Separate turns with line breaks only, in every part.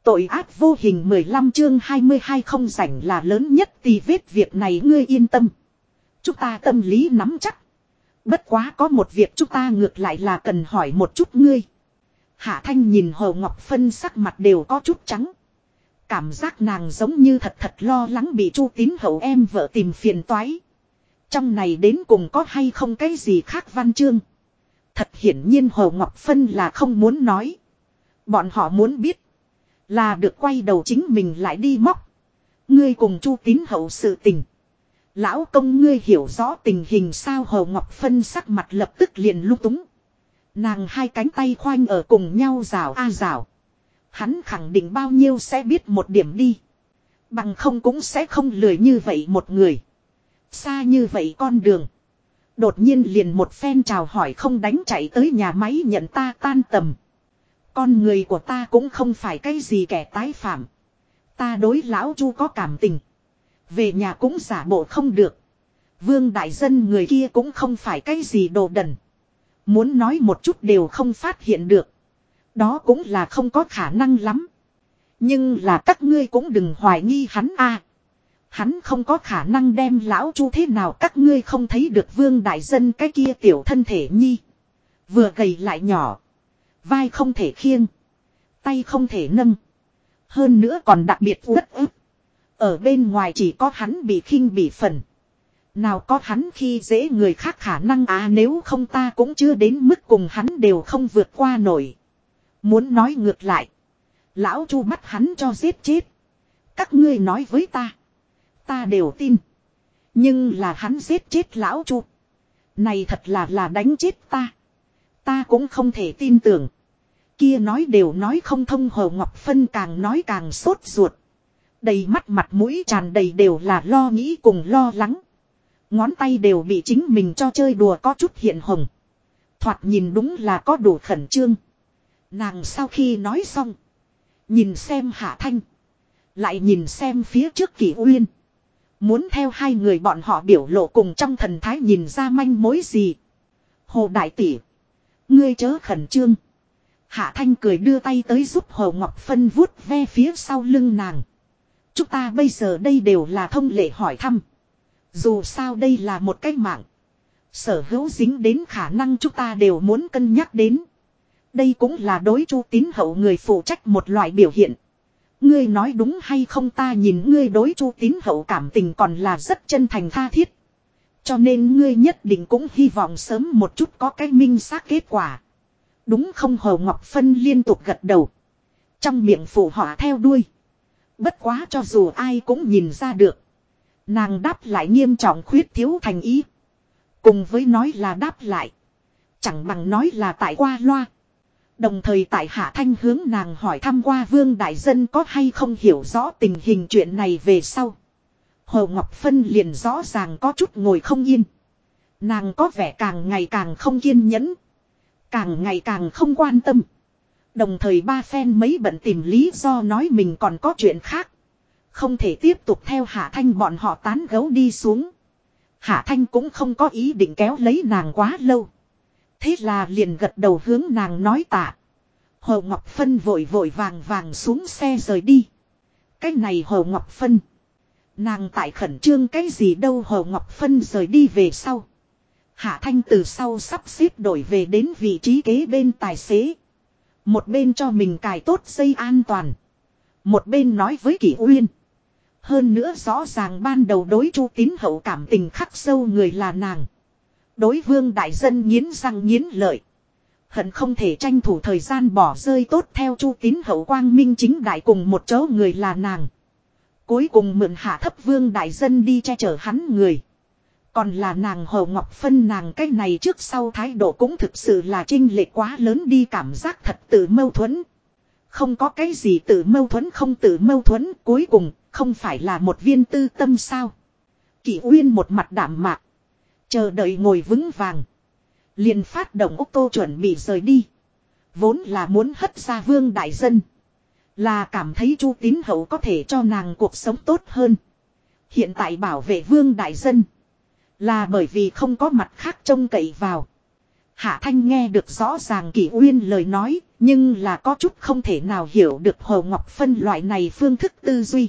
Tội ác vô hình 15 chương 22 không rảnh là lớn nhất tì vết việc này ngươi yên tâm. Chúng ta tâm lý nắm chắc. Bất quá có một việc chúng ta ngược lại là cần hỏi một chút ngươi. Hạ Thanh nhìn Hồ Ngọc Phân sắc mặt đều có chút trắng. Cảm giác nàng giống như thật thật lo lắng bị Chu Tín Hậu em vợ tìm phiền toái. Trong này đến cùng có hay không cái gì khác văn chương. Thật hiển nhiên Hồ Ngọc Phân là không muốn nói. Bọn họ muốn biết. Là được quay đầu chính mình lại đi móc. Ngươi cùng Chu Tín Hậu sự tình. Lão công ngươi hiểu rõ tình hình sao Hồ Ngọc Phân sắc mặt lập tức liền lung túng. Nàng hai cánh tay khoanh ở cùng nhau rào a rào. Hắn khẳng định bao nhiêu sẽ biết một điểm đi. Bằng không cũng sẽ không lười như vậy một người. Xa như vậy con đường. Đột nhiên liền một phen chào hỏi không đánh chạy tới nhà máy nhận ta tan tầm. Con người của ta cũng không phải cái gì kẻ tái phạm. Ta đối lão Chu có cảm tình. Về nhà cũng giả bộ không được. Vương đại dân người kia cũng không phải cái gì đồ đần. Muốn nói một chút đều không phát hiện được. Đó cũng là không có khả năng lắm. Nhưng là các ngươi cũng đừng hoài nghi hắn a. Hắn không có khả năng đem lão Chu thế nào các ngươi không thấy được vương đại dân cái kia tiểu thân thể nhi. Vừa gầy lại nhỏ. Vai không thể khiêng. Tay không thể nâng. Hơn nữa còn đặc biệt uất ức. Ở bên ngoài chỉ có hắn bị khinh bị phần. Nào có hắn khi dễ người khác khả năng nếu không ta cũng chưa đến mức cùng hắn đều không vượt qua nổi. Muốn nói ngược lại. Lão Chu bắt hắn cho giết chết. Các ngươi nói với ta. Ta đều tin. Nhưng là hắn giết chết lão Chu. Này thật là đánh chết ta. Ta cũng không thể tin tưởng. Kia nói đều nói không thông Hồ Ngọc Phân càng nói càng sốt ruột. Đầy mắt mặt mũi tràn đầy đều là lo nghĩ cùng lo lắng. Ngón tay đều bị chính mình cho chơi đùa có chút hiện hồng. Thoạt nhìn đúng là có đủ khẩn trương. Nàng sau khi nói xong. Nhìn xem Hạ Thanh. Lại nhìn xem phía trước Kỷ Uyên. Muốn theo hai người bọn họ biểu lộ cùng trong thần thái nhìn ra manh mối gì. Hồ Đại Tỷ. Ngươi chớ khẩn trương. Hạ Thanh cười đưa tay tới giúp Hồ Ngọc Phân vuốt ve phía sau lưng nàng. Chúng ta bây giờ đây đều là thông lệ hỏi thăm. Dù sao đây là một cái mạng. Sở hữu dính đến khả năng chúng ta đều muốn cân nhắc đến. Đây cũng là đối Chu Tín Hậu người phụ trách một loại biểu hiện. Ngươi nói đúng hay không ta nhìn ngươi đối Chu Tín Hậu cảm tình còn là rất chân thành tha thiết. Cho nên ngươi nhất định cũng hy vọng sớm một chút có cái minh xác kết quả. Đúng không Hồ Ngọc Phân liên tục gật đầu. Trong miệng phụ họa theo đuôi. Bất quá cho dù ai cũng nhìn ra được. Nàng đáp lại nghiêm trọng khuyết thiếu thành ý. Cùng với nói là đáp lại. Chẳng bằng nói là tại qua loa. Đồng thời tại Hạ Thanh hướng nàng hỏi thăm qua Vương Đại Dân có hay không hiểu rõ tình hình chuyện này về sau. Hồ Ngọc Phân liền rõ ràng có chút ngồi không yên. Nàng có vẻ càng ngày càng không kiên nhẫn. Càng ngày càng không quan tâm. Đồng thời ba phen mấy bận tìm lý do nói mình còn có chuyện khác. Không thể tiếp tục theo Hạ Thanh bọn họ tán gấu đi xuống. Hạ Thanh cũng không có ý định kéo lấy nàng quá lâu. Thế là liền gật đầu hướng nàng nói tạ. Hồ Ngọc Phân vội vội vàng vàng xuống xe rời đi. Cái này Hồ Ngọc Phân. Nàng tại khẩn trương cái gì đâu Hồ Ngọc Phân rời đi về sau. Hạ Thanh từ sau sắp xếp đổi về đến vị trí kế bên tài xế. Một bên cho mình cài tốt dây an toàn. Một bên nói với Kỷ Uyên. Hơn nữa rõ ràng ban đầu đối Chu Tín Hậu cảm tình khắc sâu người là nàng. Đối Vương Đại Dân nghiến răng nghiến lợi. Hận không thể tranh thủ thời gian bỏ rơi tốt theo Chu Tín Hậu quang minh chính đại cùng một chỗ người là nàng. Cuối cùng mượn hạ thấp Vương Đại Dân đi che chở hắn người. Còn là nàng Hồ Ngọc Phân nàng cái này trước sau thái độ cũng thực sự là chênh lệch quá lớn đi cảm giác thật tự mâu thuẫn. Không có cái gì tự mâu thuẫn không tự mâu thuẫn cuối cùng không phải là một viên tư tâm sao. Kỷ Uyên một mặt đảm mạc. Chờ đợi ngồi vững vàng. Liền phát động ô tô chuẩn bị rời đi. Vốn là muốn hất ra Vương Đại Dân. Là cảm thấy Chu Tín Hậu có thể cho nàng cuộc sống tốt hơn. Hiện tại bảo vệ Vương Đại Dân. Là bởi vì không có mặt khác trông cậy vào. Hạ Thanh nghe được rõ ràng Kỷ Uyên lời nói, nhưng là có chút không thể nào hiểu được Hồ Ngọc Phân loại này phương thức tư duy.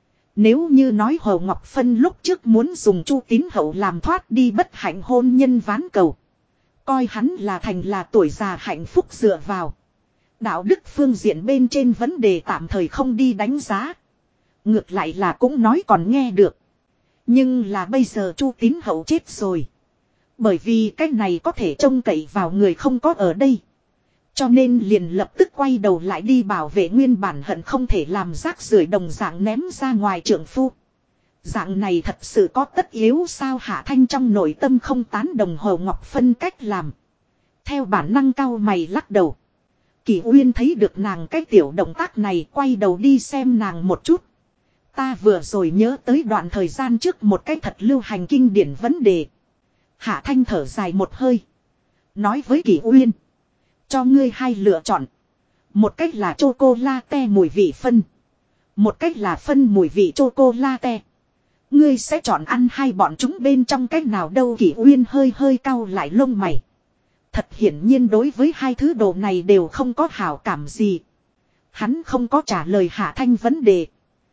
Nếu như nói Hồ Ngọc Phân lúc trước muốn dùng Chu Tín Hậu làm thoát đi bất hạnh hôn nhân ván cầu. Coi hắn là thành là tuổi già hạnh phúc dựa vào. Đạo đức phương diện bên trên vấn đề tạm thời không đi đánh giá. Ngược lại là cũng nói còn nghe được. Nhưng là bây giờ Chu Tín Hậu chết rồi. Bởi vì cái này có thể trông cậy vào người không có ở đây. Cho nên liền lập tức quay đầu lại đi bảo vệ nguyên bản hận không thể làm rác rưởi đồng dạng ném ra ngoài trượng phu. Dạng này thật sự có tất yếu sao? Hạ Thanh trong nội tâm không tán đồng Hồ Ngọc Phân cách làm. Theo bản năng cau mày lắc đầu. Kỷ Uyên thấy được nàng cái tiểu động tác này, quay đầu đi xem nàng một chút. Ta vừa rồi nhớ tới đoạn thời gian trước một cái thật lưu hành kinh điển vấn đề. Hạ Thanh thở dài một hơi. Nói với Kỷ Uyên. Cho ngươi hai lựa chọn. Một cách là chocolate mùi vị phân. Một cách là phân mùi vị chocolate. Ngươi sẽ chọn ăn hai bọn chúng bên trong cách nào đâu? Kỷ Uyên hơi hơi cau lại lông mày. Thật hiển nhiên đối với hai thứ đồ này đều không có hảo cảm gì. Hắn không có trả lời Hạ Thanh vấn đề.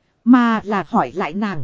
Mà là hỏi lại nàng.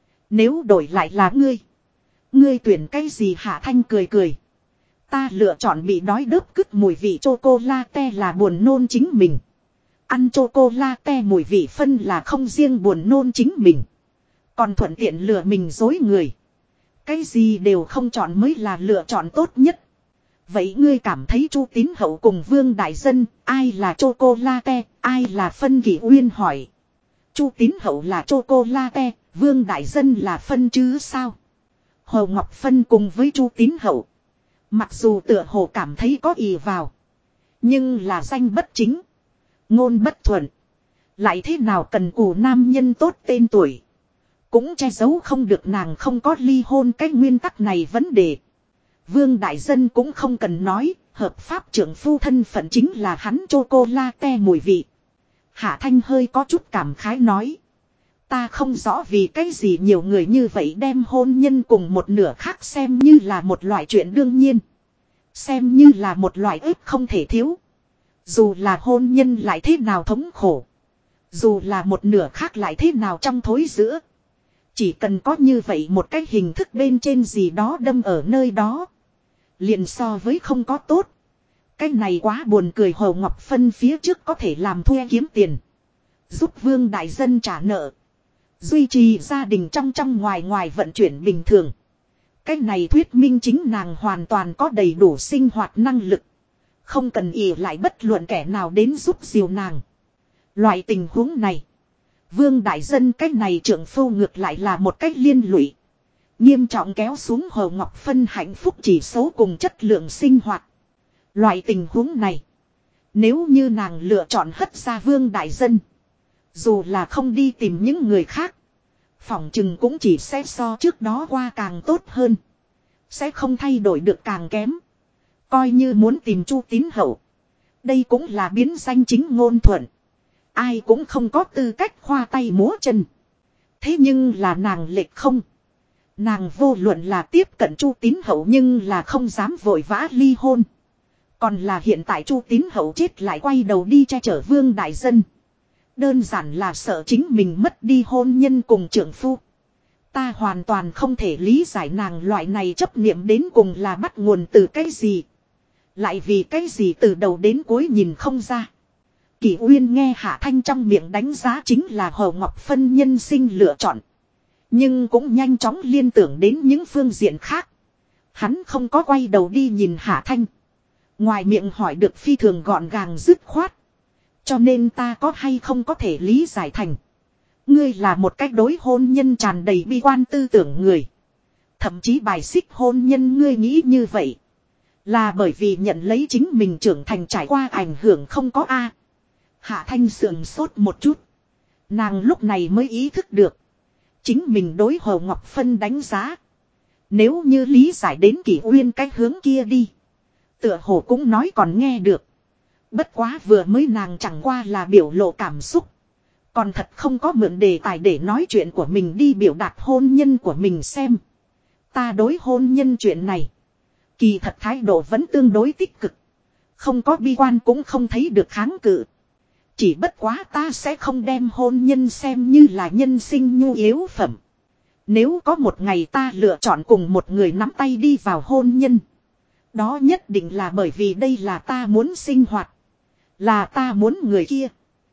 Nếu đổi lại là ngươi. Ngươi tuyển cái gì? Hạ Thanh cười cười. Ta lựa chọn bị đói đớp cứt mùi vị chocolate là buồn nôn chính mình. Ăn chocolate mùi vị phân là không riêng buồn nôn chính mình. Còn thuận tiện lừa mình dối người. Cái gì đều không chọn mới là lựa chọn tốt nhất. Vậy ngươi cảm thấy Chu Tín Hậu cùng Vương Đại Dân, ai là chocolate, ai là phân? Kỷ Uyên hỏi. Chu Tín Hậu là chocolate, Vương Đại Dân là phân chứ sao? Hồ Ngọc Phân cùng với Chu Tín Hậu. Mặc dù tựa hồ cảm thấy có ì vào. Nhưng là danh bất chính. Ngôn bất thuận. Lại thế nào cần cù nam nhân tốt tên tuổi. Cũng che giấu không được nàng không có ly hôn cái nguyên tắc này vấn đề. Vương Đại Dân cũng không cần nói. Hợp pháp trưởng phu thân phận chính là hắn chocolate mùi vị. Hạ Thanh hơi có chút cảm khái nói. Ta không rõ vì cái gì nhiều người như vậy đem hôn nhân cùng một nửa khác xem như là một loại chuyện đương nhiên. Xem như là một loại ếp không thể thiếu. Dù là hôn nhân lại thế nào thống khổ. Dù là một nửa khác lại thế nào trong thối giữa. Chỉ cần có như vậy một cái hình thức bên trên gì đó đâm ở nơi đó. Liền so với không có tốt. Cái này quá buồn cười. Hồ Ngọc Phân phía trước có thể làm thuê kiếm tiền. Giúp Vương Đại Dân trả nợ. Duy trì gia đình trong ngoài ngoài vận chuyển bình thường. Cái này thuyết minh chính nàng hoàn toàn có đầy đủ sinh hoạt năng lực. Không cần ỷ lại bất luận kẻ nào đến giúp dìu nàng. Loại tình huống này. Vương Đại Dân cái này trưởng phu ngược lại là một cách liên lụy. Nghiêm trọng kéo xuống Hồ Ngọc Phân hạnh phúc chỉ số cùng chất lượng sinh hoạt. Loại tình huống này. Nếu như nàng lựa chọn hất ra Vương Đại Dân. Dù là không đi tìm những người khác. Phỏng chừng cũng chỉ sẽ so trước đó qua càng tốt hơn. Sẽ không thay đổi được càng kém. Coi như muốn tìm Chu Tín Hậu. Đây cũng là biến danh chính ngôn thuận. Ai cũng không có tư cách khoa tay múa chân. Thế nhưng là nàng lệch không. Nàng vô luận là tiếp cận Chu Tín Hậu nhưng là không dám vội vã ly hôn. Còn là hiện tại Chu Tín Hậu chết lại quay đầu đi che chở Vương Đại Dân. Đơn giản là sợ chính mình mất đi hôn nhân cùng trưởng phu. Ta hoàn toàn không thể lý giải nàng loại này chấp niệm đến cùng là bắt nguồn từ cái gì. Lại vì cái gì từ đầu đến cuối nhìn không ra. Kỷ Uyên nghe Hạ Thanh trong miệng đánh giá chính là Hồ Ngọc Phân nhân sinh lựa chọn. Nhưng cũng nhanh chóng liên tưởng đến những phương diện khác. Hắn không có quay đầu đi nhìn Hạ Thanh. Ngoài miệng hỏi được phi thường gọn gàng dứt khoát. Cho nên ta có hay không có thể lý giải thành. Ngươi là một cách đối hôn nhân tràn đầy bi quan tư tưởng người. Thậm chí bài xích hôn nhân. Ngươi nghĩ như vậy là bởi vì nhận lấy chính mình trưởng thành trải qua ảnh hưởng không có a. Hạ Thanh sườn sốt một chút. Nàng lúc này mới ý thức được. Chính mình đối Hồ Ngọc Phân đánh giá. Nếu như lý giải đến Kỷ Uyên cái hướng kia đi. Tựa hồ cũng nói còn nghe được. Bất quá vừa mới nàng chẳng qua là biểu lộ cảm xúc. Còn thật không có mượn đề tài để nói chuyện của mình đi biểu đạt hôn nhân của mình xem. Ta đối hôn nhân chuyện này. Kỳ thật thái độ vẫn tương đối tích cực. Không có bi quan cũng không thấy được kháng cự. Chỉ bất quá ta sẽ không đem hôn nhân xem như là nhân sinh nhu yếu phẩm. Nếu có một ngày ta lựa chọn cùng một người nắm tay đi vào hôn nhân. Đó nhất định là bởi vì đây là ta muốn sinh hoạt. Là ta muốn người kia.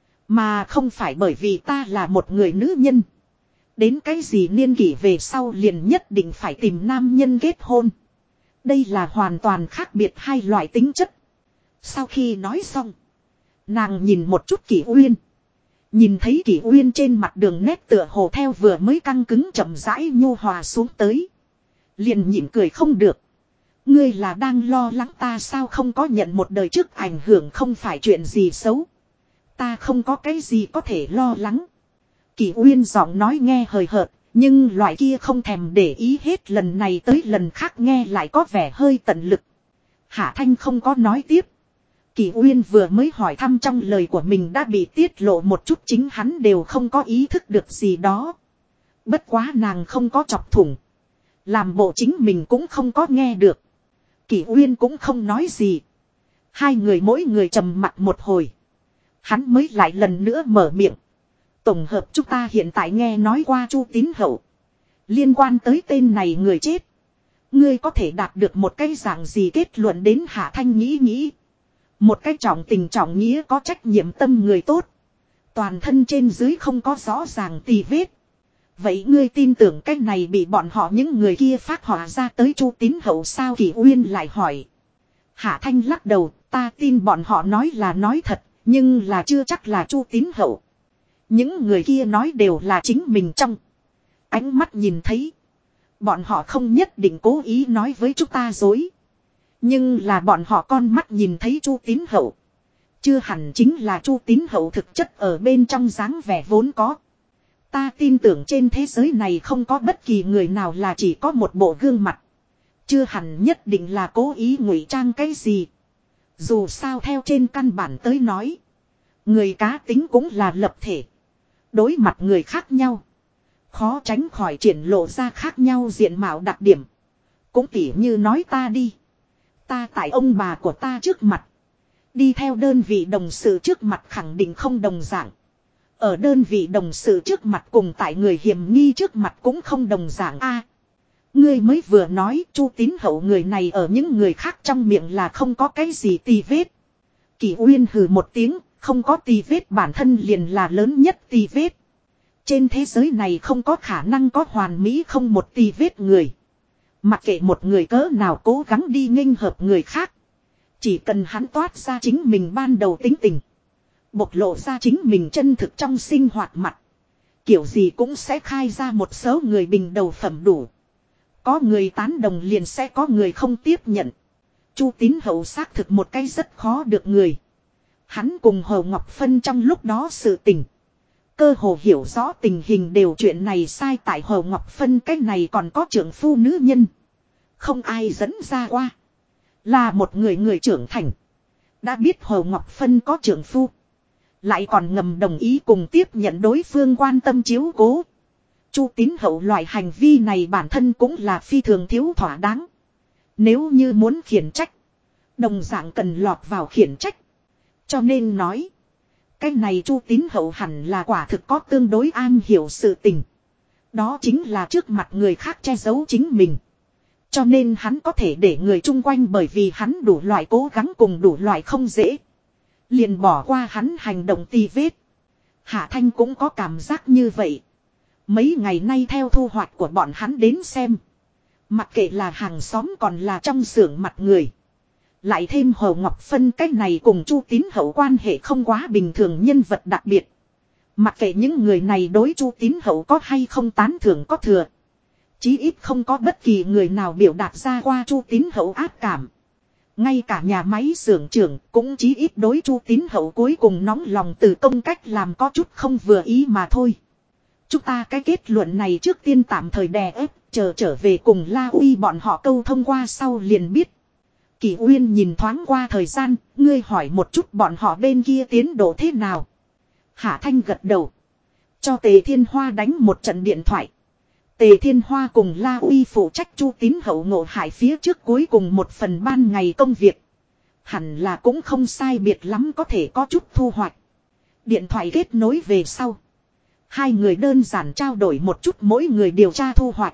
Mà không phải bởi vì ta là một người nữ nhân. Đến cái gì niên kỷ về sau liền nhất định phải tìm nam nhân kết hôn. Đây là hoàn toàn khác biệt hai loại tính chất. Sau khi nói xong. Nàng nhìn một chút Kỷ Uyên. Nhìn thấy Kỷ Uyên trên mặt đường nét tựa hồ theo vừa mới căng cứng chậm rãi nhu hòa xuống tới. Liền nhịn cười không được. Ngươi là đang lo lắng ta sao không có nhận một đời trước ảnh hưởng không phải chuyện gì xấu. Ta không có cái gì có thể lo lắng. Kỷ Uyên giọng nói nghe hời hợt. Nhưng loại kia không thèm để ý hết lần này tới lần khác nghe lại có vẻ hơi tận lực. Hạ Thanh không có nói tiếp. Kỷ Uyên vừa mới hỏi thăm trong lời của mình đã bị tiết lộ một chút chính hắn đều không có ý thức được gì đó. Bất quá nàng không có chọc thủng. Làm bộ chính mình cũng không có nghe được. Kỷ Uyên cũng không nói gì. Hai người mỗi người trầm mặc một hồi. Hắn mới lại lần nữa mở miệng. Tổng hợp chúng ta hiện tại nghe nói qua Chu Tín Hậu. Liên quan tới tên này người chết. Ngươi có thể đạt được một cái dạng gì kết luận đến Hạ Thanh nghĩ. Một cái trọng tình trọng nghĩa có trách nhiệm tâm người tốt. Toàn thân trên dưới không có rõ ràng tì vết. Vậy ngươi tin tưởng cái này bị bọn họ những người kia phát họa ra tới Chu Tín Hậu sao? Kỷ Uyên lại hỏi. Hạ Thanh lắc đầu, ta tin bọn họ nói là nói thật, nhưng là chưa chắc là Chu Tín Hậu. Những người kia nói đều là chính mình trong ánh mắt nhìn thấy. Bọn họ không nhất định cố ý nói với chúng ta dối. Nhưng là bọn họ con mắt nhìn thấy Chu Tín Hậu. Chưa hẳn chính là Chu Tín Hậu thực chất ở bên trong dáng vẻ vốn có. Ta tin tưởng trên thế giới này không có bất kỳ người nào là chỉ có một bộ gương mặt. Chưa hẳn nhất định là cố ý ngụy trang cái gì. Dù sao theo trên căn bản tới nói. Người cá tính cũng là lập thể. Đối mặt người khác nhau. Khó tránh khỏi triển lộ ra khác nhau diện mạo đặc điểm. Cũng tỉ như nói ta đi. Ta tại ông bà của ta trước mặt. Đi theo đơn vị đồng sự trước mặt khẳng định không đồng dạng. Ở đơn vị đồng sự trước mặt cùng tại người hiểm nghi trước mặt cũng không đồng dạng a. Ngươi mới vừa nói Chu Tín Hậu người này ở những người khác trong miệng là không có cái gì tì vết. Kỷ Uyên hừ một tiếng, không có tì vết bản thân liền là lớn nhất tì vết. Trên thế giới này không có khả năng có hoàn mỹ không một tì vết người. Mặc kệ một người cỡ nào cố gắng đi nghênh hợp người khác. Chỉ cần hắn toát ra chính mình ban đầu tính tình. Bộc lộ ra chính mình chân thực trong sinh hoạt mặt. Kiểu gì cũng sẽ khai ra một số người bình đầu phẩm đủ. Có người tán đồng liền sẽ có người không tiếp nhận. Chu Tín Hậu xác thực một cái rất khó được người. Hắn cùng Hồ Ngọc Phân trong lúc đó sự tình. Cơ hồ hiểu rõ tình hình đều chuyện này sai tại Hồ Ngọc Phân cái này còn có trưởng phu nữ nhân. Không ai dẫn ra qua. Là một người trưởng thành. Đã biết Hồ Ngọc Phân có trưởng phu. Lại còn ngầm đồng ý cùng tiếp nhận đối phương quan tâm chiếu cố. Chu Tín Hậu loại hành vi này bản thân cũng là phi thường thiếu thỏa đáng. Nếu như muốn khiển trách. Đồng dạng cần lọt vào khiển trách. Cho nên nói. Cái này Chu Tín Hậu hẳn là quả thực có tương đối an hiểu sự tình. Đó chính là trước mặt người khác che giấu chính mình. Cho nên hắn có thể để người chung quanh bởi vì hắn đủ loại cố gắng cùng đủ loại không dễ. Liền bỏ qua hắn hành động tì vết. Hạ Thanh cũng có cảm giác như vậy. Mấy ngày nay theo thu hoạch của bọn hắn đến xem. Mặc kệ là hàng xóm còn là trong xưởng mặt người. Lại thêm Hồ Ngọc Phân cách này cùng Chu Tín Hậu quan hệ không quá bình thường nhân vật đặc biệt. Mặc kệ những người này đối Chu Tín Hậu có hay không tán thưởng có thừa. Chí ít không có bất kỳ người nào biểu đạt ra qua Chu Tín Hậu ác cảm. Ngay cả nhà máy xưởng trưởng cũng chí ít đối Chu Tín Hậu cuối cùng nóng lòng từ công cách làm có chút không vừa ý mà thôi. Chúng ta cái kết luận này trước tiên tạm thời đè ép, chờ trở về cùng La Uy bọn họ câu thông qua sau liền biết. Kỷ Uyên nhìn thoáng qua thời gian, ngươi hỏi một chút bọn họ bên kia tiến độ thế nào. Hạ Thanh gật đầu. Cho Tề Thiên Hoa đánh một trận điện thoại. Tề Thiên Hoa cùng La Uy phụ trách Chu Tín Hậu ngộ hại phía trước cuối cùng một phần ban ngày công việc. Hẳn là cũng không sai biệt lắm, có thể có chút thu hoạch. Điện thoại kết nối về sau. Hai người đơn giản trao đổi một chút mỗi người điều tra thu hoạch.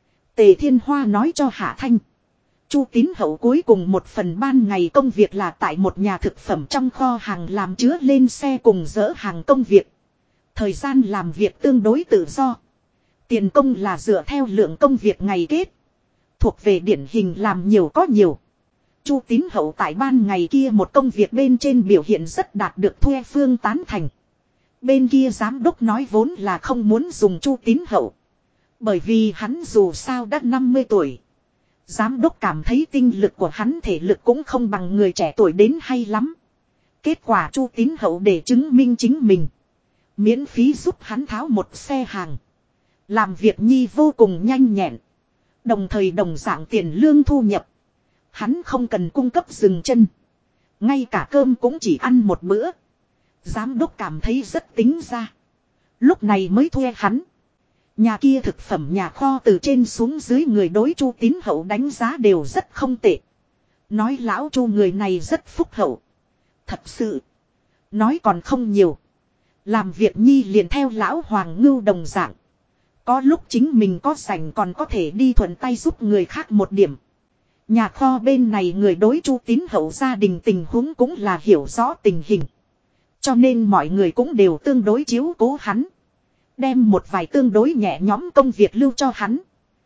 Tề Thiên Hoa nói cho Hạ Thanh. Chu Tín Hậu cuối cùng một phần ban ngày công việc là tại một nhà thực phẩm trong kho hàng làm chứa lên xe cùng dỡ hàng công việc. Thời gian làm việc tương đối tự do. Tiền công là dựa theo lượng công việc ngày kết. Thuộc về điển hình làm nhiều có nhiều. Chu Tín Hậu tại ban ngày kia một công việc bên trên biểu hiện rất đạt được thuê phương tán thành. Bên kia giám đốc nói vốn là không muốn dùng Chu Tín Hậu. Bởi vì hắn dù sao đã 50 tuổi. Giám đốc cảm thấy tinh lực của hắn thể lực cũng không bằng người trẻ tuổi đến hay lắm. Kết quả Chu Tín Hậu để chứng minh chính mình. Miễn phí giúp hắn tháo một xe hàng. Làm việc nhi vô cùng nhanh nhẹn. Đồng thời đồng dạng tiền lương thu nhập. Hắn không cần cung cấp dừng chân. Ngay cả cơm cũng chỉ ăn một bữa. Giám đốc cảm thấy rất tính ra. Lúc này mới thuê hắn. Nhà kia thực phẩm nhà kho từ trên xuống dưới người đối Chu Tín Hậu đánh giá đều rất không tệ. Nói lão Chu người này rất phúc hậu. Thật sự. Nói còn không nhiều. Làm việc nhi liền theo lão Hoàng Ngưu đồng dạng. Có lúc chính mình có rảnh còn có thể đi thuận tay giúp người khác một điểm. Nhà kho bên này người đối Chu Tín Hậu gia đình tình huống cũng là hiểu rõ tình hình. Cho nên mọi người cũng đều tương đối chiếu cố hắn. Đem một vài tương đối nhẹ nhõm công việc lưu cho hắn.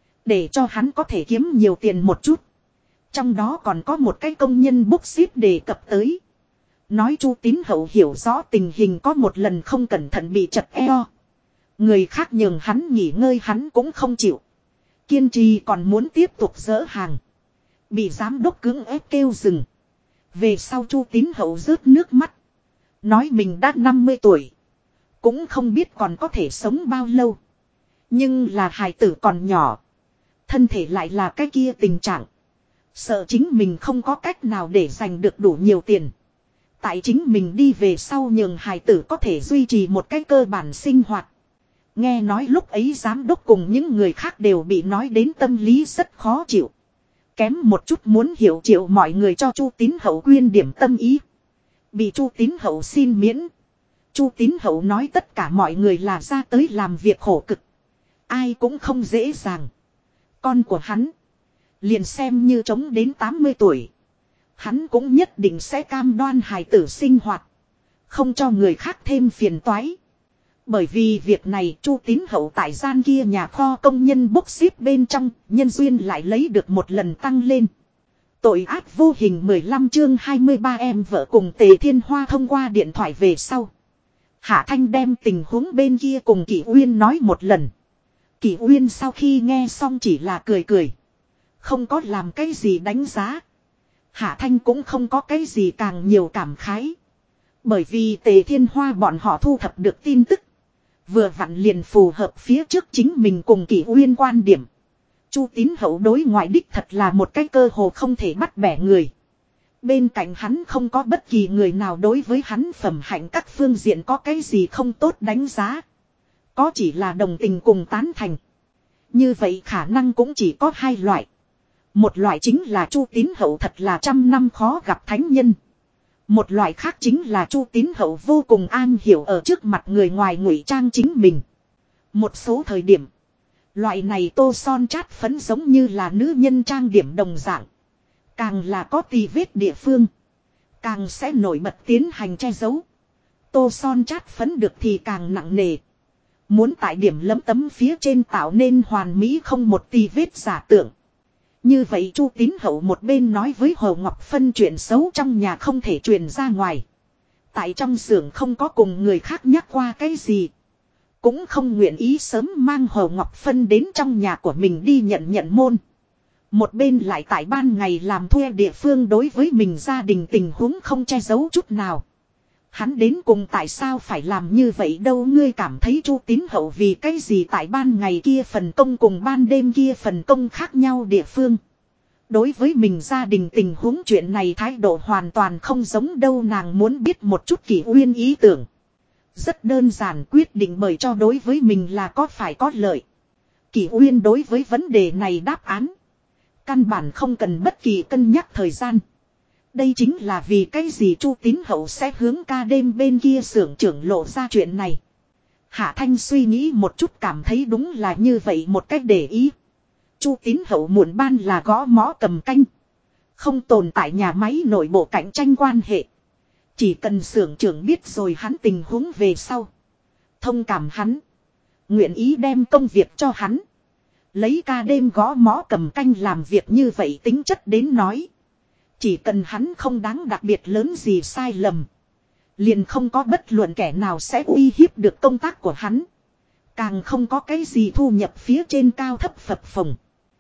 Để cho hắn có thể kiếm nhiều tiền một chút. Trong đó còn có một cái công nhân bốc xếp đề cập tới. Nói Chu Tín Hậu hiểu rõ tình hình, có một lần không cẩn thận bị chật eo. Người khác nhường hắn nghỉ ngơi hắn cũng không chịu. Kiên trì còn muốn tiếp tục dỡ hàng. Bị giám đốc cưỡng ép kêu dừng. Về sau Chu Tín Hậu rớt nước mắt. Nói mình đã 50 tuổi. Cũng không biết còn có thể sống bao lâu. Nhưng là hài tử còn nhỏ. Thân thể lại là cái kia tình trạng. Sợ chính mình không có cách nào để giành được đủ nhiều tiền. Tại chính mình đi về sau nhường hài tử có thể duy trì một cái cơ bản sinh hoạt. Nghe nói lúc ấy giám đốc cùng những người khác đều bị nói đến tâm lý rất khó chịu. Kém một chút muốn hiểu chịu mọi người cho Chu Tín Hậu quyên điểm tâm ý. Bị Chu Tín Hậu xin miễn. Chu Tín Hậu nói tất cả mọi người là ra tới làm việc khổ cực. Ai cũng không dễ dàng. Con của hắn. Liền xem như chống đến 80 tuổi. Hắn cũng nhất định sẽ cam đoan hài tử sinh hoạt. Không cho người khác thêm phiền toái. Bởi vì việc này Chu Tín Hậu tại gian kia nhà kho công nhân bốc xếp bên trong. Nhân duyên lại lấy được một lần tăng lên. Tội ác vô hình 15 chương 23 em vợ cùng Tề Thiên Hoa thông qua điện thoại về sau. Hạ Thanh đem tình huống bên kia cùng Kỷ Uyên nói một lần. Kỷ Uyên sau khi nghe xong chỉ là cười cười. Không có làm cái gì đánh giá. Hạ Thanh cũng không có cái gì càng nhiều cảm khái. Bởi vì Tề Thiên Hoa bọn họ thu thập được tin tức. Vừa vặn liền phù hợp phía trước chính mình cùng Kỷ Uyên quan điểm. Chu Tín Hậu đối ngoại đích thật là một cái cơ hồ không thể bắt bẻ người. Bên cạnh hắn không có bất kỳ người nào đối với hắn phẩm hạnh các phương diện có cái gì không tốt đánh giá. Có chỉ là đồng tình cùng tán thành. Như vậy khả năng cũng chỉ có hai loại. Một loại chính là Chu Tín Hậu thật là trăm năm khó gặp thánh nhân. Một loại khác chính là Chu Tín Hậu vô cùng an hiểu ở trước mặt người ngoài ngụy trang chính mình. Một số thời điểm, loại này tô son chát phấn giống như là nữ nhân trang điểm đồng dạng. Càng là có tì vết địa phương, càng sẽ nổi bật tiến hành che giấu. Tô son chát phấn được thì càng nặng nề. Muốn tại điểm lấm tấm phía trên tạo nên hoàn mỹ không một tì vết giả tưởng. Như vậy Chu Tín Hậu một bên nói với Hồ Ngọc Phân chuyện xấu trong nhà không thể truyền ra ngoài. Tại trong xưởng không có cùng người khác nhắc qua cái gì. Cũng không nguyện ý sớm mang Hồ Ngọc Phân đến trong nhà của mình đi nhận môn. Một bên lại tại ban ngày làm thuê địa phương đối với mình gia đình tình huống không che giấu chút nào. Hắn đến cùng tại sao phải làm như vậy đâu, ngươi cảm thấy Chu Tín Hậu vì cái gì tại ban ngày kia phần công cùng ban đêm kia phần công khác nhau địa phương. Đối với mình gia đình tình huống chuyện này thái độ hoàn toàn không giống đâu, nàng muốn biết một chút Kỷ Uyên ý tưởng. Rất đơn giản, quyết định bởi cho đối với mình là có phải có lợi. Kỷ Uyên đối với vấn đề này đáp án. Căn bản không cần bất kỳ cân nhắc thời gian. Đây chính là vì cái gì Chu Tín Hậu sẽ hướng ca đêm bên kia xưởng trưởng lộ ra chuyện này. Hạ Thanh suy nghĩ một chút cảm thấy đúng là như vậy một cách để ý. Chu Tín Hậu muộn ban là gõ mõ cầm canh. Không tồn tại nhà máy nội bộ cạnh tranh quan hệ. Chỉ cần xưởng trưởng biết rồi hắn tình huống về sau. Thông cảm hắn. Nguyện ý đem công việc cho hắn. Lấy ca đêm gõ mõ cầm canh làm việc như vậy tính chất đến nói. Chỉ cần hắn không đáng đặc biệt lớn gì sai lầm. Liền không có bất luận kẻ nào sẽ uy hiếp được công tác của hắn. Càng không có cái gì thu nhập phía trên cao thấp phập phồng.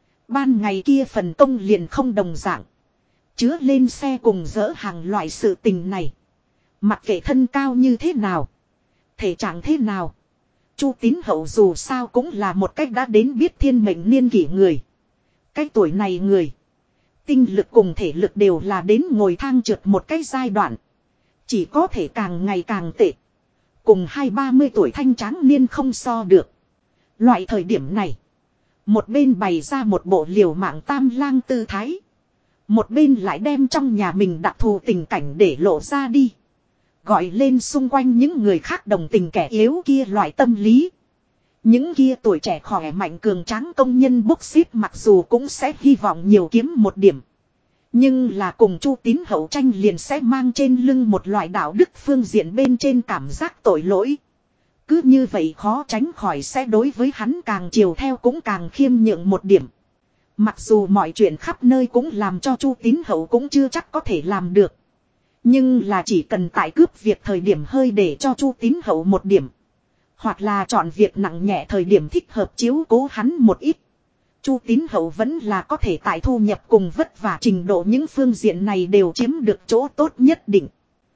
Ban ngày kia phần công liền không đồng dạng. Chứa lên xe cùng dỡ hàng loại sự tình này. Mặc kệ thân cao như thế nào. Thể trạng thế nào. Chu Tín Hậu dù sao cũng là một cách đã đến biết thiên mệnh niên kỷ người. Cái tuổi này người. Tinh lực cùng thể lực đều là đến ngồi thang trượt một cái giai đoạn. Chỉ có thể càng ngày càng tệ. Cùng 20-30 tuổi thanh tráng niên không so được. Loại thời điểm này. Một bên bày ra một bộ liều mạng tam lang tư thái. Một bên lại đem trong nhà mình đặc thù tình cảnh để lộ ra đi. Gọi lên xung quanh những người khác đồng tình kẻ yếu kia loại tâm lý. Những kia tuổi trẻ khỏe mạnh cường tráng công nhân bốc xếp mặc dù cũng sẽ hy vọng nhiều kiếm một điểm. Nhưng là cùng Chu Tín Hậu tranh liền sẽ mang trên lưng một loại đạo đức phương diện bên trên cảm giác tội lỗi. Cứ như vậy khó tránh khỏi sẽ đối với hắn càng chiều theo cũng càng khiêm nhượng một điểm. Mặc dù mọi chuyện khắp nơi cũng làm cho Chu Tín Hậu cũng chưa chắc có thể làm được. Nhưng là chỉ cần tại cướp việc thời điểm hơi để cho Chu Tín Hậu một điểm. Hoặc là chọn việc nặng nhẹ thời điểm thích hợp chiếu cố hắn một ít. Chu Tín Hậu vẫn là có thể tại thu nhập cùng vất vả trình độ những phương diện này đều chiếm được chỗ tốt nhất định.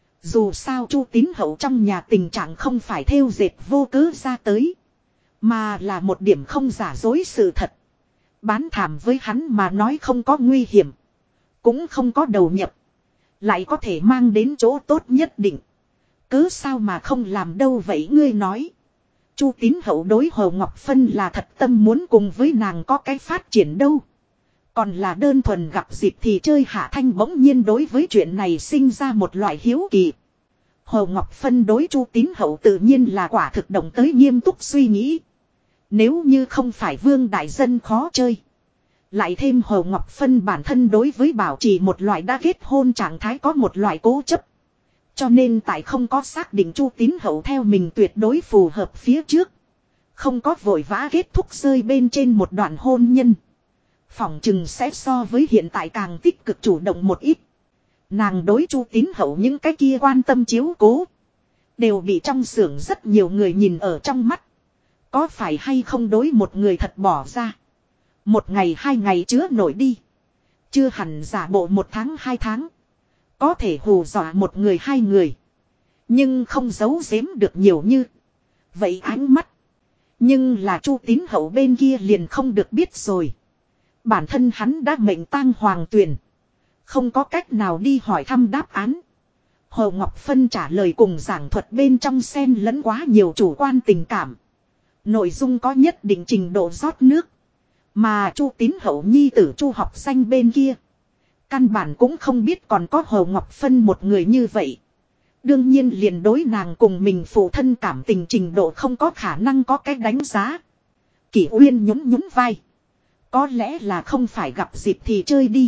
Dù sao Chu Tín Hậu trong nhà tình trạng không phải thêu dệt vô cớ ra tới. Mà là một điểm không giả dối sự thật. Bán thảm với hắn mà nói không có nguy hiểm. Cũng không có đầu nhập. Lại có thể mang đến chỗ tốt nhất định. Cớ sao mà không làm đâu vậy ngươi nói. Chu Tín Hậu đối Hồ Ngọc Phân là thật tâm muốn cùng với nàng có cái phát triển đâu. Còn là đơn thuần gặp dịp thì chơi Hạ Thanh bỗng nhiên đối với chuyện này sinh ra một loại hiếu kỳ. Hồ Ngọc Phân đối Chu Tín Hậu tự nhiên là quả thực động tới nghiêm túc suy nghĩ. Nếu như không phải Vương Đại Dân khó chơi. Lại thêm Hồ Ngọc Phân bản thân đối với bảo trì một loại đã kết hôn trạng thái có một loại cố chấp. Cho nên tại không có xác định Chu Tín Hậu theo mình tuyệt đối phù hợp phía trước. Không có vội vã kết thúc rơi bên trên một đoạn hôn nhân. Phỏng chừng sẽ so với hiện tại càng tích cực chủ động một ít. Nàng đối Chu Tín Hậu những cái kia quan tâm chiếu cố. Đều bị trong xưởng rất nhiều người nhìn ở trong mắt. Có phải hay không đối một người thật bỏ ra. Một ngày 2 ngày chứa nổi đi. Chưa hẳn giả bộ 1 tháng 2 tháng. Có thể hù dọa một người 2 người. Nhưng không giấu giếm được nhiều như. Vậy ánh mắt. Nhưng là Chu Tín Hậu bên kia liền không được biết rồi. Bản thân hắn đã mệnh tang hoàng tuyền. Không có cách nào đi hỏi thăm đáp án. Hồ Ngọc Phân trả lời cùng giảng thuật bên trong xen lẫn quá nhiều chủ quan tình cảm. Nội dung có nhất định trình độ rót nước. Mà Chu Tín Hậu nhi tử Chu Học Danh bên kia. Căn bản cũng không biết còn có Hồ Ngọc Phân một người như vậy. Đương nhiên liền đối nàng cùng mình phụ thân cảm tình trình độ không có khả năng có cách đánh giá. Kỷ Uyên nhún nhún vai. Có lẽ là không phải gặp dịp thì chơi đi.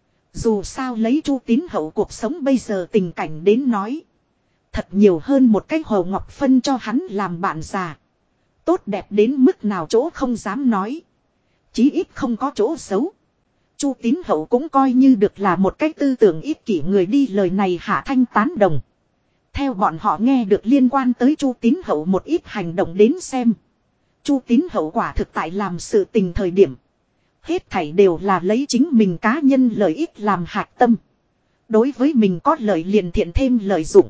Dù sao lấy Chu Tín Hậu cuộc sống bây giờ tình cảnh đến nói. Thật nhiều hơn một cái Hồ Ngọc Phân cho hắn làm bạn già. Tốt đẹp đến mức nào chỗ không dám nói. Chí ít không có chỗ xấu. Chu Tín Hậu cũng coi như được là một cái tư tưởng ích kỷ người đi lời này Hạ Thanh tán đồng. Theo bọn họ nghe được liên quan tới Chu Tín Hậu một ít hành động đến xem. Chu Tín Hậu quả thực tại làm sự tình thời điểm. Hết thảy đều là lấy chính mình cá nhân lợi ích làm hạch tâm. Đối với mình có lợi liền thiện thêm lợi dụng.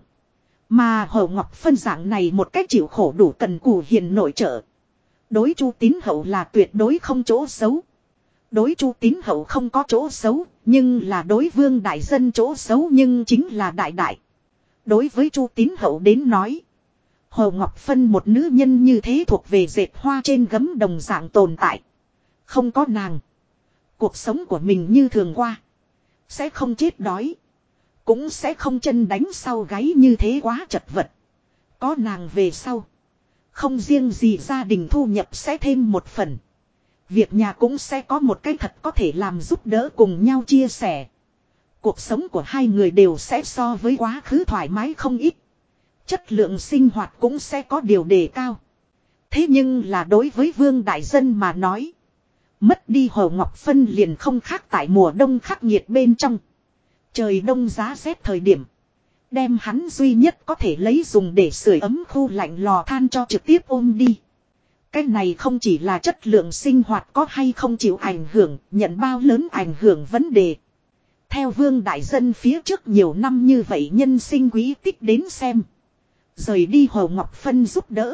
Mà Hồ Ngọc Phân dạng này một cách chịu khổ đủ cần cù hiền nội trợ. Đối Chu Tín Hậu là tuyệt đối không chỗ xấu. Đối Chu Tín Hậu không có chỗ xấu, nhưng là đối Vương Đại Dân chỗ xấu nhưng chính là đại đại. Đối với Chu Tín Hậu đến nói, Hồ Ngọc Phân một nữ nhân như thế thuộc về dệt hoa trên gấm đồng dạng tồn tại. Không có nàng. Cuộc sống của mình như thường qua. Sẽ không chết đói. Cũng sẽ không chân đánh sau gáy như thế quá chật vật. Có nàng về sau. Không riêng gì gia đình thu nhập sẽ thêm một phần. Việc nhà cũng sẽ có một cái thật có thể làm giúp đỡ cùng nhau chia sẻ. Cuộc sống của hai người đều sẽ so với quá khứ thoải mái không ít. Chất lượng sinh hoạt cũng sẽ có điều đề cao. Thế nhưng là đối với Vương Đại Dân mà nói. Mất đi Hồ Ngọc Phân liền không khác tại mùa đông khắc nghiệt bên trong. Trời đông giá rét thời điểm. Đem hắn duy nhất có thể lấy dùng để sưởi ấm khu lạnh lò than cho trực tiếp ôm đi. Cái này không chỉ là chất lượng sinh hoạt có hay không chịu ảnh hưởng, nhận bao lớn ảnh hưởng vấn đề. Theo Vương Đại Dân phía trước nhiều năm như vậy nhân sinh quý tích đến xem. Rời đi Hồ Ngọc Phân giúp đỡ.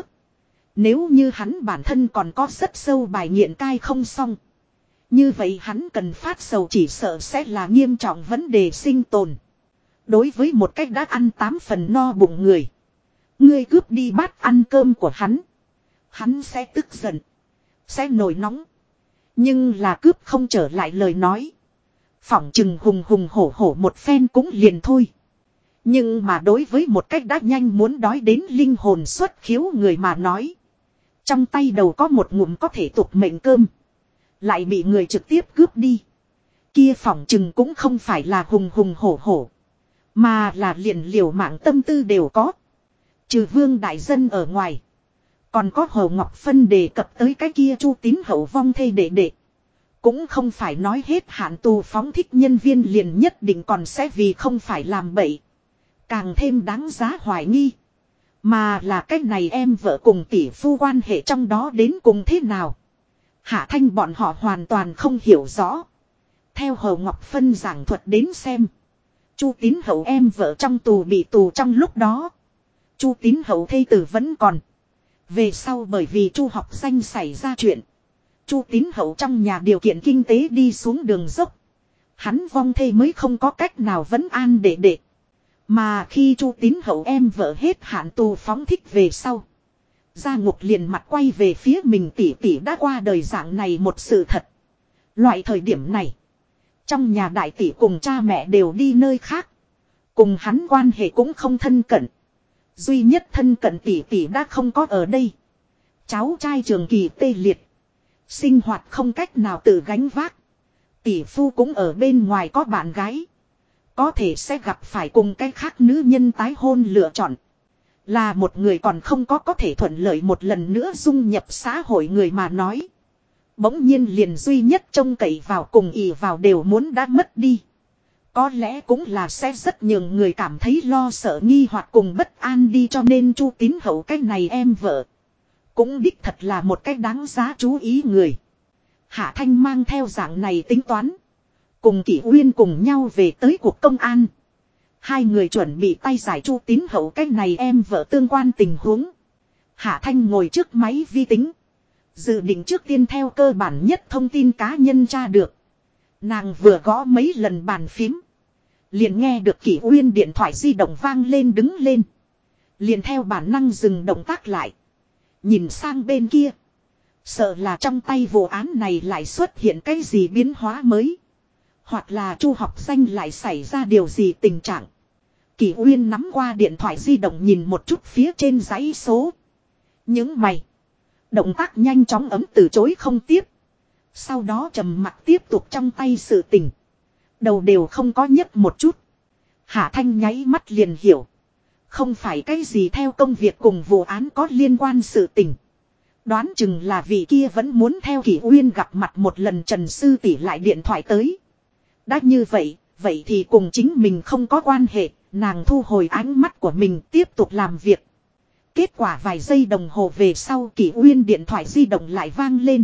Nếu như hắn bản thân còn có rất sâu bài nghiện cai không xong. Như vậy hắn cần phát sầu chỉ sợ sẽ là nghiêm trọng vấn đề sinh tồn. Đối với một cách đã ăn 8 phần no bụng người. Ngươi cướp đi bát ăn cơm của hắn. Hắn sẽ tức giận. Sẽ nổi nóng. Nhưng là cướp không trở lại lời nói. Phỏng chừng hùng hùng hổ hổ một phen cũng liền thôi. Nhưng mà đối với một cách đã nhanh muốn đói đến linh hồn xuất khiếu người mà nói. Trong tay đầu có một ngụm có thể tục mệnh cơm. Lại bị người trực tiếp cướp đi. Kia phỏng chừng cũng không phải là hùng hùng hổ hổ. Mà là liền liều mạng tâm tư đều có. Trừ Vương Đại Dân ở ngoài. Còn có Hồ Ngọc Phân đề cập tới cái kia Chu Tín Hậu vong thê đệ đệ. Cũng không phải nói hết hạn tù phóng thích nhân viên liền nhất định còn sẽ vì không phải làm bậy. Càng thêm đáng giá hoài nghi. Mà là cách này em vợ cùng tỷ phu quan hệ trong đó đến cùng thế nào. Hạ Thanh bọn họ hoàn toàn không hiểu rõ. Theo Hồ Ngọc Phân giảng thuật đến xem. Chu Tín Hậu em vợ trong tù bị tù trong lúc đó. Chu Tín Hậu thê tử vẫn còn. Về sau bởi vì Chu Học Danh xảy ra chuyện. Chu Tín Hậu trong nhà điều kiện kinh tế đi xuống đường dốc. Hắn vong thê mới không có cách nào vấn an đệ đệ. Mà khi Chu Tín Hậu em vợ hết hạn tù phóng thích về sau. Gia ngục liền mặt quay về phía mình tỷ tỷ đã qua đời dạng này một sự thật. Loại thời điểm này. Trong nhà đại tỷ cùng cha mẹ đều đi nơi khác. Cùng hắn quan hệ cũng không thân cận. Duy nhất thân cận tỷ tỷ đã không có ở đây. Cháu trai trường kỳ tê liệt. Sinh hoạt không cách nào tự gánh vác. Tỷ phu cũng ở bên ngoài có bạn gái. Có thể sẽ gặp phải cùng cái khác nữ nhân tái hôn lựa chọn. Là một người còn không có thể thuận lợi một lần nữa dung nhập xã hội người mà nói. Bỗng nhiên liền duy nhất trông cậy vào cùng ỷ vào đều muốn đã mất đi. Có lẽ cũng là sẽ rất nhường người cảm thấy lo sợ nghi hoặc cùng bất an đi cho nên Chu Tín Hậu cái này em vợ. Cũng đích thật là một cái đáng giá chú ý người. Hạ Thanh mang theo dạng này tính toán. Cùng Kỷ Uyên cùng nhau về tới cuộc công an. Hai người chuẩn bị tay giải Chu Tín Hậu cái này em vợ tương quan tình huống. Hạ Thanh ngồi trước máy vi tính. Dự định trước tiên theo cơ bản nhất thông tin cá nhân tra được. Nàng vừa gõ mấy lần bàn phím. Liền nghe được Kỷ Uyên điện thoại di động vang lên đứng lên. Liền theo bản năng dừng động tác lại. Nhìn sang bên kia. Sợ là trong tay vụ án này lại xuất hiện cái gì biến hóa mới. Hoặc là Chu Học Danh lại xảy ra điều gì tình trạng. Kỷ Uyên nắm qua điện thoại di động nhìn một chút phía trên dãy số. Những mày. Động tác nhanh chóng ấm từ chối không tiếp. Sau đó trầm mặc tiếp tục trong tay sự tình. Đầu đều không có nhấc một chút. Hạ Thanh nháy mắt liền hiểu. Không phải cái gì theo công việc cùng vụ án có liên quan sự tình. Đoán chừng là vị kia vẫn muốn theo Kỷ Uyên gặp mặt một lần Trần Sư tỷ lại điện thoại tới. Đã như vậy, vậy thì cùng chính mình không có quan hệ, nàng thu hồi ánh mắt của mình tiếp tục làm việc. Kết quả vài giây đồng hồ về sau Kỷ Uyên điện thoại di động lại vang lên.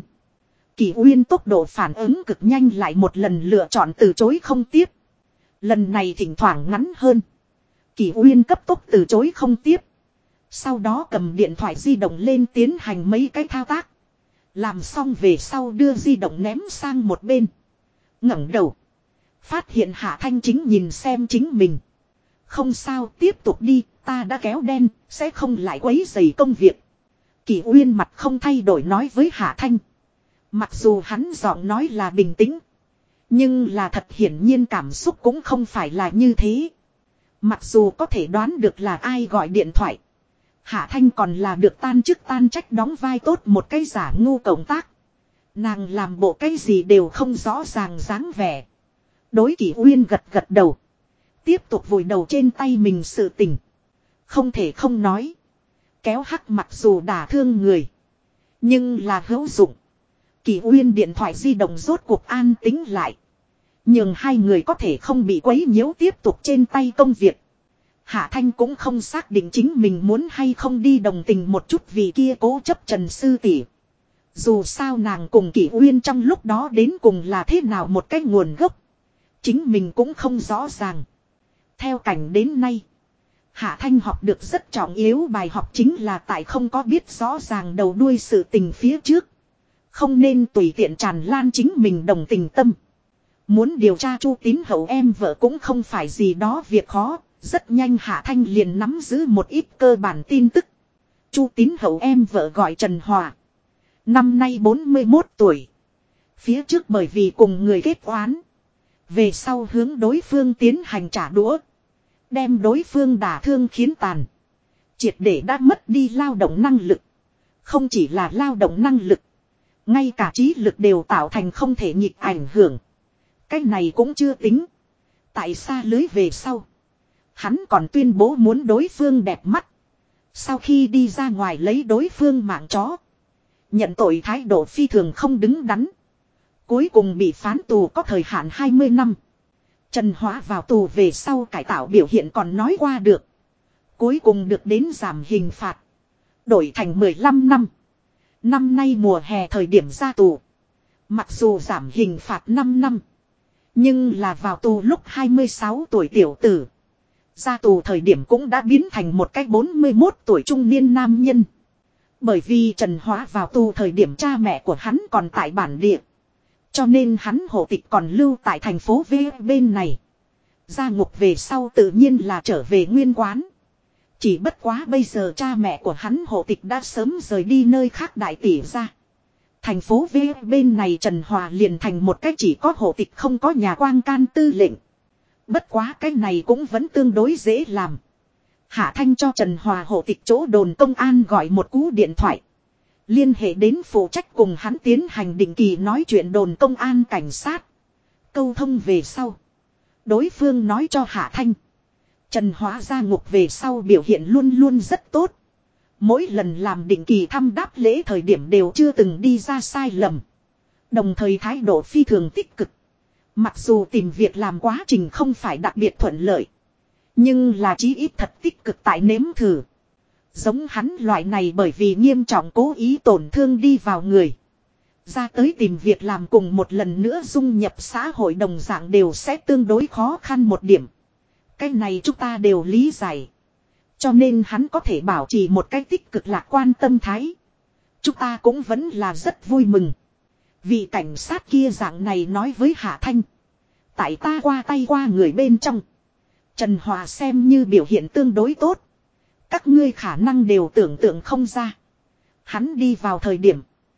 Kỷ Uyên tốc độ phản ứng cực nhanh lại một lần lựa chọn từ chối không tiếp. Lần này thỉnh thoảng ngắn hơn. Kỷ Uyên cấp tốc từ chối không tiếp. Sau đó cầm điện thoại di động lên tiến hành mấy cái thao tác. Làm xong về sau đưa di động ném sang một bên. Ngẩng đầu. Phát hiện Hạ Thanh chính nhìn xem chính mình. Không sao tiếp tục đi, Ta đã kéo đen, sẽ không lại quấy rầy công việc. Kỷ Uyên mặt không thay đổi nói với Hạ Thanh. Mặc dù hắn giọng nói là bình tĩnh. Nhưng là thật hiển nhiên cảm xúc cũng không phải là như thế. Mặc dù có thể đoán được là ai gọi điện thoại. Hạ Thanh còn là được tan chức tan trách đóng vai tốt một cái giả ngu cộng tác. Nàng làm bộ cái gì đều không rõ ràng dáng vẻ. Đối Kỷ Uyên gật gật đầu. Tiếp tục vùi đầu trên tay mình sự tình. Không thể không nói. Kéo hắc mặc dù đả thương người. Nhưng là hữu dụng. Kỷ Uyên điện thoại di động rốt cuộc an tính lại. Nhưng hai người có thể không bị quấy nhiễu tiếp tục trên tay công việc. Hạ Thanh cũng không xác định chính mình muốn hay không đi đồng tình một chút vì kia cố chấp Trần sư tỷ. Dù sao nàng cùng Kỷ Uyên trong lúc đó đến cùng là thế nào một cái nguồn gốc. Chính mình cũng không rõ ràng. Theo cảnh đến nay. Hạ Thanh học được rất trọng yếu bài học chính là tại không có biết rõ ràng đầu đuôi sự tình phía trước. Không nên tùy tiện tràn lan chính mình đồng tình tâm. Muốn điều tra Chu Tín Hậu em vợ cũng không phải gì đó việc khó. Rất nhanh Hạ Thanh liền nắm giữ một ít cơ bản tin tức. Chu Tín Hậu em vợ gọi Trần Hòa. Năm nay 41 tuổi. Phía trước bởi vì cùng người kết oán. Về sau hướng đối phương tiến hành trả đũa. Đem đối phương đả thương khiến tàn. Triệt để đã mất đi lao động năng lực. Không chỉ là lao động năng lực. Ngay cả trí lực đều tạo thành không thể nhịp ảnh hưởng. Cái này cũng chưa tính. Tại xa lưới về sau. Hắn còn tuyên bố muốn đối phương đẹp mắt. Sau khi đi ra ngoài lấy đối phương mạng chó. Nhận tội thái độ phi thường không đứng đắn. Cuối cùng bị phán tù có thời hạn 20 năm. Trần Hóa vào tù về sau cải tạo biểu hiện còn nói qua được. Cuối cùng được đến giảm hình phạt. Đổi thành 15 năm. Năm nay mùa hè thời điểm ra tù. Mặc dù giảm hình phạt 5 năm. Nhưng là vào tù lúc 26 tuổi tiểu tử. Ra tù thời điểm cũng đã biến thành một cái 41 tuổi trung niên nam nhân. Bởi vì Trần Hóa vào tù thời điểm cha mẹ của hắn còn tại bản địa. Cho nên hắn hộ tịch còn lưu tại thành phố V bên này. Ra ngục về sau tự nhiên là trở về nguyên quán. Chỉ bất quá bây giờ cha mẹ của hắn hộ tịch đã sớm rời đi nơi khác đại tỷ ra. Thành phố V bên này Trần Hòa liền thành một cách chỉ có hộ tịch không có nhà quang can tư lệnh. Bất quá cái này cũng vẫn tương đối dễ làm. Hạ Thanh cho Trần Hòa hộ tịch chỗ đồn công an gọi một cú điện thoại. Liên hệ đến phụ trách cùng hắn tiến hành định kỳ nói chuyện đồn công an cảnh sát. Câu thông về sau. Đối phương nói cho Hạ Thanh. Trần Hóa ra ngục về sau biểu hiện luôn luôn rất tốt. Mỗi lần làm định kỳ thăm đáp lễ thời điểm đều chưa từng đi ra sai lầm. Đồng thời thái độ phi thường tích cực. Mặc dù tìm việc làm quá trình không phải đặc biệt thuận lợi. Nhưng là chí ít thật tích cực tại nếm thử. Giống hắn loại này bởi vì nghiêm trọng cố ý tổn thương đi vào người. Ra tới tìm việc làm cùng một lần nữa dung nhập xã hội đồng dạng đều sẽ tương đối khó khăn một điểm. Cái này chúng ta đều lý giải. Cho nên hắn có thể bảo trì một cái tích cực lạc quan tâm thái. Chúng ta cũng vẫn là rất vui mừng. Vị cảnh sát kia dạng này nói với Hạ Thanh. Tại ta qua tay qua người bên trong. Trần Hòa xem như biểu hiện tương đối tốt. Các ngươi khả năng đều tưởng tượng không ra. Hắn đi vào thời điểm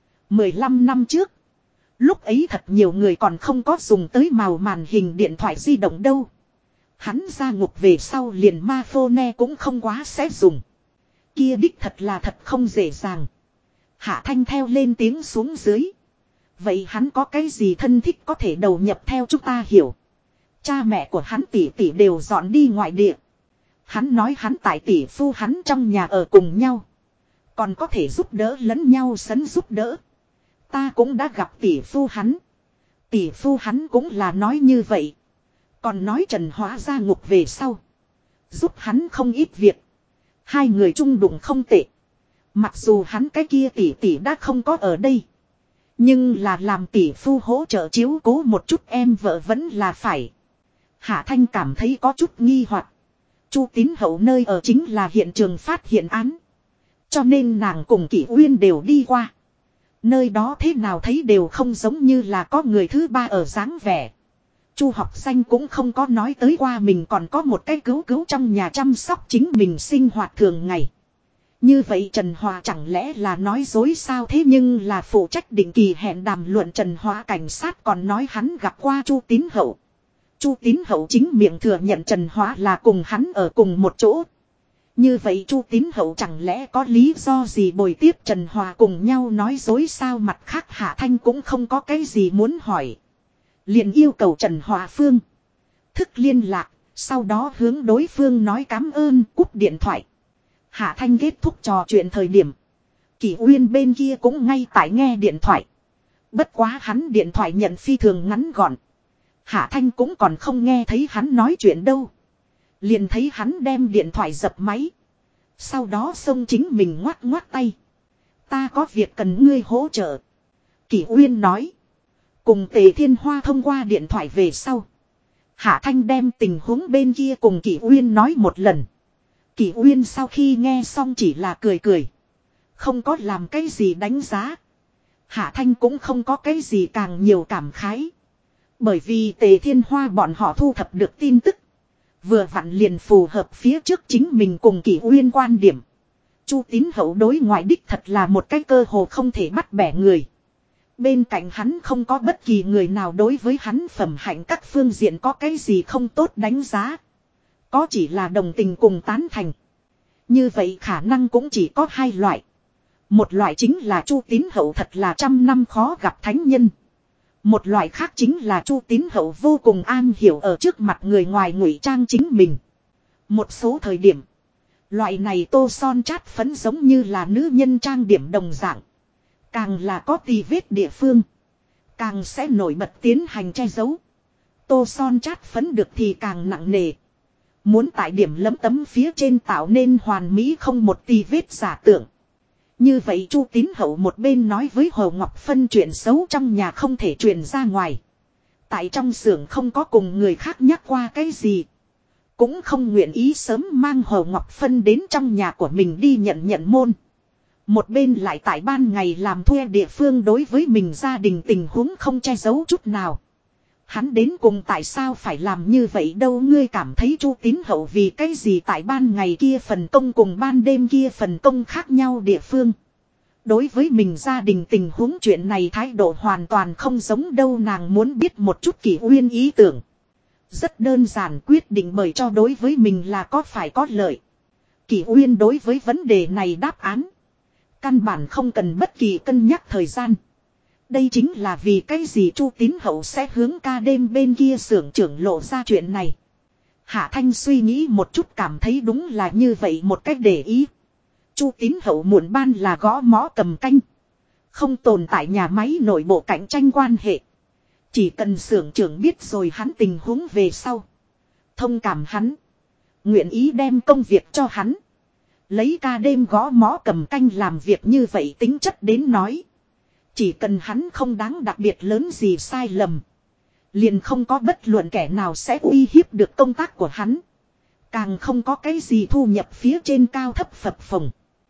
15 năm trước. Lúc ấy thật nhiều người còn không có dùng tới màu màn hình điện thoại di động đâu. Hắn ra ngục về sau liền ma phone cũng không quá sẽ dùng. Kia đích thật là thật không dễ dàng. Hạ Thanh theo lên tiếng xuống dưới. Vậy hắn có cái gì thân thích có thể đầu nhập theo chúng ta hiểu. Cha mẹ của hắn tỷ tỷ đều dọn đi ngoại địa. Hắn nói hắn tại tỷ phu hắn trong nhà ở cùng nhau. Còn có thể giúp đỡ lẫn nhau sấn giúp đỡ. Ta cũng đã gặp tỷ phu hắn. Tỷ phu hắn cũng là nói như vậy. Còn nói Trần Hóa ra ngục về sau. Giúp hắn không ít việc. Hai người chung đụng không tệ. Mặc dù hắn cái kia tỷ tỷ đã không có ở đây. Nhưng là làm tỷ phu hỗ trợ chiếu cố một chút em vợ vẫn là phải. Hạ Thanh cảm thấy có chút nghi hoặc. Chu Tín Hậu nơi ở chính là hiện trường phát hiện án. Cho nên nàng cùng Kỷ Uyên đều đi qua. Nơi đó thế nào thấy đều không giống như là có người thứ ba ở dáng vẻ. Chu học danh cũng không có nói tới qua mình còn có một cái cứu cứu trong nhà chăm sóc chính mình sinh hoạt thường ngày. Như vậy Trần Hòa chẳng lẽ là nói dối sao? Thế nhưng là phụ trách định kỳ hẹn đàm luận Trần Hòa cảnh sát còn nói hắn gặp qua Chu Tín Hậu. Chu Tín Hậu chính miệng thừa nhận Trần Hòa là cùng hắn ở cùng một chỗ. Như vậy Chu Tín Hậu chẳng lẽ có lý do gì bồi tiếp Trần Hòa cùng nhau nói dối sao? Mặt khác Hạ Thanh cũng không có cái gì muốn hỏi. Liền yêu cầu Trần Hòa Phương thức liên lạc, sau đó hướng đối phương nói cảm ơn, cúp điện thoại. Hạ Thanh kết thúc trò chuyện thời điểm, Kỷ Uyên bên kia cũng ngay tại nghe điện thoại. Bất quá hắn điện thoại nhận phi thường ngắn gọn. Hạ Thanh cũng còn không nghe thấy hắn nói chuyện đâu. Liền thấy hắn đem điện thoại dập máy. Sau đó xông chính mình ngoắt ngoắt tay. Ta có việc cần ngươi hỗ trợ. Kỷ Uyên nói. Cùng Tề Thiên Hoa thông qua điện thoại về sau. Hạ Thanh đem tình huống bên kia cùng Kỷ Uyên nói một lần. Kỷ Uyên sau khi nghe xong chỉ là cười cười. Không có làm cái gì đánh giá. Hạ Thanh cũng không có cái gì càng nhiều cảm khái. Bởi vì Tề Thiên Hoa bọn họ thu thập được tin tức. Vừa vặn liền phù hợp phía trước chính mình cùng Kỷ Uyên quan điểm. Chu Tín Hậu đối ngoại đích thật là một cái cơ hồ không thể bắt bẻ người. Bên cạnh hắn không có bất kỳ người nào đối với hắn phẩm hạnh các phương diện có cái gì không tốt đánh giá. Có chỉ là đồng tình cùng tán thành. Như vậy khả năng cũng chỉ có hai loại. Một loại chính là Chu Tín Hậu thật là trăm năm khó gặp thánh nhân. Một loại khác chính là Chu Tín Hậu vô cùng an hiểu ở trước mặt người ngoài ngụy trang chính mình. Một số thời điểm, loại này tô son chát phấn giống như là nữ nhân trang điểm đồng dạng. Càng là có tì vết địa phương, càng sẽ nổi bật tiến hành che giấu. Tô son chát phấn được thì càng nặng nề. Muốn tại điểm lấm tấm phía trên tạo nên hoàn mỹ không một tì vết giả tưởng. Như vậy Chu Tín Hậu một bên nói với Hồ Ngọc Phân chuyện xấu trong nhà không thể truyền ra ngoài. Tại trong xưởng không có cùng người khác nhắc qua cái gì. Cũng không nguyện ý sớm mang Hồ Ngọc Phân đến trong nhà của mình đi nhận môn. Một bên lại tại ban ngày làm thuê địa phương đối với mình gia đình tình huống không che giấu chút nào. Hắn đến cùng tại sao phải làm như vậy đâu? Ngươi cảm thấy Chu Tín Hậu vì cái gì tại ban ngày kia phần công cùng ban đêm kia phần công khác nhau địa phương. Đối với mình gia đình tình huống chuyện này thái độ hoàn toàn không giống đâu. Nàng muốn biết một chút Kỷ Uyên ý tưởng. Rất đơn giản, quyết định bởi cho đối với mình là có phải có lợi. Kỷ Uyên đối với vấn đề này đáp án. Căn bản không cần bất kỳ cân nhắc thời gian. Đây chính là vì cái gì Chu Tín Hậu sẽ hướng ca đêm bên kia xưởng trưởng lộ ra chuyện này. Hạ Thanh suy nghĩ một chút cảm thấy đúng là như vậy một cách để ý. Chu Tín Hậu muộn ban là gõ mõ cầm canh. Không tồn tại nhà máy nội bộ cạnh tranh quan hệ. Chỉ cần xưởng trưởng biết rồi hắn tình huống về sau. Thông cảm hắn. Nguyện ý đem công việc cho hắn. Lấy ca đêm gõ mõ cầm canh làm việc như vậy tính chất đến nói. Chỉ cần hắn không đáng đặc biệt lớn gì sai lầm. Liền không có bất luận kẻ nào sẽ uy hiếp được công tác của hắn. Càng không có cái gì thu nhập phía trên cao thấp phập phồng.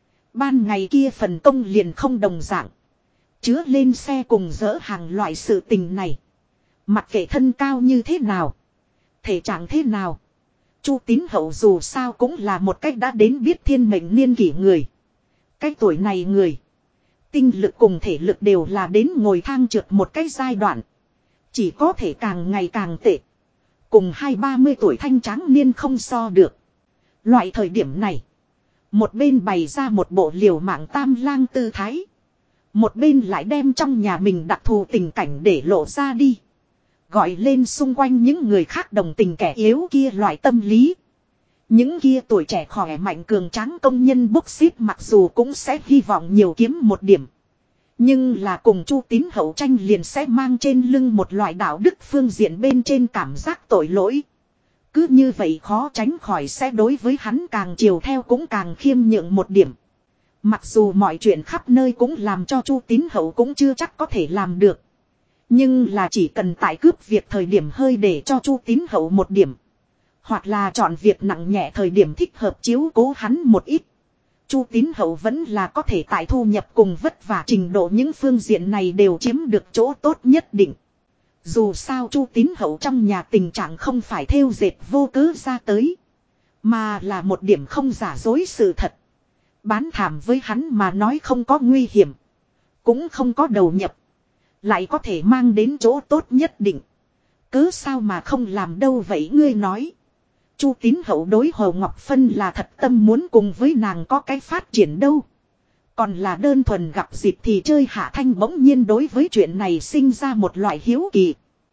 Ban ngày kia phần công liền không đồng dạng. Chứa lên xe cùng dỡ hàng loại sự tình này. Mặc kệ thân cao như thế nào. Thể trạng thế nào. Chu Tín Hậu dù sao cũng là một cách đã đến biết thiên mệnh niên kỷ người. Cái tuổi này người. Tinh lực cùng thể lực đều là đến ngồi thang trượt một cái giai đoạn. Chỉ có thể càng ngày càng tệ. Cùng 20-30 tuổi thanh tráng niên không so được. Loại thời điểm này. Một bên bày ra một bộ liều mạng tam lang tư thái. Một bên lại đem trong nhà mình đặc thù tình cảnh để lộ ra đi. Gọi lên xung quanh những người khác đồng tình kẻ yếu kia loại tâm lý. Những kia tuổi trẻ khỏe mạnh cường tráng công nhân bốc xít mặc dù cũng sẽ hy vọng nhiều kiếm một điểm. Nhưng là cùng Chu Tín Hậu tranh liền sẽ mang trên lưng một loại đạo đức phương diện bên trên cảm giác tội lỗi. Cứ như vậy khó tránh khỏi sẽ đối với hắn càng chiều theo cũng càng khiêm nhượng một điểm. Mặc dù mọi chuyện khắp nơi cũng làm cho Chu Tín Hậu cũng chưa chắc có thể làm được. Nhưng là chỉ cần tại cướp việc thời điểm hơi để cho Chu Tín Hậu một điểm. Hoặc là chọn việc nặng nhẹ thời điểm thích hợp chiếu cố hắn một ít. Chu Tín Hậu vẫn là có thể tại thu nhập cùng vất vả trình độ những phương diện này đều chiếm được chỗ tốt nhất định. Dù sao Chu Tín Hậu trong nhà tình trạng không phải thêu dệt vô cớ ra tới. Mà là một điểm không giả dối sự thật. Bán thảm với hắn mà nói không có nguy hiểm. Cũng không có đầu nhập. Lại có thể mang đến chỗ tốt nhất định. Cớ sao mà không làm đâu vậy ngươi nói. Chu Tín Hậu đối Hồ Ngọc Phân là thật tâm muốn cùng với nàng có cái phát triển đâu. Còn là đơn thuần gặp dịp thì chơi Hạ Thanh bỗng nhiên đối với chuyện này sinh ra một loại hiếu kỳ.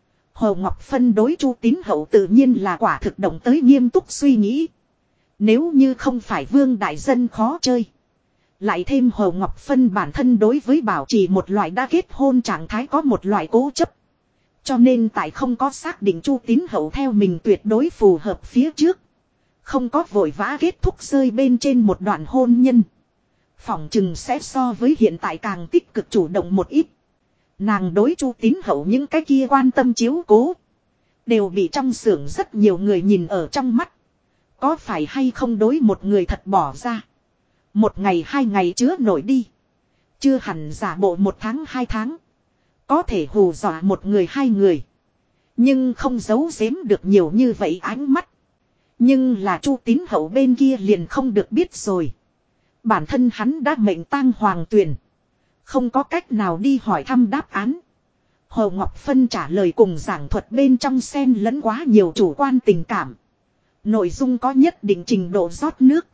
Hồ Ngọc Phân đối Chu Tín Hậu tự nhiên là quả thực động tới nghiêm túc suy nghĩ. Nếu như không phải Vương Đại Dân khó chơi. Lại thêm Hồ Ngọc Phân bản thân đối với bảo trì một loại đã kết hôn trạng thái có một loại cố chấp. Cho nên tại không có xác định Chu Tín Hậu theo mình tuyệt đối phù hợp phía trước. Không có vội vã kết thúc rơi bên trên một đoạn hôn nhân. Phỏng chừng sẽ so với hiện tại càng tích cực chủ động một ít. Nàng đối Chu Tín Hậu những cái kia quan tâm chiếu cố. Đều bị trong xưởng rất nhiều người nhìn ở trong mắt. Có phải hay không đối một người thật bỏ ra. Một ngày 2 ngày chứa nổi đi. Chưa hẳn giả bộ 1 tháng 2 tháng. Có thể hù dọa một người 2 người. Nhưng không giấu giếm được nhiều như vậy ánh mắt. Nhưng là Chu Tín Hậu bên kia liền không được biết rồi. Bản thân hắn đã mệnh tang hoàng tuyền. Không có cách nào đi hỏi thăm đáp án. Hồ Ngọc Phân trả lời cùng giảng thuật bên trong xen lẫn quá nhiều chủ quan tình cảm. Nội dung có nhất định trình độ rót nước.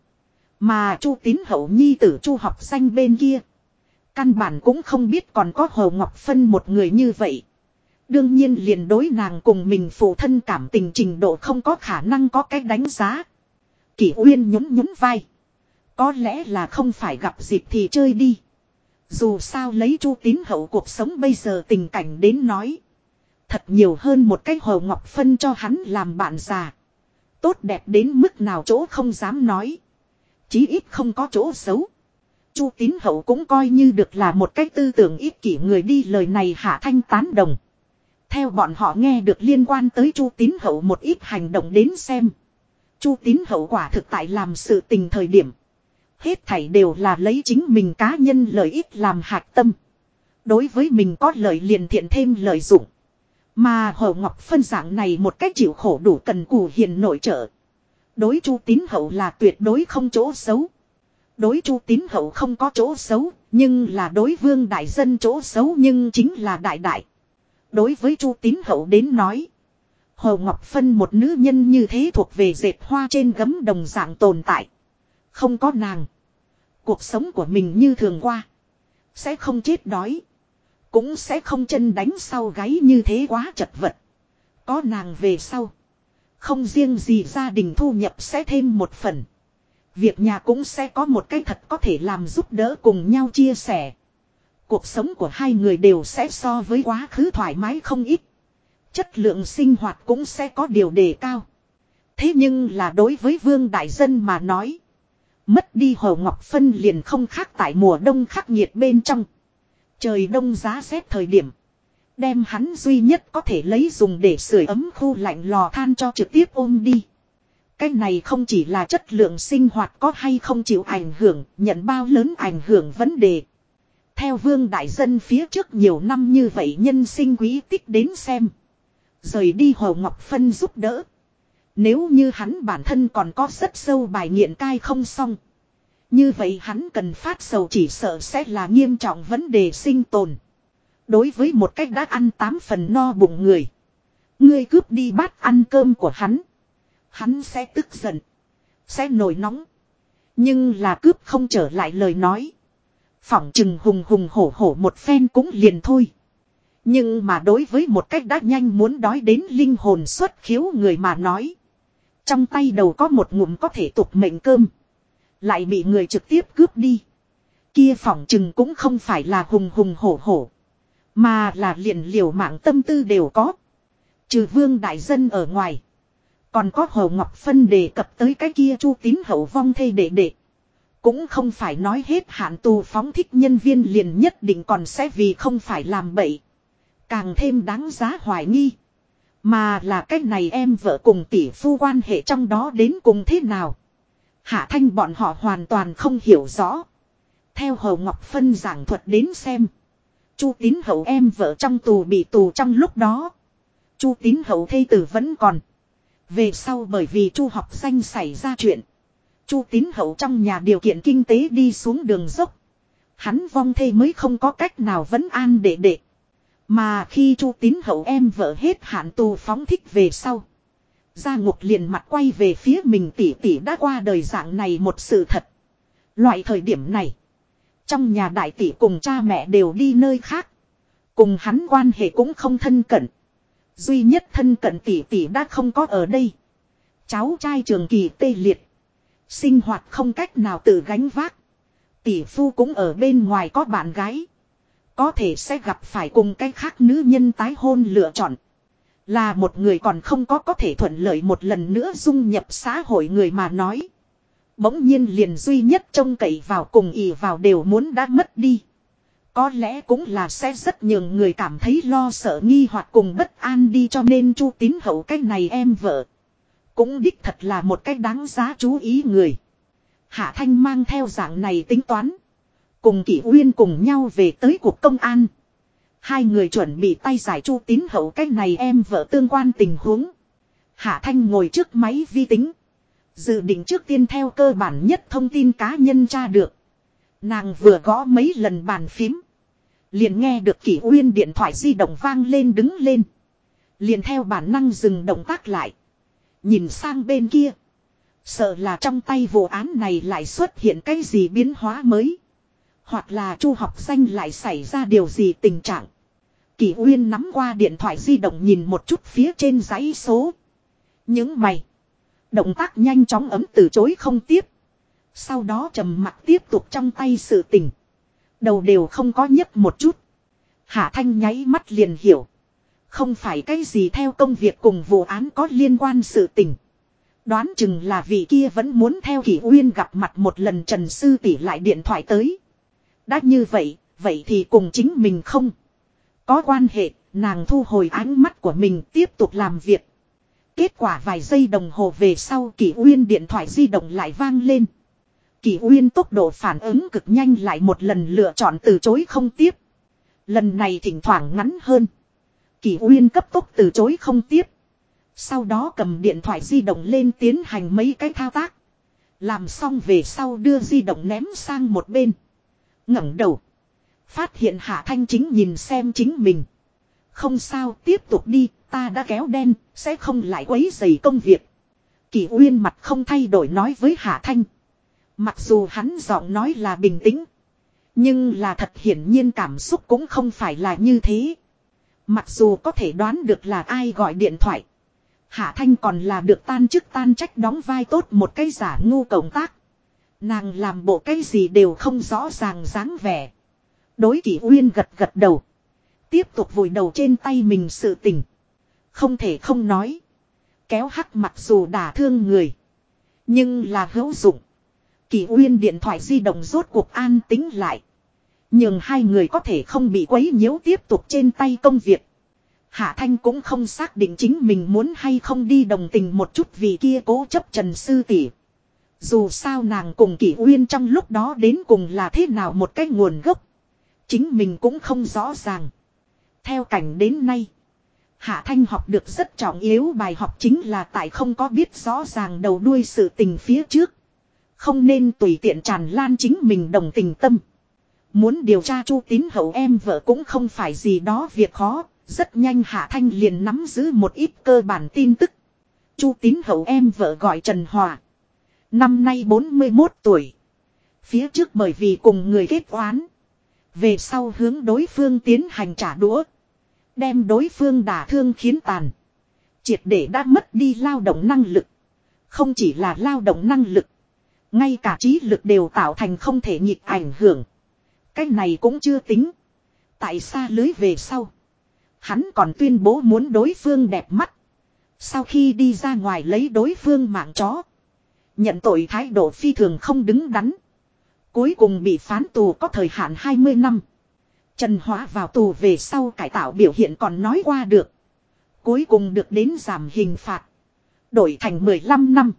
Mà Chu Tín Hậu nhi tử Chu Học Danh bên kia. Căn bản cũng không biết còn có Hồ Ngọc Phân một người như vậy. Đương nhiên liền đối nàng cùng mình phụ thân cảm tình trình độ không có khả năng có cách đánh giá. Kỷ Uyên nhún nhún vai. Có lẽ là không phải gặp dịp thì chơi đi. Dù sao lấy Chu Tín Hậu cuộc sống bây giờ tình cảnh đến nói. Thật nhiều hơn một cái Hồ Ngọc Phân cho hắn làm bạn già. Tốt đẹp đến mức nào chỗ không dám nói. Chí ít không có chỗ xấu. Chu Tín Hậu cũng coi như được là một cái tư tưởng ích kỷ người đi lời này Hạ Thanh tán đồng. Theo bọn họ nghe được liên quan tới Chu Tín Hậu một ít hành động đến xem. Chu Tín Hậu quả thực tại làm sự tình thời điểm. Hết thảy đều là lấy chính mình cá nhân lợi ích làm hạch tâm. Đối với mình có lợi liền thiện thêm lợi dụng. Mà Hồ Ngọc Phân dạng này một cách chịu khổ đủ cần cù hiền nội trợ. Đối Chu Tín Hậu là tuyệt đối không chỗ xấu. Đối Chu Tín Hậu không có chỗ xấu, nhưng là đối Vương Đại Dân chỗ xấu nhưng chính là đại đại. Đối với Chu Tín Hậu đến nói. Hồ Ngọc Phân một nữ nhân như thế thuộc về dệt hoa trên gấm đồng dạng tồn tại. Không có nàng. Cuộc sống của mình như thường qua. Sẽ không chết đói. Cũng sẽ không chân đánh sau gáy như thế quá chật vật. Có nàng về sau. Không riêng gì gia đình thu nhập sẽ thêm một phần. Việc nhà cũng sẽ có một cái thật có thể làm giúp đỡ cùng nhau chia sẻ. Cuộc sống của hai người đều sẽ so với quá khứ thoải mái không ít. Chất lượng sinh hoạt cũng sẽ có điều đề cao. Thế nhưng là đối với Vương Đại Dân mà nói. Mất đi Hồ Ngọc Phân liền không khác tại mùa đông khắc nghiệt bên trong. Trời đông giá rét thời điểm. Đem hắn duy nhất có thể lấy dùng để sưởi ấm khu lạnh lò than cho trực tiếp ôm đi. Cái này không chỉ là chất lượng sinh hoạt có hay không chịu ảnh hưởng, nhận bao lớn ảnh hưởng vấn đề. Theo Vương Đại Dân phía trước nhiều năm như vậy nhân sinh quý tích đến xem. Rời đi Hồ Ngọc Phân giúp đỡ. Nếu như hắn bản thân còn có rất sâu bài nghiện cai không xong. Như vậy hắn cần phát sầu chỉ sợ sẽ là nghiêm trọng vấn đề sinh tồn. Đối với một cách đã ăn 8 phần no bụng người. Ngươi cướp đi bát ăn cơm của hắn. Hắn sẽ tức giận. Sẽ nổi nóng. Nhưng là cướp không trở lại lời nói. Phỏng chừng hùng hùng hổ hổ một phen cũng liền thôi. Nhưng mà đối với một cách đã nhanh muốn đói đến linh hồn xuất khiếu người mà nói. Trong tay đầu có một ngụm có thể tục mệnh cơm. Lại bị người trực tiếp cướp đi. Kia phỏng chừng cũng không phải là hùng hùng hổ hổ. Mà là liền liều mạng tâm tư đều có. Trừ Vương Đại Dân ở ngoài. Còn có Hồ Ngọc Phân đề cập tới cái kia Chu Tín Hậu vong thê đệ. Cũng không phải nói hết hạn tù phóng thích nhân viên liền nhất định còn sẽ vì không phải làm bậy. Càng thêm đáng giá hoài nghi. Mà là cách này em vợ cùng tỷ phu quan hệ trong đó đến cùng thế nào. Hạ Thanh bọn họ hoàn toàn không hiểu rõ. Theo Hồ Ngọc Phân giảng thuật đến xem. Chu Tín Hậu em vợ trong tù bị tù trong lúc đó. Chu Tín Hậu thê tử vẫn còn. Về sau bởi vì Chu Học Danh xảy ra chuyện. Chu Tín Hậu trong nhà điều kiện kinh tế đi xuống đường dốc. Hắn vong thê mới không có cách nào vấn an đệ đệ. Mà khi Chu Tín Hậu em vợ hết hạn tù phóng thích về sau. Gia Ngục liền mặt quay về phía mình tỷ tỷ đã qua đời dạng này một sự thật. Loại thời điểm này. Trong nhà đại tỷ cùng cha mẹ đều đi nơi khác. Cùng hắn quan hệ cũng không thân cận. Duy nhất thân cận tỷ tỷ đã không có ở đây. Cháu trai Trường Kỳ tê liệt. Sinh hoạt không cách nào tự gánh vác. Tỷ phu cũng ở bên ngoài có bạn gái. Có thể sẽ gặp phải cùng cái khác nữ nhân tái hôn lựa chọn. Là một người còn không có thể thuận lợi một lần nữa dung nhập xã hội người mà nói. Bỗng nhiên liền duy nhất trông cậy vào cùng ỷ vào đều muốn đã mất đi. Có lẽ cũng là sẽ rất nhường người cảm thấy lo sợ nghi hoặc cùng bất an đi, cho nên Chu Tín Hậu cái này em vợ. Cũng đích thật là một cái đáng giá chú ý người. Hạ Thanh mang theo dạng này tính toán. Cùng Kỷ Uyên cùng nhau về tới cuộc công an. Hai người chuẩn bị tay giải Chu Tín Hậu cái này em vợ tương quan tình huống. Hạ Thanh ngồi trước máy vi tính. Dự định trước tiên theo cơ bản nhất thông tin cá nhân tra được. Nàng vừa gõ mấy lần bàn phím. Liền nghe được Kỷ Uyên điện thoại di động vang lên, đứng lên. Liền theo bản năng dừng động tác lại. Nhìn sang bên kia. Sợ là trong tay vụ án này lại xuất hiện cái gì biến hóa mới. Hoặc là Chu Học Danh lại xảy ra điều gì tình trạng. Kỷ Uyên nắm qua điện thoại di động nhìn một chút phía trên dãy số. Những mày. Động tác nhanh chóng ấm từ chối không tiếp. Sau đó trầm mặc tiếp tục trong tay sự tình. Đầu đều không có nhấc một chút. Hạ Thanh nháy mắt liền hiểu. Không phải cái gì theo công việc cùng vụ án có liên quan sự tình. Đoán chừng là vị kia vẫn muốn theo Kỷ Uyên gặp mặt một lần, Trần Sư tỷ lại điện thoại tới. Đã như vậy, vậy thì cùng chính mình không có quan hệ. Nàng thu hồi ánh mắt của mình tiếp tục làm việc. Kết quả vài giây đồng hồ về sau Kỷ Uyên điện thoại di động lại vang lên. Kỷ Uyên tốc độ phản ứng cực nhanh, lại một lần lựa chọn từ chối không tiếp. Lần này thỉnh thoảng ngắn hơn. Kỷ Uyên cấp tốc từ chối không tiếp. Sau đó cầm điện thoại di động lên tiến hành mấy cái thao tác. Làm xong về sau đưa di động ném sang một bên. Ngẩng đầu. Phát hiện Hạ Thanh chính nhìn xem chính mình. Không sao, tiếp tục đi, ta đã kéo đen, sẽ không lại quấy rầy công việc. Kỷ Uyên mặt không thay đổi nói với Hạ Thanh. Mặc dù hắn giọng nói là bình tĩnh. Nhưng là thật hiển nhiên cảm xúc cũng không phải là như thế. Mặc dù có thể đoán được là ai gọi điện thoại. Hạ Thanh còn là được tan chức tan trách đóng vai tốt một cái giả ngu cộng tác. Nàng làm bộ cái gì đều không rõ ràng dáng vẻ. Đối Kỷ Uyên gật gật đầu. Tiếp tục vùi đầu trên tay mình sự tình. Không thể không nói. Kéo hắc mặc dù đả thương người. Nhưng là hữu dụng. Kỷ Uyên điện thoại di động rốt cuộc an tĩnh lại. Nhưng hai người có thể không bị quấy nhiễu tiếp tục trên tay công việc. Hạ Thanh cũng không xác định chính mình muốn hay không đi đồng tình một chút vì kia cố chấp Trần Sư tỷ. Dù sao nàng cùng Kỷ Uyên trong lúc đó đến cùng là thế nào một cái nguồn gốc. Chính mình cũng không rõ ràng. Theo cảnh đến nay. Hạ Thanh học được rất trọng yếu bài học, chính là tại không có biết rõ ràng đầu đuôi sự tình phía trước. Không nên tùy tiện tràn lan chính mình đồng tình tâm. Muốn điều tra Chu Tín Hậu em vợ cũng không phải gì đó việc khó. Rất nhanh Hạ Thanh liền nắm giữ một ít cơ bản tin tức. Chu Tín Hậu em vợ gọi Trần Hòa. Năm nay 41 tuổi. Phía trước bởi vì cùng người kết oán. Về sau hướng đối phương tiến hành trả đũa. Đem đối phương đả thương khiến tàn. Triệt để đã mất đi lao động năng lực. Không chỉ là lao động năng lực. Ngay cả trí lực đều tạo thành không thể nhịp ảnh hưởng. Cái này cũng chưa tính. Tại xa lưới về sau. Hắn còn tuyên bố muốn đối phương đẹp mắt. Sau khi đi ra ngoài lấy đối phương mạng chó. Nhận tội thái độ phi thường không đứng đắn. Cuối cùng bị phán tù có thời hạn 20 năm. Trần Hóa vào tù về sau cải tạo biểu hiện còn nói qua được. Cuối cùng được đến giảm hình phạt. Đổi thành 15 năm.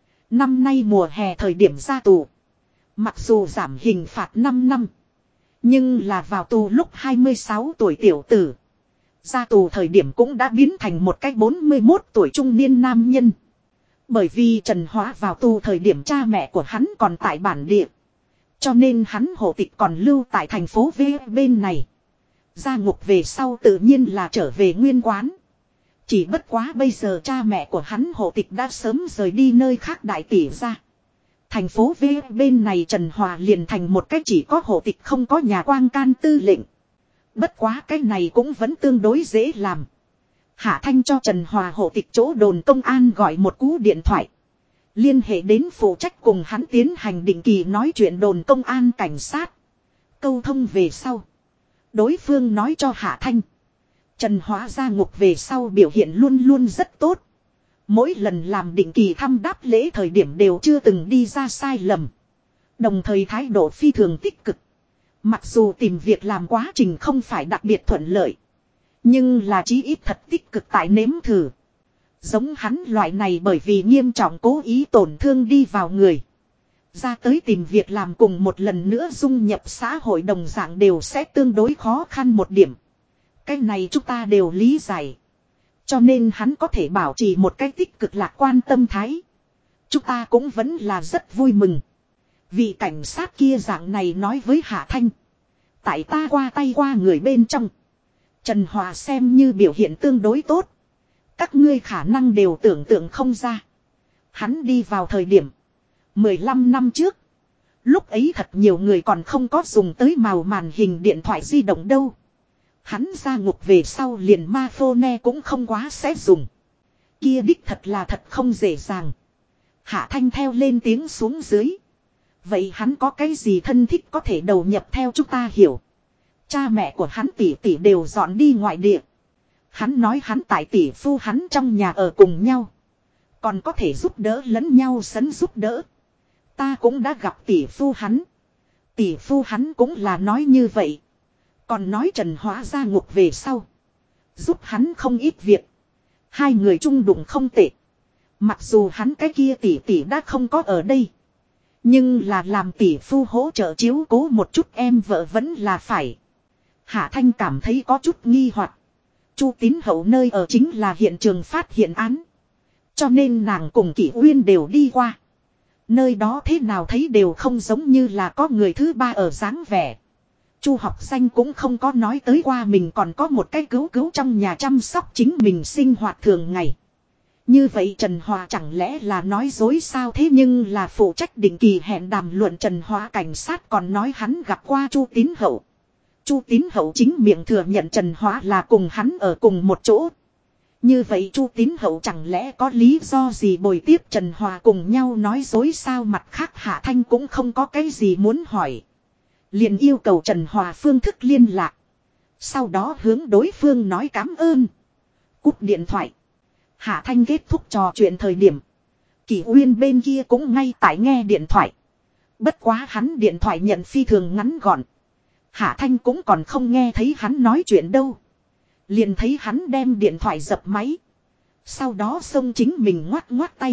Năm nay mùa hè thời điểm ra tù. Mặc dù giảm hình phạt 5 năm. Nhưng là vào tù lúc 26 tuổi tiểu tử. Ra tù thời điểm cũng đã biến thành một cái 41 tuổi trung niên nam nhân. Bởi vì Trần Hóa vào tù thời điểm cha mẹ của hắn còn tại bản địa. Cho nên hắn hộ tịch còn lưu tại thành phố V bên này. Ra ngục về sau tự nhiên là trở về nguyên quán. Chỉ bất quá bây giờ cha mẹ của hắn hộ tịch đã sớm rời đi nơi khác đại tỷ ra. Thành phố V bên này Trần Hòa liền thành một cách chỉ có hộ tịch không có nhà quang can tư lệnh. Bất quá cái này cũng vẫn tương đối dễ làm. Hạ Thanh cho Trần Hòa hộ tịch chỗ đồn công an gọi một cú điện thoại. Liên hệ đến phụ trách cùng hắn tiến hành định kỳ nói chuyện đồn công an cảnh sát. Câu thông về sau. Đối phương nói cho Hạ Thanh. Trần Hóa ra ngục về sau biểu hiện luôn luôn rất tốt. Mỗi lần làm định kỳ thăm đáp lễ thời điểm đều chưa từng đi ra sai lầm. Đồng thời thái độ phi thường tích cực. Mặc dù tìm việc làm quá trình không phải đặc biệt thuận lợi. Nhưng là chí ít thật tích cực tại nếm thử. Giống hắn loại này bởi vì nghiêm trọng cố ý tổn thương đi vào người. Ra tới tìm việc làm cùng một lần nữa dung nhập xã hội đồng dạng đều sẽ tương đối khó khăn một điểm. Cái này chúng ta đều lý giải. Cho nên hắn có thể bảo trì một cái tích cực lạc quan tâm thái. Chúng ta cũng vẫn là rất vui mừng. Vị cảnh sát kia dạng này nói với Hạ Thanh. Tại ta qua tay qua người bên trong. Trần Hòa xem như biểu hiện tương đối tốt. Các ngươi khả năng đều tưởng tượng không ra. Hắn đi vào thời điểm 15 năm trước. Lúc ấy thật nhiều người còn không có dùng tới màu màn hình điện thoại di động đâu. Hắn ra ngục về sau liền ma phone cũng không quá sẽ dùng. Kia đích thật là thật không dễ dàng. Hạ Thanh theo lên tiếng xuống dưới. Vậy hắn có cái gì thân thích có thể đầu nhập theo chúng ta hiểu. Cha mẹ của hắn tỷ tỷ đều dọn đi ngoại địa. Hắn nói hắn tại tỷ phu hắn trong nhà ở cùng nhau. Còn có thể giúp đỡ lẫn nhau sấn giúp đỡ. Ta cũng đã gặp tỷ phu hắn. Tỷ phu hắn cũng là nói như vậy. Còn nói Trần Hóa ra ngục về sau. Giúp hắn không ít việc. Hai người chung đụng không tệ. Mặc dù hắn cái kia tỷ tỷ đã không có ở đây. Nhưng là làm tỷ phu hỗ trợ chiếu cố một chút em vợ vẫn là phải. Hạ Thanh cảm thấy có chút nghi hoặc. Chu Tín Hậu nơi ở chính là hiện trường phát hiện án. Cho nên nàng cùng Kỷ Uyên đều đi qua. Nơi đó thế nào thấy đều không giống như là có người thứ ba ở dáng vẻ. Chu Học Danh cũng không có nói tới qua mình còn có một cái cứu trong nhà chăm sóc chính mình sinh hoạt thường ngày. Như vậy Trần Hòa chẳng lẽ là nói dối sao thế nhưng là phụ trách định kỳ hẹn đàm luận Trần Hòa cảnh sát còn nói hắn gặp qua Chu Tín Hậu. Chu Tín Hậu chính miệng thừa nhận Trần Hóa là cùng hắn ở cùng một chỗ. Như vậy Chu Tín Hậu chẳng lẽ có lý do gì bồi tiếp Trần Hòa cùng nhau nói dối sao mặt khác Hạ Thanh cũng không có cái gì muốn hỏi. Liền yêu cầu Trần Hòa phương thức liên lạc. Sau đó hướng đối phương nói cảm ơn. Cúp điện thoại. Hạ Thanh kết thúc trò chuyện thời điểm. Kỷ Uyên bên kia cũng ngay tại nghe điện thoại. Bất quá hắn điện thoại nhận phi thường ngắn gọn. Hạ Thanh cũng còn không nghe thấy hắn nói chuyện đâu. Liền thấy hắn đem điện thoại dập máy. Sau đó xông chính mình ngoắt ngoắt tay.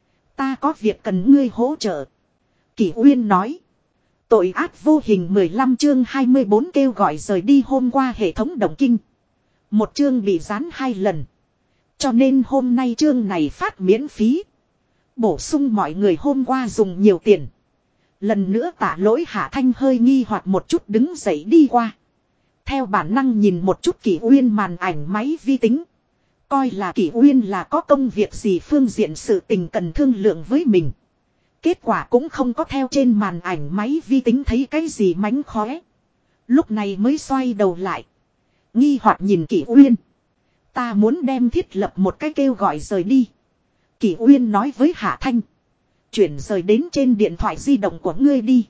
Ta có việc cần ngươi hỗ trợ. Kỷ Uyên nói. Tội ác vô hình 15 chương 24 kêu gọi rời đi hôm qua hệ thống động kinh. Một chương bị dán 2 lần. Cho nên hôm nay chương này phát miễn phí. Bổ sung mọi người hôm qua dùng nhiều tiền. Lần nữa tạ lỗi Hạ Thanh hơi nghi hoặc một chút đứng dậy đi qua. Theo bản năng nhìn một chút Kỷ Uyên màn ảnh máy vi tính. Coi là Kỷ Uyên là có công việc gì phương diện sự tình cần thương lượng với mình. Kết quả cũng không có theo trên màn ảnh máy vi tính thấy cái gì mánh khóe. Lúc này mới xoay đầu lại. Nghi hoặc nhìn Kỷ Uyên. Ta muốn đem thiết lập một cái kêu gọi rời đi. Kỷ Uyên nói với Hạ Thanh. Chuyển rời đến trên điện thoại di động của ngươi đi.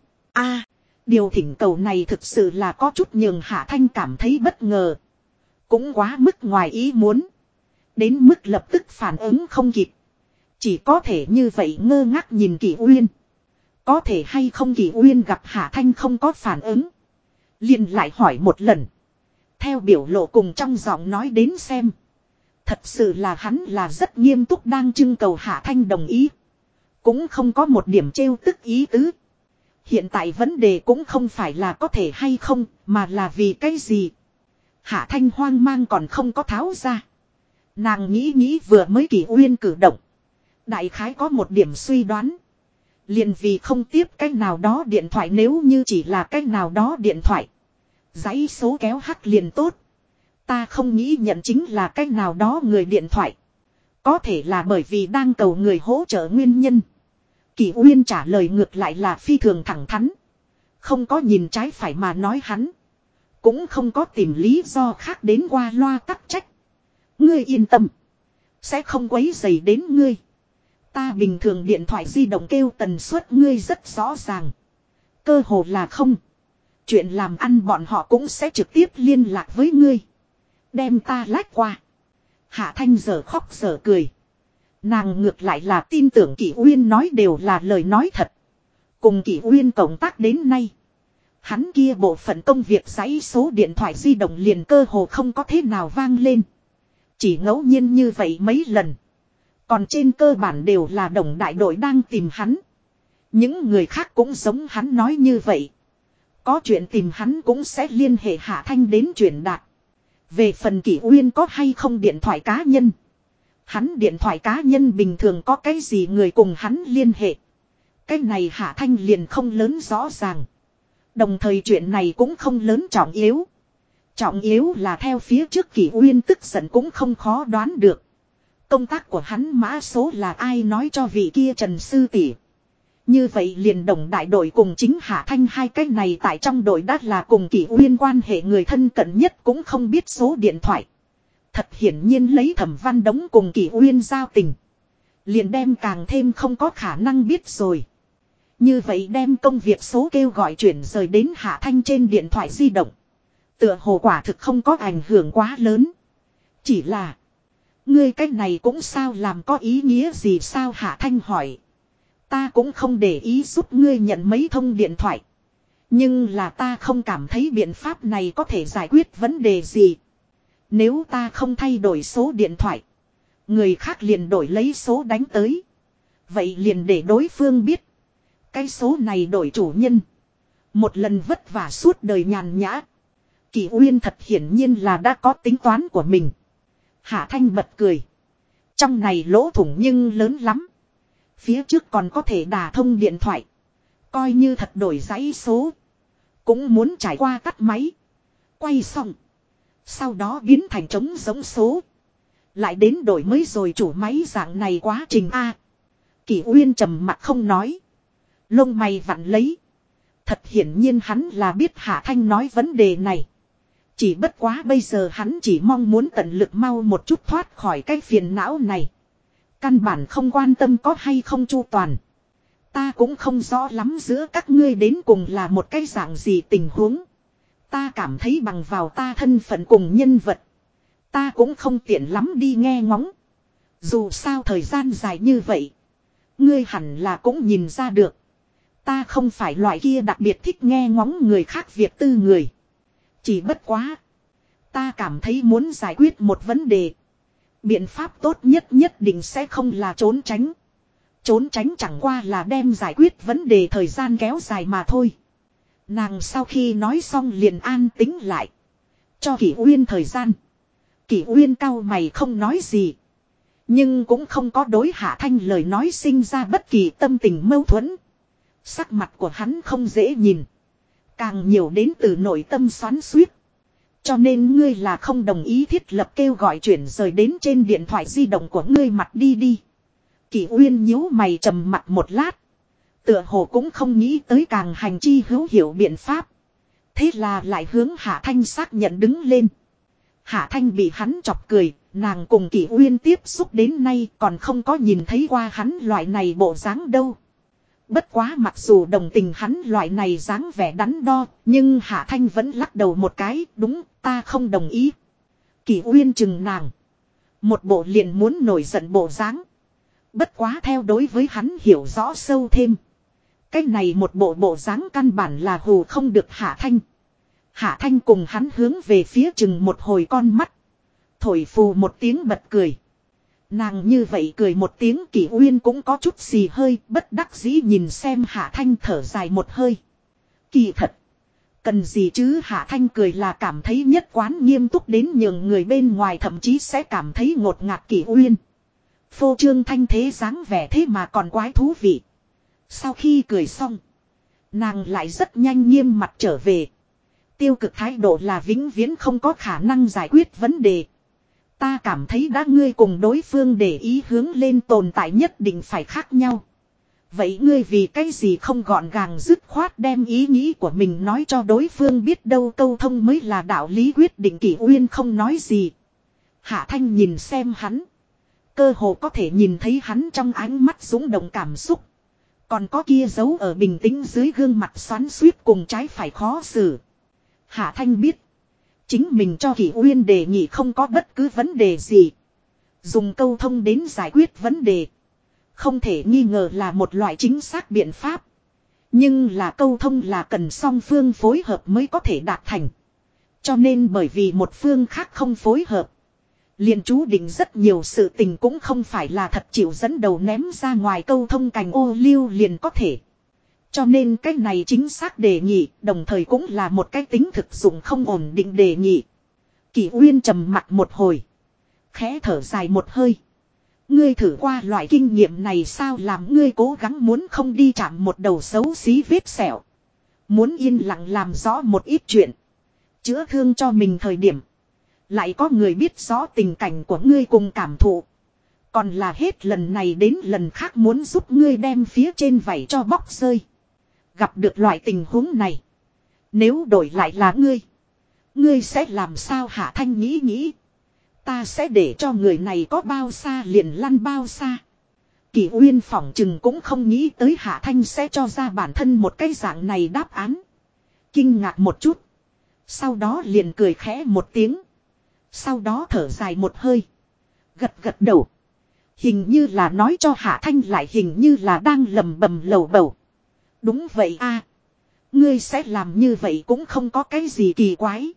Điều thỉnh cầu này thực sự là có chút nhường Hạ Thanh cảm thấy bất ngờ. Cũng quá mức ngoài ý muốn. Đến mức lập tức phản ứng không kịp. Chỉ có thể như vậy ngơ ngác nhìn Kỷ Uyên. Có thể hay không Kỷ Uyên gặp Hạ Thanh không có phản ứng. Liền lại hỏi một lần. Theo biểu lộ cùng trong giọng nói đến xem. Thật sự là hắn là rất nghiêm túc đang trưng cầu Hạ Thanh đồng ý. Cũng không có một điểm trêu tức ý tứ. Hiện tại vấn đề cũng không phải là có thể hay không, mà là vì cái gì. Hạ Thanh hoang mang còn không có tháo ra. Nàng nghĩ vừa mới Kỷ Uyên cử động. Đại khái có một điểm suy đoán. Liền vì không tiếp cách nào đó điện thoại, nếu như chỉ là cách nào đó điện thoại. Dãy số kéo hắc liền tốt. Ta không nghĩ nhận chính là cách nào đó người điện thoại. Có thể là bởi vì đang cầu người hỗ trợ nguyên nhân. Kỷ Uyên trả lời ngược lại là phi thường thẳng thắn. Không có nhìn trái phải mà nói hắn. Cũng không có tìm lý do khác đến qua loa tắc trách. Ngươi yên tâm. Sẽ không quấy rầy đến ngươi. Ta bình thường điện thoại di động kêu tần suất ngươi rất rõ ràng. Cơ hồ là không. Chuyện làm ăn bọn họ cũng sẽ trực tiếp liên lạc với ngươi. Đem ta lách qua. Hạ Thanh giờ khóc giờ cười. Nàng ngược lại là tin tưởng Kỷ Uyên nói đều là lời nói thật. Cùng Kỷ Uyên cộng tác đến nay. Hắn kia bộ phận công việc dãy số điện thoại di động liền cơ hồ không có thế nào vang lên. Chỉ ngẫu nhiên như vậy mấy lần. Còn trên cơ bản đều là đồng đại đội đang tìm hắn. Những người khác cũng giống hắn nói như vậy. Có chuyện tìm hắn cũng sẽ liên hệ Hạ Thanh đến truyền đạt. Về phần Kỷ Uyên có hay không điện thoại cá nhân. Hắn điện thoại cá nhân bình thường có cái gì người cùng hắn liên hệ. Cái này Hạ Thanh liền không lớn rõ ràng. Đồng thời chuyện này cũng không lớn trọng yếu. Trọng yếu là theo phía trước Kỷ Uyên tức giận cũng không khó đoán được. Công tác của hắn mã số là ai nói cho vị kia Trần Sư tỷ. Như vậy liền đồng đại đội cùng chính Hạ Thanh hai cái này tại trong đội đã là cùng Kỷ Uyên quan hệ người thân cận nhất cũng không biết số điện thoại. Thật hiển nhiên lấy Thẩm Văn Đống cùng Kỷ Uyên giao tình. Liền đem càng thêm không có khả năng biết rồi. Như vậy đem công việc số kêu gọi chuyển rời đến Hạ Thanh trên điện thoại di động. Tựa hồ quả thực không có ảnh hưởng quá lớn. Chỉ là. Ngươi cách này cũng sao làm có ý nghĩa gì sao Hạ Thanh hỏi. Ta cũng không để ý giúp ngươi nhận mấy thông điện thoại. Nhưng là ta không cảm thấy biện pháp này có thể giải quyết vấn đề gì. Nếu ta không thay đổi số điện thoại. Người khác liền đổi lấy số đánh tới. Vậy liền để đối phương biết. Cái số này đổi chủ nhân. Một lần vất vả suốt đời nhàn nhã. Kỷ Uyên thật hiển nhiên là đã có tính toán của mình. Hạ Thanh bật cười. Trong này lỗ thủng nhưng lớn lắm. Phía trước còn có thể đả thông điện thoại. Coi như thật đổi dãy số. Cũng muốn trải qua tắt máy. Quay xong. Sau đó biến thành trống giống số. Lại đến đổi mới rồi chủ máy dạng này quá trình A. Kỷ Uyên trầm mặt không nói. Lông mày vặn lấy. Thật hiển nhiên hắn là biết Hạ Thanh nói vấn đề này. Chỉ bất quá bây giờ hắn chỉ mong muốn tận lực mau một chút thoát khỏi cái phiền não này. Căn bản không quan tâm có hay không chu toàn. Ta cũng không rõ lắm giữa các ngươi đến cùng là một cái dạng gì tình huống. Ta cảm thấy bằng vào ta thân phận cùng nhân vật. Ta cũng không tiện lắm đi nghe ngóng. Dù sao thời gian dài như vậy. Ngươi hẳn là cũng nhìn ra được. Ta không phải loại kia đặc biệt thích nghe ngóng người khác việc tư người. Chỉ bất quá. Ta cảm thấy muốn giải quyết một vấn đề. Biện pháp tốt nhất nhất định sẽ không là trốn tránh. Trốn tránh chẳng qua là đem giải quyết vấn đề thời gian kéo dài mà thôi. Nàng sau khi nói xong liền an tĩnh lại. Cho Kỷ Uyên thời gian. Kỷ Uyên cau mày không nói gì. Nhưng cũng không có đối Hạ Thanh lời nói sinh ra bất kỳ tâm tình mâu thuẫn. Sắc mặt của hắn không dễ nhìn. Càng nhiều đến từ nội tâm xoắn xuýt. Cho nên ngươi là không đồng ý thiết lập kêu gọi chuyển rời đến trên điện thoại di động của ngươi mặt đi. Kỷ Uyên nhíu mày trầm mặt một lát. Tựa hồ cũng không nghĩ tới càng hành chi hữu hiệu biện pháp. Thế là lại hướng Hạ Thanh xác nhận đứng lên. Hạ Thanh bị hắn chọc cười, nàng cùng Kỷ Uyên tiếp xúc đến nay còn không có nhìn thấy qua hắn loại này bộ dáng đâu. Bất quá mặc dù đồng tình hắn loại này dáng vẻ đắn đo, nhưng Hạ Thanh vẫn lắc đầu một cái, đúng, ta không đồng ý. Kỷ Uyên chừng nàng. Một bộ liền muốn nổi giận bộ dáng. Bất quá theo đối với hắn hiểu rõ sâu thêm. Cái này một bộ dáng căn bản là hù không được Hạ Thanh. Hạ Thanh cùng hắn hướng về phía chừng một hồi con mắt. Thổi phù một tiếng bật cười. Nàng như vậy cười một tiếng Kỷ Uyên cũng có chút xì hơi bất đắc dĩ nhìn xem Hạ Thanh thở dài một hơi. Kỳ thật. Cần gì chứ, Hạ Thanh cười là cảm thấy nhất quán nghiêm túc đến nhường người bên ngoài thậm chí sẽ cảm thấy ngột ngạt. Kỷ Uyên phô trương thanh thế dáng vẻ thế mà còn quái thú vị. Sau khi cười xong, nàng lại rất nhanh nghiêm mặt trở về. Tiêu cực thái độ là vĩnh viễn không có khả năng giải quyết vấn đề. Ta cảm thấy đã ngươi cùng đối phương để ý hướng lên tồn tại nhất định phải khác nhau. Vậy ngươi vì cái gì không gọn gàng dứt khoát đem ý nghĩ của mình nói cho đối phương biết, đâu câu thông mới là đạo lý quyết định. Kỷ Uyên không nói gì. Hạ Thanh nhìn xem hắn. Cơ hồ có thể nhìn thấy hắn trong ánh mắt dũng động cảm xúc. Còn có kia giấu ở bình tĩnh dưới gương mặt xoắn xuýt cùng trái phải khó xử. Hạ Thanh biết. Chính mình cho Kỷ Uyên đề nghị không có bất cứ vấn đề gì. Dùng câu thông đến giải quyết vấn đề. Không thể nghi ngờ là một loại chính xác biện pháp. Nhưng là câu thông là cần song phương phối hợp mới có thể đạt thành. Cho nên bởi vì một phương khác không phối hợp, liền chú định rất nhiều sự tình cũng không phải là thật chịu dẫn đầu ném ra ngoài câu thông cành ô liu liền có thể. Cho nên cái này chính xác đề nghị, đồng thời cũng là một cái tính thực dụng không ổn định đề nghị. Kỷ Uyên trầm mặt một hồi, khẽ thở dài một hơi. Ngươi thử qua loại kinh nghiệm này sao, làm ngươi cố gắng muốn không đi chạm một đầu xấu xí vết sẹo. Muốn yên lặng làm rõ một ít chuyện. Chữa thương cho mình thời điểm. Lại có người biết rõ tình cảnh của ngươi cùng cảm thụ. Còn là hết lần này đến lần khác muốn giúp ngươi đem phía trên vảy cho bóc rơi. Gặp được loại tình huống này, nếu đổi lại là ngươi sẽ làm sao? Hạ Thanh nghĩ nghĩ. Ta sẽ để cho người này có bao xa liền lăn bao xa. Kỷ Uyên phỏng chừng cũng không nghĩ tới Hạ Thanh sẽ cho ra bản thân một cái dạng này đáp án. Kinh ngạc một chút. Sau đó liền cười khẽ một tiếng. Sau đó thở dài một hơi. Gật gật đầu. Hình như là nói cho Hạ Thanh, lại hình như là đang lầm bầm lầu bầu. Đúng vậy a, ngươi sẽ làm như vậy cũng không có cái gì kỳ quái.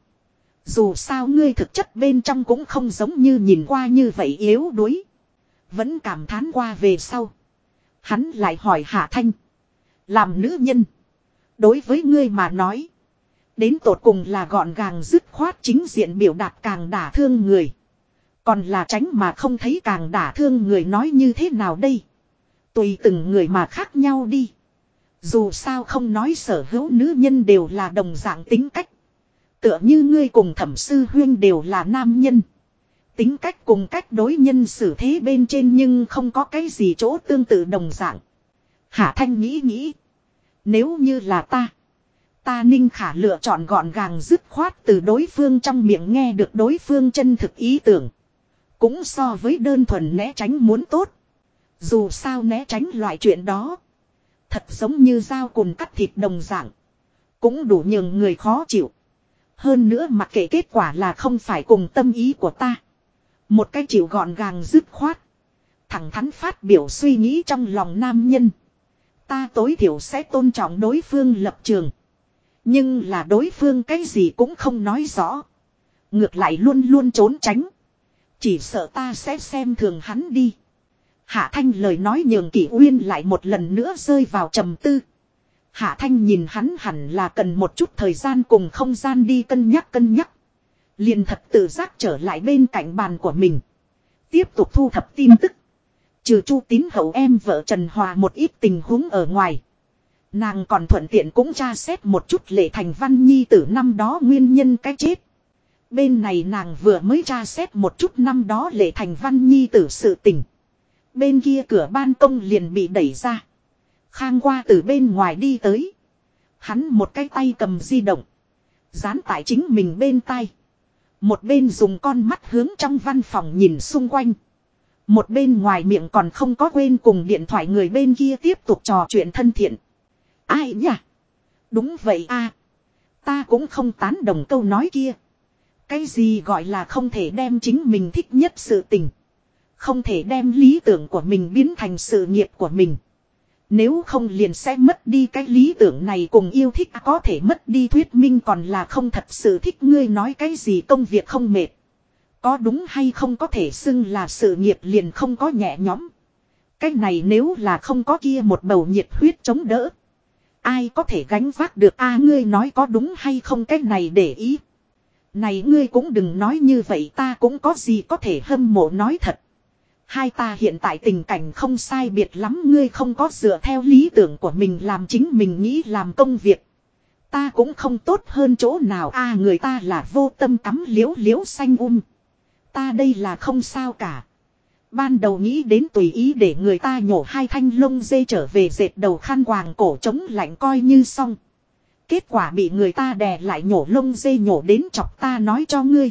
Dù sao ngươi thực chất bên trong cũng không giống như nhìn qua như vậy yếu đuối. Vẫn cảm thán qua về sau. Hắn lại hỏi Hạ Thanh. Làm nữ nhân, đối với ngươi mà nói, đến tột cùng là gọn gàng dứt khoát chính diện biểu đạt càng đả thương người, còn là tránh mà không thấy càng đả thương người? Nói như thế nào đây? Tùy từng người mà khác nhau đi. Dù sao không nói sở hữu nữ nhân đều là đồng dạng tính cách. Tựa như ngươi cùng Thẩm sư huynh đều là nam nhân. Tính cách cùng cách đối nhân xử thế bên trên nhưng không có cái gì chỗ tương tự đồng dạng. Hạ Thanh nghĩ nghĩ. Nếu như là ta Ninh Khả lựa chọn gọn gàng dứt khoát từ đối phương trong miệng nghe được đối phương chân thực ý tưởng. Cũng so với đơn thuần né tránh muốn tốt. Dù sao né tránh loại chuyện đó, thật giống như dao cùn cắt thịt đồng dạng, cũng đủ nhường người khó chịu. Hơn nữa mặc kệ kết quả là không phải cùng tâm ý của ta, một cái chịu gọn gàng dứt khoát, thẳng thắn phát biểu suy nghĩ trong lòng nam nhân, ta tối thiểu sẽ tôn trọng đối phương lập trường. Nhưng là đối phương cái gì cũng không nói rõ, ngược lại luôn luôn trốn tránh, chỉ sợ ta sẽ xem thường hắn đi. Hạ Thanh lời nói nhường Kỷ Uyên lại một lần nữa rơi vào trầm tư. Hạ Thanh nhìn hắn hẳn là cần một chút thời gian cùng không gian đi cân nhắc. Liền thật tự giác trở lại bên cạnh bàn của mình. Tiếp tục thu thập tin tức. Trừ Chu Tín Hậu em vợ Trần Hòa một ít tình huống ở ngoài, nàng còn thuận tiện cũng tra xét một chút Lệ Thành Văn nhi tử năm đó nguyên nhân cái chết. Bên này nàng vừa mới tra xét một chút năm đó Lệ Thành Văn nhi tử sự tình. Bên kia cửa ban công liền bị đẩy ra. Khang qua từ bên ngoài đi tới. Hắn một cái tay cầm di động, dán tại chính mình bên tai, một bên dùng con mắt hướng trong văn phòng nhìn xung quanh, một bên ngoài miệng còn không có quên cùng điện thoại người bên kia tiếp tục trò chuyện thân thiện. Ai nhỉ? Đúng vậy a, ta cũng không tán đồng câu nói kia. Cái gì gọi là không thể đem chính mình thích nhất sự tình, không thể đem lý tưởng của mình biến thành sự nghiệp của mình. Nếu không liền sẽ mất đi cái lý tưởng này cùng yêu thích. Có thể mất đi thuyết minh còn là không thật sự thích. Ngươi nói cái gì công việc không mệt, có đúng hay không có thể xưng là sự nghiệp liền không có nhẹ nhõm. Cái này nếu là không có kia một bầu nhiệt huyết chống đỡ, Ai có thể gánh vác được a ngươi nói có đúng hay không cái này để ý. Này ngươi cũng đừng nói như vậy ta cũng có gì có thể hâm mộ nói thật. Hai ta hiện tại tình cảnh không sai biệt lắm ngươi không có dựa theo lý tưởng của mình làm chính mình nghĩ làm công việc. Ta cũng không tốt hơn chỗ nào a người ta là vô tâm cắm liễu liễu xanh Ta đây là không sao cả. Ban đầu nghĩ đến tùy ý để người ta nhổ hai thanh lông dê trở về dệt đầu khăn quàng cổ chống lạnh coi như xong. Kết quả bị người ta đè lại nhổ lông dê nhổ đến chọc ta nói cho ngươi.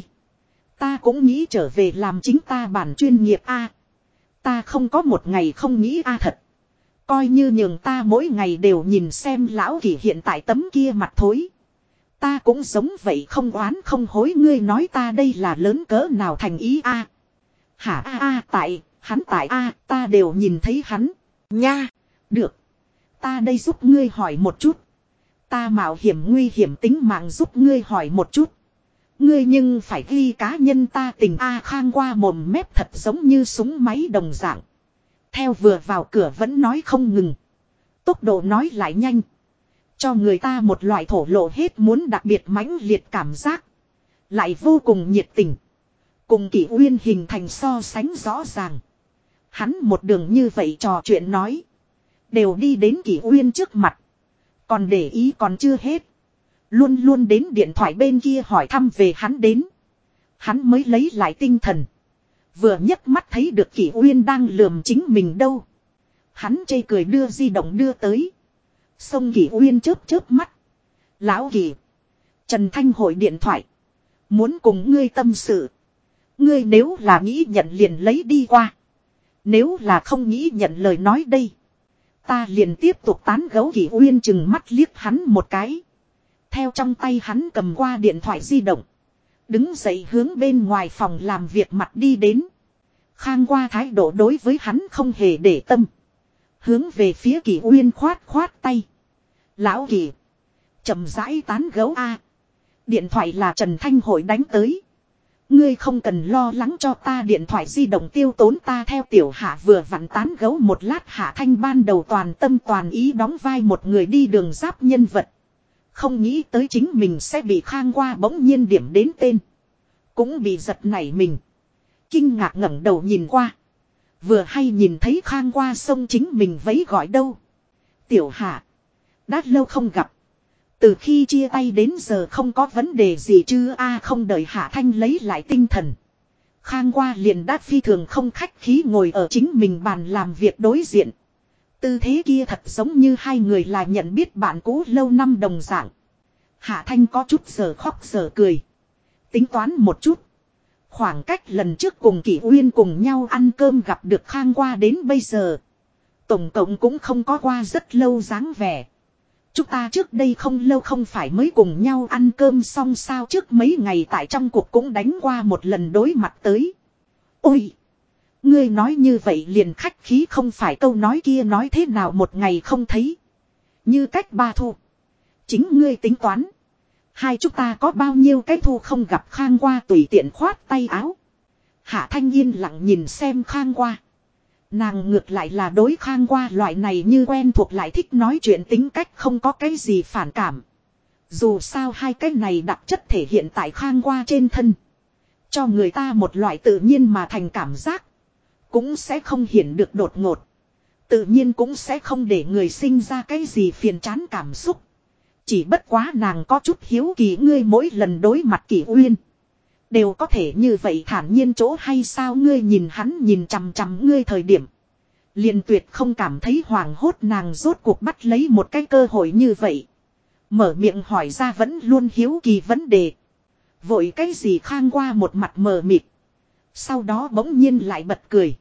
Ta cũng nghĩ trở về làm chính ta bản chuyên nghiệp a. Ta không có một ngày không nghĩ a thật. Coi như nhường ta mỗi ngày đều nhìn xem lão Kỳ hiện tại tấm kia mặt thối. Ta cũng giống vậy không oán không hối ngươi nói ta đây là lớn cỡ nào thành ý a. Hả tại, hắn tại ta đều nhìn thấy hắn. Nha, được. Ta đây giúp ngươi hỏi một chút. Ta mạo hiểm nguy hiểm tính mạng giúp ngươi hỏi một chút. Ngươi nhưng phải ghi cá nhân ta tình Khang qua mồm mép thật giống như súng máy đồng dạng. Theo vừa vào cửa vẫn nói không ngừng. Tốc độ nói lại nhanh. Cho người ta một loại thổ lộ hết muốn đặc biệt mãnh liệt cảm giác. Lại vô cùng nhiệt tình. Cùng Kỷ Uyên hình thành so sánh rõ ràng. Hắn một đường như vậy trò chuyện nói. Đều đi đến Kỷ Uyên trước mặt. Còn để ý còn chưa hết. Luôn luôn đến điện thoại bên kia hỏi thăm về hắn đến. Hắn mới lấy lại tinh thần. Vừa nhấc mắt thấy được Kỷ Uyên đang lườm chính mình đâu. Hắn chê cười đưa di động đưa tới. Xông Kỷ Uyên chớp mắt. Lão Kỷ. Trần Thanh Hội điện thoại. Muốn cùng ngươi tâm sự. Ngươi nếu là nghĩ nhận liền lấy đi qua. Nếu là không nghĩ nhận lời nói đây. Ta liền tiếp tục tán gấu Kỷ Uyên chừng mắt liếc hắn một cái. Theo trong tay hắn cầm qua điện thoại di động. Đứng dậy hướng bên ngoài phòng làm việc mặt đi đến. Khang qua thái độ đối với hắn không hề để tâm. Hướng về phía Kỷ Uyên khoát tay. Lão Kỷ. Chậm rãi tán gấu a. Điện thoại là Trần Thanh Hội đánh tới. Ngươi không cần lo lắng cho ta điện thoại di động tiêu tốn ta theo tiểu hạ vừa vặn tán gấu một lát Hạ Thanh ban đầu toàn tâm toàn ý đóng vai một người đi đường giáp nhân vật. Không nghĩ tới chính mình sẽ bị Khang qua bỗng nhiên điểm đến tên. Cũng bị giật nảy mình. Kinh ngạc ngẩng đầu nhìn qua. Vừa hay nhìn thấy Khang qua sông chính mình vẫy gọi đâu. Tiểu Hạ. Đã lâu không gặp. Từ khi chia tay đến giờ không có vấn đề gì chứ không đợi Hạ Thanh lấy lại tinh thần. Khang qua liền đã phi thường không khách khí ngồi ở chính mình bàn làm việc đối diện. Tư thế kia thật giống như hai người là nhận biết bạn cũ lâu năm đồng dạng. Hạ Thanh có chút giờ khóc giờ cười. Tính toán một chút. Khoảng cách lần trước cùng Kỷ Uyên cùng nhau ăn cơm gặp được Khang qua đến bây giờ. Tổng cộng cũng không có qua rất lâu dáng vẻ. Chúng ta trước đây không lâu không phải mới cùng nhau ăn cơm xong sao trước mấy ngày tại trong cuộc cũng đánh qua một lần đối mặt tới. Ôi! Ngươi nói như vậy liền khách khí không phải câu nói kia nói thế nào một ngày không thấy. Như cách ba thu. Chính ngươi tính toán. Hai chúng ta có bao nhiêu cái thu không gặp Khang qua tùy tiện khoát tay áo. Hạ Thanh yên lặng nhìn xem Khang qua. Nàng ngược lại là đối Khang qua loại này như quen thuộc lại thích nói chuyện tính cách không có cái gì phản cảm. Dù sao hai cái này đặc chất thể hiện tại Khang qua trên thân. Cho người ta một loại tự nhiên mà thành cảm giác. Cũng sẽ không hiện được đột ngột. Tự nhiên cũng sẽ không để người sinh ra cái gì phiền chán cảm xúc. Chỉ bất quá nàng có chút hiếu kỳ ngươi mỗi lần đối mặt Kỷ Uyên. Đều có thể như vậy thản nhiên chỗ hay sao ngươi nhìn hắn nhìn chằm chằm ngươi thời điểm. Liền tuyệt không cảm thấy hoảng hốt nàng rốt cuộc bắt lấy một cái cơ hội như vậy. Mở miệng hỏi ra vẫn luôn hiếu kỳ vấn đề. Vội cái gì Khang qua một mặt mờ mịt. Sau đó bỗng nhiên lại bật cười.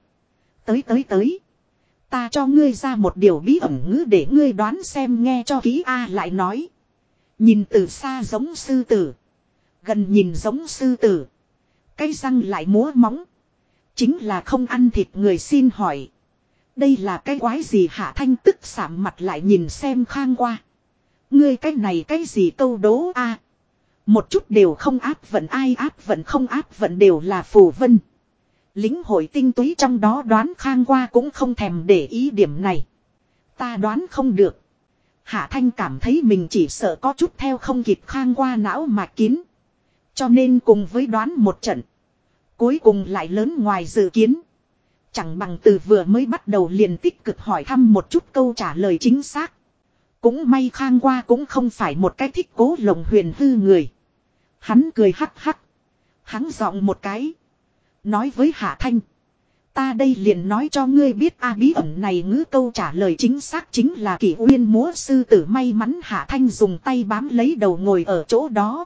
Tới. Ta cho ngươi ra một điều bí ẩn ngữ để ngươi đoán xem nghe cho kỹ lại nói. Nhìn từ xa giống sư tử. Gần nhìn giống sư tử. Cái răng lại múa móng. Chính là không ăn thịt người xin hỏi. Đây là cái quái gì Hạ Thanh tức sạm mặt lại nhìn xem Khang qua. Ngươi cái này cái gì câu đố một chút đều không áp vận ai áp vận không áp vận đều là phù vân. Lính hội tinh túy trong đó đoán Khang qua cũng không thèm để ý điểm này. Ta đoán không được. Hạ Thanh cảm thấy mình chỉ sợ có chút theo không kịp Khang qua não mạch kín. Cho nên cùng với đoán một trận. Cuối cùng lại lớn ngoài dự kiến. Chẳng bằng từ vừa mới bắt đầu liền tích cực hỏi thăm một chút câu trả lời chính xác. Cũng may Khang qua cũng không phải một cái thích cố lộng huyền hư người. Hắn cười hắc hắc. Hắn giọng một cái. Nói với Hạ Thanh. Ta đây liền nói cho ngươi biết bí ẩn này ngữ câu trả lời chính xác chính là Kỷ Uyên múa sư tử may mắn Hạ Thanh dùng tay bám lấy đầu ngồi ở chỗ đó.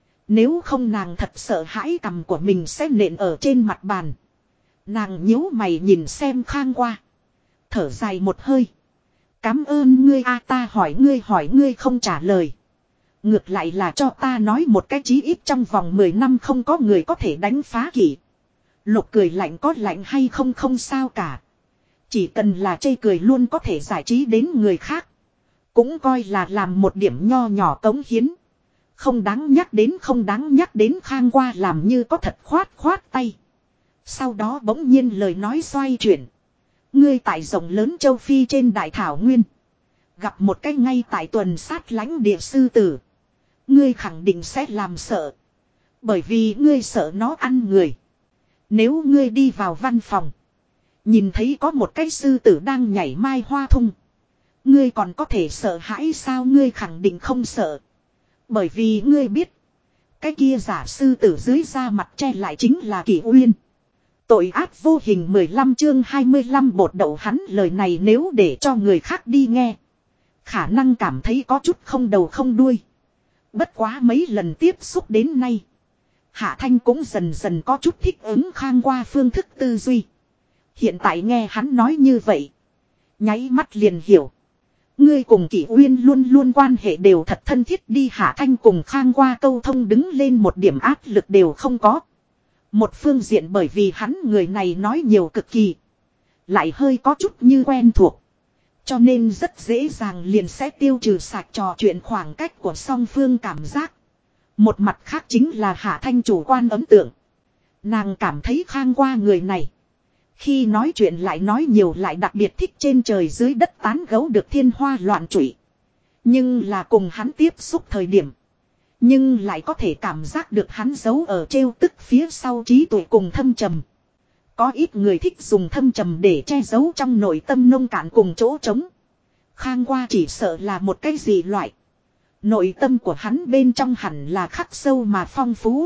Nếu không nàng thật sợ hãi cằm của mình sẽ nện ở trên mặt bàn. Nàng nhíu mày nhìn xem Khang qua. Thở dài một hơi. Cám ơn ngươi ta hỏi ngươi không trả lời. Ngược lại là cho ta nói một cái chí ít trong vòng 10 năm không có người có thể đánh phá Kỷ. Lục cười lạnh có lạnh hay không không sao cả. Chỉ cần là chê cười luôn có thể giải trí đến người khác. Cũng coi là làm một điểm nho nhỏ cống hiến. Không đáng nhắc đến Khang qua làm như có thật khoát tay. Sau đó bỗng nhiên lời nói xoay chuyển. Ngươi tại rộng lớn châu Phi trên đại thảo nguyên. Gặp một cái ngay tại tuần sát lãnh địa sư tử. Ngươi khẳng định sẽ làm sợ. Bởi vì ngươi sợ nó ăn người. Nếu ngươi đi vào văn phòng. Nhìn thấy có một cái sư tử đang nhảy mai hoa thung. Ngươi còn có thể sợ hãi sao? Ngươi khẳng định không sợ. Bởi vì ngươi biết. Cái kia giả sư tử dưới da mặt che lại chính là Kỷ Uyên. Tội ác vô hình 15 chương 25 bột đậu hắn lời này nếu để cho người khác đi nghe. Khả năng cảm thấy có chút không đầu không đuôi. Bất quá mấy lần tiếp xúc đến nay. Hạ Thanh cũng dần dần có chút thích ứng Khang qua phương thức tư duy. Hiện tại nghe hắn nói như vậy. Nháy mắt liền hiểu. Ngươi cùng Kỷ Uyên luôn luôn quan hệ đều thật thân thiết đi. Hạ Thanh cùng Khang qua câu thông đứng lên một điểm áp lực đều không có. Một phương diện bởi vì hắn người này nói nhiều cực kỳ. Lại hơi có chút như quen thuộc. Cho nên rất dễ dàng liền sẽ tiêu trừ sạch trò chuyện khoảng cách của song phương cảm giác. Một mặt khác chính là Hạ Thanh chủ quan ấn tượng. Nàng cảm thấy Khang qua người này. Khi nói chuyện lại nói nhiều lại đặc biệt thích trên trời dưới đất tán gấu được thiên hoa loạn trụy. Nhưng là cùng hắn tiếp xúc thời điểm. Nhưng lại có thể cảm giác được hắn giấu ở trêu tức phía sau trí tuệ cùng thâm trầm. Có ít người thích dùng thâm trầm để che giấu trong nội tâm nông cạn cùng chỗ trống. Khang qua chỉ sợ là một cái gì loại. Nội tâm của hắn bên trong hẳn là khắc sâu mà phong phú.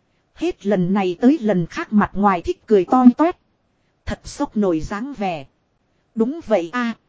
Hết lần này tới lần khác mặt ngoài thích cười toi toét. Thật sốc nổi dáng vẻ. Đúng vậy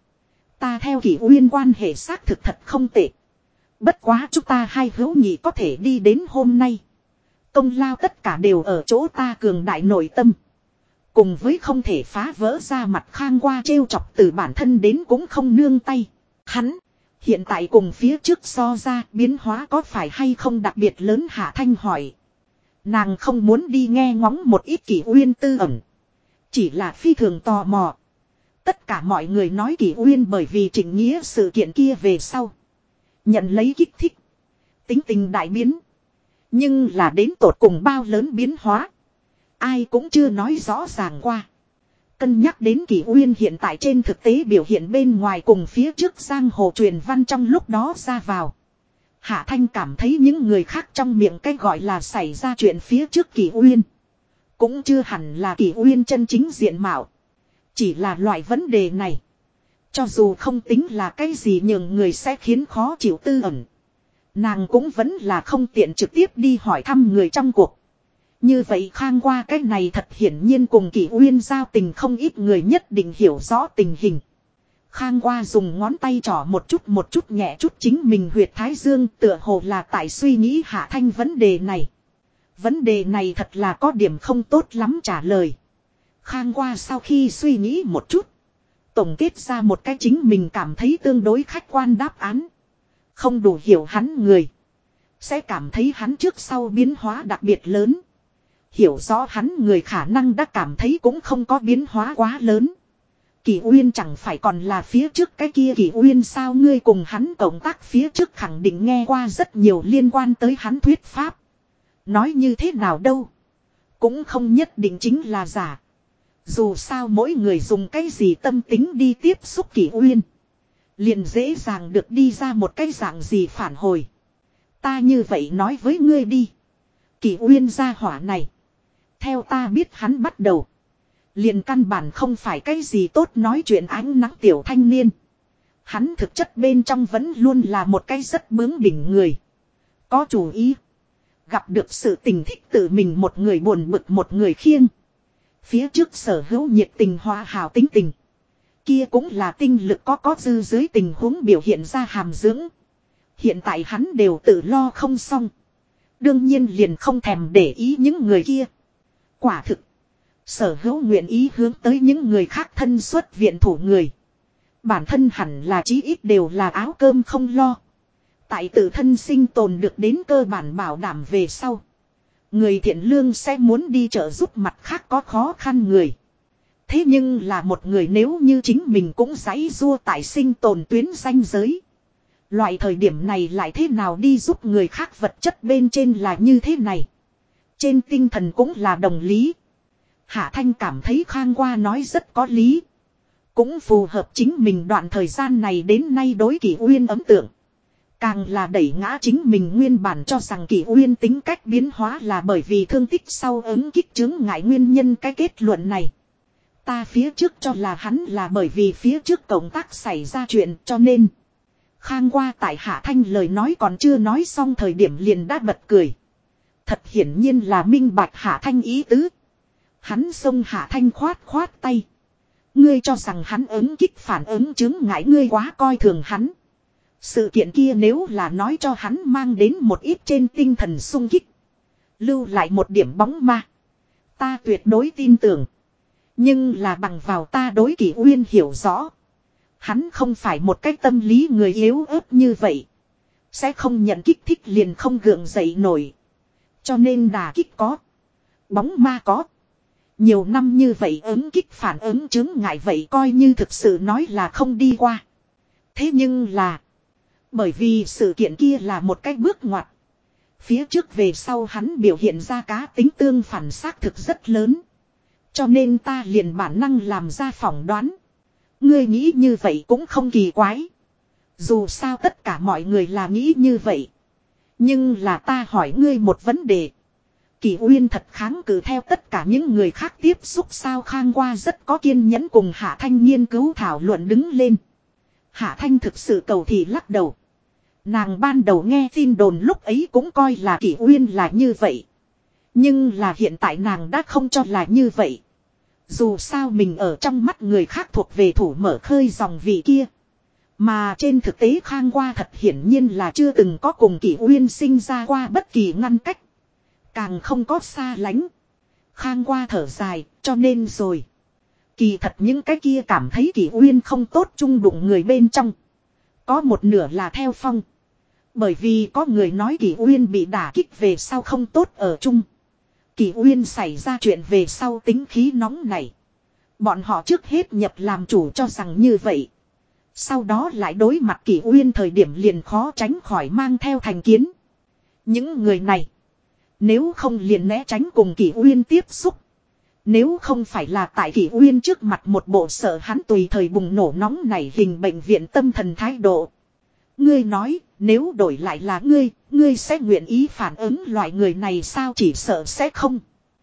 ta theo Kỷ Uyên quan hệ xác thực thật không tệ. Bất quá chúng ta hai hữu nghị có thể đi đến hôm nay. Công lao tất cả đều ở chỗ ta cường đại nội tâm. Cùng với không thể phá vỡ ra mặt Khang qua trêu chọc từ bản thân đến cũng không nương tay. Hắn, hiện tại cùng phía trước so ra biến hóa có phải hay không đặc biệt lớn Hạ Thanh hỏi. Nàng không muốn đi nghe ngóng một ít Kỷ Uyên tư ẩn. Chỉ là phi thường tò mò. Tất cả mọi người nói Kỷ Uyên bởi vì Trịnh Nghĩa sự kiện kia về sau. Nhận lấy kích thích. Tính tình đại biến. Nhưng là đến tột cùng bao lớn biến hóa. Ai cũng chưa nói rõ ràng qua. Cân nhắc đến Kỷ Uyên hiện tại trên thực tế biểu hiện bên ngoài cùng phía trước giang hồ truyền văn trong lúc đó ra vào. Hạ Thanh cảm thấy những người khác trong miệng cái gọi là xảy ra chuyện phía trước Kỷ Uyên. Cũng chưa hẳn là Kỷ Uyên chân chính diện mạo. Chỉ là loại vấn đề này. Cho dù không tính là cái gì nhường người sẽ khiến khó chịu tư ẩn. Nàng cũng vẫn là không tiện trực tiếp đi hỏi thăm người trong cuộc. Như vậy Khang qua cái này thật hiển nhiên cùng Kỷ Uyên giao tình không ít người nhất định hiểu rõ tình hình. Khang qua dùng ngón tay trỏ một chút nhẹ chút chính mình huyệt thái dương tựa hồ là tại suy nghĩ Hạ Thanh vấn đề này. Vấn đề này thật là có điểm không tốt lắm trả lời. Khang qua sau khi suy nghĩ một chút. Tổng kết ra một cái chính mình cảm thấy tương đối khách quan đáp án. Không đủ hiểu hắn người. Sẽ cảm thấy hắn trước sau biến hóa đặc biệt lớn. Hiểu rõ hắn người khả năng đã cảm thấy cũng không có biến hóa quá lớn. Kỷ Uyên chẳng phải còn là phía trước cái kia Kỷ Uyên sao? Ngươi cùng hắn cộng tác phía trước khẳng định nghe qua rất nhiều liên quan tới hắn thuyết pháp. Nói như thế nào đâu. Cũng không nhất định chính là giả. Dù sao mỗi người dùng cái gì tâm tính đi tiếp xúc Kỷ Uyên. Liền dễ dàng được đi ra một cái dạng gì phản hồi. Ta như vậy nói với ngươi đi. Kỷ Uyên gia hỏa này. Theo ta biết hắn bắt đầu. Liền căn bản không phải cái gì tốt nói chuyện ánh nắng tiểu thanh niên. Hắn thực chất bên trong vẫn luôn là một cái rất bướng bỉnh người. Có chủ ý. Gặp được sự tình thích tự mình một người buồn bực một người khiêng. Phía trước sở hữu nhiệt tình hòa hảo tính tình. Kia cũng là tinh lực có dư dưới tình huống biểu hiện ra hàm dưỡng. Hiện tại hắn đều tự lo không xong. Đương nhiên liền không thèm để ý những người kia. Quả thực. Sở hữu nguyện ý hướng tới những người khác thân xuất viện thủ người. Bản thân hẳn là chí ít đều là áo cơm không lo. Tại tự thân sinh tồn được đến cơ bản bảo đảm về sau. Người thiện lương sẽ muốn đi trợ giúp mặt khác có khó khăn người. Thế nhưng là một người nếu như chính mình cũng giãy giụa tại sinh tồn tuyến ranh giới. Loại thời điểm này lại thế nào đi giúp người khác vật chất bên trên là như thế này. Trên tinh thần cũng là đồng lý. Hạ Thanh cảm thấy Khang Qua nói rất có lý. Cũng phù hợp chính mình đoạn thời gian này đến nay đối Kỷ Uyên ấn tượng. Càng là đẩy ngã chính mình nguyên bản cho rằng Kỷ Uyên tính cách biến hóa là bởi vì thương tích sau ứng kích chứng ngại nguyên nhân cái kết luận này. Ta phía trước cho là hắn là bởi vì phía trước cộng tác xảy ra chuyện cho nên. Khang Qua tại Hạ Thanh lời nói còn chưa nói xong thời điểm liền đã bật cười. Thật hiển nhiên là minh bạch Hạ Thanh ý tứ. Hắn xông Hạ Thanh khoát tay. Ngươi cho rằng hắn ứng kích phản ứng chứng ngại ngươi quá coi thường hắn. Sự kiện kia nếu là nói cho hắn mang đến một ít trên tinh thần sung kích. Lưu lại một điểm bóng ma. Ta tuyệt đối tin tưởng. Nhưng là bằng vào ta đối Kỷ Uyên hiểu rõ. Hắn không phải một cái tâm lý người yếu ớt như vậy. Sẽ không nhận kích thích liền không gượng dậy nổi. Cho nên đà kích có. Bóng ma có. Nhiều năm như vậy ứng kích phản ứng chứng ngại vậy coi như thực sự nói là không đi qua. Thế nhưng là. Bởi vì sự kiện kia là một cái bước ngoặt. Phía trước về sau hắn biểu hiện ra cá tính tương phản xác thực rất lớn. Cho nên ta liền bản năng làm ra phỏng đoán. Ngươi nghĩ như vậy cũng không kỳ quái. Dù sao tất cả mọi người là nghĩ như vậy. Nhưng là ta hỏi ngươi một vấn đề. Kỷ Uyên thật kháng cự theo tất cả những người khác tiếp xúc sao? Khang Qua rất có kiên nhẫn cùng Hạ Thanh nghiên cứu thảo luận đứng lên. Hạ Thanh thực sự cầu thì lắc đầu. Nàng ban đầu nghe tin đồn lúc ấy cũng coi là Kỷ Uyên là như vậy. Nhưng là hiện tại nàng đã không cho là như vậy. Dù sao mình ở trong mắt người khác thuộc về thủ mở khơi dòng vị kia. Mà trên thực tế Khang Qua thật hiển nhiên là chưa từng có cùng Kỷ Uyên sinh ra qua bất kỳ ngăn cách. Càng không có xa lánh. Khang Qua thở dài, cho nên rồi. Kỳ thật những cái kia cảm thấy Kỷ Uyên không tốt chung đụng người bên trong. Có một nửa là theo phong. Bởi vì có người nói Kỷ Uyên bị đả kích về sau không tốt ở chung. Kỷ Uyên xảy ra chuyện về sau tính khí nóng này. Bọn họ trước hết nhập làm chủ cho rằng như vậy. Sau đó lại đối mặt Kỷ Uyên thời điểm liền khó tránh khỏi mang theo thành kiến. Những người này. Nếu không liền né tránh cùng Kỷ Uyên tiếp xúc. Nếu không phải là tại Kỷ Uyên trước mặt một bộ sợ hắn tùy thời bùng nổ nóng này hình bệnh viện tâm thần thái độ. Ngươi nói, nếu đổi lại là ngươi sẽ nguyện ý phản ứng loại người này sao? Chỉ sợ sẽ không.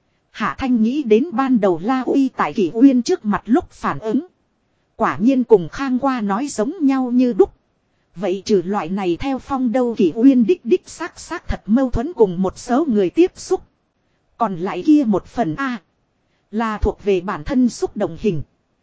Hạ Thanh nghĩ đến ban đầu La Uy tại Kỷ Uyên trước mặt lúc phản ứng. Quả nhiên cùng Khang Qua nói giống nhau như đúc. Vậy trừ loại này theo phong đâu Kỷ Uyên đích xác thật mâu thuẫn cùng một số người tiếp xúc. Còn lại kia một phần A. Là thuộc về bản thân xúc động hình.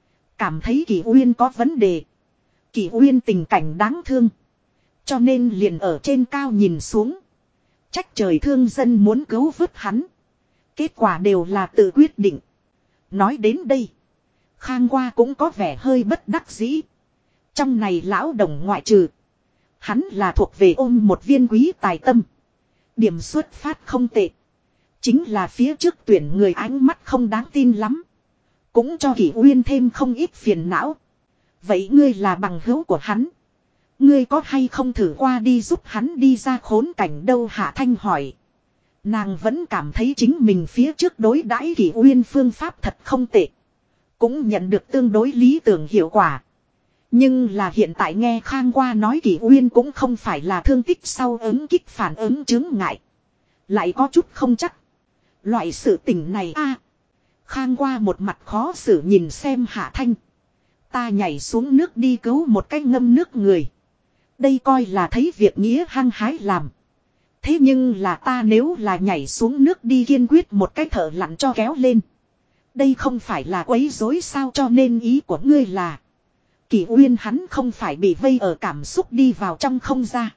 Cảm thấy Kỷ Uyên có vấn đề. Kỷ Uyên tình cảnh đáng thương. Cho nên liền ở trên cao nhìn xuống. Trách trời thương dân muốn cứu vớt hắn. Kết quả đều là tự quyết định. Nói đến đây. Khang Qua cũng có vẻ hơi bất đắc dĩ. Trong này lão đồng ngoại trừ. Hắn là thuộc về ôm một viên quý tài tâm. Điểm xuất phát không tệ. Chính là phía trước tuyển người ánh mắt không đáng tin lắm. Cũng cho Kỷ Uyên thêm không ít phiền não. Vậy ngươi là bằng hữu của hắn. Ngươi có hay không thử qua đi giúp hắn đi ra khốn cảnh đâu? Hạ Thanh hỏi. Nàng vẫn cảm thấy chính mình phía trước đối đãi Kỷ Uyên phương pháp thật không tệ. Cũng nhận được tương đối lý tưởng hiệu quả. Nhưng là hiện tại nghe Khang qua nói Kỷ Uyên cũng không phải là thương tích sau ứng kích phản ứng chứng ngại. Lại có chút không chắc. Loại sự tình này a, Khang qua một mặt khó xử nhìn xem Hạ Thanh. Ta nhảy xuống nước đi cứu một cái ngâm nước người. Đây coi là thấy việc nghĩa hăng hái làm. Thế nhưng là ta nếu là nhảy xuống nước đi kiên quyết một cái thợ lặn cho kéo lên. Đây không phải là quấy rối sao, cho nên ý của ngươi là Kỷ Uyên hắn không phải bị vây ở cảm xúc đi vào trong không ra.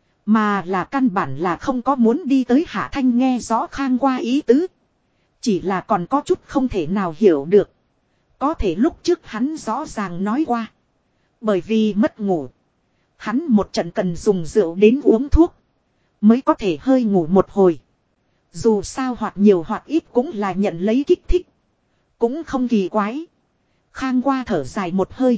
Mà là căn bản là không có muốn đi tới. Hạ Thanh nghe rõ Khang qua ý tứ. Chỉ là còn có chút không thể nào hiểu được. Có thể lúc trước hắn rõ ràng nói qua. Bởi vì mất ngủ. Hắn một trận cần dùng rượu đến uống thuốc. Mới có thể hơi ngủ một hồi. Dù sao hoặc nhiều hoặc ít cũng là nhận lấy kích thích. Cũng không kỳ quái. Khang qua thở dài một hơi.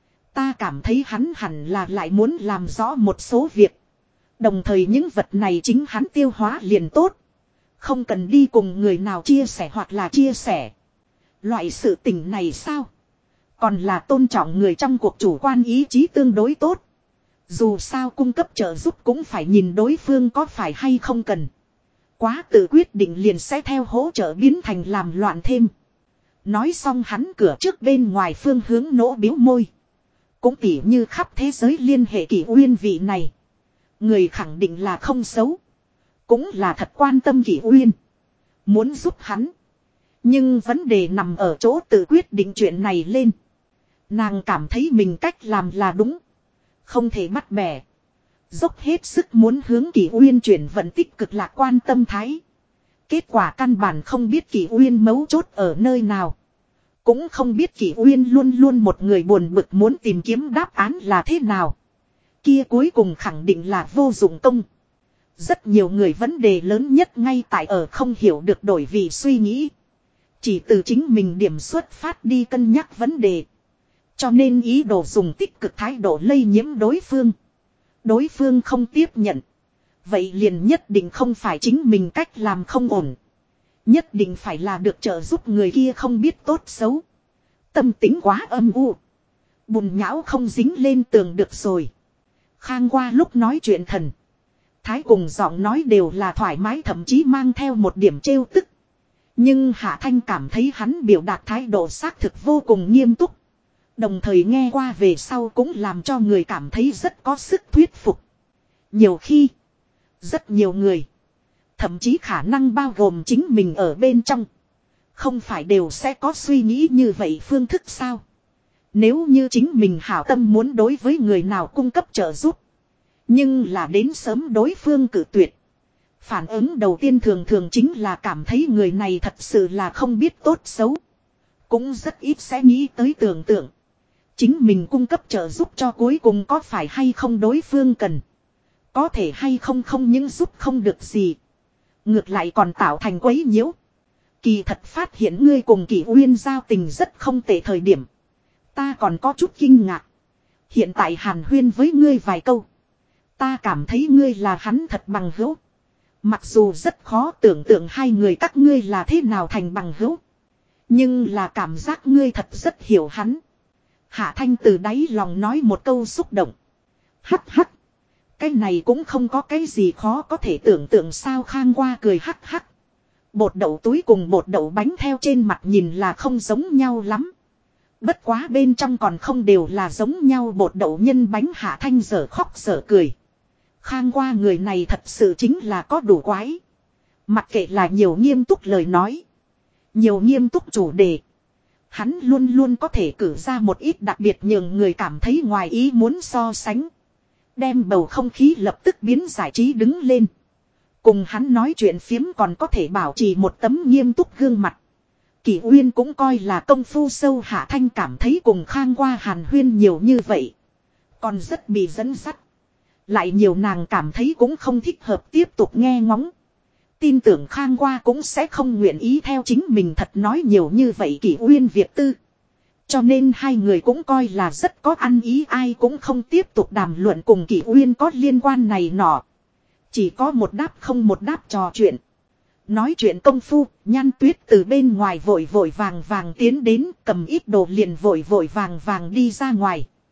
Ta cảm thấy hắn hẳn là lại muốn làm rõ một số việc. Đồng thời những vật này chính hắn tiêu hóa liền tốt. Không cần đi cùng người nào chia sẻ hoặc là chia sẻ. Loại sự tình này sao? Còn là tôn trọng người trong cuộc chủ quan ý chí tương đối tốt. Dù sao cung cấp trợ giúp cũng phải nhìn đối phương có phải hay không cần. Quá tự quyết định liền sẽ theo hỗ trợ biến thành làm loạn thêm. Nói xong hắn cửa trước bên ngoài phương hướng nỗ biếu môi. Cũng tỉ như khắp thế giới liên hệ Kỷ Uyên vị này. Người khẳng định là không xấu. Cũng là thật quan tâm Kỷ Uyên. Muốn giúp hắn. Nhưng vấn đề nằm ở chỗ tự quyết định chuyện này lên. Nàng cảm thấy mình cách làm là đúng. Không thể bắt bẻ. Dốc hết sức muốn hướng Kỷ Uyên chuyển vận tích cực lạc quan tâm thái. Kết quả căn bản không biết Kỷ Uyên mấu chốt ở nơi nào. Cũng không biết Kỷ Uyên luôn luôn một người buồn bực muốn tìm kiếm đáp án là thế nào. Kia cuối cùng khẳng định là vô dụng công. Rất nhiều người vấn đề lớn nhất ngay tại ở không hiểu được đổi vị suy nghĩ. Chỉ từ chính mình điểm xuất phát đi cân nhắc vấn đề. Cho nên ý đồ dùng tích cực thái độ lây nhiễm đối phương. Đối phương không tiếp nhận. Vậy liền nhất định không phải chính mình cách làm không ổn. Nhất định phải là được trợ giúp người kia không biết tốt xấu. Tâm tính quá âm u. Bùn nhão không dính lên tường được rồi. Khang qua lúc nói chuyện thần. Thái cùng giọng nói đều là thoải mái, thậm chí mang theo một điểm trêu tức. Nhưng Hạ Thanh cảm thấy hắn biểu đạt thái độ xác thực vô cùng nghiêm túc. Đồng thời nghe qua về sau cũng làm cho người cảm thấy rất có sức thuyết phục. Nhiều khi, rất nhiều người, thậm chí khả năng bao gồm chính mình ở bên trong, không phải đều sẽ có suy nghĩ như vậy phương thức sao? Nếu như chính mình hảo tâm muốn đối với người nào cung cấp trợ giúp, nhưng là đến sớm đối phương cự tuyệt. Phản ứng đầu tiên thường thường chính là cảm thấy người này thật sự là không biết tốt xấu. Cũng rất ít sẽ nghĩ tới tưởng tượng. Chính mình cung cấp trợ giúp cho cuối cùng có phải hay không đối phương cần. Có thể hay không không những giúp không được gì. Ngược lại còn tạo thành quấy nhiễu. Kỳ thật phát hiện ngươi cùng Kỷ Uyên giao tình rất không tệ thời điểm. Ta còn có chút kinh ngạc. Hiện tại hàn huyên với ngươi vài câu. Ta cảm thấy ngươi là hắn thật bằng hữu. Mặc dù rất khó tưởng tượng hai người các ngươi là thế nào thành bằng hữu. Nhưng là cảm giác ngươi thật rất hiểu hắn. Hạ Thanh từ đáy lòng nói một câu xúc động. Hắc hắc. Cái này cũng không có cái gì khó có thể tưởng tượng sao. Khang qua cười hắc hắc. Bột đậu túi cùng bột đậu bánh theo trên mặt nhìn là không giống nhau lắm. Bất quá bên trong còn không đều là giống nhau. Bột đậu nhân bánh. Hạ Thanh dở khóc dở cười. Khang qua người này thật sự chính là có đủ quái. Mặc kệ là nhiều nghiêm túc lời nói, nhiều nghiêm túc chủ đề, hắn luôn luôn có thể cử ra một ít đặc biệt nhường người cảm thấy ngoài ý muốn so sánh. Đem bầu không khí lập tức biến giải trí đứng lên. Cùng hắn nói chuyện phiếm còn có thể bảo trì một tấm nghiêm túc gương mặt. Kỷ Uyên cũng coi là công phu sâu. Hạ Thanh cảm thấy cùng Khang qua hàn huyên nhiều như vậy, còn rất bị dẫn dắt. Lại nhiều nàng cảm thấy cũng không thích hợp tiếp tục nghe ngóng. Tin tưởng Khang qua cũng sẽ không nguyện ý theo chính mình thật nói nhiều như vậy Kỷ Uyên việc tư. Cho nên hai người cũng coi là rất có ăn ý, ai cũng không tiếp tục đàm luận cùng Kỷ Uyên có liên quan này nọ. Chỉ có một đáp không một đáp trò chuyện. Nói chuyện công phu, Nhan Tuyết từ bên ngoài vội vội vàng vàng tiến đến, cầm ít đồ liền vội vội vàng vàng đi ra ngoài.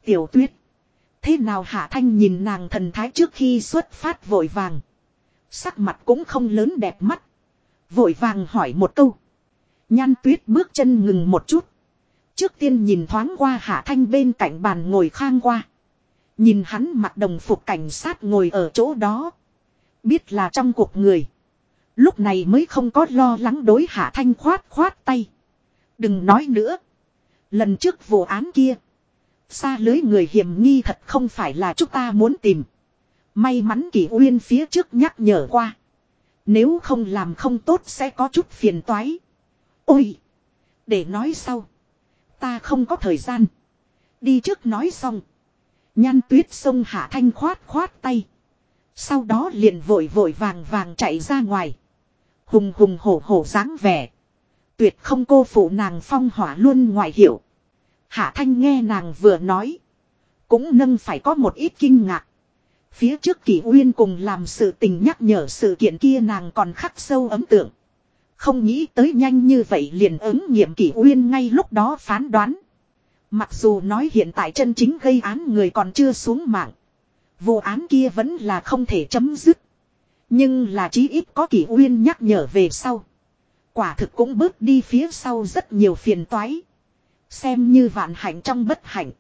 Tiểu Tuyết. Thế nào Hạ Thanh nhìn nàng thần thái trước khi xuất phát vội vàng. Sắc mặt cũng không lớn đẹp mắt. Vội vàng hỏi một câu. Nhan Tuyết bước chân ngừng một chút. Trước tiên nhìn thoáng qua Hạ Thanh bên cạnh bàn ngồi Khang qua. Nhìn hắn mặc đồng phục cảnh sát ngồi ở chỗ đó. Biết là trong cuộc người. Lúc này mới không có lo lắng đối Hạ Thanh khoát tay. Đừng nói nữa. Lần trước vụ án kia. Xa lưới người hiểm nghi thật không phải là chúng ta muốn tìm. May mắn Kỷ Uyên phía trước nhắc nhở qua. Nếu không làm không tốt sẽ có chút phiền toái. Ôi! Để nói sau. Ta không có thời gian. Đi trước nói xong. Nhan Tuyết xông Hạ Thanh khoát tay. Sau đó liền vội vàng chạy ra ngoài. Hùng hổ dáng vẻ. Tuyệt không cô phụ nàng phong hỏa luôn ngoại hiệu. Hạ Thanh nghe nàng vừa nói. Cũng nâng phải có một ít kinh ngạc. Phía trước Kỷ Uyên cùng làm sự tình nhắc nhở sự kiện kia nàng còn khắc sâu ấn tượng. Không nghĩ tới nhanh như vậy liền ứng nghiệm Kỷ Uyên ngay lúc đó phán đoán. Mặc dù nói hiện tại chân chính gây án người còn chưa xuống mạng. Vụ án kia vẫn là không thể chấm dứt. Nhưng là chí ít có Kỷ Uyên nhắc nhở về sau. Quả thực cũng bớt đi phía sau rất nhiều phiền toái. Xem như vạn hạnh trong bất hạnh.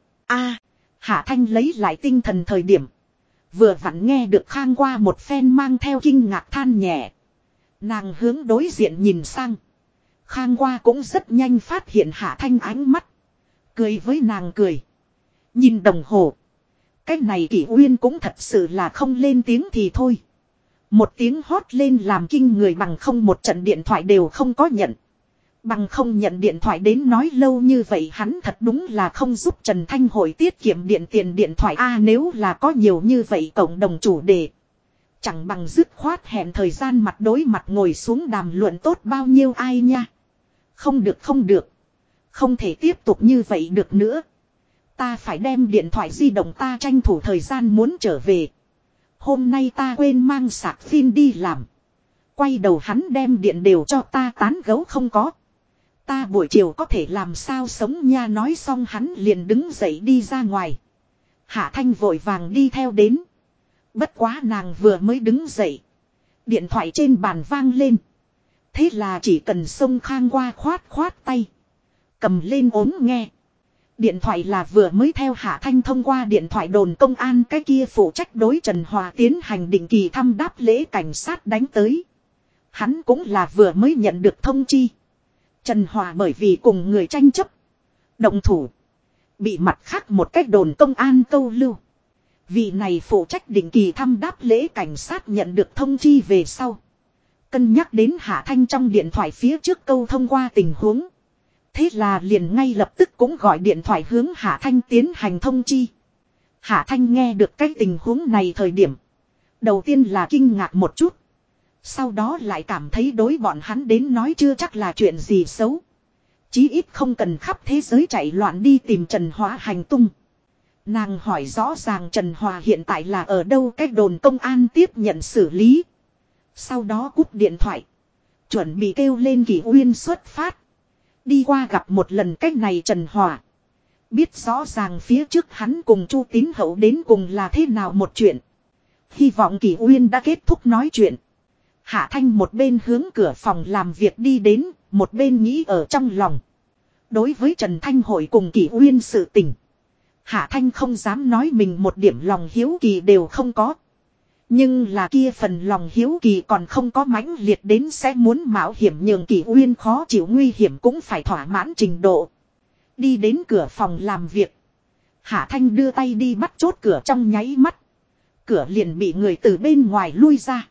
Hạ Thanh lấy lại tinh thần thời điểm. Vừa vặn nghe được Khang qua một phen mang theo kinh ngạc than nhẹ. Nàng hướng đối diện nhìn sang. Khang qua cũng rất nhanh phát hiện Hạ Thanh ánh mắt. Cười với nàng cười. Nhìn đồng hồ. Cái này Kỷ Uyên cũng thật sự là không lên tiếng thì thôi. Một tiếng hót lên làm kinh người bằng không một trận điện thoại đều không có nhận. Bằng không nhận điện thoại đến nói lâu như vậy hắn thật đúng là không giúp Trần Thanh Hội tiết kiệm tiền điện thoại nếu là có nhiều như vậy cộng đồng chủ đề. Chẳng bằng dứt khoát hẹn thời gian mặt đối mặt ngồi xuống đàm luận tốt bao nhiêu ai nha. Không được. Không thể tiếp tục như vậy được nữa. Ta phải đem điện thoại di động ta tranh thủ thời gian muốn trở về. Hôm nay ta quên mang sạc pin đi làm. Quay đầu hắn đem điện đều cho ta tán gấu không có. Ta buổi chiều có thể làm sao sống nha nói xong hắn liền đứng dậy đi ra ngoài. Hạ Thanh vội vàng đi theo đến. Bất quá nàng vừa mới đứng dậy. Điện thoại trên bàn vang lên. Thế là chỉ cần xông Khang qua khoát tay. Cầm lên ốm nghe. Điện thoại là vừa mới theo Hạ Thanh thông qua điện thoại đồn công an cái kia phụ trách đối Trần Hòa tiến hành định kỳ thăm đáp lễ cảnh sát đánh tới. Hắn cũng là vừa mới nhận được thông chi. Trần Hòa bởi vì cùng người tranh chấp. Động thủ. Bị mặt khác một cách đồn công an câu lưu. Vị này phụ trách định kỳ thăm đáp lễ cảnh sát nhận được thông chi về sau. Cân nhắc đến Hạ Thanh trong điện thoại phía trước câu thông qua tình huống. Thế là liền ngay lập tức cũng gọi điện thoại hướng Hạ Thanh tiến hành thông chi. Hạ Thanh nghe được cái tình huống này thời điểm. Đầu tiên là kinh ngạc một chút. Sau đó lại cảm thấy đối bọn hắn đến nói chưa chắc là chuyện gì xấu. Chí ít không cần khắp thế giới chạy loạn đi tìm Trần Hóa hành tung. Nàng hỏi rõ ràng Trần Hòa hiện tại là ở đâu cách đồn công an tiếp nhận xử lý. Sau đó cúp điện thoại. Chuẩn bị kêu lên Kỷ Uyên xuất phát. Đi qua gặp một lần cách này Trần Hòa. Biết rõ ràng phía trước hắn cùng Chu Tín Hậu đến cùng là thế nào một chuyện. Hy vọng Kỷ Uyên đã kết thúc nói chuyện. Hạ Thanh một bên hướng cửa phòng làm việc đi đến, một bên nghĩ ở trong lòng. Đối với Trần Thanh Hội cùng Kỷ Uyên sự tình. Hạ Thanh không dám nói mình một điểm lòng hiếu kỳ đều không có. Nhưng là kia phần lòng hiếu kỳ còn không có mãnh liệt đến sẽ muốn mạo hiểm nhường Kỷ Uyên khó chịu nguy hiểm cũng phải thỏa mãn trình độ. Đi đến cửa phòng làm việc. Hạ Thanh đưa tay đi bắt chốt cửa trong nháy mắt. Cửa liền bị người từ bên ngoài lui ra.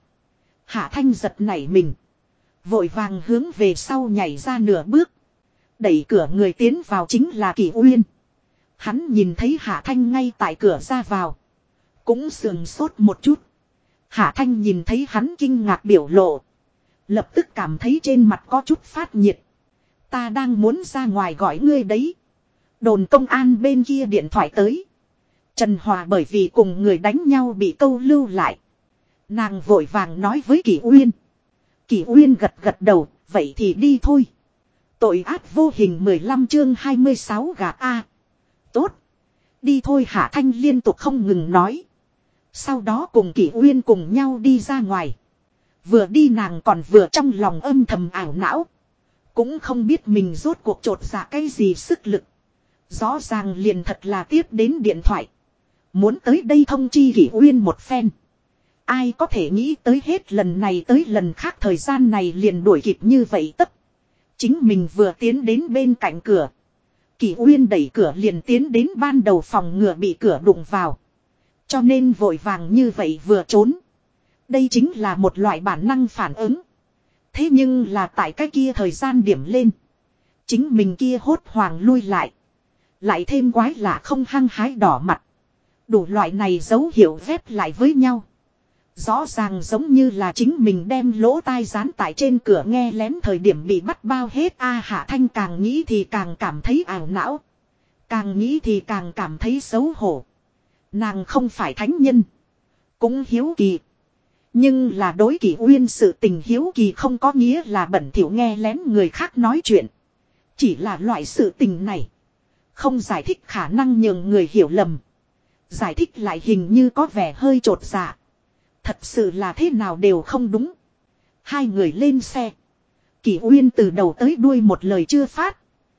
Hạ Thanh giật nảy mình. Vội vàng hướng về sau nhảy ra nửa bước. Đẩy cửa người tiến vào chính là Kỷ Uyên. Hắn nhìn thấy Hạ Thanh ngay tại cửa ra vào. Cũng sườn sốt một chút. Hạ Thanh nhìn thấy hắn kinh ngạc biểu lộ. Lập tức cảm thấy trên mặt có chút phát nhiệt. Ta đang muốn ra ngoài gọi ngươi đấy. Đồn công an bên kia điện thoại tới. Trần Hòa bởi vì cùng người đánh nhau bị câu lưu lại. Nàng vội vàng nói với Kỷ Uyên. Kỷ Uyên gật gật đầu, vậy thì đi thôi. Tội ác vô hình 15 chương 26 gạt A. Tốt. Đi thôi, Hạ Thanh liên tục không ngừng nói. Sau đó cùng Kỷ Uyên cùng nhau đi ra ngoài. Vừa đi nàng còn vừa trong lòng âm thầm ảo não. Cũng không biết mình rốt cuộc trột dạ cái gì sức lực. Rõ ràng liền thật là tiếp đến điện thoại. Muốn tới đây thông chi Kỷ Uyên một phen. Ai có thể nghĩ tới hết lần này tới lần khác thời gian này liền đuổi kịp như vậy tất. Chính mình vừa tiến đến bên cạnh cửa. Kỷ Uyên đẩy cửa liền tiến đến ban đầu phòng ngừa bị cửa đụng vào. Cho nên vội vàng như vậy vừa trốn. Đây chính là một loại bản năng phản ứng. Thế nhưng là tại cái kia thời gian điểm lên. Chính mình kia hốt hoảng lui lại. Lại thêm quái lạ không hăng hái đỏ mặt. Đủ loại này dấu hiệu ghép lại với nhau. Rõ ràng giống như là chính mình đem lỗ tai dán tại trên cửa nghe lén thời điểm bị bắt bao hết. Hạ Thanh càng nghĩ thì càng cảm thấy ảo não. Càng nghĩ thì càng cảm thấy xấu hổ. Nàng không phải thánh nhân. Cũng hiếu kỳ. Nhưng là đối Kỷ Uyên sự tình hiếu kỳ không có nghĩa là bẩn thỉu nghe lén người khác nói chuyện. Chỉ là loại sự tình này. Không giải thích khả năng nhường người hiểu lầm. Giải thích lại hình như có vẻ hơi trột dạ. Thật sự là thế nào đều không đúng. Hai người lên xe. Kỷ Uyên từ đầu tới đuôi một lời chưa phát.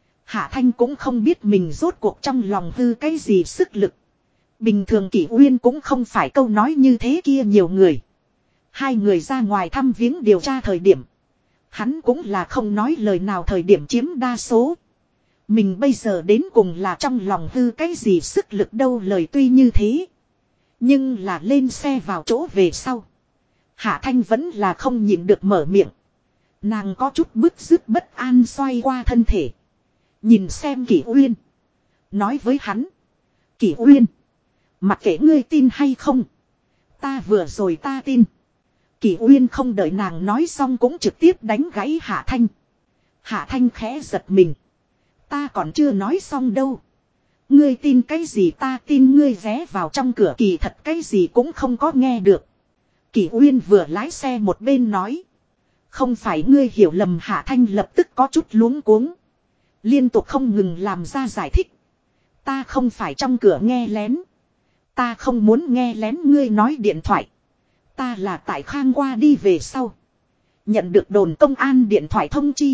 Hạ Thanh cũng không biết mình rốt cuộc trong lòng hư cái gì sức lực. Bình thường Kỷ Uyên cũng không phải câu nói như thế kia nhiều người. Hai người ra ngoài thăm viếng điều tra thời điểm. Hắn cũng là không nói lời nào thời điểm chiếm đa số. Mình bây giờ đến cùng là trong lòng hư cái gì sức lực đâu, lời tuy như thế. Nhưng là lên xe vào chỗ về sau. Hạ Thanh vẫn là không nhịn được mở miệng. Nàng có chút bứt rứt bất an xoay qua thân thể. Nhìn xem Kỷ Uyên. Nói với hắn. Kỷ Uyên. Mặc kệ ngươi tin hay không. Ta vừa rồi ta tin. Kỷ Uyên không đợi nàng nói xong cũng trực tiếp đánh gãy Hạ Thanh. Hạ Thanh khẽ giật mình. Ta còn chưa nói xong đâu. Ngươi tin cái gì, ta tin ngươi ghé vào trong cửa kỳ thật cái gì cũng không có nghe được. Kỷ Uyên vừa lái xe một bên nói. Không phải ngươi hiểu lầm. Hạ Thanh lập tức có chút luống cuống. Liên tục không ngừng làm ra giải thích. Ta không phải trong cửa nghe lén. Ta không muốn nghe lén ngươi nói điện thoại. Ta là tại Khang qua đi về sau. Nhận được đồn công an điện thoại thông chi.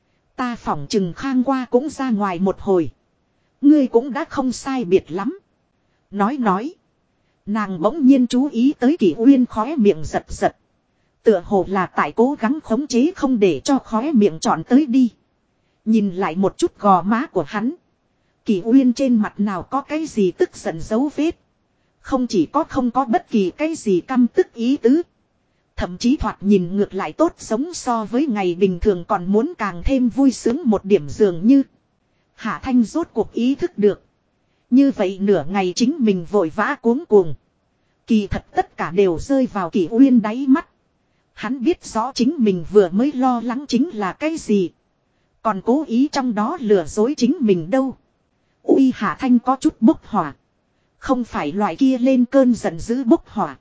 Ta phỏng chừng Khang qua cũng ra ngoài một hồi. Ngươi cũng đã không sai biệt lắm. Nói. Nàng bỗng nhiên chú ý tới Kỷ Uyên khóe miệng giật giật. Tựa hồ là tại cố gắng khống chế không để cho khóe miệng trọn tới đi. Nhìn lại một chút gò má của hắn. Kỷ Uyên trên mặt nào có cái gì tức giận dấu vết. Không chỉ có không có bất kỳ cái gì căm tức ý tứ. Thậm chí thoạt nhìn ngược lại tốt sống so với ngày bình thường còn muốn càng thêm vui sướng một điểm dường như. Hạ Thanh rốt cuộc ý thức được. Như vậy nửa ngày chính mình vội vã cuống cuồng. Kỳ thật tất cả đều rơi vào Kỷ Uyên đáy mắt. Hắn biết rõ chính mình vừa mới lo lắng chính là cái gì. Còn cố ý trong đó lừa dối chính mình đâu. Ui, Hạ Thanh có chút bốc hỏa. Không phải loại kia lên cơn giận dữ bốc hỏa.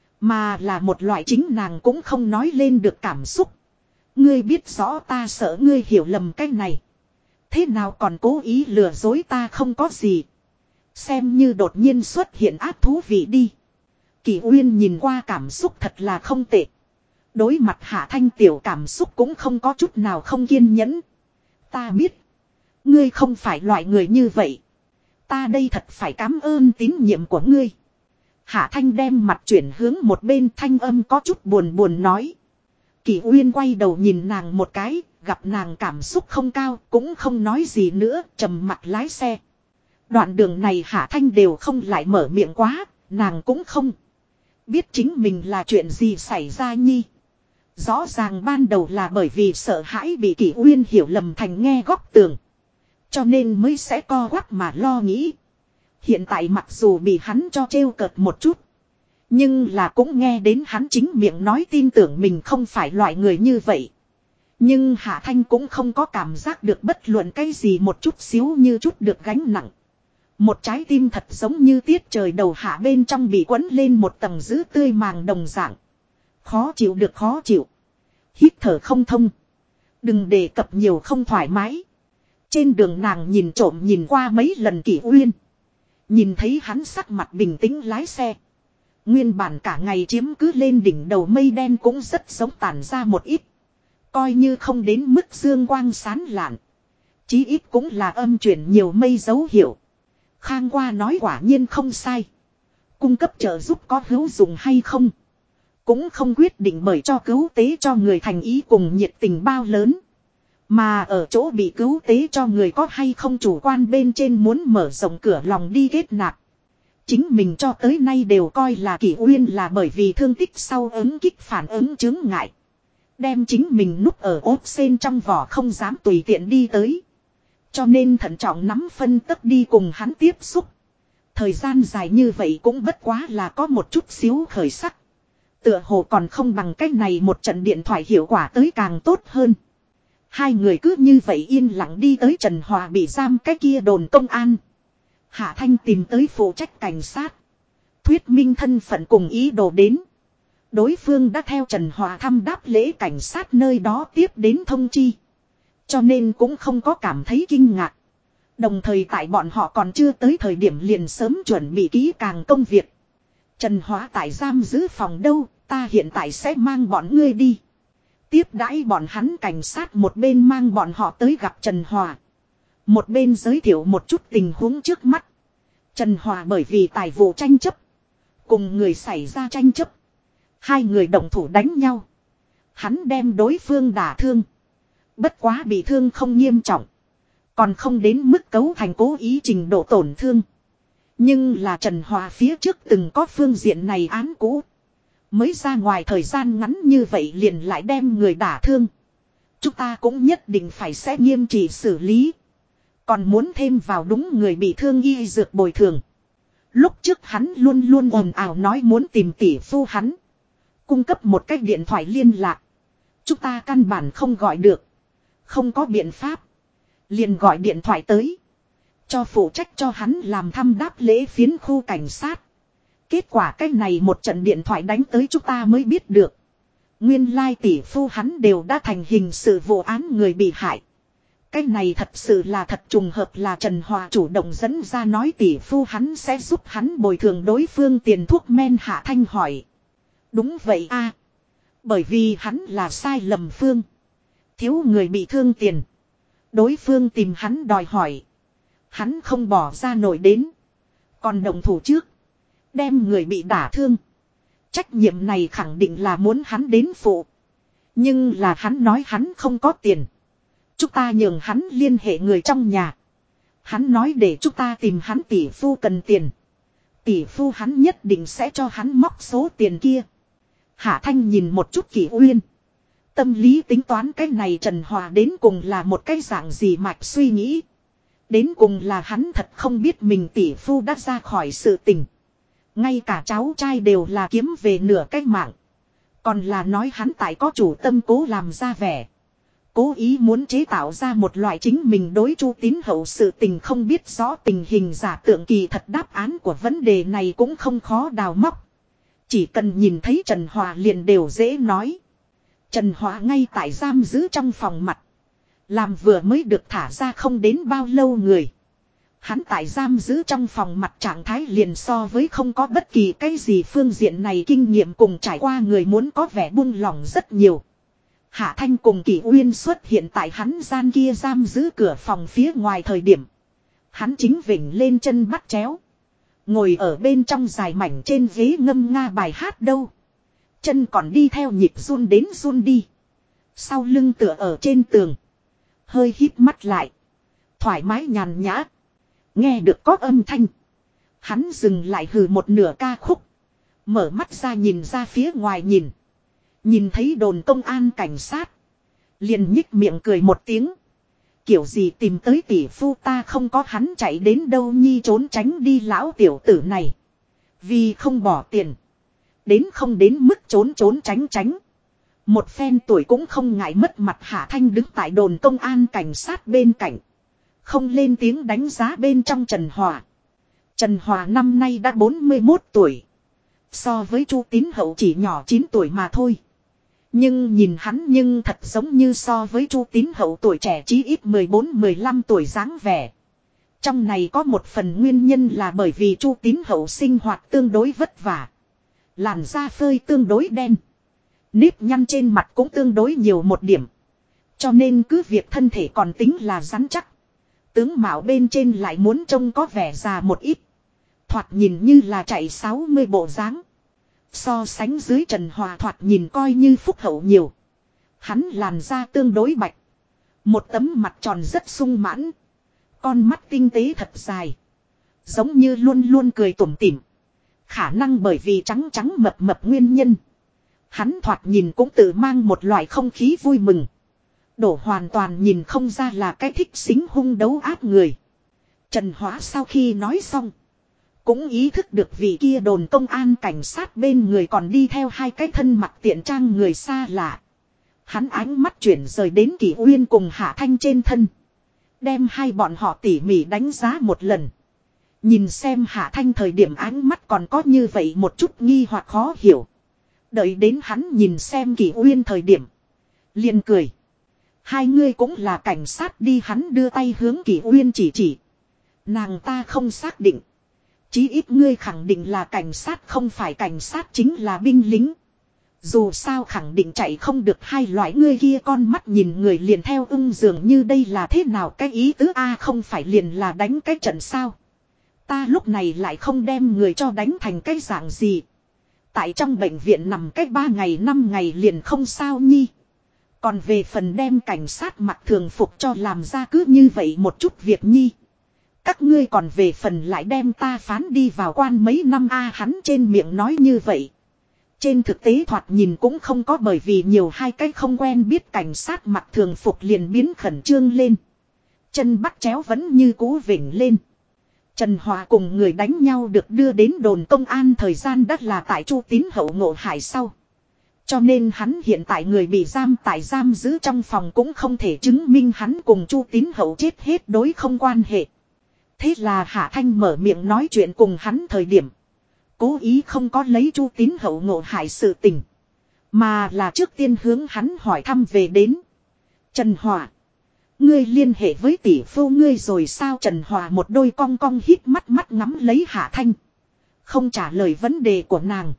Mà là một loại chính nàng cũng không nói lên được cảm xúc. Ngươi biết rõ ta sợ ngươi hiểu lầm cái này. Thế nào còn cố ý lừa dối ta không có gì. Xem như đột nhiên xuất hiện ác thú vị đi. Kỷ Uyên nhìn qua cảm xúc thật là không tệ. Đối mặt Hạ Thanh tiểu cảm xúc cũng không có chút nào không kiên nhẫn. Ta biết. Ngươi không phải loại người như vậy. Ta đây thật phải cảm ơn tín nhiệm của ngươi. Hạ Thanh đem mặt chuyển hướng một bên, thanh âm có chút buồn nói. Kỷ Uyên quay đầu nhìn nàng một cái, gặp nàng cảm xúc không cao, cũng không nói gì nữa, trầm mặt lái xe. Đoạn đường này Hạ Thanh đều không lại mở miệng quá, nàng cũng không biết chính mình là chuyện gì xảy ra nhi. Rõ ràng ban đầu là bởi vì sợ hãi bị Kỷ Uyên hiểu lầm thành nghe góc tường. Cho nên mới sẽ co quắp mà lo nghĩ. Hiện tại mặc dù bị hắn cho trêu cợt một chút. Nhưng là cũng nghe đến hắn chính miệng nói tin tưởng mình không phải loại người như vậy. Nhưng Hạ Thanh cũng không có cảm giác được bất luận cái gì một chút xíu như chút được gánh nặng. Một trái tim thật giống như tiết trời đầu hạ bên trong bị quấn lên một tầng dữ tươi màng đồng dạng. Khó chịu được khó chịu. Hít thở không thông. Đừng đề cập nhiều không thoải mái. Trên đường nàng nhìn trộm nhìn qua mấy lần Kỷ Uyên. Nhìn thấy hắn sắc mặt bình tĩnh lái xe. Nguyên bản cả ngày chiếm cứ lên đỉnh đầu mây đen cũng rất giống tản ra một ít. Coi như không đến mức dương quang sán lạn. Chí ít cũng là âm chuyển nhiều mây dấu hiệu. Khang qua nói quả nhiên không sai. Cung cấp trợ giúp có hữu dụng hay không. Cũng không quyết định bởi cho cứu tế cho người thành ý cùng nhiệt tình bao lớn. Mà ở chỗ bị cứu tế cho người có hay không chủ quan bên trên muốn mở rộng cửa lòng đi kết nạp. Chính mình cho tới nay đều coi là Kỷ Uyên là bởi vì thương tích sau ứng kích phản ứng chứng ngại. Đem chính mình núp ở ốp sen trong vỏ không dám tùy tiện đi tới. Cho nên thận trọng nắm phân tức đi cùng hắn tiếp xúc. Thời gian dài như vậy cũng bất quá là có một chút xíu khởi sắc. Tựa hồ còn không bằng cách này một trận điện thoại hiệu quả tới càng tốt hơn. Hai người cứ như vậy yên lặng đi tới Trần Hòa bị giam cái kia đồn công an. Hạ Thanh tìm tới phụ trách cảnh sát. Thuyết minh thân phận cùng ý đồ đến. Đối phương đã theo Trần Hòa thăm đáp lễ cảnh sát nơi đó tiếp đến thông chi. Cho nên cũng không có cảm thấy kinh ngạc. Đồng thời tại bọn họ còn chưa tới thời điểm liền sớm chuẩn bị kỹ càng công việc. Trần Hóa tại giam giữ phòng đâu, ta hiện tại sẽ mang bọn ngươi đi. Tiếp đãi bọn hắn cảnh sát một bên mang bọn họ tới gặp Trần Hòa. Một bên giới thiệu một chút tình huống trước mắt. Trần Hòa bởi vì tài vụ tranh chấp. Cùng người xảy ra tranh chấp. Hai người động thủ đánh nhau. Hắn đem đối phương đả thương. Bất quá bị thương không nghiêm trọng. Còn không đến mức cấu thành cố ý trình độ tổn thương. Nhưng là Trần Hòa phía trước từng có phương diện này án cũ. Mới ra ngoài thời gian ngắn như vậy liền lại đem người đả thương. Chúng ta cũng nhất định phải sẽ nghiêm trị xử lý. Còn muốn thêm vào đúng người bị thương y dược bồi thường. Lúc trước hắn luôn luôn ồn ào nói muốn tìm tỷ phu hắn. Cung cấp một cách điện thoại liên lạc. Chúng ta căn bản không gọi được. Không có biện pháp. Liền gọi điện thoại tới. Cho phụ trách cho hắn làm thăm đáp lễ phiến khu cảnh sát. Kết quả cái này một trận điện thoại đánh tới chúng ta mới biết được. Nguyên lai tỷ phu hắn đều đã thành hình sự vụ án người bị hại. Cái này thật sự là thật trùng hợp là Trần Hòa chủ động dẫn ra nói tỷ phu hắn sẽ giúp hắn bồi thường đối phương tiền thuốc men. Hạ Thanh hỏi. Đúng vậy a, bởi vì hắn là sai lầm phương. Thiếu người bị thương tiền. Đối phương tìm hắn đòi hỏi. Hắn không bỏ ra nổi đến. Còn động thủ trước. Đem người bị đả thương. Trách nhiệm này khẳng định là muốn hắn đến phụ. Nhưng là hắn nói hắn không có tiền. Chúng ta nhường hắn liên hệ người trong nhà. Hắn nói để chúng ta tìm hắn tỷ phu cần tiền. Tỷ phu hắn nhất định sẽ cho hắn móc số tiền kia. Hạ Thanh nhìn một chút Kỷ Uyên. Tâm lý tính toán cái này Trần Hòa đến cùng là một cái dạng gì mạch suy nghĩ. Đến cùng là hắn thật không biết mình tỷ phu đã ra khỏi sự tình. Ngay cả cháu trai đều là kiếm về nửa cái mạng. Còn là nói hắn tại có chủ tâm cố làm ra vẻ. Cố ý muốn chế tạo ra một loại chính mình đối Chu Tín Hậu sự tình không biết rõ tình hình giả tượng. Kỳ thật đáp án của vấn đề này cũng không khó đào móc. Chỉ cần nhìn thấy Trần Hòa liền đều dễ nói. Trần Hòa ngay tại giam giữ trong phòng mặt. Làm vừa mới được thả ra không đến bao lâu người. Hắn tại giam giữ trong phòng mặt trạng thái liền so với không có bất kỳ cái gì phương diện này kinh nghiệm cùng trải qua người muốn có vẻ buông lỏng rất nhiều. Hạ Thanh cùng Kỷ Uyên xuất hiện tại hắn gian kia giam giữ cửa phòng phía ngoài thời điểm. Hắn chính vỉnh lên chân bắt chéo. Ngồi ở bên trong dài mảnh trên ghế ngâm nga bài hát đâu. Chân còn đi theo nhịp run đến run đi. Sau lưng tựa ở trên tường. Hơi híp mắt lại. Thoải mái nhàn nhã. Nghe được có âm thanh. Hắn dừng lại hừ một nửa ca khúc. Mở mắt ra nhìn ra phía ngoài nhìn. Nhìn thấy đồn công an cảnh sát. Liền nhích miệng cười một tiếng. Kiểu gì tìm tới tỷ phu ta không có hắn chạy đến đâu nhi trốn tránh đi lão tiểu tử này. Vì không bỏ tiền. Đến không đến mức trốn trốn tránh tránh. Một phen tuổi cũng không ngại mất mặt. Hạ Thanh đứng tại đồn công an cảnh sát bên cạnh. Không lên tiếng đánh giá bên trong Trần Hòa. Trần Hòa năm nay đã 41 tuổi. So với Chu Tín Hậu chỉ nhỏ 9 tuổi mà thôi. Nhưng nhìn hắn nhưng thật giống như so với Chu Tín Hậu tuổi trẻ chí ít 14-15 tuổi dáng vẻ. Trong này có một phần nguyên nhân là bởi vì Chu Tín Hậu sinh hoạt tương đối vất vả. Làn da phơi tương đối đen. Nếp nhăn trên mặt cũng tương đối nhiều một điểm. Cho nên cứ việc thân thể còn tính là rắn chắc. Tướng mạo bên trên lại muốn trông có vẻ già một ít. Thoạt nhìn như là chạy 60 bộ dáng. So sánh dưới Trần Hòa thoạt nhìn coi như phúc hậu nhiều. Hắn làn da tương đối bạch. Một tấm mặt tròn rất sung mãn. Con mắt tinh tế thật dài. Giống như luôn luôn cười tủm tỉm. Khả năng bởi vì trắng trắng mập mập nguyên nhân. Hắn thoạt nhìn cũng tự mang một loại không khí vui mừng. Đổ hoàn toàn nhìn không ra là cái thích xính hung đấu ác người. Trần Hóa sau khi nói xong. Cũng ý thức được vị kia đồn công an cảnh sát bên người còn đi theo hai cái thân mặc tiện trang người xa lạ. Hắn ánh mắt chuyển rời đến Kỷ Uyên cùng Hạ Thanh trên thân. Đem hai bọn họ tỉ mỉ đánh giá một lần. Nhìn xem Hạ Thanh thời điểm ánh mắt còn có như vậy một chút nghi hoặc khó hiểu. Đợi đến hắn nhìn xem Kỷ Uyên thời điểm. Liền cười. Hai ngươi cũng là cảnh sát đi, hắn đưa tay hướng Kỷ Uyên chỉ. Nàng ta không xác định. Chí ít ngươi khẳng định là cảnh sát, không phải cảnh sát chính là binh lính. Dù sao khẳng định chạy không được hai loại, ngươi kia con mắt nhìn người liền theo ưng, dường như đây là thế nào cái ý tứ a, không phải liền là đánh cái trận sao. Ta lúc này lại không đem người cho đánh thành cái dạng gì. Tại trong bệnh viện nằm cách 3 ngày 5 ngày liền không sao nhi. Còn về phần đem cảnh sát mặc thường phục cho làm ra cứ như vậy một chút việc nhi. Các ngươi còn về phần lại đem ta phán đi vào quan mấy năm a, hắn trên miệng nói như vậy. Trên thực tế thoạt nhìn cũng không có, bởi vì nhiều hai cái không quen biết cảnh sát mặc thường phục liền biến khẩn trương lên. Chân bắt chéo vẫn như cũ vểnh lên. Trần Hòa cùng người đánh nhau được đưa đến đồn công an thời gian đất là tại Chu Tín Hậu ngộ hại sau. Cho nên hắn hiện tại người bị giam tại giam giữ trong phòng cũng không thể chứng minh hắn cùng Chu Tín Hậu chết hết đối không quan hệ. Thế là Hạ Thanh mở miệng nói chuyện cùng hắn thời điểm. Cố ý không có lấy Chu Tín Hậu ngộ hại sự tình. Mà là trước tiên hướng hắn hỏi thăm về đến. Trần Hòa. Ngươi liên hệ với tỷ phu ngươi rồi sao? Trần Hòa một đôi cong cong hít mắt ngắm lấy Hạ Thanh. Không trả lời vấn đề của nàng.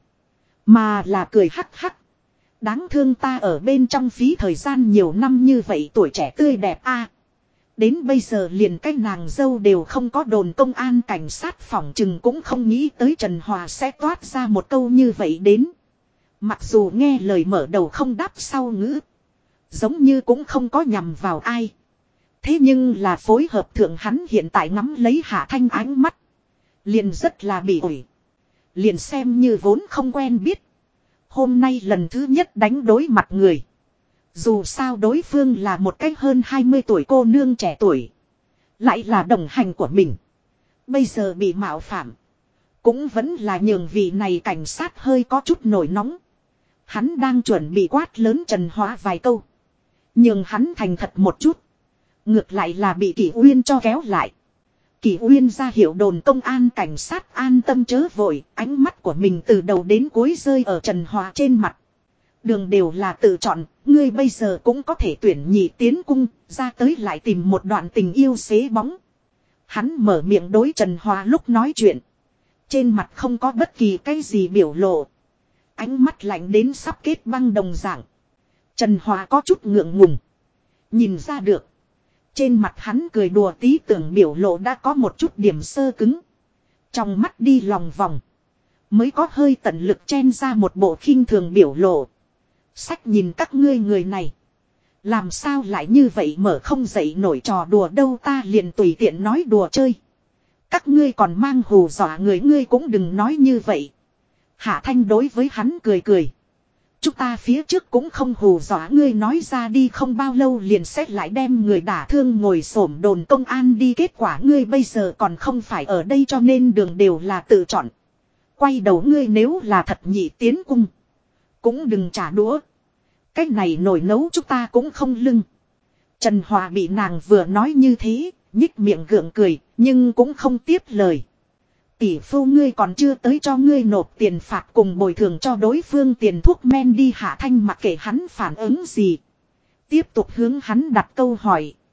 Mà là cười hắc hắc. Đáng thương ta ở bên trong phí thời gian nhiều năm như vậy, tuổi trẻ tươi đẹp a. Đến bây giờ liền cái nàng dâu đều không có, đồn công an cảnh sát phỏng chừng cũng không nghĩ tới Trần Hòa sẽ toát ra một câu như vậy đến. Mặc dù nghe lời mở đầu không đáp sau ngữ. Giống như cũng không có nhằm vào ai. Thế nhưng là phối hợp thượng hắn hiện tại ngắm lấy Hạ Thanh ánh mắt. Liền rất là bị ủi. Liền xem như vốn không quen biết. Hôm nay lần thứ nhất đánh đối mặt người. Dù sao đối phương là một cách hơn 20 tuổi cô nương trẻ tuổi. Lại là đồng hành của mình. Bây giờ bị mạo phạm. Cũng vẫn là nhường vị này cảnh sát hơi có chút nổi nóng. Hắn đang chuẩn bị quát lớn Trần Hóa vài câu. Nhưng hắn thành thật một chút. Ngược lại là bị Kỷ Uyên cho kéo lại. Kỷ Uyên ra hiệu đồn công an cảnh sát an tâm chớ vội. Ánh mắt của mình từ đầu đến cuối rơi ở Trần Hóa trên mặt. Đường đều là tự chọn. Ngươi bây giờ cũng có thể tuyển nhị tiến cung. Ra tới lại tìm một đoạn tình yêu xế bóng. Hắn mở miệng đối Trần Hóa lúc nói chuyện. Trên mặt không có bất kỳ cái gì biểu lộ. Ánh mắt lạnh đến sắp kết băng đồng dạng. Trần Hóa có chút ngượng ngùng. Nhìn ra được. Trên mặt hắn cười đùa tí tưởng biểu lộ đã có một chút điểm sơ cứng. Trong mắt đi lòng vòng. Mới có hơi tận lực chen ra một bộ khinh thường biểu lộ. Sách nhìn các ngươi người này. Làm sao lại như vậy, mở không dậy nổi trò đùa đâu, ta liền tùy tiện nói đùa chơi. Các ngươi còn mang hù dọa người, ngươi cũng đừng nói như vậy. Hạ Thanh đối với hắn cười cười. Chúng ta phía trước cũng không hù dọa ngươi, nói ra đi không bao lâu liền xét lại đem người đả thương ngồi xổm đồn công an đi, kết quả ngươi bây giờ còn không phải ở đây, cho nên đường đều là tự chọn. Quay đầu ngươi nếu là thật nhị tiến cung. Cũng đừng trả đũa. Cái này nồi nấu chúng ta cũng không lưng. Trần Hòa bị nàng vừa nói như thế, nhích miệng gượng cười, nhưng cũng không tiếp lời. Tỷ phu ngươi còn chưa tới cho ngươi nộp tiền phạt cùng bồi thường cho đối phương tiền thuốc men đi. Hạ Thanh mặc kệ hắn phản ứng gì. Tiếp tục hướng hắn đặt câu hỏi.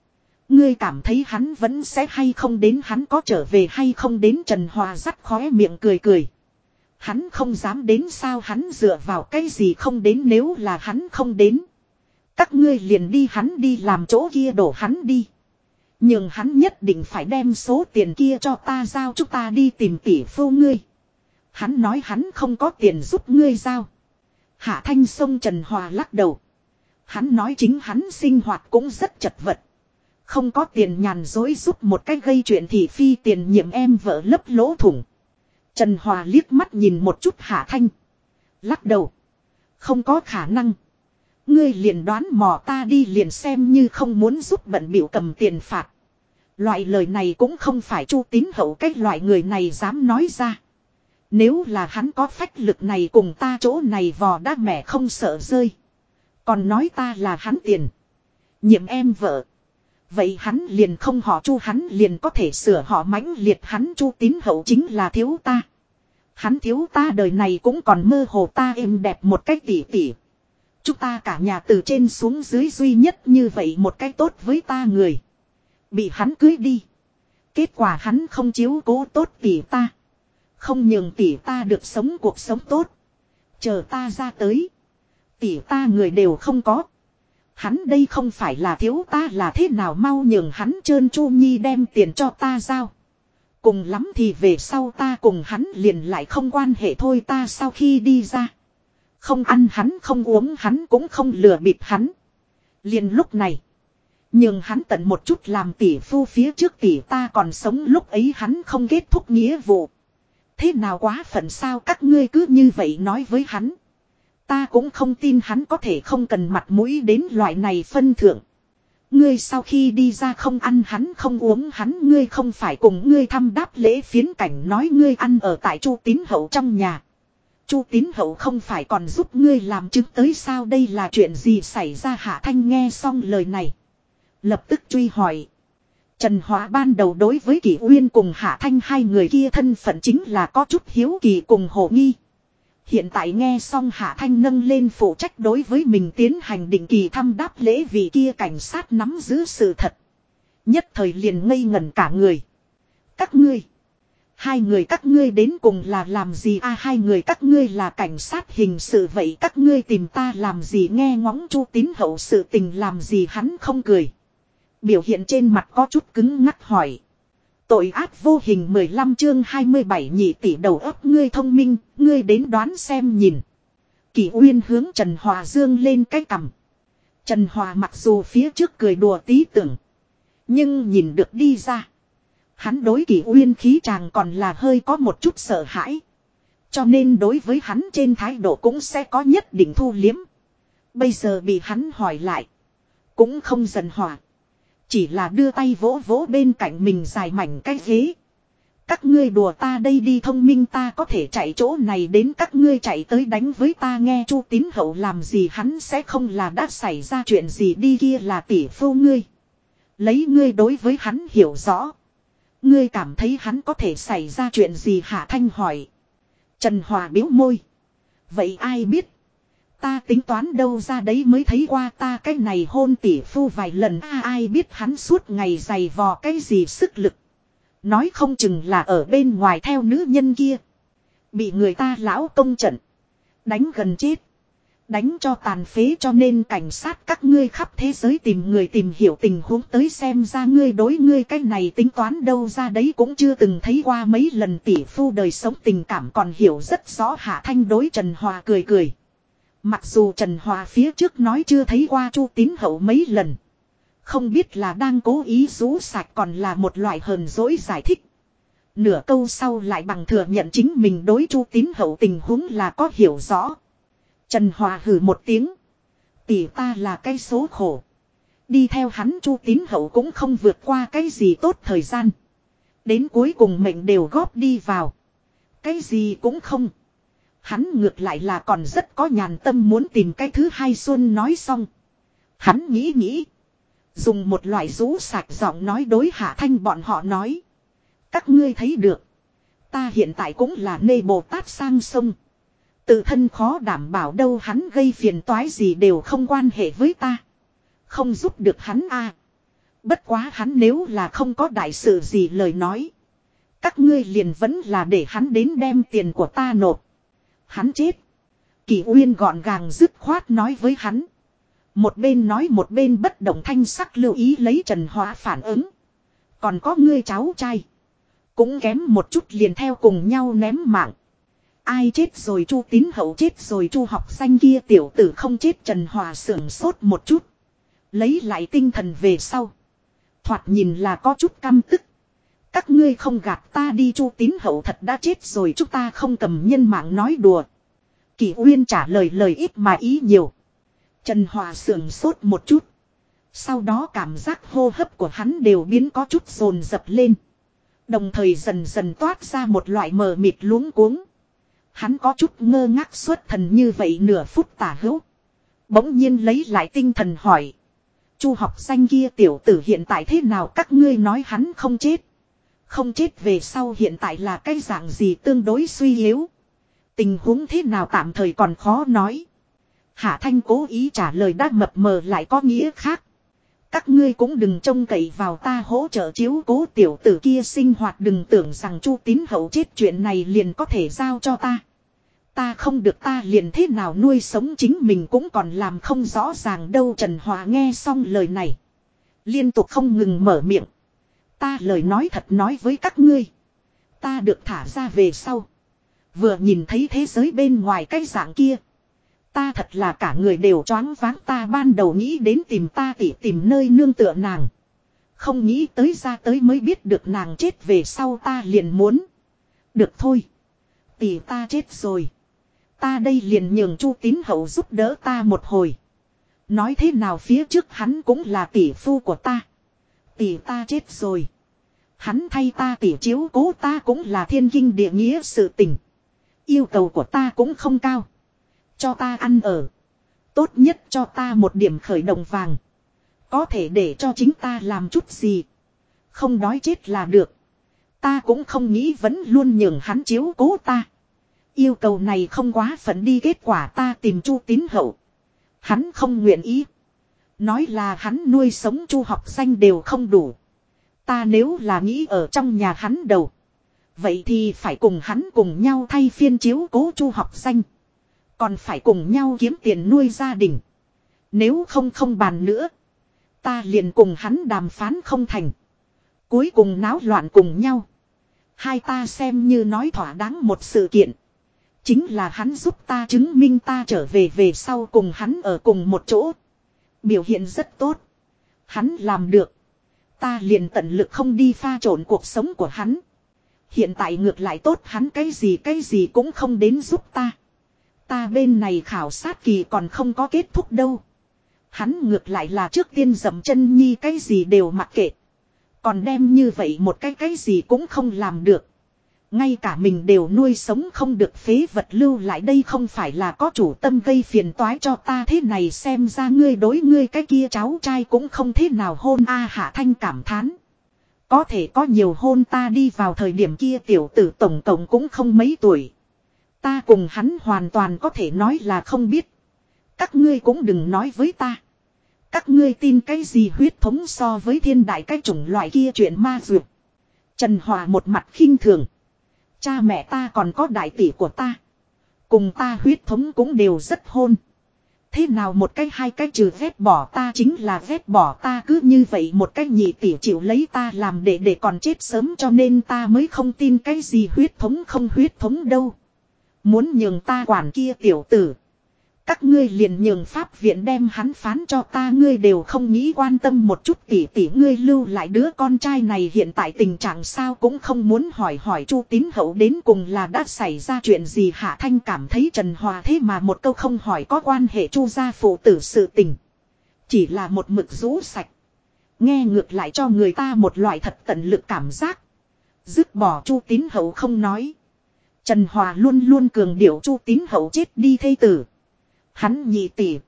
Ngươi cảm thấy hắn vẫn sẽ hay không đến, hắn có trở về hay không đến? Trần Hòa dắt khóe miệng cười cười. Hắn không dám đến sao? Hắn dựa vào cái gì không đến? Nếu là hắn không đến, các ngươi liền đi hắn đi làm chỗ kia đổ hắn đi. Nhưng hắn nhất định phải đem số tiền kia cho ta giao, chúng ta đi tìm tỷ phu ngươi. Hắn nói hắn không có tiền giúp ngươi giao. Hạ Thanh xông Trần Hòa lắc đầu. Hắn nói chính hắn sinh hoạt cũng rất chật vật. Không có tiền nhàn dối giúp một cách gây chuyện thì phi tiền nhiệm em vợ lấp lỗ thủng. Trần Hòa liếc mắt nhìn một chút Hạ Thanh. Lắc đầu. Không có khả năng. Ngươi liền đoán mò ta đi, liền xem như không muốn giúp bận bịu cầm tiền phạt. Loại lời này cũng không phải Chu Tín Hậu cách loại người này dám nói ra. Nếu là hắn có phách lực này cùng ta chỗ này vò đã mẹ không sợ rơi. Còn nói ta là hắn tiền nhiệm em vợ. Vậy hắn liền không họ Chu, hắn liền có thể sửa họ mãnh liệt. Hắn Chu Tín Hậu chính là thiếu ta. Hắn thiếu ta đời này cũng còn mơ hồ ta êm đẹp một cách tỉ tỉ. Chúng ta cả nhà từ trên xuống dưới duy nhất như vậy một cách tốt với ta người. Bị hắn cưới đi. Kết quả hắn không chiếu cố tốt tỷ ta. Không nhường tỷ ta được sống cuộc sống tốt. Chờ ta ra tới. Tỷ ta người đều không có. Hắn đây không phải là thiếu ta là thế nào? Mau nhường hắn trơn chu nhi đem tiền cho ta giao. Cùng lắm thì về sau ta cùng hắn liền lại không quan hệ thôi. Ta sau khi đi ra, không ăn hắn không uống hắn cũng không lừa bịp hắn. Liền lúc này, nhưng hắn tận một chút làm tỷ phu phía trước tỷ ta còn sống lúc ấy hắn không kết thúc nghĩa vụ. Thế nào quá phận sao? Các ngươi cứ như vậy nói với hắn. Ta cũng không tin hắn có thể không cần mặt mũi đến loại này phân thượng. Ngươi sau khi đi ra không ăn hắn không uống hắn, ngươi không phải cùng ngươi thăm đáp lễ phiến cảnh nói ngươi ăn ở tại Chu Tín Hậu trong nhà. Chu Tín Hậu không phải còn giúp ngươi làm chứng tới sao? Đây là chuyện gì xảy ra? Hạ Thanh nghe xong lời này, lập tức truy hỏi. Trần Hòa ban đầu đối với Kỷ Uyên cùng Hạ Thanh hai người kia thân phận chính là có chút hiếu kỳ cùng hồ nghi. Hiện tại nghe xong Hạ Thanh nâng lên phụ trách đối với mình tiến hành định kỳ thăm đáp lễ vì kia cảnh sát nắm giữ sự thật. Nhất thời liền ngây ngẩn cả người. Các ngươi. Hai người các ngươi đến cùng là làm gì? Hai người các ngươi là cảnh sát hình sự vậy các ngươi tìm ta làm gì? Nghe ngóng Chu Tín Hậu sự tình làm gì? Hắn không cười. Biểu hiện trên mặt có chút cứng ngắc hỏi. Tội ác vô hình 15 chương 27 nhị tỷ đầu óc ngươi thông minh, ngươi đến đoán xem nhìn. Kỷ Uyên hướng Trần Hòa dương lên cái cằm. Trần Hòa mặc dù phía trước cười đùa tí tưởng, nhưng nhìn được đi ra. Hắn đối Kỷ Uyên khí chàng còn là hơi có một chút sợ hãi. Cho nên đối với hắn trên thái độ cũng sẽ có nhất định thu liếm. Bây giờ bị hắn hỏi lại, cũng không giận hỏa. Chỉ là đưa tay vỗ vỗ bên cạnh mình dài mảnh cái ghế. Các ngươi đùa ta đây đi, thông minh ta có thể chạy chỗ này đến các ngươi chạy tới đánh với ta. Nghe Chu Tín Hậu làm gì hắn sẽ không là đã xảy ra chuyện gì đi, kia là tỷ phu ngươi. Lấy ngươi đối với hắn hiểu rõ. Ngươi cảm thấy hắn có thể xảy ra chuyện gì? Hạ Thanh hỏi. Trần Hòa biếu môi. Vậy ai biết? Ta tính toán đâu ra đấy mới thấy qua ta cái này hôn tỷ phu vài lần. Ai biết hắn suốt ngày giày vò cái gì sức lực. Nói không chừng là ở bên ngoài theo nữ nhân kia. Bị người ta lão công trận. Đánh gần chết. Đánh cho tàn phế, cho nên cảnh sát các ngươi khắp thế giới tìm người tìm hiểu tình huống tới xem ra ngươi đối ngươi cái này tính toán đâu ra đấy cũng chưa từng thấy qua mấy lần. Tỷ phu đời sống tình cảm còn hiểu rất rõ. Hạ Thanh đối Trần Hòa cười cười. Mặc dù Trần Hòa phía trước nói chưa thấy qua Chu Tín Hậu mấy lần. Không biết là đang cố ý rũ sạch còn là một loại hờn dỗi giải thích. Nửa câu sau lại bằng thừa nhận chính mình đối Chu Tín Hậu tình huống là có hiểu rõ. Trần Hòa hừ một tiếng. Tỷ ta là cái số khổ. Đi theo hắn Chu Tín Hậu cũng không vượt qua cái gì tốt thời gian. Đến cuối cùng mệnh đều góp đi vào. Cái gì cũng không. Hắn ngược lại là còn rất có nhàn tâm muốn tìm cái thứ hai. Xuân nói xong, hắn nghĩ nghĩ, dùng một loại rũ sạch giọng nói đối Hạ Thanh bọn họ nói. Các ngươi thấy được, ta hiện tại cũng là nê Bồ Tát sang sông. Tự thân khó đảm bảo đâu, hắn gây phiền toái gì đều không quan hệ với ta. Không giúp được hắn Bất quá hắn nếu là không có đại sự gì lời nói. Các ngươi liền vẫn là để hắn đến đem tiền của ta nộp. Hắn chết. Kỷ Uyên gọn gàng dứt khoát nói với hắn. Một bên nói một bên bất động thanh sắc lưu ý lấy Trần Hóa phản ứng. Còn có ngươi cháu trai. Cũng kém một chút liền theo cùng nhau ném mạng. Ai chết rồi Chu Tín Hậu chết rồi Chu học xanh kia tiểu tử không chết Trần Hòa sưởng sốt một chút. Lấy lại tinh thần về sau. Thoạt nhìn là có chút căm tức. Các ngươi không gạt ta đi Chu Tín Hậu thật đã chết rồi chúng ta không cầm nhân mạng nói đùa. Kỷ Uyên trả lời lời ít mà ý nhiều. Trần Hòa sưởng sốt một chút. Sau đó cảm giác hô hấp của hắn đều biến có chút dồn dập lên. Đồng thời dần dần toát ra một loại mờ mịt luống cuống. Hắn có chút ngơ ngác xuất thần như vậy nửa phút tả hữu. Bỗng nhiên lấy lại tinh thần hỏi. Chu học xanh kia tiểu tử hiện tại thế nào các ngươi nói hắn không chết. Không chết về sau hiện tại là cái dạng gì tương đối suy yếu. Tình huống thế nào tạm thời còn khó nói. Hạ Thanh cố ý trả lời đã mập mờ lại có nghĩa khác. Các ngươi cũng đừng trông cậy vào ta hỗ trợ chiếu cố tiểu tử kia sinh hoạt đừng tưởng rằng Chu Tín Hậu chết chuyện này liền có thể giao cho ta. Ta không được ta liền thế nào nuôi sống chính mình cũng còn làm không rõ ràng đâu. Trần Hòa nghe xong lời này. Liên tục không ngừng mở miệng. Ta lời nói thật nói với các ngươi. Ta được thả ra về sau. Vừa nhìn thấy thế giới bên ngoài cái dạng kia. Ta thật là cả người đều choáng váng ta ban đầu nghĩ đến tìm ta tỉ tìm nơi nương tựa nàng. Không nghĩ tới ra tới mới biết được nàng chết về sau ta liền muốn. Được thôi. Tỉ ta chết rồi. Ta đây liền nhường Chu Tín Hậu giúp đỡ ta một hồi. Nói thế nào phía trước hắn cũng là tỷ phu của ta. Tỷ ta chết rồi. Hắn thay ta tỷ chiếu cố ta cũng là thiên kinh địa nghĩa sự tình. Yêu cầu của ta cũng không cao. Cho ta ăn ở. Tốt nhất cho ta một điểm khởi động vàng. Có thể để cho chính ta làm chút gì. Không đói chết là được. Ta cũng không nghĩ vẫn luôn nhường hắn chiếu cố ta. Yêu cầu này không quá phận đi kết quả ta tìm Chu Tín Hậu. Hắn không nguyện ý. Nói là hắn nuôi sống Chu học xanh đều không đủ. Ta nếu là nghĩ ở trong nhà hắn đầu. Vậy thì phải cùng hắn cùng nhau thay phiên chiếu cố Chu học xanh. Còn phải cùng nhau kiếm tiền nuôi gia đình. Nếu không bàn nữa. Ta liền cùng hắn đàm phán không thành. Cuối cùng náo loạn cùng nhau. Hai ta xem như nói thỏa đáng một sự kiện. Chính là hắn giúp ta chứng minh ta trở về sau cùng hắn ở cùng một chỗ. Biểu hiện rất tốt. Hắn làm được. Ta liền tận lực không đi pha trộn cuộc sống của hắn. Hiện tại ngược lại tốt hắn cái gì cũng không đến giúp ta. Ta bên này khảo sát kỳ còn không có kết thúc đâu. Hắn ngược lại là trước tiên dậm chân nhi cái gì đều mặc kệ. Còn đem như vậy một cái gì cũng không làm được. Ngay cả mình đều nuôi sống không được phế vật lưu lại đây không phải là có chủ tâm gây phiền toái cho ta thế này xem ra ngươi đối ngươi cái kia cháu trai cũng không thế nào hôn a Hạ Thanh cảm thán. Có thể có nhiều hôn ta đi vào thời điểm kia tiểu tử tổng cộng cũng không mấy tuổi. Ta cùng hắn hoàn toàn có thể nói là không biết. Các ngươi cũng đừng nói với ta. Các ngươi tin cái gì huyết thống so với thiên đại cái chủng loại kia chuyện ma dược. Trần Hòa một mặt khinh thường. Cha mẹ ta còn có đại tỷ của ta. Cùng ta huyết thống cũng đều rất hôn. Thế nào một cái hai cái trừ ghét bỏ ta chính là ghét bỏ ta cứ như vậy một cái nhị tỷ chịu lấy ta làm để còn chết sớm cho nên ta mới không tin cái gì huyết thống không huyết thống đâu. Muốn nhường ta quản kia tiểu tử. Các ngươi liền nhường pháp viện đem hắn phán cho ta ngươi đều không nghĩ quan tâm một chút tỷ ngươi lưu lại đứa con trai này hiện tại tình trạng sao cũng không muốn hỏi Chu Tín Hậu đến cùng là đã xảy ra chuyện gì Hạ Thanh cảm thấy Trần Hòa thế mà một câu không hỏi có quan hệ Chu gia phụ tử sự tình. Chỉ là một mực rũ sạch. Nghe ngược lại cho người ta một loại thật tận lực cảm giác. Dứt bỏ Chu Tín Hậu không nói. Trần Hòa luôn luôn cường điệu Chu Tín Hậu chết đi thây tử. Hắn nhị tỷ.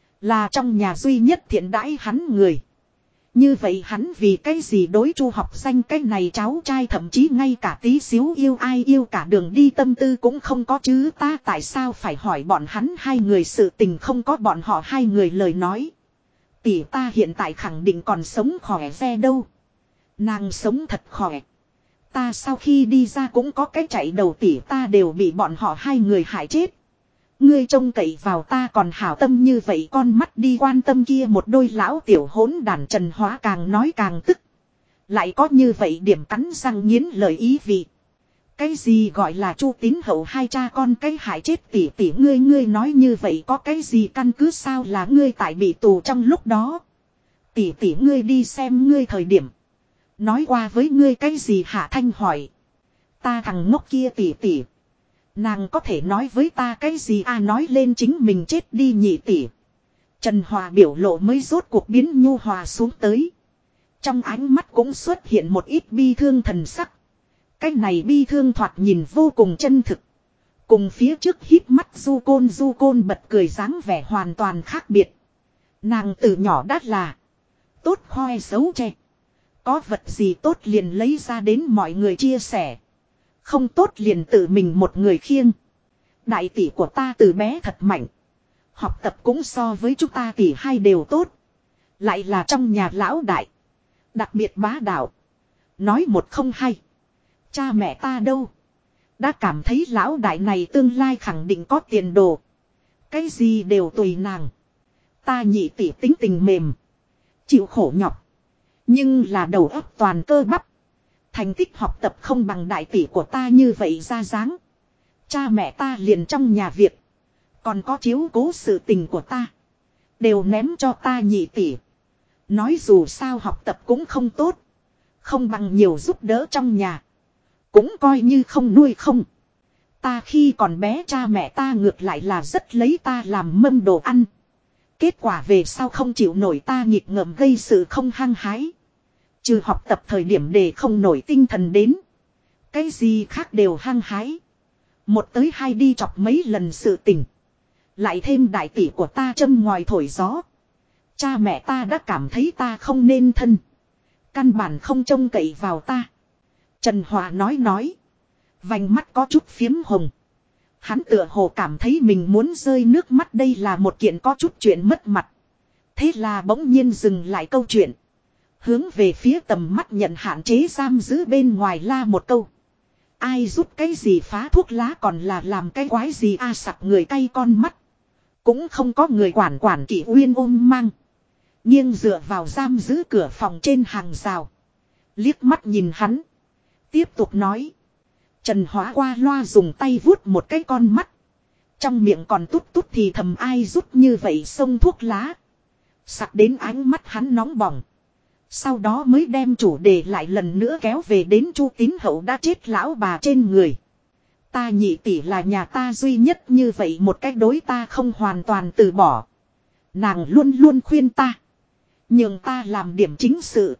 Là trong nhà duy nhất thiện đãi hắn người. Như vậy hắn vì cái gì đối Chu học xanh cái này cháu trai thậm chí ngay cả tí xíu yêu ai yêu cả đường đi tâm tư cũng không có chứ ta tại sao phải hỏi bọn hắn hai người sự tình không có bọn họ hai người lời nói. Tỷ ta hiện tại khẳng định còn sống khỏe ve đâu. Nàng sống thật khỏe. Ta sau khi đi ra cũng có cái chạy đầu tỷ ta đều bị bọn họ hai người hại chết. Ngươi trông cậy vào ta còn hảo tâm như vậy con mắt đi quan tâm kia một đôi lão tiểu hỗn đàn Trần Hóa càng nói càng tức. Lại có như vậy điểm cắn răng nghiến lời ý vị. Cái gì gọi là Chu Tín Hậu hai cha con cái hại chết tỷ tỷ ngươi nói như vậy có cái gì căn cứ sao là ngươi tại bị tù trong lúc đó. Tỷ tỷ ngươi đi xem ngươi thời điểm. Nói qua với ngươi cái gì Hạ Thanh hỏi. Ta thằng ngốc kia tỷ tỷ. Nàng có thể nói với ta cái gì nói lên chính mình chết đi nhị tỷ. Trần Hòa biểu lộ mới rốt cuộc biến nhu hòa xuống tới. Trong ánh mắt cũng xuất hiện một ít bi thương thần sắc. Cái này bi thương thoạt nhìn vô cùng chân thực. Cùng phía trước híp mắt du côn bật cười dáng vẻ hoàn toàn khác biệt. Nàng từ nhỏ đã là tốt khoe xấu che. Có vật gì tốt liền lấy ra đến mọi người chia sẻ. Không tốt liền tự mình một người khiêng. Đại tỷ của ta từ bé thật mạnh. Học tập cũng so với chúng ta tỷ hai đều tốt. Lại là trong nhà lão đại. Đặc biệt bá đạo. Nói một không hay. Cha mẹ ta đâu. Đã cảm thấy lão đại này tương lai khẳng định có tiền đồ. Cái gì đều tùy nàng. Ta nhị tỷ tính tình mềm. Chịu khổ nhọc. Nhưng là đầu óc toàn cơ bắp. Thành tích học tập không bằng đại tỷ của ta như vậy ra dáng. Cha mẹ ta liền trong nhà việc. Còn có chiếu cố sự tình của ta. Đều ném cho ta nhị tỷ. Nói dù sao học tập cũng không tốt. Không bằng nhiều giúp đỡ trong nhà. Cũng coi như không nuôi không. Ta khi còn bé cha mẹ ta ngược lại là rất lấy ta làm mâm đồ ăn. Kết quả về sau không chịu nổi ta nghịch ngợm gây sự không hăng hái. Trừ học tập thời điểm để không nổi tinh thần đến. Cái gì khác đều hăng hái. Một tới hai đi chọc mấy lần sự tình. Lại thêm đại tỷ của ta châm ngòi thổi gió. Cha mẹ ta đã cảm thấy ta không nên thân. Căn bản không trông cậy vào ta. Trần Hòa nói. Vành mắt có chút phiếm hồng. Hắn tựa hồ cảm thấy mình muốn rơi nước mắt đây là một kiện có chút chuyện mất mặt. Thế là bỗng nhiên dừng lại câu chuyện. Hướng về phía tầm mắt nhận hạn chế giam giữ bên ngoài la một câu. Ai rút cái gì phá thuốc lá còn là làm cái quái gì sặc người cay con mắt. Cũng không có người quản Kỷ Uyên ôm mang. Nghiêng dựa vào giam giữ cửa phòng trên hàng rào. Liếc mắt nhìn hắn. Tiếp tục nói. Trần Hóa qua loa dùng tay vuốt một cái con mắt. Trong miệng còn tút thì thầm ai rút như vậy xông thuốc lá. Sặc đến ánh mắt hắn nóng bỏng. Sau đó mới đem chủ đề lại lần nữa kéo về đến Chu Tín Hậu đã chết lão bà trên người. Ta nhị tỷ là nhà ta duy nhất như vậy một cách đối ta không hoàn toàn từ bỏ. Nàng luôn luôn khuyên ta. Nhưng ta làm điểm chính sự.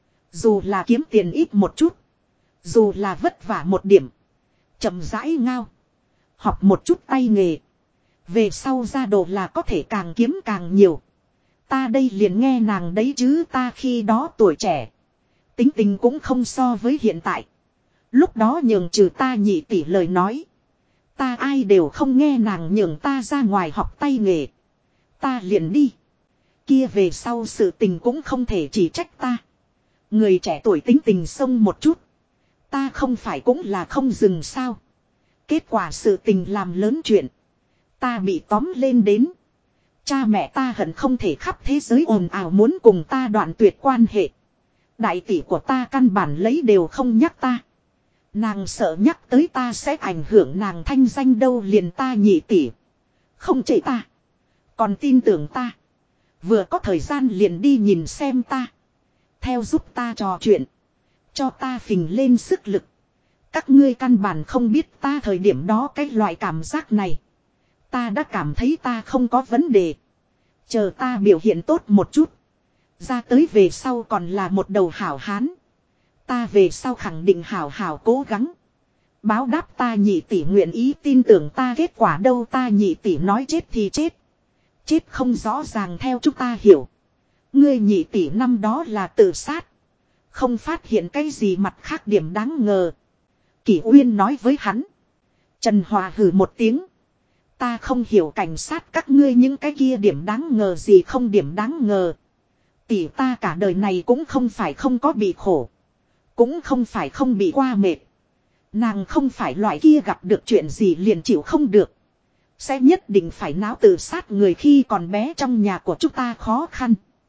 Dù là kiếm tiền ít một chút. Dù là vất vả một điểm. Chậm rãi ngao. Học một chút tay nghề. Về sau ra đồ là có thể càng kiếm càng nhiều. Ta đây liền nghe nàng đấy chứ ta khi đó tuổi trẻ. Tính tình cũng không so với hiện tại. Lúc đó nhường trừ ta nhị tỷ lời nói. Ta ai đều không nghe nàng nhường ta ra ngoài học tay nghề. Ta liền đi. Kia về sau sự tình cũng không thể chỉ trách ta. Người trẻ tuổi tính tình sông một chút. Ta không phải cũng là không dừng sao. Kết quả sự tình làm lớn chuyện. Ta bị tóm lên đến. Cha mẹ ta hận không thể khắp thế giới ồn ào muốn cùng ta đoạn tuyệt quan hệ. Đại tỷ của ta căn bản lấy đều không nhắc ta. Nàng sợ nhắc tới ta sẽ ảnh hưởng nàng thanh danh đâu liền ta nhị tỷ. Không chạy ta. Còn tin tưởng ta. Vừa có thời gian liền đi nhìn xem ta. Theo giúp ta trò chuyện. Cho ta phình lên sức lực. Các ngươi căn bản không biết ta thời điểm đó cái loại cảm giác này. Ta đã cảm thấy ta không có vấn đề. Chờ ta biểu hiện tốt một chút. Ra tới về sau còn là một đầu hảo hán. Ta về sau khẳng định hảo hảo cố gắng. Báo đáp ta nhị tỷ nguyện ý tin tưởng ta kết quả đâu ta nhị tỷ nói chết thì chết. Chết không rõ ràng theo chúng ta hiểu. Ngươi nhị tỷ năm đó là tự sát. Không phát hiện cái gì mặt khác điểm đáng ngờ. Kỷ Uyên nói với hắn. Trần Hòa hừ một tiếng. Ta không hiểu cảnh sát các ngươi những cái kia điểm đáng ngờ gì không điểm đáng ngờ. Tỷ ta cả đời này cũng không phải không có bị khổ. Cũng không phải không bị qua mệt. Nàng không phải loại kia gặp được chuyện gì liền chịu không được. Sẽ nhất định phải náo tự sát người khi còn bé trong nhà của chúng ta khó khăn.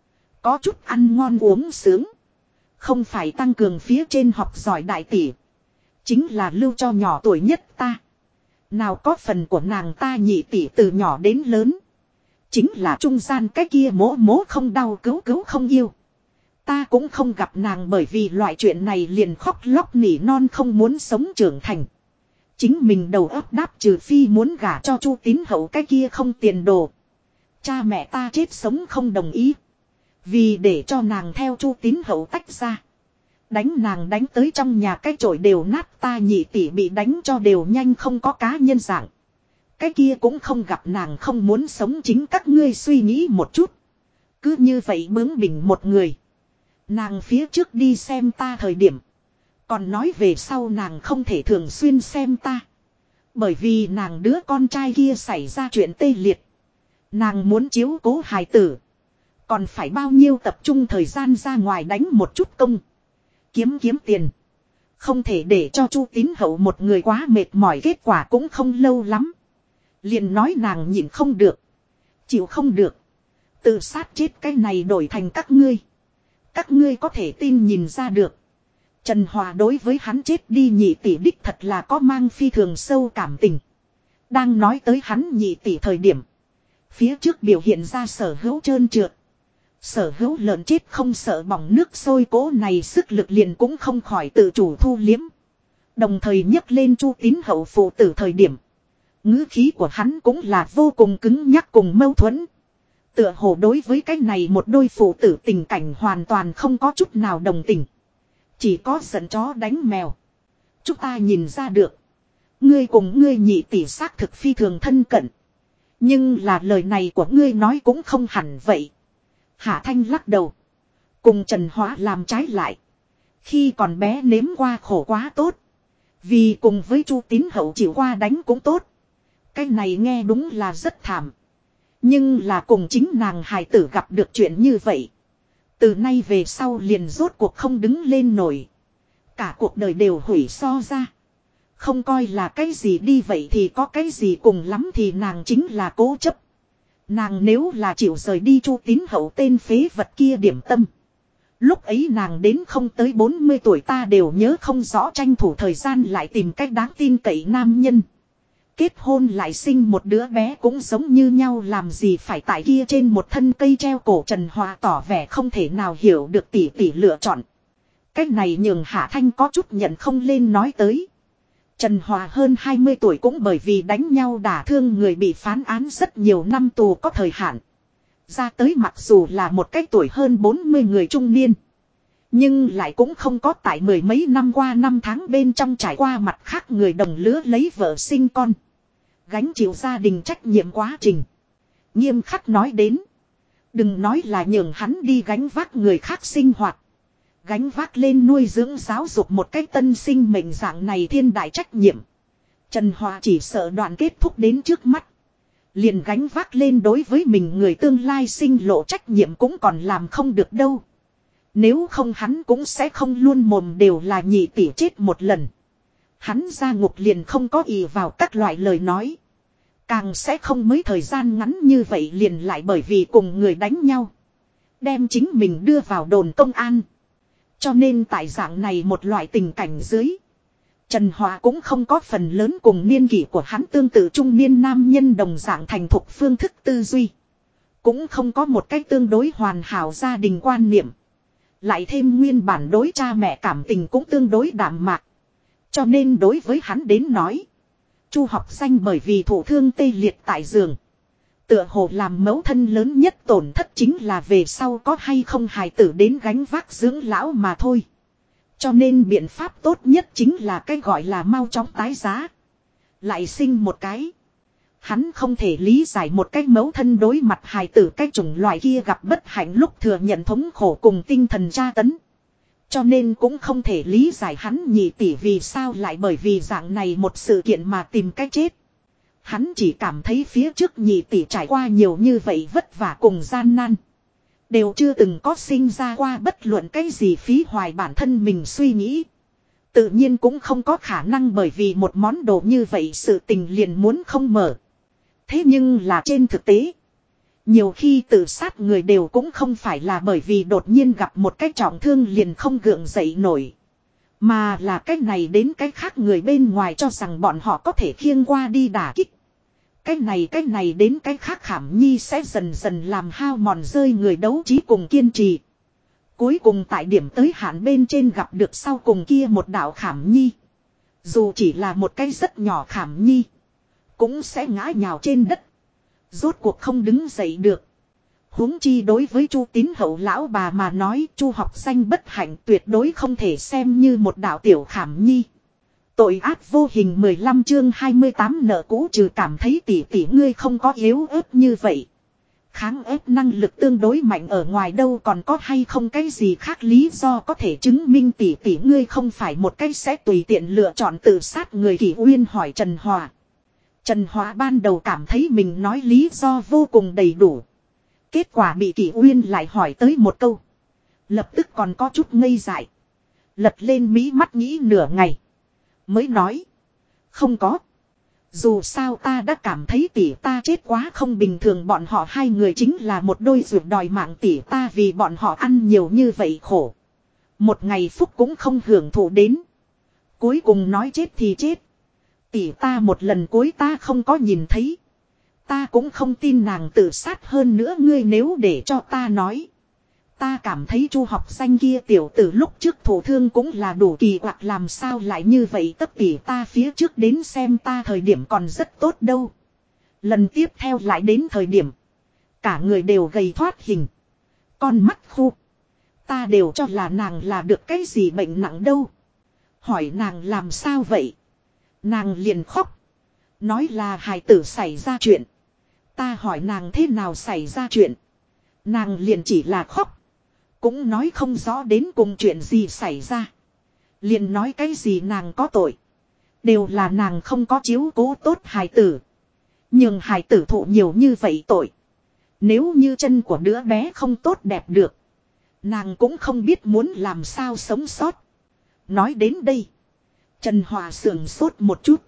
Có chút ăn ngon uống sướng. Không phải tăng cường phía trên học giỏi đại tỷ. Chính là lưu cho nhỏ tuổi nhất ta. Nào có phần của nàng ta nhị tỷ từ nhỏ đến lớn. Chính là trung gian cái kia mố mố không đau cứu cứu không yêu. Ta cũng không gặp nàng bởi vì loại chuyện này liền khóc lóc nỉ non không muốn sống trưởng thành. Chính mình đầu óc đáp trừ phi muốn gả cho Chu Tín Hậu cái kia không tiền đồ. Cha mẹ ta chết sống không đồng ý. Vì để cho nàng theo Chu Tín Hậu tách ra. Đánh nàng đánh tới trong nhà cái chổi đều nát ta nhị tỷ bị đánh cho đều nhanh không có cá nhân dạng. Cái kia cũng không gặp nàng không muốn sống chính các ngươi suy nghĩ một chút. Cứ như vậy bướng bỉnh một người. Nàng phía trước đi xem ta thời điểm. Còn nói về sau nàng không thể thường xuyên xem ta. Bởi vì nàng đứa con trai kia xảy ra chuyện tê liệt. Nàng muốn chiếu cố hài tử. Còn phải bao nhiêu tập trung thời gian ra ngoài đánh một chút công. Kiếm tiền. Không thể để cho Chu Tín Hậu một người quá mệt mỏi kết quả cũng không lâu lắm. Liền nói nàng nhịn không được. Chịu không được. Tự sát chết cái này đổi thành các ngươi. Các ngươi có thể tin nhìn ra được. Trần Hòa đối với hắn chết đi nhị tỷ đích thật là có mang phi thường sâu cảm tình. Đang nói tới hắn nhị tỷ thời điểm. Phía trước biểu hiện ra sở hữu trơn trượt. Sở hữu lợn chết không sợ bỏng nước sôi cố này sức lực liền cũng không khỏi tự chủ thu liếm. Đồng thời nhấc lên Chu Tín Hậu phụ tử thời điểm. Ngữ khí của hắn cũng là vô cùng cứng nhắc cùng mâu thuẫn. Tựa hồ đối với cái này một đôi phụ tử tình cảnh hoàn toàn không có chút nào đồng tình. Chỉ có giận chó đánh mèo. Chúng ta nhìn ra được. Ngươi cùng ngươi nhị tỷ xác thực phi thường thân cận. Nhưng là lời này của ngươi nói cũng không hẳn vậy. Hạ Thanh lắc đầu. Cùng Trần Hóa làm trái lại. Khi còn bé nếm qua khổ quá tốt. Vì cùng với Chu Tín Hậu chịu qua đánh cũng tốt. Cái này nghe đúng là rất thảm. Nhưng là cùng chính nàng hài tử gặp được chuyện như vậy. Từ nay về sau liền rốt cuộc không đứng lên nổi. Cả cuộc đời đều hủy so ra. Không coi là cái gì đi vậy thì có cái gì cùng lắm thì nàng chính là cố chấp. Nàng nếu là chịu rời đi Chu Tín Hậu tên phế vật kia điểm tâm. Lúc ấy nàng đến không tới 40 tuổi ta đều nhớ không rõ tranh thủ thời gian lại tìm cách đáng tin cậy nam nhân. Kết hôn lại sinh một đứa bé cũng giống như nhau làm gì phải tại kia trên một thân cây treo cổ. Trần Hòa tỏ vẻ không thể nào hiểu được tỷ tỷ lựa chọn. Cách này nhường Hạ Thanh có chút nhận không lên nói tới. Trần Hòa hơn 20 tuổi cũng bởi vì đánh nhau đả thương người bị phán án rất nhiều năm tù có thời hạn. Ra tới mặc dù là một cái tuổi hơn 40 người trung niên. Nhưng lại cũng không có tại mười mấy năm qua năm tháng bên trong trải qua mặt khác người đồng lứa lấy vợ sinh con. Gánh chịu gia đình trách nhiệm quá trình. Nghiêm khắc nói đến. Đừng nói là nhường hắn đi gánh vác người khác sinh hoạt. Gánh vác lên nuôi dưỡng giáo dục một cách tân sinh mệnh dạng này thiên đại trách nhiệm. Trần Hòa chỉ sợ đoạn kết thúc đến trước mắt. Liền gánh vác lên đối với mình người tương lai sinh lộ trách nhiệm cũng còn làm không được đâu. Nếu không hắn cũng sẽ không luôn mồm đều là nhị tỷ chết một lần. Hắn ra ngục liền không có ý vào các loại lời nói. Càng sẽ không mấy thời gian ngắn như vậy liền lại bởi vì cùng người đánh nhau. Đem chính mình đưa vào đồn công an. Cho nên tại dạng này một loại tình cảnh dưới. Trần Hòa cũng không có phần lớn cùng niên kỷ của hắn tương tự trung niên nam nhân đồng dạng thành thục phương thức tư duy. Cũng không có một cách tương đối hoàn hảo gia đình quan niệm. Lại thêm nguyên bản đối cha mẹ cảm tình cũng tương đối đạm mạc. Cho nên đối với hắn đến nói. Chu học danh bởi vì thụ thương tê liệt tại giường. Tựa hồ làm mẫu thân lớn nhất tổn thất chính là về sau có hay không hài tử đến gánh vác dưỡng lão mà thôi. Cho nên biện pháp tốt nhất chính là cái gọi là mau chóng tái giá. Lại sinh một cái. Hắn không thể lý giải một cách mẫu thân đối mặt hài tử cái chủng loại kia gặp bất hạnh lúc thừa nhận thống khổ cùng tinh thần tra tấn. Cho nên cũng không thể lý giải hắn nhị tỷ vì sao lại bởi vì dạng này một sự kiện mà tìm cách chết. Hắn chỉ cảm thấy phía trước nhị tỷ trải qua nhiều như vậy vất vả cùng gian nan. Đều chưa từng có sinh ra qua bất luận cái gì phí hoài bản thân mình suy nghĩ. Tự nhiên cũng không có khả năng bởi vì một món đồ như vậy sự tình liền muốn không mở. Thế nhưng là trên thực tế. Nhiều khi tự sát người đều cũng không phải là bởi vì đột nhiên gặp một cái trọng thương liền không gượng dậy nổi. Mà là cái này đến cái khác người bên ngoài cho rằng bọn họ có thể khiêng qua đi đả kích. Cái này đến cái khác khảm nhi sẽ dần dần làm hao mòn rơi người đấu trí cùng kiên trì. Cuối cùng tại điểm tới hạn bên trên gặp được sau cùng kia một đạo khảm nhi. Dù chỉ là một cái rất nhỏ khảm nhi. Cũng sẽ ngã nhào trên đất. Rốt cuộc không đứng dậy được. Huống chi đối với Chu Tín Hậu lão bà mà nói Chu học danh bất hạnh tuyệt đối không thể xem như một đạo tiểu khảm nhi. Tội ác vô hình 15 chương 28 nợ cũ trừ cảm thấy tỷ tỷ ngươi không có yếu ớt như vậy. Kháng ép năng lực tương đối mạnh ở ngoài đâu còn có hay không cái gì khác lý do có thể chứng minh tỷ tỷ ngươi không phải một cái sẽ tùy tiện lựa chọn tự sát người. Kỷ Uyên hỏi Trần Hòa. Trần Hòa ban đầu cảm thấy mình nói lý do vô cùng đầy đủ. Kết quả bị Kỷ Uyên lại hỏi tới một câu. Lập tức còn có chút ngây dại. Lật lên mí mắt nghĩ nửa ngày. Mới nói. Không có. Dù sao ta đã cảm thấy tỷ ta chết quá không bình thường, bọn họ hai người chính là một đôi ruột đòi mạng tỷ ta vì bọn họ ăn nhiều như vậy khổ. Một ngày phúc cũng không hưởng thụ đến. Cuối cùng nói chết thì chết. Tỷ ta một lần cuối ta không có nhìn thấy. Ta cũng không tin nàng tự sát hơn nữa ngươi nếu để cho ta nói. Ta cảm thấy Chu học danh kia tiểu tử lúc trước thổ thương cũng là đủ kỳ quặc, làm sao lại như vậy tất tỷ ta phía trước đến xem ta thời điểm còn rất tốt đâu. Lần tiếp theo lại đến thời điểm. Cả người đều gầy thoát hình. Con mắt khu. Ta đều cho là nàng là được cái gì bệnh nặng đâu. Hỏi nàng làm sao vậy. Nàng liền khóc. Nói là hài tử xảy ra chuyện. Ta hỏi nàng thế nào xảy ra chuyện. Nàng liền chỉ là khóc. Cũng nói không rõ đến cùng chuyện gì xảy ra. Liền nói cái gì nàng có tội. Đều là nàng không có chiếu cố tốt hài tử. Nhưng hài tử thụ nhiều như vậy tội. Nếu như chân của đứa bé không tốt đẹp được. Nàng cũng không biết muốn làm sao sống sót. Nói đến đây. Trần Hòa sườn sốt một chút.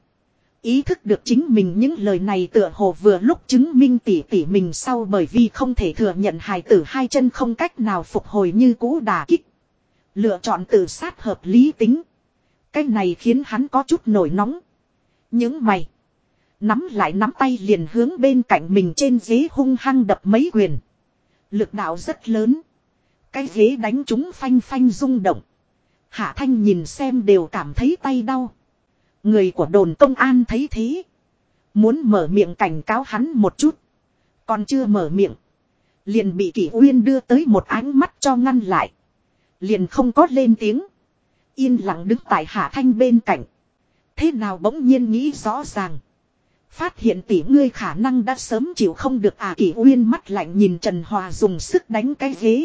Ý thức được chính mình những lời này tựa hồ vừa lúc chứng minh tỉ mình sau, bởi vì không thể thừa nhận hài tử hai chân không cách nào phục hồi như cũ đả kích. Lựa chọn tự sát hợp lý tính. Cái này khiến hắn có chút nổi nóng. Những mày. Nắm lại nắm tay liền hướng bên cạnh mình trên ghế hung hăng đập mấy quyền. Lực đạo rất lớn. Cái ghế đánh chúng phanh phanh rung động. Hạ Thanh nhìn xem đều cảm thấy tay đau. Người của đồn công an thấy thế. Muốn mở miệng cảnh cáo hắn một chút. Còn chưa mở miệng. Liền bị Kỷ Uyên đưa tới một ánh mắt cho ngăn lại. Liền không có lên tiếng. Yên lặng đứng tại Hạ Thanh bên cạnh. Thế nào bỗng nhiên nghĩ rõ ràng. Phát hiện tỷ ngươi khả năng đã sớm chịu không được à. Kỷ Uyên mắt lạnh nhìn Trần Hòa dùng sức đánh cái ghế.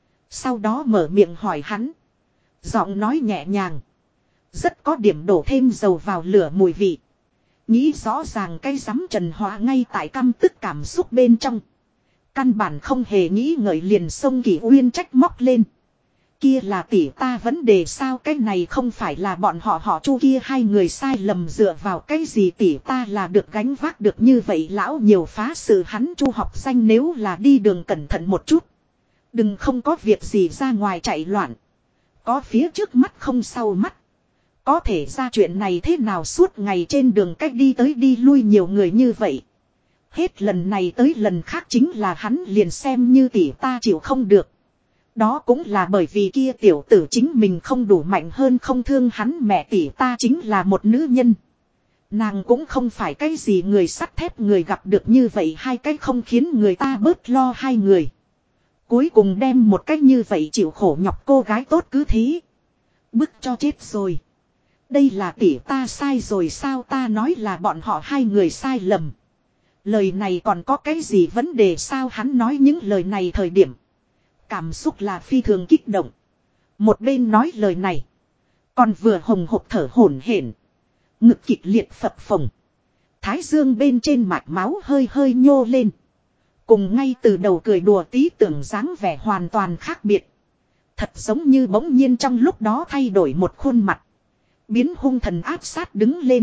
Sau đó mở miệng hỏi hắn. Giọng nói nhẹ nhàng. Rất có điểm đổ thêm dầu vào lửa mùi vị. Nghĩ rõ ràng cái rắm Trần Hòa ngay tại căm tức cảm xúc bên trong. Căn bản không hề nghĩ ngợi liền xông Kỷ Uyên trách móc lên. Kia là tỷ ta vấn đề sao, cái này không phải là bọn họ Chu kia hai người sai lầm, dựa vào cái gì tỷ ta là được gánh vác được như vậy. Lão nhiều phá sự hắn Chu học danh nếu là đi đường cẩn thận một chút. Đừng không có việc gì ra ngoài chạy loạn. Có phía trước mắt không sau mắt. Có thể ra chuyện này thế nào suốt ngày trên đường cách đi tới đi lui nhiều người như vậy. Hết lần này tới lần khác chính là hắn liền xem như tỷ ta chịu không được. Đó cũng là bởi vì kia tiểu tử chính mình không đủ mạnh hơn không thương hắn. Mẹ tỷ ta chính là một nữ nhân. Nàng cũng không phải cái gì người sắt thép, người gặp được như vậy hai cái không khiến người ta bớt lo hai người. Cuối cùng đem một cách như vậy chịu khổ nhọc cô gái tốt cứ thế bức cho chết rồi. Đây là tỷ ta sai rồi sao, ta nói là bọn họ hai người sai lầm. Lời này còn có cái gì vấn đề sao? Hắn nói những lời này thời điểm cảm xúc là phi thường kích động. Một bên nói lời này còn vừa hồng hộc thở hổn hển, ngực kịch liệt phập phồng, thái dương bên trên mạch máu hơi hơi nhô lên. Cùng ngay từ đầu cười đùa tí tưởng dáng vẻ hoàn toàn khác biệt. Thật giống như bỗng nhiên trong lúc đó thay đổi một khuôn mặt. Biến hung thần áp sát đứng lên.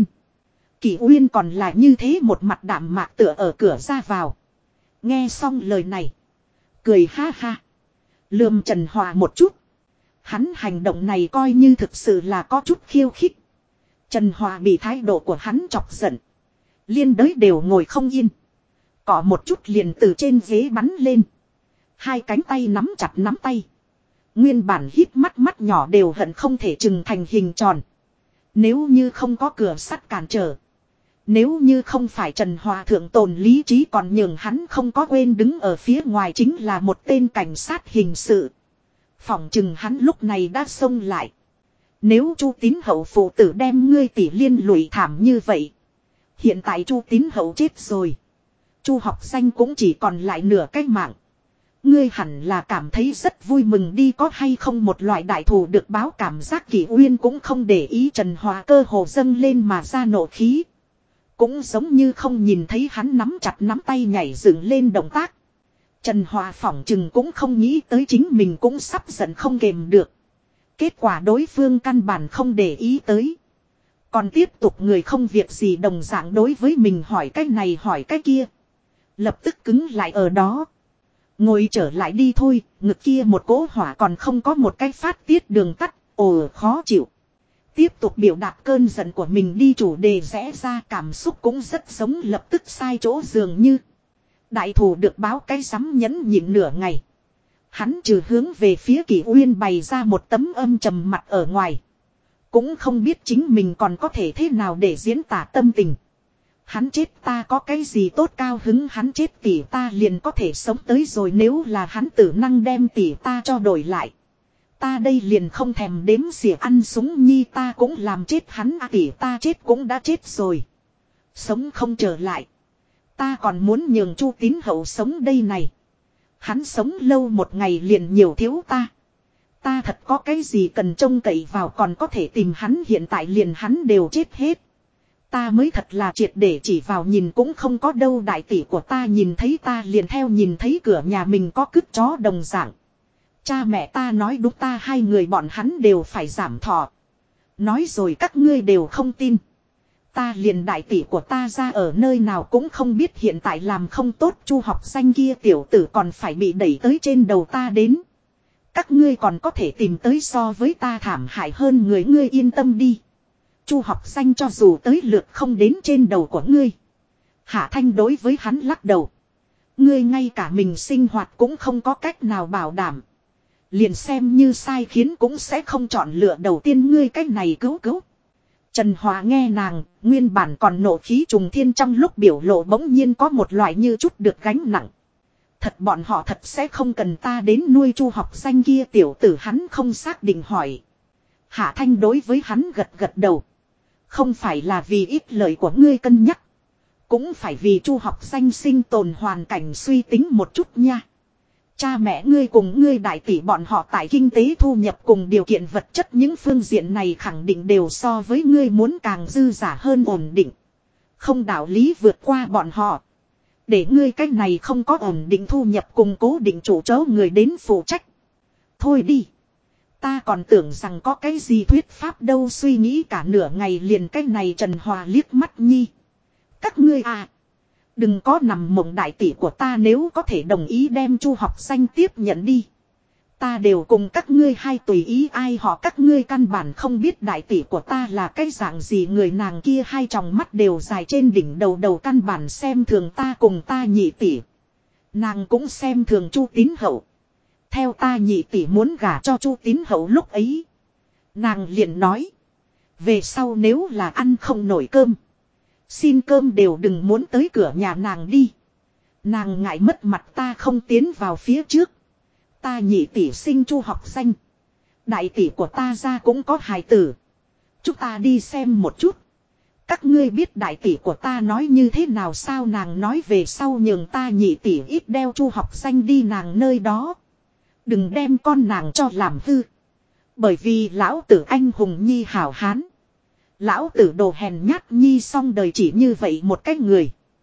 Kỷ Uyên còn lại như thế một mặt đạm mạc tựa ở cửa ra vào. Nghe xong lời này. Cười ha ha. Lườm Trần Hòa một chút. Hắn hành động này coi như thực sự là có chút khiêu khích. Trần Hòa bị thái độ của hắn chọc giận. Liên đới đều ngồi không yên. Cỏ một chút liền từ trên ghế bắn lên. Hai cánh tay nắm chặt nắm tay. Nguyên bản hít mắt nhỏ đều hận không thể trừng thành hình tròn. Nếu như không có cửa sắt cản trở. Nếu như không phải Trần Hòa thượng tồn lý trí còn nhường hắn không có quên đứng ở phía ngoài chính là một tên cảnh sát hình sự. Phỏng chừng hắn lúc này đã xông lại. Nếu Chu Tín Hậu phụ tử đem ngươi tỷ liên lụy thảm như vậy. Hiện tại Chu Tín Hậu chết rồi. Chu học danh cũng chỉ còn lại nửa cái mạng. Ngươi hẳn là cảm thấy rất vui mừng đi có hay không một loại đại thù được báo cảm giác. Kỷ Uyên cũng không để ý Trần Hòa cơ hồ dâng lên mà ra nộ khí. Cũng giống như không nhìn thấy hắn nắm chặt nắm tay nhảy dựng lên động tác. Trần Hòa phỏng chừng cũng không nghĩ tới chính mình cũng sắp giận không kềm được. Kết quả đối phương căn bản không để ý tới. Còn tiếp tục người không việc gì đồng dạng đối với mình hỏi cái này hỏi cái kia. Lập tức cứng lại ở đó. Ngồi trở lại đi thôi, ngực kia một cỗ hỏa còn không có một cái phát tiết đường tắt, ồ khó chịu. Tiếp tục biểu đạt cơn giận của mình đi chủ đề rẽ ra cảm xúc cũng rất giống lập tức sai chỗ dường như. Đại thù được báo cái sắm nhẫn nhịn nửa ngày. Hắn trừ hướng về phía Kỷ Uyên bày ra một tấm âm trầm mặt ở ngoài. Cũng không biết chính mình còn có thể thế nào để diễn tả tâm tình. Hắn chết ta có cái gì tốt cao hứng hắn chết tỷ ta liền có thể sống tới rồi nếu là hắn tử năng đem tỷ ta cho đổi lại. Ta đây liền không thèm đếm xỉa ăn súng nhi ta cũng làm chết hắn tỷ ta chết cũng đã chết rồi. Sống không trở lại. Ta còn muốn nhường Chu Tín Hậu sống đây này. Hắn sống lâu một ngày liền nhiều thiếu ta. Ta thật có cái gì cần trông cậy vào còn có thể tìm hắn hiện tại liền hắn đều chết hết. Ta mới thật là triệt để chỉ vào nhìn cũng không có đâu đại tỷ của ta nhìn thấy ta liền theo nhìn thấy cửa nhà mình có cứt chó đồng dạng. Cha mẹ ta nói đúng ta hai người bọn hắn đều phải giảm thọ. Nói rồi các ngươi đều không tin. Ta liền đại tỷ của ta ra ở nơi nào cũng không biết hiện tại làm không tốt Chu học danh kia tiểu tử còn phải bị đẩy tới trên đầu ta đến. Các ngươi còn có thể tìm tới so với ta thảm hại hơn người ngươi yên tâm đi. Chu học danh cho dù tới lượt không đến trên đầu của ngươi. Hạ Thanh đối với hắn lắc đầu. Ngươi ngay cả mình sinh hoạt cũng không có cách nào bảo đảm. Liền xem như sai khiến cũng sẽ không chọn lựa đầu tiên ngươi cách này cứu. Trần Hòa nghe nàng, nguyên bản còn nộ khí trùng thiên trong lúc biểu lộ bỗng nhiên có một loại như chút được gánh nặng. Thật bọn họ thật sẽ không cần ta đến nuôi Chu học danh kia tiểu tử hắn không xác định hỏi. Hạ Thanh đối với hắn gật đầu. Không phải là vì ít lời của ngươi cân nhắc. Cũng phải vì Chu học danh sinh tồn hoàn cảnh suy tính một chút nha. Cha mẹ ngươi cùng ngươi đại tỷ bọn họ tại kinh tế thu nhập cùng điều kiện vật chất những phương diện này khẳng định đều so với ngươi muốn càng dư giả hơn ổn định. Không đạo lý vượt qua bọn họ. Để ngươi cách này không có ổn định thu nhập cùng cố định chủ chấu người đến phụ trách. Thôi đi. Ta còn tưởng rằng có cái gì thuyết pháp đâu suy nghĩ cả nửa ngày liền cái này Trần Hòa liếc mắt nhi. Các ngươi à. Đừng có nằm mộng đại tỷ của ta nếu có thể đồng ý đem Chu học danh tiếp nhận đi. Ta đều cùng các ngươi hai tùy ý ai họ các ngươi căn bản không biết đại tỷ của ta là cái dạng gì người nàng kia hai tròng mắt đều dài trên đỉnh đầu căn bản xem thường ta cùng ta nhị tỷ. Nàng cũng xem thường Chu Tín Hậu. Theo ta nhị tỷ muốn gả cho Chu Tín Hậu lúc ấy. Nàng liền nói. Về sau nếu là ăn không nổi cơm. Xin cơm đều đừng muốn tới cửa nhà nàng đi. Nàng ngại mất mặt ta không tiến vào phía trước. Ta nhị tỷ sinh Chu học danh. Đại tỷ của ta ra cũng có hài tử. Chúng ta đi xem một chút. Các ngươi biết đại tỷ của ta nói như thế nào sao nàng nói về sau nhường ta nhị tỷ ít đeo Chu học danh đi nàng nơi đó. Đừng đem con nàng cho làm hư. Bởi vì lão tử anh hùng nhi hảo hán. Lão tử đồ hèn nhát nhi xong đời chỉ như vậy một cách người.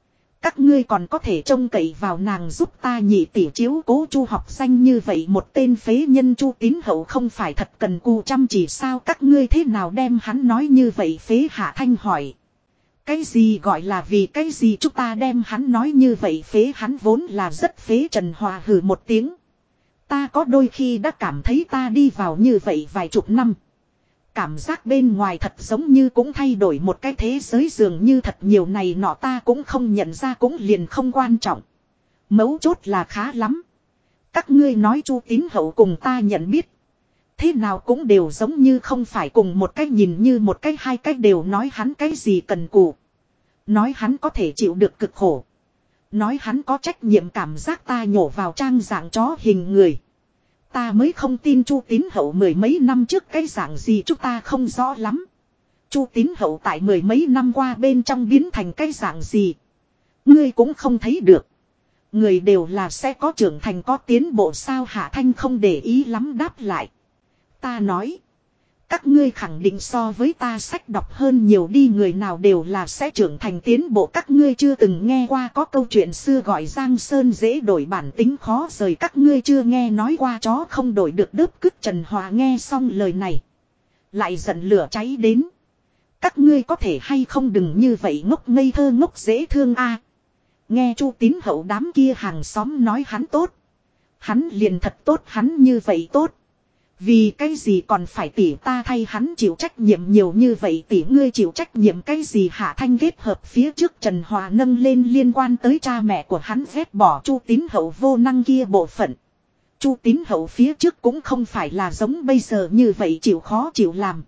Các ngươi còn có thể trông cậy vào nàng giúp ta nhị tỷ chiếu cố Chu Học Danh như vậy một tên phế nhân. Chu Tín Hậu không phải thật cần cù chăm chỉ sao, các ngươi thế nào đem hắn nói như vậy? Phế Hạ Thanh hỏi. Cái gì gọi là vì cái gì chúng ta đem hắn nói như vậy? Phế hắn vốn là rất phế. Trần Hòa hừ một tiếng. Ta có đôi khi đã cảm thấy ta đi vào như vậy vài chục năm. Cảm giác bên ngoài thật giống như cũng thay đổi một cái thế giới, dường như thật nhiều này nọ ta cũng không nhận ra, cũng liền không quan trọng. Mấu chốt là khá lắm. Các ngươi nói Chu Tín Hậu cùng ta nhận biết. Thế nào cũng đều giống như không phải cùng một cách, nhìn như một cách hai cách đều nói hắn cái gì cần cù. Nói hắn có thể chịu được cực khổ. Nói hắn có trách nhiệm, cảm giác ta nhổ vào trang dạng chó hình người. Ta mới không tin Chu Tín Hậu mười mấy năm trước cái dạng gì chúng ta không rõ lắm. Chu Tín Hậu tại mười mấy năm qua bên trong biến thành cái dạng gì, ngươi cũng không thấy được. Người đều là sẽ có trưởng thành có tiến bộ sao? Hạ Thanh không để ý lắm đáp lại. Ta nói. Các ngươi khẳng định so với ta sách đọc hơn nhiều đi, người nào đều là sẽ trưởng thành tiến bộ. Các ngươi chưa từng nghe qua có câu chuyện xưa gọi Giang Sơn dễ đổi bản tính khó rời, các ngươi chưa nghe nói qua chó không đổi được đớp cứt. Trần Hòa nghe xong lời này lại giận lửa cháy đến. Các ngươi có thể hay không đừng như vậy ngốc ngây thơ ngốc dễ thương a. Nghe Chu Tín Hậu đám kia hàng xóm nói hắn tốt, hắn liền thật tốt, hắn như vậy tốt. Vì cái gì còn phải tỷ ta thay hắn chịu trách nhiệm nhiều như vậy? Tỷ ngươi chịu trách nhiệm cái gì? Hạ Thanh kết hợp phía trước Trần Hòa nâng lên liên quan tới cha mẹ của hắn ghét bỏ Chu Tín Hậu vô năng kia bộ phận. Chu Tín Hậu phía trước cũng không phải là giống bây giờ như vậy chịu khó chịu làm,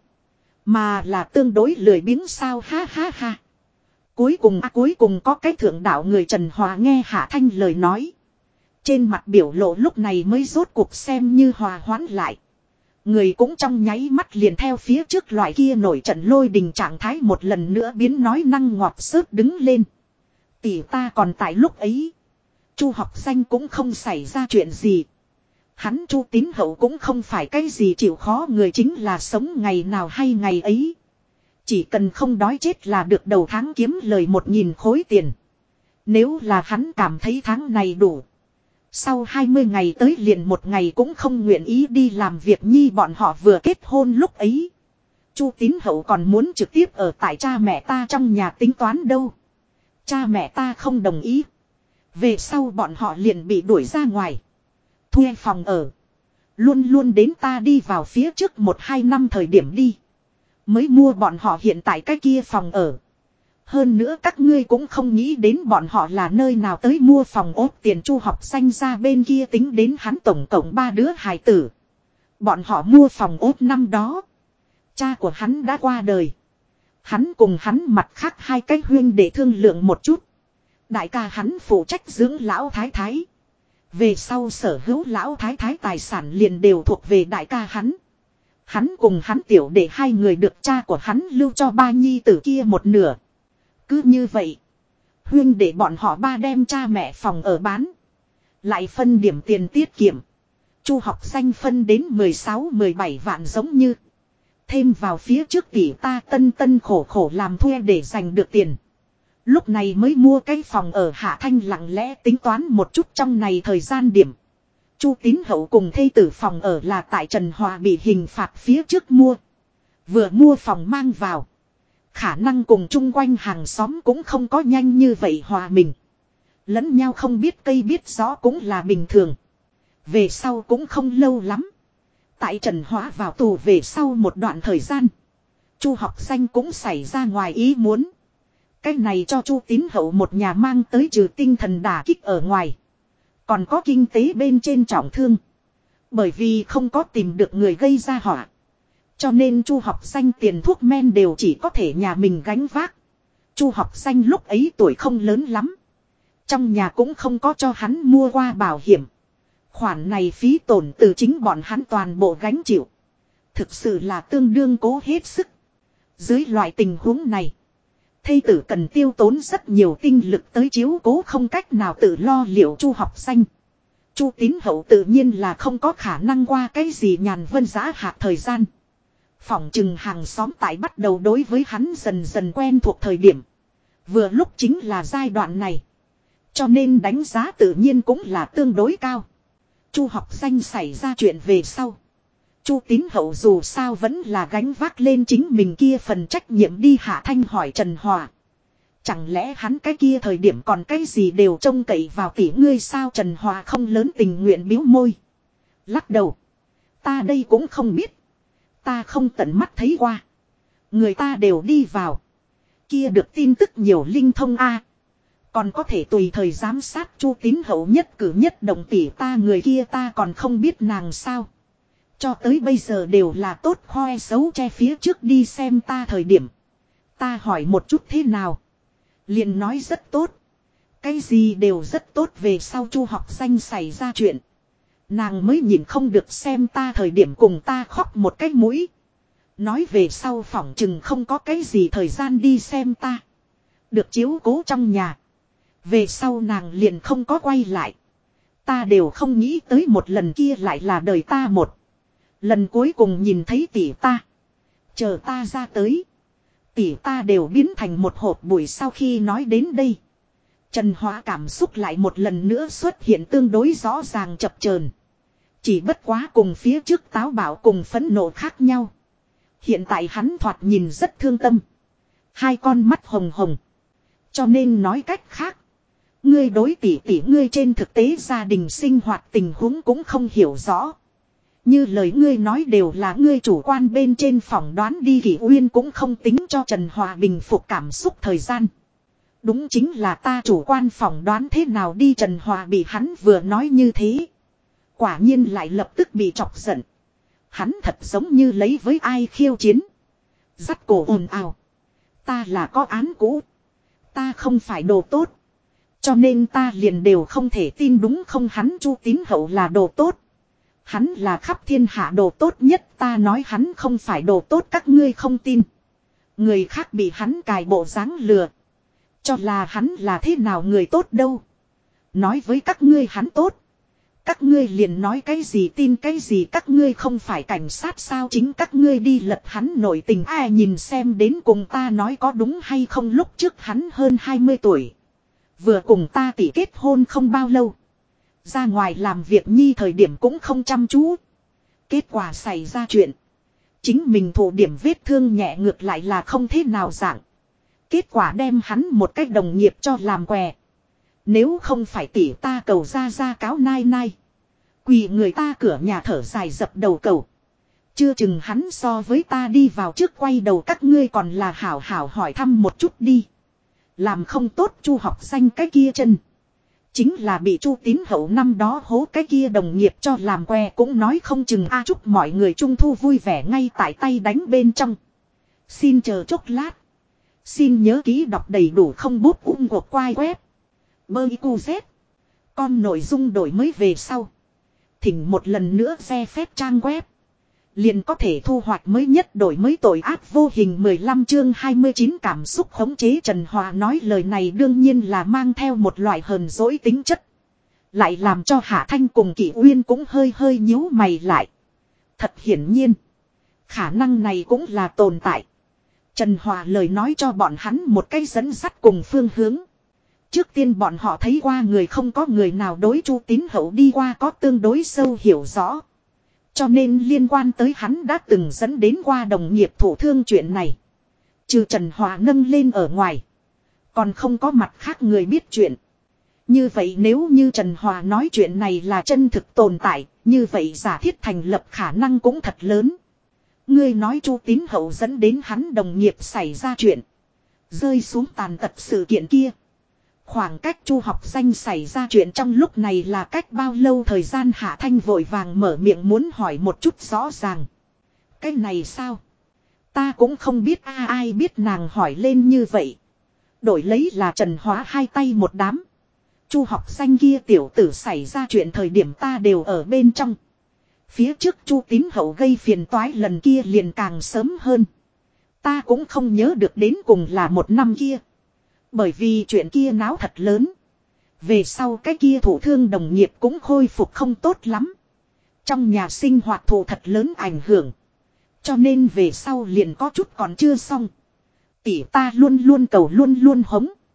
mà là tương đối lười biếng sao? Ha ha ha. Cuối cùng có cái thượng đạo người. Trần Hòa nghe Hạ Thanh lời nói, trên mặt biểu lộ lúc này mới rốt cuộc xem như hòa hoãn lại. Người cũng trong nháy mắt liền theo phía trước loại kia nổi trận lôi đình trạng thái một lần nữa biến nói năng ngọt xớt đứng lên. Tỷ ta còn tại lúc ấy, Chu Học Danh cũng không xảy ra chuyện gì. Hắn Chu Tín Hậu cũng không phải cái gì chịu khó người, chính là sống ngày nào hay ngày ấy. Chỉ cần không đói chết là được, đầu tháng kiếm lời 1.000 khối tiền. Nếu là hắn cảm thấy tháng này đủ, sau 20 ngày tới liền một ngày cũng không nguyện ý đi làm việc nhi. Bọn họ vừa kết hôn lúc ấy, Chu Tín Hậu còn muốn trực tiếp ở tại cha mẹ ta trong nhà tính toán đâu. Cha mẹ ta không đồng ý. Về sau bọn họ liền bị đuổi ra ngoài, thuê phòng ở. Luôn luôn đến ta đi vào phía trước 1-2 năm thời điểm đi, mới mua bọn họ hiện tại cái kia phòng ở. Hơn nữa các ngươi cũng không nghĩ đến bọn họ là nơi nào tới mua phòng ốt tiền. Chu Học Danh ra bên kia tính đến hắn tổng cộng 3 đứa hài tử. Bọn họ mua phòng ốt năm đó, cha của hắn đã qua đời. Hắn cùng hắn mặt khác 2 cái huynh để thương lượng một chút. Đại ca hắn phụ trách dưỡng lão thái thái. Về sau sở hữu lão thái thái tài sản liền đều thuộc về đại ca hắn. Hắn cùng hắn tiểu đệ 2 người được cha của hắn lưu cho 3 nhi tử kia một nửa. Cứ như vậy, huynh để bọn họ 3 đem cha mẹ phòng ở bán, lại phân điểm tiền tiết kiệm. Chu Học Danh phân đến 16-17 vạn giống như. Thêm vào phía trước tỷ ta tân khổ làm thuê để giành được tiền, lúc này mới mua cái phòng ở. Hạ Thanh lặng lẽ tính toán một chút trong này thời gian điểm. Chu Tín Hậu cùng thê tử phòng ở là tại Trần Hòa bị hình phạt phía trước mua. Vừa mua phòng mang vào, khả năng cùng chung quanh hàng xóm cũng không có nhanh như vậy hòa mình. Lẫn nhau không biết cây biết gió cũng là bình thường. Về sau cũng không lâu lắm, tại Trần Hóa vào tù về sau một đoạn thời gian, Chu Học Danh cũng xảy ra ngoài ý muốn. Cái này cho Chu Tín Hậu một nhà mang tới trừ tinh thần đả kích ở ngoài, còn có kinh tế bên trên trọng thương. Bởi vì không có tìm được người gây ra họa, cho nên Chu Học Danh tiền thuốc men đều chỉ có thể nhà mình gánh vác. Chu Học Danh lúc ấy tuổi không lớn lắm, trong nhà cũng không có cho hắn mua qua bảo hiểm. Khoản này phí tổn từ chính bọn hắn toàn bộ gánh chịu, thực sự là tương đương cố hết sức. Dưới loại tình huống này, thê tử cần tiêu tốn rất nhiều tinh lực tới chiếu cố, không cách nào tự lo liệu Chu Học Danh. Chu Tín Hậu tự nhiên là không có khả năng qua cái gì nhàn vân giá hạ thời gian. Phỏng chừng hàng xóm tại bắt đầu đối với hắn dần dần quen thuộc thời điểm, vừa lúc chính là giai đoạn này. Cho nên đánh giá tự nhiên cũng là tương đối cao. Chu học danh xảy ra chuyện về sau. Chu Tín Hậu dù sao vẫn là gánh vác lên chính mình kia phần trách nhiệm đi hạ thanh hỏi Trần Hòa. Chẳng lẽ hắn cái kia thời điểm còn cái gì đều trông cậy vào tỷ ngươi sao? Trần Hòa không lớn tình nguyện biếu môi. Lắc đầu. Ta đây cũng không biết. Ta không tận mắt thấy qua. Người ta đều đi vào. Kia được tin tức nhiều linh thông a. Còn có thể tùy thời giám sát Chu Tín Hậu nhất cử nhất động tỷ ta người kia ta còn không biết nàng sao. Cho tới bây giờ đều là tốt khoe xấu che phía trước đi xem ta thời điểm. Ta hỏi một chút thế nào. Liền nói rất tốt. Cái gì đều rất tốt về sau Chu học danh xảy ra chuyện. Nàng mới nhìn không được xem ta thời điểm cùng ta khóc một cái mũi. Nói về sau phỏng chừng không có cái gì thời gian đi xem ta. Được chiếu cố trong nhà. Về sau nàng liền không có quay lại. Ta đều không nghĩ tới một lần kia lại là đời ta một. Lần cuối cùng nhìn thấy tỷ ta. Chờ ta ra tới. Tỷ ta đều biến thành một hộp bụi sau khi nói đến đây. Trần Hóa cảm xúc lại một lần nữa xuất hiện tương đối rõ ràng chập chờn. Chỉ bất quá cùng phía trước táo bạo cùng phẫn nộ khác nhau. Hiện tại hắn thoạt nhìn rất thương tâm. Hai con mắt hồng hồng. Cho nên nói cách khác. Ngươi đối tỷ tỷ ngươi trên thực tế gia đình sinh hoạt tình huống cũng không hiểu rõ. Như lời ngươi nói đều là ngươi chủ quan bên trên phỏng đoán đi Kỷ Uyên cũng không tính cho Trần Hòa bình phục cảm xúc thời gian. Đúng chính là ta chủ quan phỏng đoán thế nào đi Trần Hòa bị hắn vừa nói như thế. Quả nhiên lại lập tức bị chọc giận. Hắn thật giống như lấy với ai khiêu chiến. Dắt cổ ồn ào. Ta là có án cũ. Ta không phải đồ tốt. Cho nên ta liền đều không thể tin đúng không hắn Chu Tín Hậu là đồ tốt. Hắn là khắp thiên hạ đồ tốt nhất ta nói hắn không phải đồ tốt các ngươi không tin. Người khác bị hắn cài bộ dáng lừa. Cho là hắn là thế nào người tốt đâu. Nói với các ngươi hắn tốt. Các ngươi liền nói cái gì tin cái gì các ngươi không phải cảnh sát sao chính các ngươi đi lật hắn nội tình ai nhìn xem đến cùng ta nói có đúng hay không lúc trước hắn hơn 20 tuổi. Vừa cùng ta tỉ kết hôn không bao lâu. Ra ngoài làm việc nhi thời điểm cũng không chăm chú. Kết quả xảy ra chuyện. Chính mình thụ điểm vết thương nhẹ ngược lại là không thế nào dạng. Kết quả đem hắn một cách đồng nghiệp cho làm què. Nếu không phải tỉ ta cầu ra cáo nai nai. Quỳ người ta cửa nhà thở dài dập đầu cầu. Chưa chừng hắn so với ta đi vào trước quay đầu các ngươi còn là hảo hảo hỏi thăm một chút đi. Làm không tốt Chu học danh cái kia chân. Chính là bị Chu Tín Hậu năm đó hố cái kia đồng nghiệp cho làm que cũng nói không chừng a chúc mọi người trung thu vui vẻ ngay tại tay đánh bên trong. Xin chờ chốc lát. Xin nhớ ký đọc đầy đủ không bút cuộc quai web. Bơi cu z. Con nội dung đổi mới về sau. Thỉnh một lần nữa xe phép trang web. Liền có thể thu hoạch mới nhất đổi mới tội ác vô hình 15 chương 29 cảm xúc khống chế Trần Hòa nói lời này đương nhiên là mang theo một loại hờn dỗi tính chất. Lại làm cho Hạ Thanh cùng Kỷ Uyên cũng hơi hơi nhíu mày lại. Thật hiển nhiên. Khả năng này cũng là tồn tại. Trần Hòa lời nói cho bọn hắn một cái dẫn dắt cùng phương hướng. Trước tiên bọn họ thấy qua người không có người nào đối Chu Tín Hậu đi qua có tương đối sâu hiểu rõ. Cho nên liên quan tới hắn đã từng dẫn đến qua đồng nghiệp thổ thương chuyện này. Trừ Trần Hòa nâng lên ở ngoài. Còn không có mặt khác người biết chuyện. Như vậy nếu như Trần Hòa nói chuyện này là chân thực tồn tại. Như vậy giả thiết thành lập khả năng cũng thật lớn. Ngươi nói Chu Tín Hậu dẫn đến hắn đồng nghiệp xảy ra chuyện. Rơi xuống tàn tật sự kiện kia. Khoảng cách Chu học danh xảy ra chuyện trong lúc này là cách bao lâu thời gian Hạ Thanh vội vàng mở miệng muốn hỏi một chút rõ ràng. Cái này sao? Ta cũng không biết ai biết nàng hỏi lên như vậy. Đổi lấy là Trần Hóa hai tay một đám. Chu học danh kia tiểu tử xảy ra chuyện thời điểm ta đều ở bên trong. Phía trước Chu Tín Hậu gây phiền toái lần kia liền càng sớm hơn. Ta cũng không nhớ được đến cùng là một năm kia. Bởi vì chuyện kia náo thật lớn. Về sau cái kia thủ thương đồng nghiệp cũng khôi phục không tốt lắm. Trong nhà sinh hoạt thụ thật lớn ảnh hưởng. Cho nên về sau liền có chút còn chưa xong. Tỷ ta luôn luôn cầu luôn luôn hống.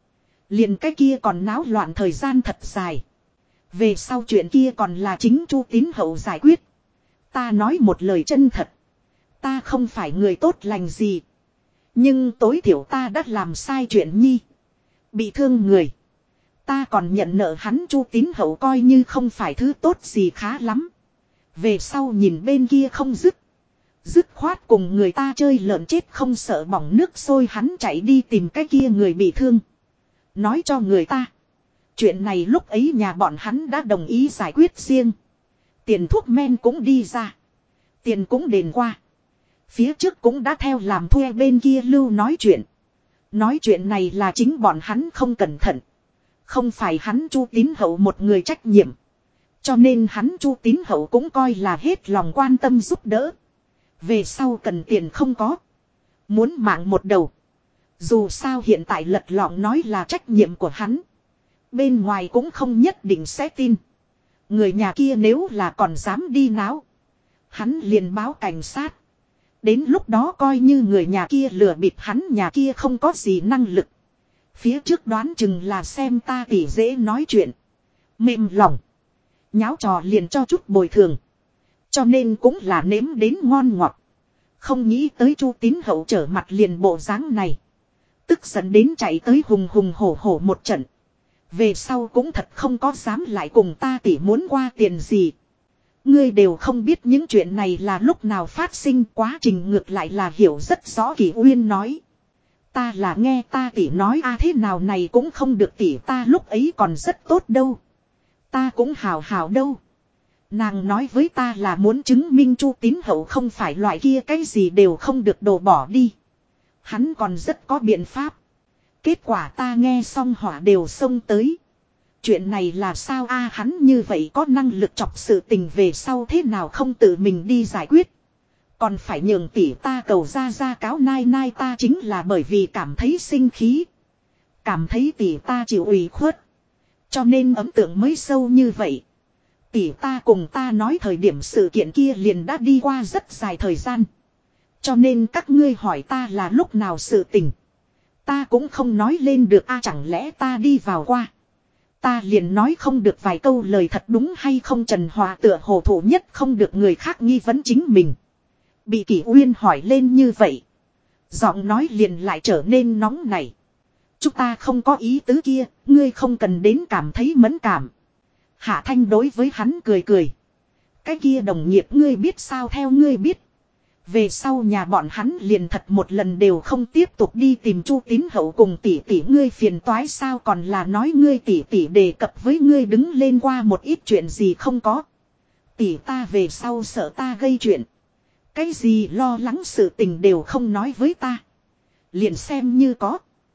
Liền cái kia còn náo loạn thời gian thật dài. Về sau chuyện kia còn là chính Chu Tín Hậu giải quyết. Ta nói một lời chân thật. Ta không phải người tốt lành gì. Nhưng tối thiểu ta đã làm sai chuyện nhi. Bị thương người. Ta còn nhận nợ hắn. Chu Tín Hậu coi như không phải thứ tốt gì khá lắm. Về sau nhìn bên kia không dứt. Dứt khoát cùng người ta chơi lợn chết không sợ bỏng nước sôi, hắn chạy đi tìm cái kia người bị thương. Nói cho người ta. Chuyện này lúc ấy nhà bọn hắn đã đồng ý giải quyết riêng. Tiền thuốc men cũng đi ra. Tiền cũng đền qua. Phía trước cũng đã theo làm thuê bên kia lưu nói chuyện. Nói chuyện này là chính bọn hắn không cẩn thận. Không phải hắn Chu Tín Hậu một người trách nhiệm. Cho nên hắn Chu Tín Hậu cũng coi là hết lòng quan tâm giúp đỡ. Về sau cần tiền không có. Muốn mạng một đầu. Dù sao hiện tại lật lọng nói là trách nhiệm của hắn. Bên ngoài cũng không nhất định sẽ tin. Người nhà kia nếu là còn dám đi náo. Hắn liền báo cảnh sát. Đến lúc đó coi như người nhà kia lừa bịp hắn, nhà kia không có gì năng lực. Phía trước đoán chừng là xem ta tỉ dễ nói chuyện. Mềm lòng. Nháo trò liền cho chút bồi thường. Cho nên cũng là nếm đến ngon ngọt. Không nghĩ tới Chu Tín Hậu trở mặt liền bộ dáng này. Tức giận đến chạy tới hùng hùng hổ hổ một trận. Về sau cũng thật không có dám lại cùng ta tỉ muốn qua tiền gì. Ngươi đều không biết những chuyện này là lúc nào phát sinh, quá trình ngược lại là hiểu rất rõ. Kỷ Uyên nói. Ta là nghe ta tỉ nói thế nào này cũng không được, tỉ ta lúc ấy còn rất tốt đâu. Ta cũng hào hào đâu. Nàng nói với ta là muốn chứng minh Chu Tín Hậu không phải loại kia cái gì đều không được đổ bỏ đi. Hắn còn rất có biện pháp. Kết quả ta nghe xong hỏa đều xông tới. Chuyện này là sao hắn như vậy có năng lực chọc sự tình về sau thế nào không tự mình đi giải quyết. Còn phải nhường tỷ ta cầu ra cáo nai nai, ta chính là bởi vì cảm thấy sinh khí. Cảm thấy tỷ ta chịu ủy khuất. Cho nên ấn tượng mới sâu như vậy. Tỷ ta cùng ta nói thời điểm sự kiện kia liền đã đi qua rất dài thời gian. Cho nên các ngươi hỏi ta là lúc nào sự tình. Ta cũng không nói lên được chẳng lẽ ta đi vào qua. Ta liền nói không được vài câu lời thật đúng hay không. Trần Hòa tựa hồ thủ nhất không được người khác nghi vấn chính mình. Bị Kỷ Uyên hỏi lên như vậy. Giọng nói liền lại trở nên nóng nảy. Chúng ta không có ý tứ kia, ngươi không cần đến cảm thấy mẫn cảm. Hạ Thanh đối với hắn cười cười. Cái kia đồng nghiệp ngươi biết sao, theo ngươi biết. Về sau nhà bọn hắn liền thật một lần đều không tiếp tục đi tìm Chu Tín Hậu cùng tỷ tỷ ngươi phiền toái sao, còn là nói ngươi tỷ tỷ đề cập với ngươi đứng lên qua một ít chuyện gì không có. Tỷ ta về sau sợ ta gây chuyện. Cái gì lo lắng sự tình đều không nói với ta. Liền xem như có.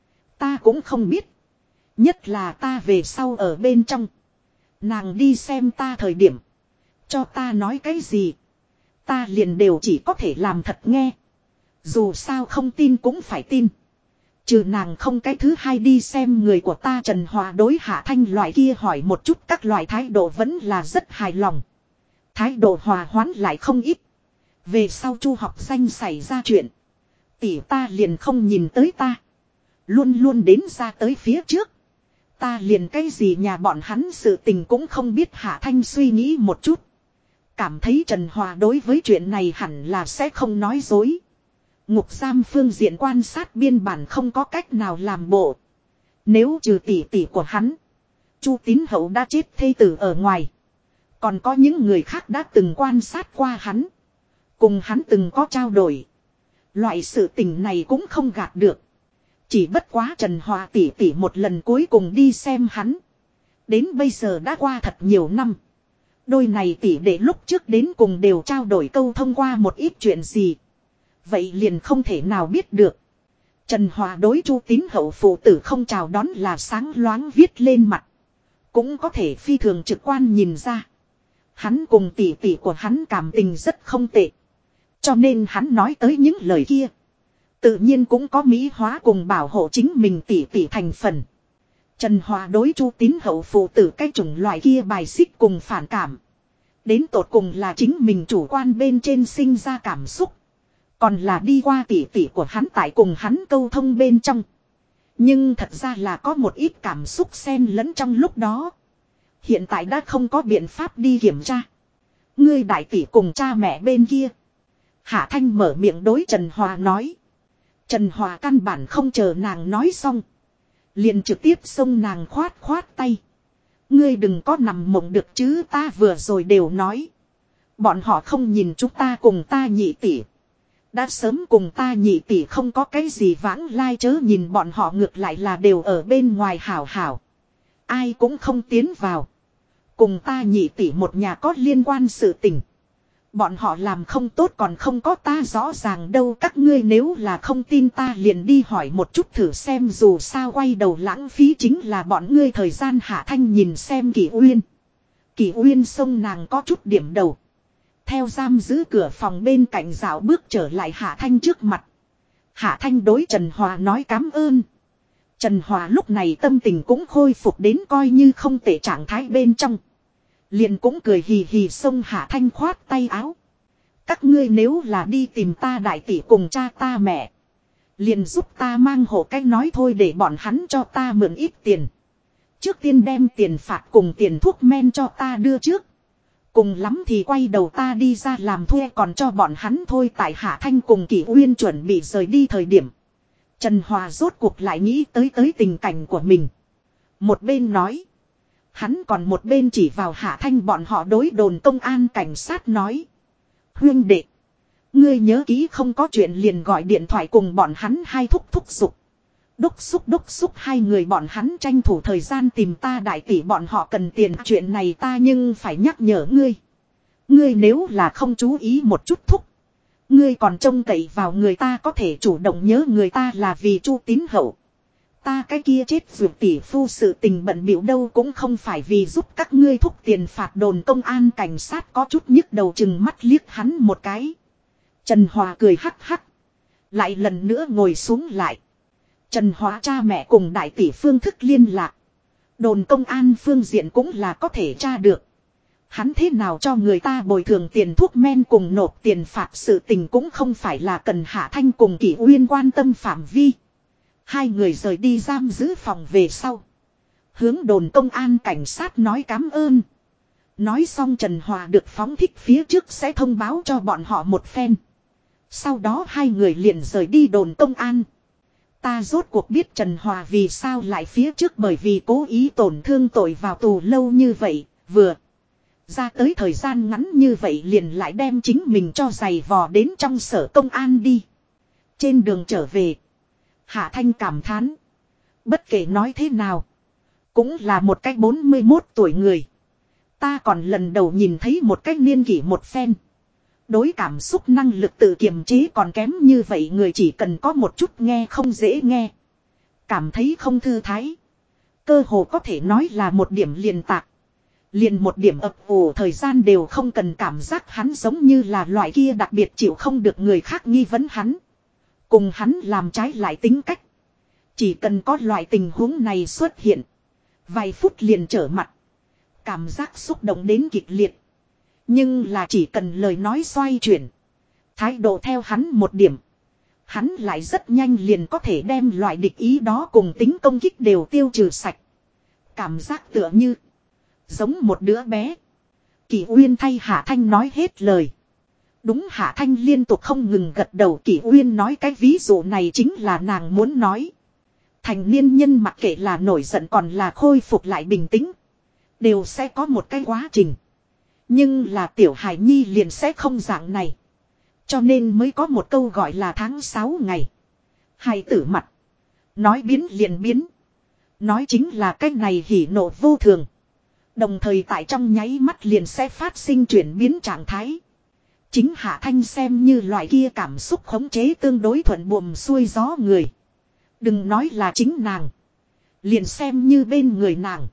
Ta cũng không biết. Nhất là ta về sau ở bên trong. Nàng đi xem ta thời điểm. Cho ta nói cái gì. Ta liền đều chỉ có thể làm thật nghe. Dù sao không tin cũng phải tin. Trừ nàng không, cái thứ hai đi xem người của ta. Trần Hòa đối Hạ Thanh loại kia hỏi một chút các loại thái độ vẫn là rất hài lòng. Thái độ hòa hoãn lại không ít. Về sau Chu học danh xảy ra chuyện. Tỷ ta liền không nhìn tới ta. Luôn luôn đến ra tới phía trước. Ta liền cái gì nhà bọn hắn sự tình cũng không biết. Hạ Thanh suy nghĩ một chút. Cảm thấy Trần Hòa đối với chuyện này hẳn là sẽ không nói dối. Ngục giam phương diện quan sát biên bản không có cách nào làm bộ. Nếu trừ tỷ tỷ của hắn, Chu Tín Hậu đã chết thê tử ở ngoài. Còn có những người khác đã từng quan sát qua hắn. Cùng hắn từng có trao đổi. Loại sự tình này cũng không gạt được. Chỉ bất quá Trần Hòa tỷ tỷ một lần cuối cùng đi xem hắn. Đến bây giờ đã qua thật nhiều năm. Đôi này tỷ đệ lúc trước đến cùng đều trao đổi câu thông qua một ít chuyện gì. Vậy liền không thể nào biết được. Trần Hòa đối Chu Tín Hậu phụ tử không chào đón là sáng loáng viết lên mặt. Cũng có thể phi thường trực quan nhìn ra. Hắn cùng tỷ tỷ của hắn cảm tình rất không tệ. Cho nên hắn nói tới những lời kia. Tự nhiên cũng có mỹ hóa cùng bảo hộ chính mình tỷ tỷ thành phần. Trần Hòa đối Chu Tín Hậu phụ tử cái chủng loại kia bài xích cùng phản cảm. Đến tột cùng là chính mình chủ quan bên trên sinh ra cảm xúc. Còn là đi qua tỷ tỷ của hắn tại cùng hắn câu thông bên trong. Nhưng thật ra là có một ít cảm xúc xen lẫn trong lúc đó. Hiện tại đã không có biện pháp đi kiểm tra. Ngươi đại tỷ cùng cha mẹ bên kia. Hạ Thanh mở miệng đối Trần Hòa nói. Trần Hòa căn bản không chờ nàng nói xong. Liền trực tiếp xông nàng khoát khoát tay. Ngươi đừng có nằm mộng được chứ, ta vừa rồi đều nói. Bọn họ không nhìn chúng ta cùng ta nhị tỷ. Đã sớm cùng ta nhị tỷ không có cái gì vãng lai, chớ nhìn bọn họ ngược lại là đều ở bên ngoài hảo hảo. Ai cũng không tiến vào. Cùng ta nhị tỷ một nhà có liên quan sự tình. Bọn họ làm không tốt còn không có ta rõ ràng đâu. Các ngươi nếu là không tin ta liền đi hỏi một chút thử xem, dù sao quay đầu lãng phí chính là bọn ngươi thời gian. Hạ Thanh nhìn xem Kỷ Uyên. Kỷ Uyên xông nàng có chút điểm đầu. Theo giam giữ cửa phòng bên cạnh dạo bước trở lại Hạ Thanh trước mặt. Hạ Thanh đối Trần Hòa nói cảm ơn. Trần Hòa lúc này tâm tình cũng khôi phục đến coi như không tệ trạng thái bên trong. Liền cũng cười hì hì xông Hạ Thanh khoát tay áo. Các ngươi nếu là đi tìm ta đại tỷ cùng cha ta mẹ. Liền giúp ta mang hộ cách nói thôi, để bọn hắn cho ta mượn ít tiền. Trước tiên đem tiền phạt cùng tiền thuốc men cho ta đưa trước. Cùng lắm thì quay đầu ta đi ra làm thuê còn cho bọn hắn thôi. Tại Hạ Thanh cùng Kỷ Uyên chuẩn bị rời đi thời điểm. Trần Hòa rốt cuộc lại nghĩ tới tình cảnh của mình. Một bên nói. Hắn còn một bên chỉ vào Hạ Thanh bọn họ đối đồn công an cảnh sát nói. Huyên đệ. Ngươi nhớ kỹ không có chuyện liền gọi điện thoại cùng bọn hắn hai thúc giục. Đốc xúc hai người bọn hắn tranh thủ thời gian tìm ta đại tỷ, bọn họ cần tiền. Chuyện này ta nhưng phải nhắc nhở ngươi. Ngươi nếu là không chú ý một chút thúc. Ngươi còn trông cậy vào người ta có thể chủ động nhớ người ta là vì Chu Tín Hậu. Ta cái kia chết vượt tỷ phu sự tình bận bịu đâu cũng không phải vì giúp các ngươi thúc tiền phạt. Đồn công an cảnh sát có chút nhức đầu chừng mắt liếc hắn một cái. Trần Hòa cười hắc hắc. Lại lần nữa ngồi xuống lại. Trần Hòa cha mẹ cùng đại tỷ phương thức liên lạc. Đồn công an phương diện cũng là có thể tra được. Hắn thế nào cho người ta bồi thường tiền thuốc men cùng nộp tiền phạt sự tình cũng không phải là cần Hạ Thanh cùng Kỷ Uyên quan tâm phạm vi. Hai người rời đi giam giữ phòng về sau. Hướng đồn công an cảnh sát nói cảm ơn. Nói xong Trần Hòa được phóng thích phía trước sẽ thông báo cho bọn họ một phen. Sau đó hai người liền rời đi đồn công an. Ta rốt cuộc biết Trần Hòa vì sao lại phía trước, bởi vì cố ý tổn thương tội vào tù lâu như vậy, vừa ra tới thời gian ngắn như vậy liền lại đem chính mình cho giày vò đến trong sở công an đi. Trên đường trở về, Hạ Thanh cảm thán. Bất kể nói thế nào, cũng là một cái 41 tuổi người. Ta còn lần đầu nhìn thấy một cái niên kỷ một phen. Đối cảm xúc năng lực tự kiềm chế còn kém như vậy người, chỉ cần có một chút nghe không dễ nghe. Cảm thấy không thư thái. Cơ hồ có thể nói là một điểm liền tạc. Liền một điểm ập ủ thời gian đều không cần, cảm giác hắn giống như là loại kia đặc biệt chịu không được người khác nghi vấn hắn. Cùng hắn làm trái lại tính cách. Chỉ cần có loại tình huống này xuất hiện. Vài phút liền trở mặt. Cảm giác xúc động đến kịch liệt. Nhưng là chỉ cần lời nói xoay chuyển. Thái độ theo hắn một điểm. Hắn lại rất nhanh liền có thể đem loại địch ý đó cùng tính công kích đều tiêu trừ sạch. Cảm giác tựa như giống một đứa bé. Kỷ Uyên thay Hạ Thanh nói hết lời. Đúng, Hạ Thanh liên tục không ngừng gật đầu. Kỷ Uyên nói cái ví dụ này chính là nàng muốn nói. Thành niên nhân mặc kệ là nổi giận còn là khôi phục lại bình tĩnh, đều sẽ có một cái quá trình. Nhưng là tiểu hài nhi liền sẽ không dạng này. Cho nên mới có một câu gọi là tháng 6 ngày. Hài tử mặt. Nói biến liền biến. Nói chính là cái này hỉ nộ vô thường. Đồng thời tại trong nháy mắt liền sẽ phát sinh chuyển biến trạng thái. Chính Hạ Thanh xem như loại kia cảm xúc khống chế tương đối thuận buồm xuôi gió người. Đừng nói là chính nàng. Liền xem như bên người nàng.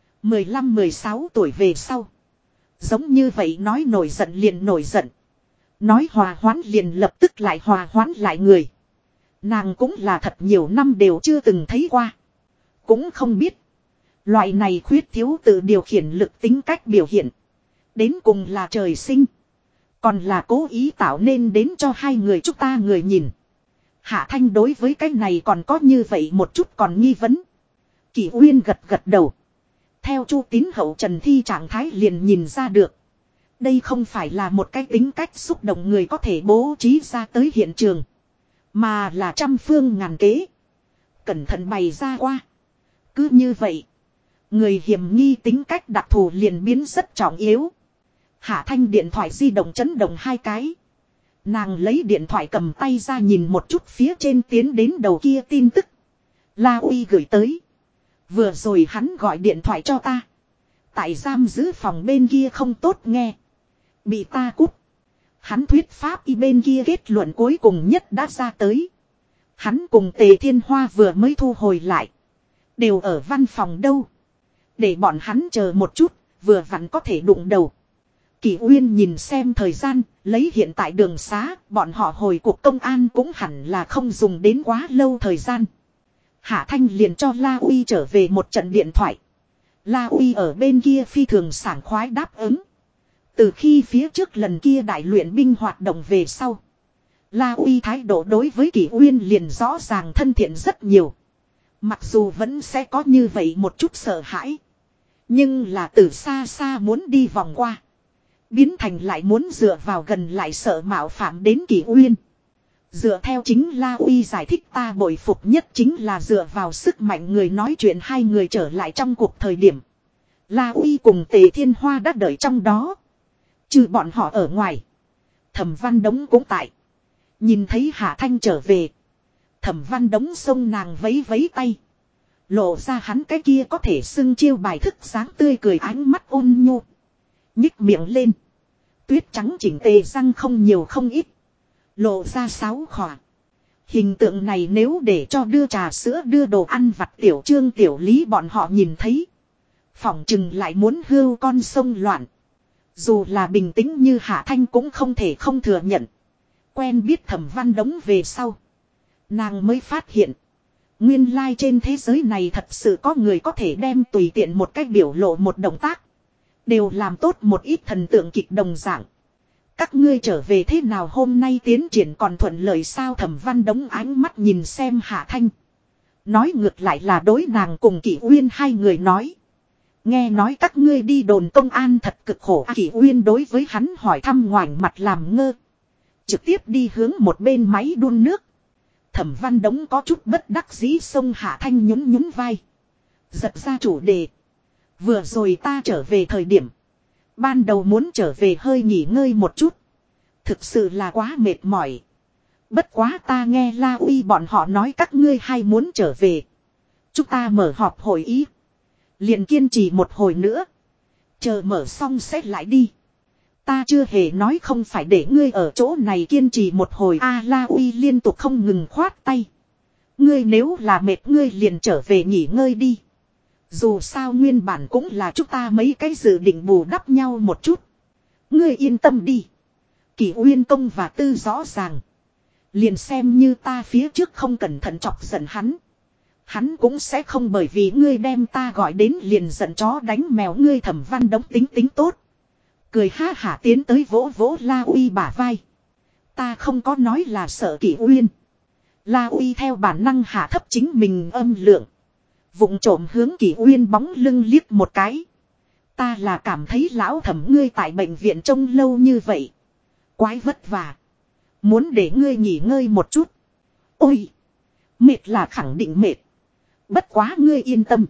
15-16 tuổi về sau. Giống như vậy nói nổi giận liền nổi giận. Nói hòa hoãn liền lập tức lại hòa hoãn lại người. Nàng cũng là thật nhiều năm đều chưa từng thấy qua. Cũng không biết. Loại này khuyết thiếu tự điều khiển lực tính cách biểu hiện. Đến cùng là trời sinh. Còn là cố ý tạo nên đến cho hai người chúng ta người nhìn. Hạ Thanh đối với cái này còn có như vậy một chút còn nghi vấn. Kỷ Uyên gật gật đầu. Theo Chu Tín hậu trần thi trạng thái liền nhìn ra được. Đây không phải là một cái tính cách xúc động người có thể bố trí ra tới hiện trường. Mà là trăm phương ngàn kế. Cẩn thận bày ra qua. Cứ như vậy. Người hiểm nghi tính cách đặc thù liền biến rất trọng yếu. Hạ Thanh điện thoại di động chấn động 2 cái. Nàng lấy điện thoại cầm tay ra nhìn một chút phía trên tiến đến đầu kia tin tức. La Uy gửi tới. Vừa rồi hắn gọi điện thoại cho ta. Tại giam giữ phòng bên kia không tốt nghe. Bị ta cút. Hắn thuyết pháp y bên kia kết luận cuối cùng nhất đã ra tới. Hắn cùng Tề Thiên Hoa vừa mới thu hồi lại. Đều ở văn phòng đâu. Để bọn hắn chờ một chút, vừa vặn có thể đụng đầu. Kỷ Uyên nhìn xem thời gian, lấy hiện tại đường xá, bọn họ hồi cuộc công an cũng hẳn là không dùng đến quá lâu thời gian. Hạ Thanh liền cho La Uy trở về một trận điện thoại. La Uy ở bên kia phi thường sảng khoái đáp ứng. Từ khi phía trước lần kia đại luyện binh hoạt động về sau. La Uy thái độ đối với Kỷ Uyên liền rõ ràng thân thiện rất nhiều. Mặc dù vẫn sẽ có như vậy một chút sợ hãi. Nhưng là từ xa xa muốn đi vòng qua. Biến thành lại muốn dựa vào gần lại sợ mạo phạm đến Kỷ Uyên. Dựa theo chính La Uy giải thích ta bội phục nhất chính là dựa vào sức mạnh người nói chuyện hai người trở lại trong cuộc thời điểm. La Uy cùng Tề Thiên Hoa đã đợi trong đó. Trừ bọn họ ở ngoài. Thẩm Văn Đống cũng tại. Nhìn thấy Hạ Thanh trở về. Thẩm Văn Đống xông nàng vấy vấy tay. Lộ ra hắn cái kia có thể xưng chiêu bài thức sáng tươi cười ánh mắt ôn nhu. Nhích miệng lên. Tuyết trắng chỉnh tề răng không nhiều không ít. Lộ ra 6 khỏa. Hình tượng này nếu để cho đưa trà sữa đưa đồ ăn vặt tiểu Trương tiểu Lý bọn họ nhìn thấy. Phỏng chừng lại muốn hưu con sông loạn. Dù là bình tĩnh như Hạ Thanh cũng không thể không thừa nhận. Quen biết Thẩm Văn Đống về sau. Nàng mới phát hiện. Nguyên lai trên thế giới này thật sự có người có thể đem tùy tiện một cách biểu lộ một động tác. Đều làm tốt một ít thần tượng kịch đồng dạng. Các ngươi trở về thế nào hôm nay tiến triển còn thuận lợi sao Thẩm Văn Đống ánh mắt nhìn xem Hạ Thanh. Nói ngược lại là đối nàng cùng Kỷ Uyên hai người nói. Nghe nói các ngươi đi đồn công an thật cực khổ Kỷ Uyên đối với hắn hỏi thăm ngoảnh mặt làm ngơ. Trực tiếp đi hướng một bên máy đun nước. Thẩm Văn Đống có chút bất đắc dĩ xông Hạ Thanh nhún nhún vai. Giật ra chủ đề. Vừa rồi ta trở về thời điểm. Ban đầu muốn trở về hơi nghỉ ngơi một chút. Thực sự là quá mệt mỏi. Bất quá ta nghe La Uy bọn họ nói các ngươi hay muốn trở về. Chúng ta mở họp hội ý. Liền kiên trì một hồi nữa. Chờ mở xong sẽ lại đi. Ta chưa hề nói không phải để ngươi ở chỗ này kiên trì một hồi La Uy liên tục không ngừng khoát tay. Ngươi nếu là mệt ngươi liền trở về nghỉ ngơi đi. Dù sao nguyên bản cũng là chúng ta mấy cái dự định bù đắp nhau một chút. Ngươi yên tâm đi. Kỷ Uyên công và tư rõ ràng. Liền xem như ta phía trước không cẩn thận chọc giận hắn. Hắn cũng sẽ không bởi vì ngươi đem ta gọi đến liền giận chó đánh mèo ngươi Thẩm Văn Đống tính tính tốt. Cười ha hả tiến tới vỗ vỗ La Uy bả vai. Ta không có nói là sợ Kỷ Uyên. La Uy theo bản năng hạ thấp chính mình âm lượng. Vụng trộm hướng Kỷ Uyên bóng lưng liếc một cái. Ta là cảm thấy lão Thẩm ngươi tại bệnh viện trông lâu như vậy. Quái vất vả. Muốn để ngươi nghỉ ngơi một chút. Ôi! Mệt là khẳng định mệt. Bất quá ngươi yên tâm.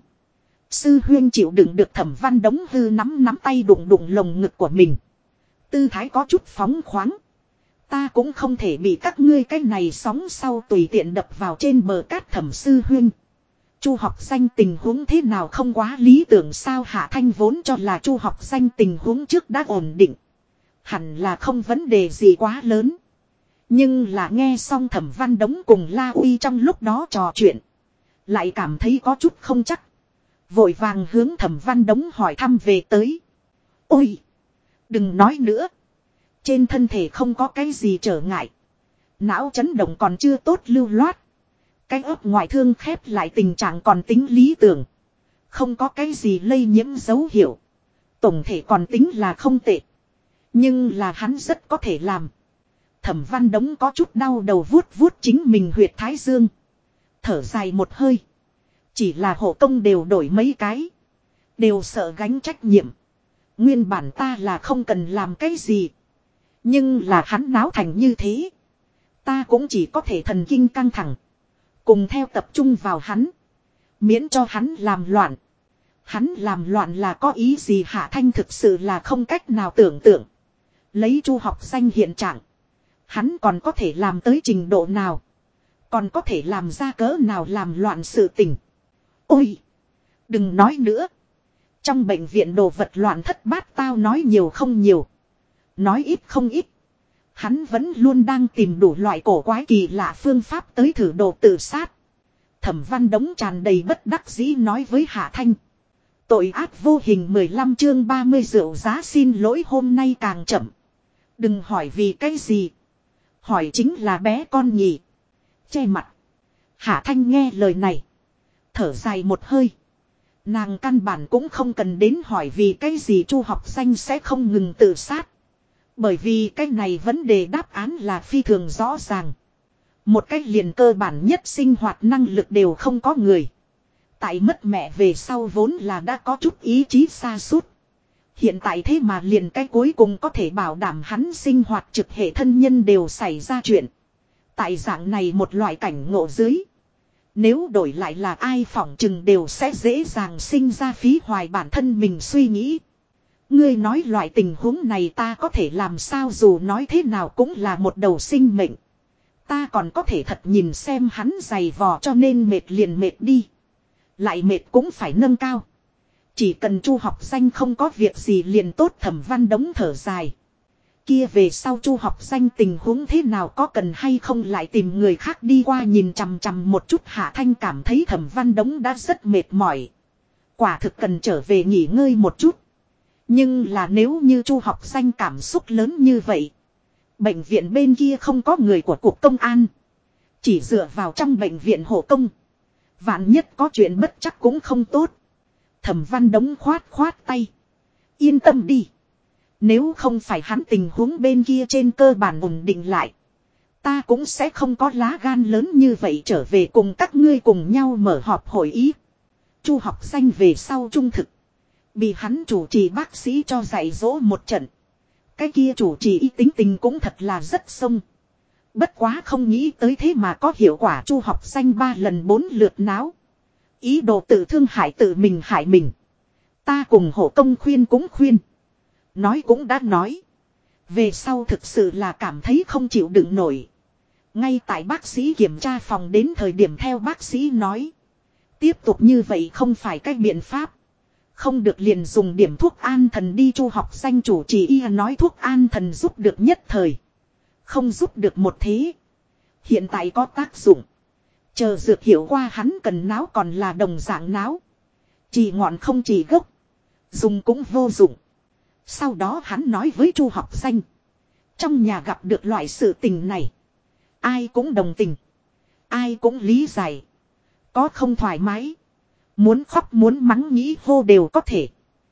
Sư huyên chịu đựng được Thẩm Văn Đống hư nắm tay đụng đụng lồng ngực của mình. Tư thái có chút phóng khoáng. Ta cũng không thể bị các ngươi cái này sóng sau tùy tiện đập vào trên bờ cát Thẩm sư huyên. Chu học danh tình huống thế nào không quá lý tưởng sao Hạ Thanh vốn cho là Chu học danh tình huống trước đã ổn định. Hẳn là không vấn đề gì quá lớn. Nhưng là nghe xong Thẩm Văn Đống cùng La Uy trong lúc đó trò chuyện. Lại cảm thấy có chút không chắc. Vội vàng hướng Thẩm Văn Đống hỏi thăm về tới. Ôi! Đừng nói nữa. Trên thân thể không có cái gì trở ngại. Não chấn động còn chưa tốt lưu loát. Cái ớt ngoại thương khép lại tình trạng còn tính lý tưởng. Không có cái gì lây nhiễm dấu hiệu. Tổng thể còn tính là không tệ. Nhưng là hắn rất có thể làm. Thẩm Văn Đống có chút đau đầu vuốt vuốt chính mình huyệt thái dương. Thở dài một hơi. Chỉ là hộ công đều đổi mấy cái. Đều sợ gánh trách nhiệm. Nguyên bản ta là không cần làm cái gì. Nhưng là hắn náo thành như thế. Ta cũng chỉ có thể thần kinh căng thẳng. Cùng theo tập trung vào hắn. Miễn cho hắn làm loạn. Hắn làm loạn là có ý gì Hạ Thanh thực sự là không cách nào tưởng tượng. Lấy Chu Học Danh hiện trạng. Hắn còn có thể làm tới trình độ nào. Còn có thể làm ra cỡ nào làm loạn sự tình. Ôi! Đừng nói nữa. Trong bệnh viện đồ vật loạn thất bát tao nói nhiều không nhiều. Nói ít không ít. Hắn vẫn luôn đang tìm đủ loại cổ quái kỳ lạ phương pháp tới thử độ tự sát. Thẩm Văn Đống tràn đầy bất đắc dĩ nói với Hạ Thanh. Tội ác vô hình 15 chương 30 rượu giá xin lỗi hôm nay càng chậm. Đừng hỏi vì cái gì. Hỏi chính là bé con nhỉ. Che mặt. Hạ Thanh nghe lời này. Thở dài một hơi. Nàng căn bản cũng không cần đến hỏi vì cái gì Chu Học Danh sẽ không ngừng tự sát. Bởi vì cái này vấn đề đáp án là phi thường rõ ràng. Một cách liền cơ bản nhất sinh hoạt năng lực đều không có người. Tại mất mẹ về sau vốn là đã có chút ý chí xa suốt. Hiện tại thế mà liền cái cuối cùng có thể bảo đảm hắn sinh hoạt trực hệ thân nhân đều xảy ra chuyện. Tại dạng này một loại cảnh ngộ dưới. Nếu đổi lại là ai phỏng chừng đều sẽ dễ dàng sinh ra phí hoài bản thân mình suy nghĩ. Ngươi nói loại tình huống này ta có thể làm sao dù nói thế nào cũng là một đầu sinh mệnh. Ta còn có thể thật nhìn xem hắn dày vò cho nên mệt liền mệt đi. Lại mệt cũng phải nâng cao. Chỉ cần Chu Học Danh không có việc gì liền tốt Thẩm Văn Đống thở dài. Kia về sau Chu Học Danh tình huống thế nào có cần hay không lại tìm người khác đi qua nhìn chằm chằm một chút Hạ Thanh cảm thấy Thẩm Văn Đống đã rất mệt mỏi. Quả thực cần trở về nghỉ ngơi một chút. Nhưng là nếu như Chu Học Danh cảm xúc lớn như vậy. Bệnh viện bên kia không có người của cục công an. Chỉ dựa vào trong bệnh viện hộ công. Vạn nhất có chuyện bất chắc cũng không tốt. Thẩm Văn Đống khoát khoát tay. Yên tâm đi. Nếu không phải hắn tình huống bên kia trên cơ bản ổn định lại. Ta cũng sẽ không có lá gan lớn như vậy trở về cùng các ngươi cùng nhau mở họp hội ý. Chu Học Danh về sau trung thực. Bị hắn chủ trì bác sĩ cho dạy dỗ một trận. Cái kia chủ trì ý tính tình cũng thật là rất sông. Bất quá không nghĩ tới thế mà có hiệu quả Chu Học Danh 3 lần 4 lượt náo. Ý đồ tự thương hại tự mình hại mình. Ta cùng hộ công khuyên cũng khuyên. Nói cũng đã nói. Về sau thực sự là cảm thấy không chịu đựng nổi. Ngay tại bác sĩ kiểm tra phòng đến thời điểm theo bác sĩ nói. Tiếp tục như vậy không phải cách biện pháp. Không được liền dùng điểm thuốc an thần đi Chu Học Danh chủ trì y nói thuốc an thần giúp được nhất thời. Không giúp được một thế. Hiện tại có tác dụng. Chờ dược hiểu qua hắn cần náo còn là đồng dạng náo. Chỉ ngọn không chỉ gốc. Dùng cũng vô dụng. Sau đó hắn nói với Chu Học Danh. Trong nhà gặp được loại sự tình này. Ai cũng đồng tình. Ai cũng lý giải. Có không thoải mái. Muốn khóc muốn mắng nghĩ hô đều có thể.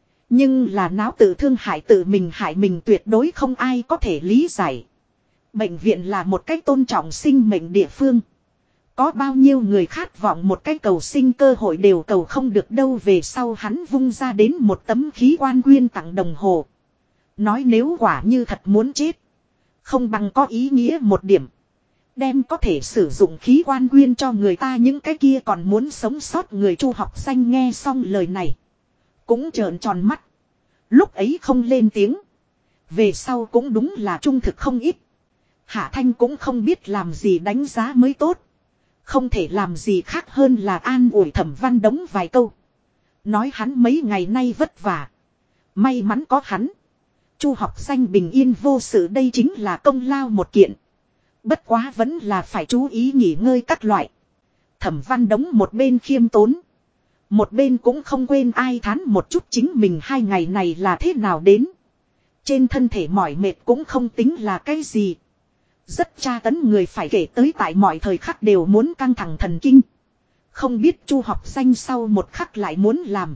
Nhưng là náo tự thương hại tự mình hại mình tuyệt đối không ai có thể lý giải. Bệnh viện là một cách tôn trọng sinh mệnh địa phương. Có bao nhiêu người khát vọng một cái cầu sinh cơ hội đều cầu không được đâu về sau hắn vung ra đến một tấm khí quan quyên tặng đồng hồ. Nói nếu quả như thật muốn chết. Không bằng có ý nghĩa một điểm. Đem có thể sử dụng khí quan quyên cho người ta những cái kia còn muốn sống sót người Chu Học Danh nghe xong lời này. Cũng trợn tròn mắt. Lúc ấy không lên tiếng. Về sau cũng đúng là trung thực không ít. Hạ Thanh cũng không biết làm gì đánh giá mới tốt. Không thể làm gì khác hơn là an ủi Thẩm Văn Đống vài câu. Nói hắn mấy ngày nay vất vả. May mắn có hắn. Chu Học Danh bình yên vô sự đây chính là công lao một kiện. Bất quá vẫn là phải chú ý nghỉ ngơi các loại. Thẩm Văn Đống một bên khiêm tốn. Một bên cũng không quên ai thán một chút chính mình 2 ngày này là thế nào đến. Trên thân thể mỏi mệt cũng không tính là cái gì. Rất tra tấn người phải kể tới tại mọi thời khắc đều muốn căng thẳng thần kinh. Không biết Chu Học Danh sau một khắc lại muốn làm.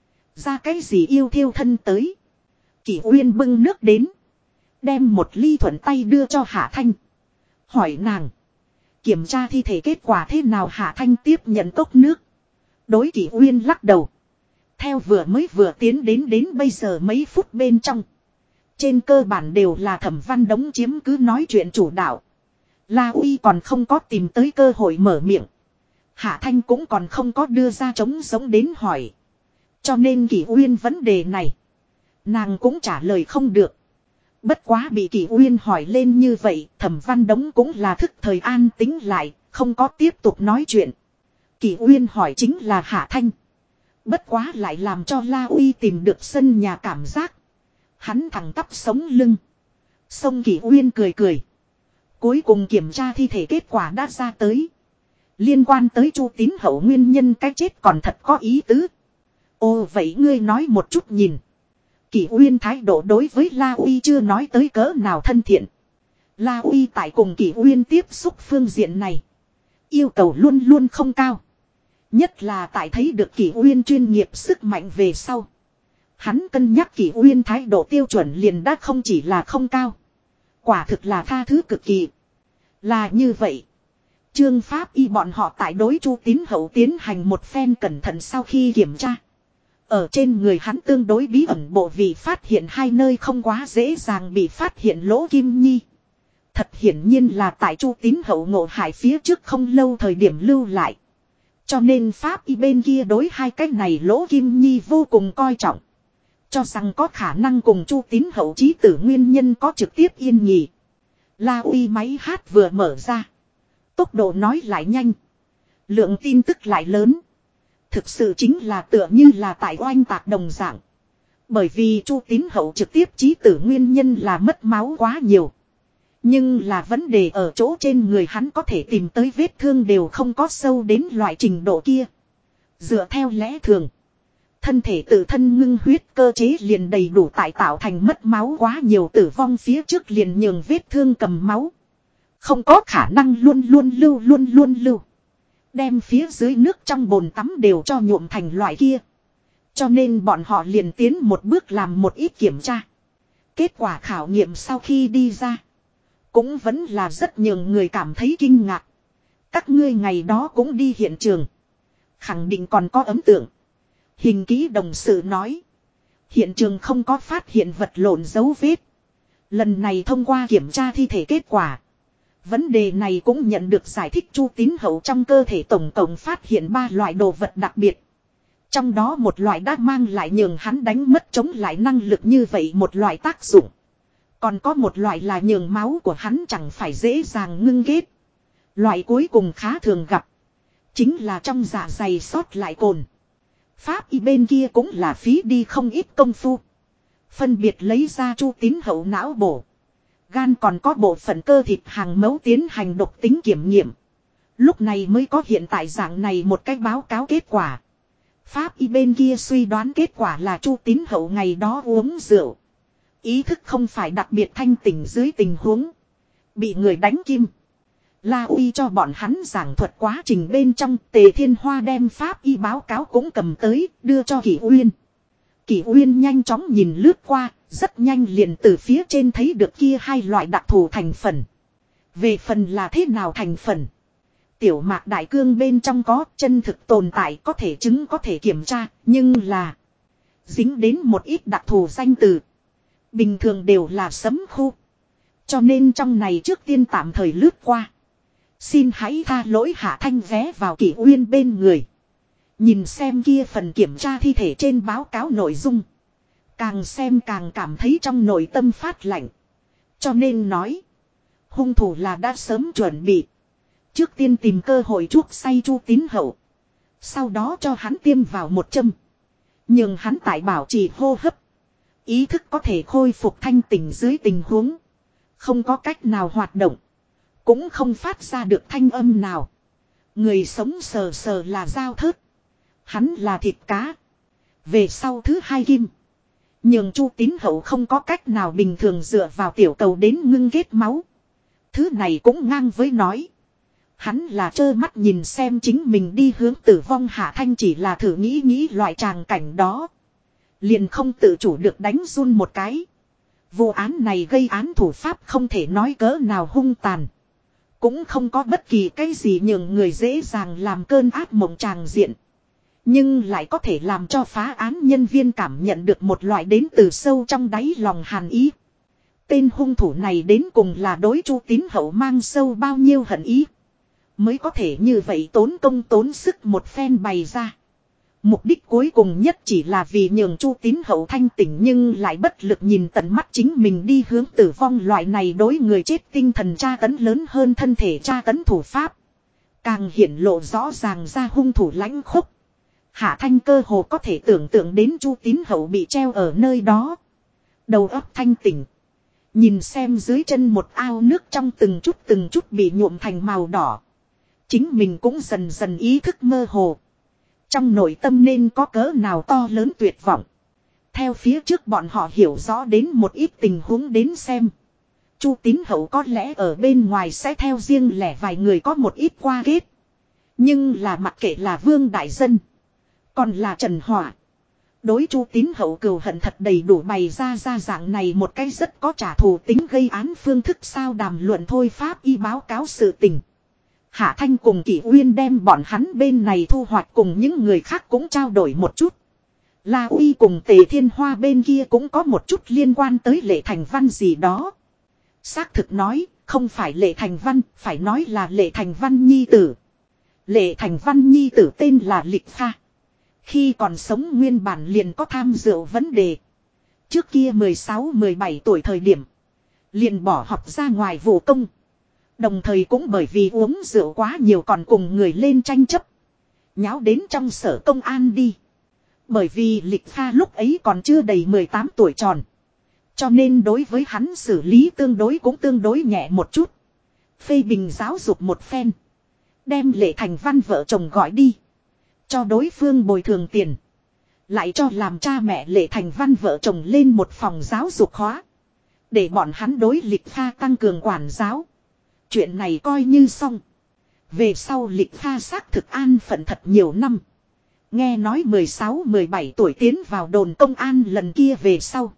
Ra cái gì yêu thiêu thân tới. Kỷ Uyên bưng nước đến. Đem một ly thuận tay đưa cho Hạ Thanh. Hỏi nàng. Kiểm tra thi thể kết quả thế nào? Hạ Thanh tiếp nhận cốc nước. Đối Kỷ Uyên lắc đầu. Theo vừa tiến đến bây giờ mấy phút bên trong. Trên cơ bản đều là Thẩm Văn Đống chiếm cứ nói chuyện chủ đạo. La Uy còn không có tìm tới cơ hội mở miệng. Hạ Thanh cũng còn không có đưa ra trống giống đến hỏi. Cho nên Kỷ Uyên vấn đề này. Nàng cũng trả lời không được. Bất quá bị Kỷ Uyên hỏi lên như vậy, Thẩm Văn Đống cũng là thức thời an tính lại, không có tiếp tục nói chuyện. Kỷ Uyên hỏi chính là Hạ Thanh. Bất quá lại làm cho La Uy tìm được sân nhà cảm giác. Hắn thẳng tắp sống lưng. Xong Kỷ Uyên cười cười. Cuối cùng kiểm tra thi thể kết quả đã ra tới. Liên quan tới Chu Tín Hậu nguyên nhân cái chết còn thật có ý tứ. Ồ vậy ngươi nói một chút nhìn. Kỷ Uyên thái độ đối với La Uy chưa nói tới cỡ nào thân thiện. La Uy tại cùng Kỷ Uyên tiếp xúc phương diện này. Yêu cầu luôn luôn không cao. Nhất là tại thấy được Kỷ Uyên chuyên nghiệp sức mạnh về sau. Hắn cân nhắc Kỷ Uyên thái độ tiêu chuẩn liền đã không chỉ là không cao. Quả thực là tha thứ cực kỳ. Là như vậy. Trương Pháp Y bọn họ tại đối Chu Tín Hậu tiến hành một phen cẩn thận sau khi kiểm tra. Ở trên người hắn tương đối bí ẩn bộ vị phát hiện hai nơi không quá dễ dàng bị phát hiện lỗ kim nhi. Thật hiển nhiên là tại Chu Tín Hậu ngộ hại phía trước không lâu thời điểm lưu lại. Cho nên Pháp Y bên kia đối hai cái này lỗ kim nhi vô cùng coi trọng. Cho rằng có khả năng cùng Chu Tín Hậu chí tử nguyên nhân có trực tiếp yên nhì. La Uy máy hát vừa mở ra. Tốc độ nói lại nhanh. Lượng tin tức lại lớn. Thực sự chính là tựa như là tại oanh tạc đồng dạng. Bởi vì Chu Tín Hậu trực tiếp chí tử nguyên nhân là mất máu quá nhiều. Nhưng là vấn đề ở chỗ trên người hắn có thể tìm tới vết thương đều không có sâu đến loại trình độ kia. Dựa theo lẽ thường. Thân thể tự thân ngưng huyết cơ chế liền đầy đủ tại tạo thành mất máu quá nhiều tử vong phía trước liền nhường vết thương cầm máu. Không có khả năng luôn luôn lưu. Đem phía dưới nước trong bồn tắm đều cho nhuộm thành loại kia. Cho nên bọn họ liền tiến một bước làm một ít kiểm tra. Kết quả khảo nghiệm sau khi đi ra. Cũng vẫn là rất nhường người cảm thấy kinh ngạc. Các ngươi ngày đó cũng đi hiện trường. Khẳng định còn có ấn tượng. Hình ký đồng sự nói. Hiện trường không có phát hiện vật lộn dấu vết. Lần này thông qua kiểm tra thi thể kết quả. Vấn đề này cũng nhận được giải thích. Chu Tín Hậu trong cơ thể tổng cộng phát hiện 3 loại đồ vật đặc biệt. Trong đó một loại đã mang lại nhường hắn đánh mất chống lại năng lực như vậy một loại tác dụng. Còn có một loại là nhường máu của hắn chẳng phải dễ dàng ngưng kết. Loại cuối cùng khá thường gặp. Chính là trong dạ dày sót lại cồn. Pháp Y bên kia cũng là phí đi không ít công phu. Phân biệt lấy ra Chu Tín Hậu não bổ. Gan còn có bộ phận cơ thịt hàng mẫu tiến hành độc tính kiểm nghiệm. Lúc này mới có hiện tại dạng này một cái báo cáo kết quả. Pháp Y bên kia suy đoán kết quả là Chu Tín Hậu ngày đó uống rượu. Ý thức không phải đặc biệt thanh tỉnh dưới tình huống. Bị người đánh kim. La Uy cho bọn hắn giảng thuật quá trình bên trong. Tề Thiên Hoa đem Pháp Y báo cáo cũng cầm tới đưa cho Kỷ Uyên. Kỷ Uyên nhanh chóng nhìn lướt qua. Rất nhanh liền từ phía trên thấy được kia 2 loại đặc thù thành phần. Về phần là thế nào thành phần. Tiểu mạc đại cương bên trong có chân thực tồn tại có thể chứng có thể kiểm tra. Nhưng là dính đến một ít đặc thù danh từ. Bình thường đều là sấm khu. Cho nên trong này trước tiên tạm thời lướt qua. Xin hãy tha lỗi Hạ Thanh vé vào Kỷ Uyên bên người. Nhìn xem kia phần kiểm tra thi thể trên báo cáo nội dung. Càng xem càng cảm thấy trong nội tâm phát lạnh. Cho nên nói. Hung thủ là đã sớm chuẩn bị. Trước tiên tìm cơ hội chuốc say Chu Tín Hậu. Sau đó cho hắn tiêm vào một châm. Nhưng hắn tại bảo trì hô hấp. Ý thức có thể khôi phục thanh tỉnh dưới tình huống. Không có cách nào hoạt động. Cũng không phát ra được thanh âm nào. Người sống sờ sờ là dao thớt. Hắn là thịt cá. Về sau thứ 2 kim. Nhưng Chu Tín Hậu không có cách nào bình thường dựa vào tiểu cầu đến ngưng kết máu. Thứ này cũng ngang với nói. Hắn là trơ mắt nhìn xem chính mình đi hướng tử vong. Hạ Thanh chỉ là thử nghĩ loại tràng cảnh đó. Liền không tự chủ được đánh run một cái. Vụ án này gây án thủ pháp không thể nói cỡ nào hung tàn. cũng không có bất kỳ cái gì nhường người dễ dàng làm cơn ác mộng tràng diện. Nhưng lại có thể làm cho phá án nhân viên cảm nhận được một loại đến từ sâu trong đáy lòng hàn ý. Tên hung thủ này đến cùng là đối Chu Tín Hậu mang sâu bao nhiêu hận ý. Mới có thể như vậy tốn công tốn sức một phen bày ra. Mục đích cuối cùng nhất chỉ là vì nhường Chu Tín Hậu thanh tỉnh nhưng lại bất lực nhìn tận mắt chính mình đi hướng tử vong. Loại này đối người chết tinh thần tra tấn lớn hơn thân thể tra tấn thủ pháp. Càng hiển lộ rõ ràng ra hung thủ lãnh khốc. Hạ Thanh cơ hồ có thể tưởng tượng đến Chu Tín Hậu bị treo ở nơi đó. Đầu óc thanh tỉnh. Nhìn xem dưới chân một ao nước trong từng chút bị nhuộm thành màu đỏ. Chính mình cũng dần dần ý thức mơ hồ. Trong nội tâm nên có cỡ nào to lớn tuyệt vọng. Theo phía trước bọn họ hiểu rõ đến một ít tình huống đến xem. Chu Tín Hậu có lẽ ở bên ngoài sẽ theo riêng lẻ vài người có một ít qua kết. Nhưng là mặc kệ là Vương Đại Dân. Còn là Trần Hỏa. Đối Chu Tín Hậu cừu hận thật đầy đủ bày ra dạng này một cái rất có trả thù tính gây án phương thức sao đàm luận thôi pháp y báo cáo sự tình. Hạ Thanh cùng Kỷ Uyên đem bọn hắn bên này thu hoạch cùng những người khác cũng trao đổi một chút. La Uy cùng Tề Thiên Hoa bên kia cũng có một chút liên quan tới Lệ Thành Văn gì đó. Xác thực nói, không phải Lệ Thành Văn, phải nói là Lệ Thành Văn nhi tử. Lệ Thành Văn nhi tử tên là Lịch Pha. Khi còn sống nguyên bản liền có tham rượu vấn đề. Trước kia 16-17 tuổi thời điểm. Liền bỏ học ra ngoài vụ công. Đồng thời cũng bởi vì uống rượu quá nhiều còn cùng người lên tranh chấp. Nháo đến trong sở công an đi. Bởi vì Lịch Pha lúc ấy còn chưa đầy 18 tuổi tròn. Cho nên đối với hắn xử lý tương đối nhẹ một chút. Phê bình giáo dục một phen. Đem Lệ Thành Văn vợ chồng gọi đi. Cho đối phương bồi thường tiền. Lại cho làm cha mẹ Lệ Thành Văn vợ chồng lên một phòng giáo dục khóa. Để bọn hắn đối Lịch Pha tăng cường quản giáo. Chuyện này coi như xong. Về sau Lịch Pha xác thực an phận thật nhiều năm. Nghe nói 16-17 tuổi tiến vào đồn công an lần kia về sau.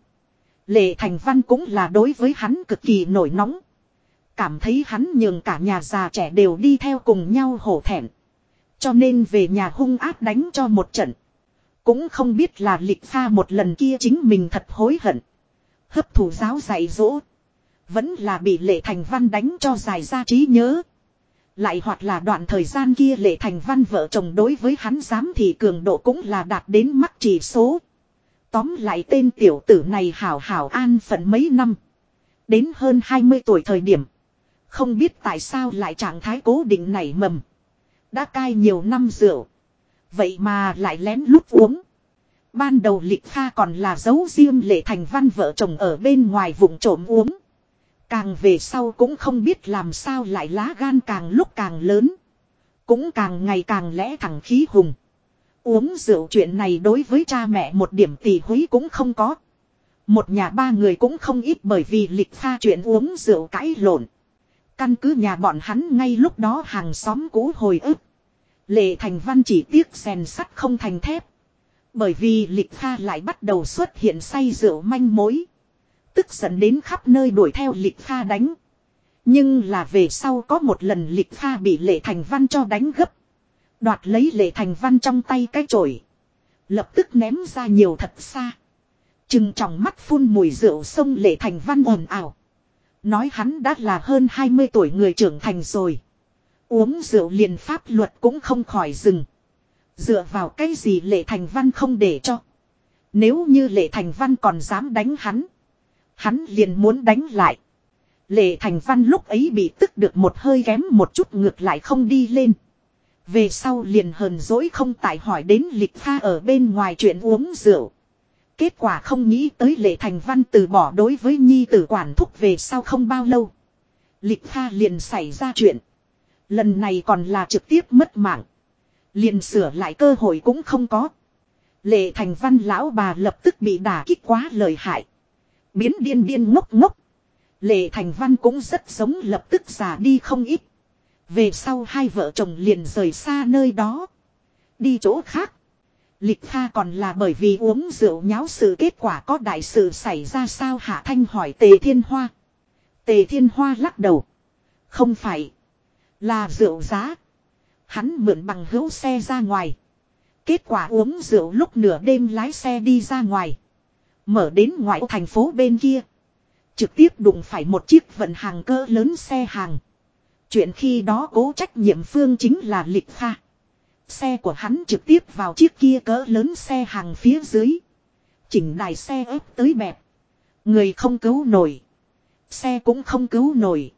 Lệ Thành Văn cũng là đối với hắn cực kỳ nổi nóng. Cảm thấy hắn nhường cả nhà già trẻ đều đi theo cùng nhau hổ thẹn. Cho nên về nhà hung ác đánh cho một trận. Cũng không biết là Lịch Pha một lần kia chính mình thật hối hận. Hấp thụ giáo dạy dỗ. Vẫn là bị Lệ Thành Văn đánh cho dài ra trí nhớ. Lại hoặc là đoạn thời gian kia Lệ Thành Văn vợ chồng đối với hắn giám thị cường độ cũng là đạt đến mắc chỉ số. Tóm lại tên tiểu tử này hảo hảo an phận mấy năm. Đến hơn 20 tuổi thời điểm. Không biết tại sao lại trạng thái cố định nảy mầm. Đã cai nhiều năm rượu. Vậy mà lại lén lút uống. Ban đầu Lịch Pha còn là giấu riêng Lệ Thành Văn vợ chồng ở bên ngoài vụng trộm uống. Càng về sau cũng không biết làm sao lại lá gan càng lúc càng lớn. Cũng càng ngày càng lẽ thẳng khí hùng. Uống rượu chuyện này đối với cha mẹ một điểm tỉ húy cũng không có. Một nhà ba người cũng không ít bởi vì Lịch Pha chuyện uống rượu cãi lộn. Căn cứ nhà bọn hắn ngay lúc đó hàng xóm cũ hồi ức. Lệ Thành Văn chỉ tiếc rèn sắt không thành thép. Bởi vì Lịch Pha lại bắt đầu xuất hiện say rượu manh mối. Tức giận đến khắp nơi đuổi theo Lịch Pha đánh. Nhưng là về sau có một lần Lịch Pha bị Lệ Thành Văn cho đánh gấp. Đoạt lấy Lệ Thành Văn trong tay cái chổi. Lập tức ném ra nhiều thật xa. Trừng tròng mắt phun mùi rượu xông Lệ Thành Văn ồn ào. Nói hắn đã là hơn 20 tuổi người trưởng thành rồi. Uống rượu liền pháp luật cũng không khỏi dừng. Dựa vào cái gì Lệ Thành Văn không để cho. Nếu như Lệ Thành Văn còn dám đánh hắn. Hắn liền muốn đánh lại. Lệ Thành Văn lúc ấy bị tức được một hơi kém một chút ngược lại không đi lên. Về sau liền hờn dỗi không tại hỏi đến Lịch Pha ở bên ngoài chuyện uống rượu. Kết quả không nghĩ tới Lệ Thành Văn từ bỏ đối với nhi tử quản thúc về sau không bao lâu. Lịch Pha liền xảy ra chuyện. Lần này còn là trực tiếp mất mạng. Liền sửa lại cơ hội cũng không có. Lệ Thành Văn lão bà lập tức bị đả kích quá lợi hại. Biến điên ngốc ngốc. Lệ Thành Văn cũng rất giống lập tức già đi không ít. Về sau hai vợ chồng liền rời xa nơi đó. Đi chỗ khác. Lịch Pha còn là bởi vì uống rượu nháo sự kết quả có đại sự xảy ra sao Hạ Thanh hỏi Tề Thiên Hoa. Tề Thiên Hoa lắc đầu. Không phải. Là rượu giá. Hắn mượn bằng hữu xe ra ngoài. Kết quả uống rượu lúc nửa đêm lái xe đi ra ngoài. Mở đến ngoại thành phố bên kia. Trực tiếp đụng phải một chiếc vận hàng cỡ lớn xe hàng. Chuyện khi đó cố trách nhiệm phương chính là Lịch Kha. Xe của hắn trực tiếp vào chiếc kia cỡ lớn xe hàng phía dưới. Chỉnh đài xe ép tới bẹp. Người không cứu nổi. Xe cũng không cứu nổi.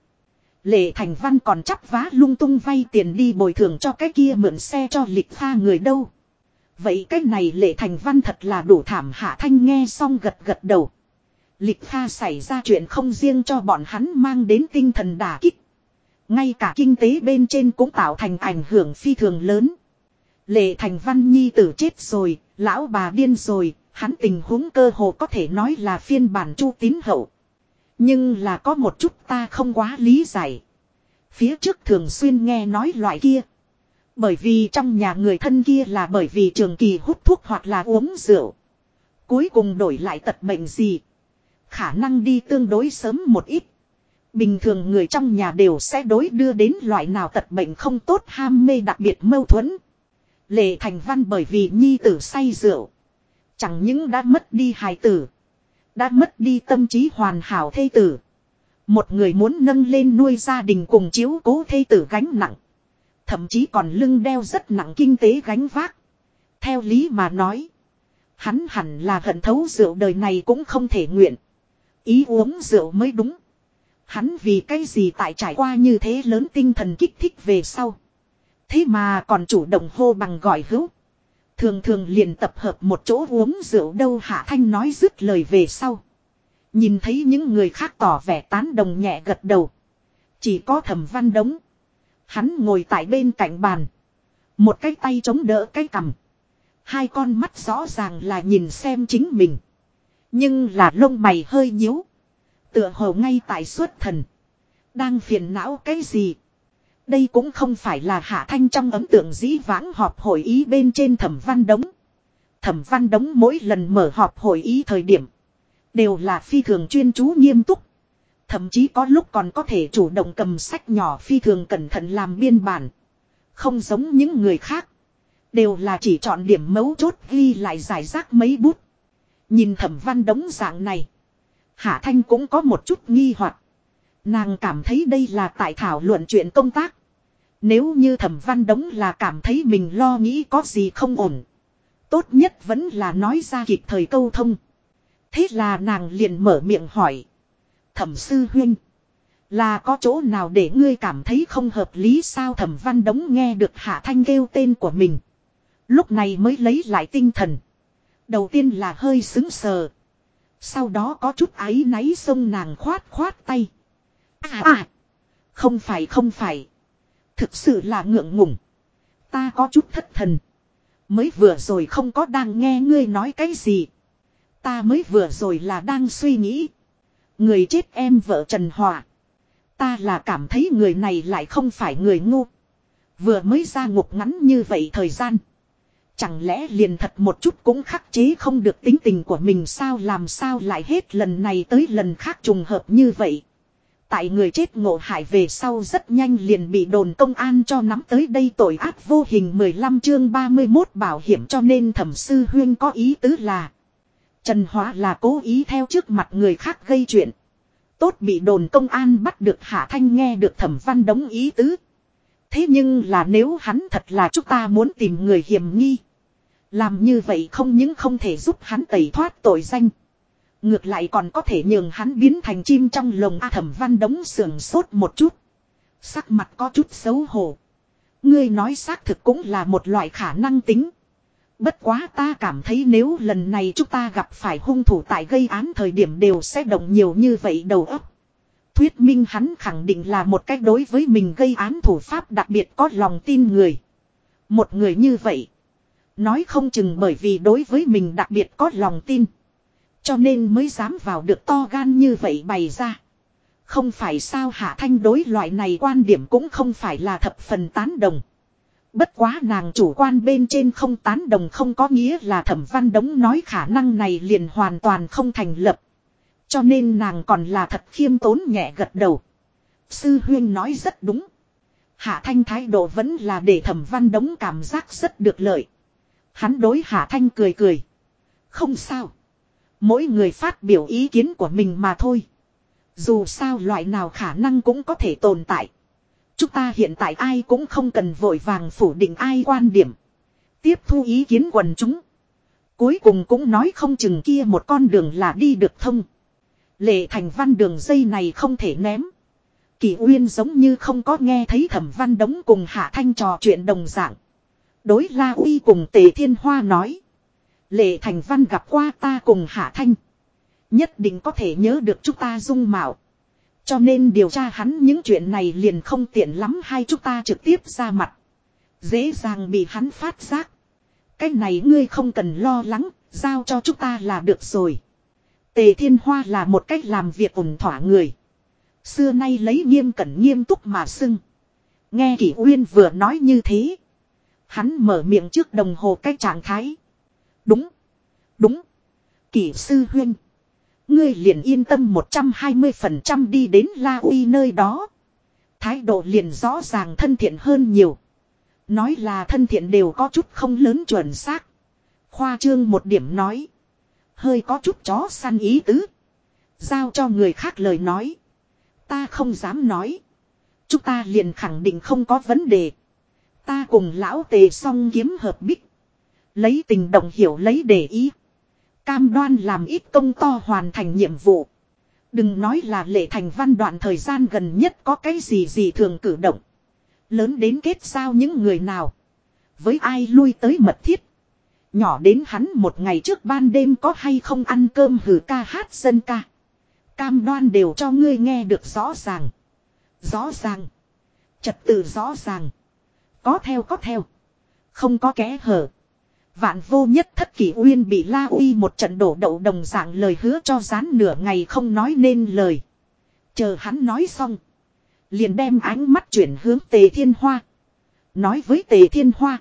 Lệ Thành Văn còn chắp vá lung tung vay tiền đi bồi thường cho cái kia mượn xe cho Lịch Kha người đâu. Vậy cái này Lệ Thành Văn thật là đủ thảm. Hạ Thanh nghe xong gật gật đầu. Lịch Kha xảy ra chuyện không riêng cho bọn hắn mang đến tinh thần đả kích. Ngay cả kinh tế bên trên cũng tạo thành ảnh hưởng phi thường lớn. Lệ Thành Văn nhi tử chết rồi, lão bà điên rồi, hắn tình huống cơ hồ có thể nói là phiên bản Chu Tín Hậu. Nhưng là có một chút ta không quá lý giải. Phía trước thường xuyên nghe nói loại kia. Bởi vì trong nhà người thân kia là bởi vì trường kỳ hút thuốc hoặc là uống rượu. Cuối cùng đổi lại tật bệnh gì. Khả năng đi tương đối sớm một ít. Bình thường người trong nhà đều sẽ đối đưa đến loại nào tật bệnh không tốt ham mê đặc biệt mâu thuẫn. Lệ Thành Văn bởi vì nhi tử say rượu. Chẳng những đã mất đi hài tử. Đã mất đi tâm trí hoàn hảo thê tử. Một người muốn nâng lên nuôi gia đình cùng chiếu cố thê tử gánh nặng. Thậm chí còn lưng đeo rất nặng kinh tế gánh vác. Theo lý mà nói. Hắn hẳn là hận thấu rượu đời này cũng không thể nguyện. Ý uống rượu mới đúng. Hắn vì cái gì tại trải qua như thế lớn tinh thần kích thích về sau. Thế mà còn chủ động hô bằng gọi hữu. Thường thường liền tập hợp một chỗ uống rượu đâu. Hạ Thanh nói dứt lời về sau. Nhìn thấy những người khác tỏ vẻ tán đồng nhẹ gật đầu. Chỉ có Thẩm Văn Đống. Hắn ngồi tại bên cạnh bàn. Một cái tay chống đỡ cái cằm. Hai con mắt rõ ràng là nhìn xem chính mình. Nhưng là lông mày hơi nhíu. Tựa hồ ngay tại xuất thần. Đang phiền não cái gì? Đây cũng không phải là Hạ Thanh trong ấn tượng dĩ vãng họp hội ý bên trên Thẩm Văn Đống. Thẩm Văn Đống mỗi lần mở họp hội ý thời điểm. Đều là phi thường chuyên chú nghiêm túc. Thậm chí có lúc còn có thể chủ động cầm sách nhỏ phi thường cẩn thận làm biên bản. Không giống những người khác. Đều là chỉ chọn điểm mấu chốt ghi lại giải rác mấy bút. Nhìn Thẩm Văn Đống dạng này. Hạ Thanh cũng có một chút nghi hoặc. Nàng cảm thấy đây là tại thảo luận chuyện công tác. Nếu như Thẩm Văn Đống là cảm thấy mình lo nghĩ có gì không ổn. Tốt nhất vẫn là nói ra kịp thời câu thông. Thế là nàng liền mở miệng hỏi. Thẩm sư huynh. Là có chỗ nào để ngươi cảm thấy không hợp lý sao? Thẩm Văn Đống nghe được Hạ Thanh kêu tên của mình. Lúc này mới lấy lại tinh thần. Đầu tiên là hơi sững sờ. Sau đó có chút áy náy xông nàng khoát khoát tay. Không phải. Thực sự là ngượng ngùng. Ta có chút thất thần. Mới vừa rồi không có đang nghe ngươi nói cái gì. Ta mới vừa rồi là đang suy nghĩ. Người chết em vợ Trần Hòa. Ta là cảm thấy người này lại không phải người ngu. Vừa mới ra ngục ngắn như vậy thời gian. Chẳng lẽ liền thật một chút cũng khắc chế không được tính tình của mình sao? Làm sao lại hết lần này tới lần khác trùng hợp như vậy. Tại người chết ngộ hại về sau rất nhanh liền bị đồn công an cho nắm tới đây tội ác vô hình. 15 chương 31 bảo hiểm. Cho nên Thẩm sư huynh có ý tứ là Trần Hóa là cố ý theo trước mặt người khác gây chuyện. Tốt bị đồn công an bắt được. Hạ Thanh nghe được Thẩm Văn Đống ý tứ. Thế nhưng là nếu hắn thật là chúng ta muốn tìm người hiểm nghi. Làm như vậy không những không thể giúp hắn tẩy thoát tội danh. Ngược lại còn có thể nhường hắn biến thành chim trong lồng. Thẩm Văn Đống sườn sốt một chút. Sắc mặt có chút xấu hổ. Ngươi nói xác thực cũng là một loại khả năng tính. Bất quá ta cảm thấy nếu lần này chúng ta gặp phải hung thủ tại gây án thời điểm đều sẽ động nhiều như vậy đầu óc. Thuyết minh hắn khẳng định là một cách đối với mình gây án thủ pháp đặc biệt có lòng tin người. Một người như vậy. Nói không chừng bởi vì đối với mình đặc biệt có lòng tin. Cho nên mới dám vào được to gan như vậy bày ra. Không phải sao? Hạ Thanh đối loại này quan điểm cũng không phải là thập phần tán đồng. Bất quá nàng chủ quan bên trên không tán đồng không có nghĩa là Thẩm Văn Đống nói khả năng này liền hoàn toàn không thành lập. Cho nên nàng còn là thật khiêm tốn nhẹ gật đầu. Sư huynh nói rất đúng. Hạ Thanh thái độ vẫn là để Thẩm Văn Đống cảm giác rất được lợi. Hắn đối Hạ Thanh cười cười. Không sao. Mỗi người phát biểu ý kiến của mình mà thôi. Dù sao loại nào khả năng cũng có thể tồn tại. Chúng ta hiện tại ai cũng không cần vội vàng phủ định ai quan điểm. Tiếp thu ý kiến quần chúng. Cuối cùng cũng nói không chừng kia một con đường là đi được thông. Lệ Thành Văn đường dây này không thể ném. Kỳ Uyên giống như không có nghe thấy Thẩm Văn Đống cùng Hạ Thanh trò chuyện đồng dạng. Đối La Uy cùng Tề Thiên Hoa nói. Lệ Thành Văn gặp qua ta cùng Hạ Thanh. Nhất định có thể nhớ được chúng ta dung mạo. Cho nên điều tra hắn những chuyện này liền không tiện lắm hay chúng ta trực tiếp ra mặt. Dễ dàng bị hắn phát giác. Cái này ngươi không cần lo lắng, giao cho chúng ta là được rồi. Tề Thiên Hoa là một cách làm việc ổn thỏa người. Xưa nay lấy nghiêm cẩn nghiêm túc mà xưng. Nghe Kỷ Uyên vừa nói như thế. Hắn mở miệng trước đồng hồ cái trạng thái. Đúng. Đúng. Kỷ sư huynh. Ngươi liền yên tâm 120% đi đến La Uy nơi đó. Thái độ liền rõ ràng thân thiện hơn nhiều. Nói là thân thiện đều có chút không lớn chuẩn xác. Khoa trương một điểm nói. Hơi có chút chó săn ý tứ. Giao cho người khác lời nói. Ta không dám nói. Chúng ta liền khẳng định không có vấn đề. Ta cùng lão Tề song kiếm hợp bích. Lấy tình đồng hiểu lấy để ý. Cam đoan làm ít công to hoàn thành nhiệm vụ. Đừng nói là Lệ Thành Văn đoạn thời gian gần nhất có cái gì thường cử động. Lớn đến kết giao những người nào. Với ai lui tới mật thiết. Nhỏ đến hắn một ngày trước ban đêm có hay không ăn cơm hử ca hát dân ca. Cam đoan đều cho ngươi nghe được rõ ràng. Rõ ràng. Trật tự rõ ràng. Có theo. Không có kẽ hở. Vạn vô nhất thất Kỷ Uyên bị La Uy một trận đổ đậu đồng dạng lời hứa cho dán nửa ngày không nói nên lời. Chờ hắn nói xong. Liền đem ánh mắt chuyển hướng Tề Thiên Hoa. Nói với Tề Thiên Hoa.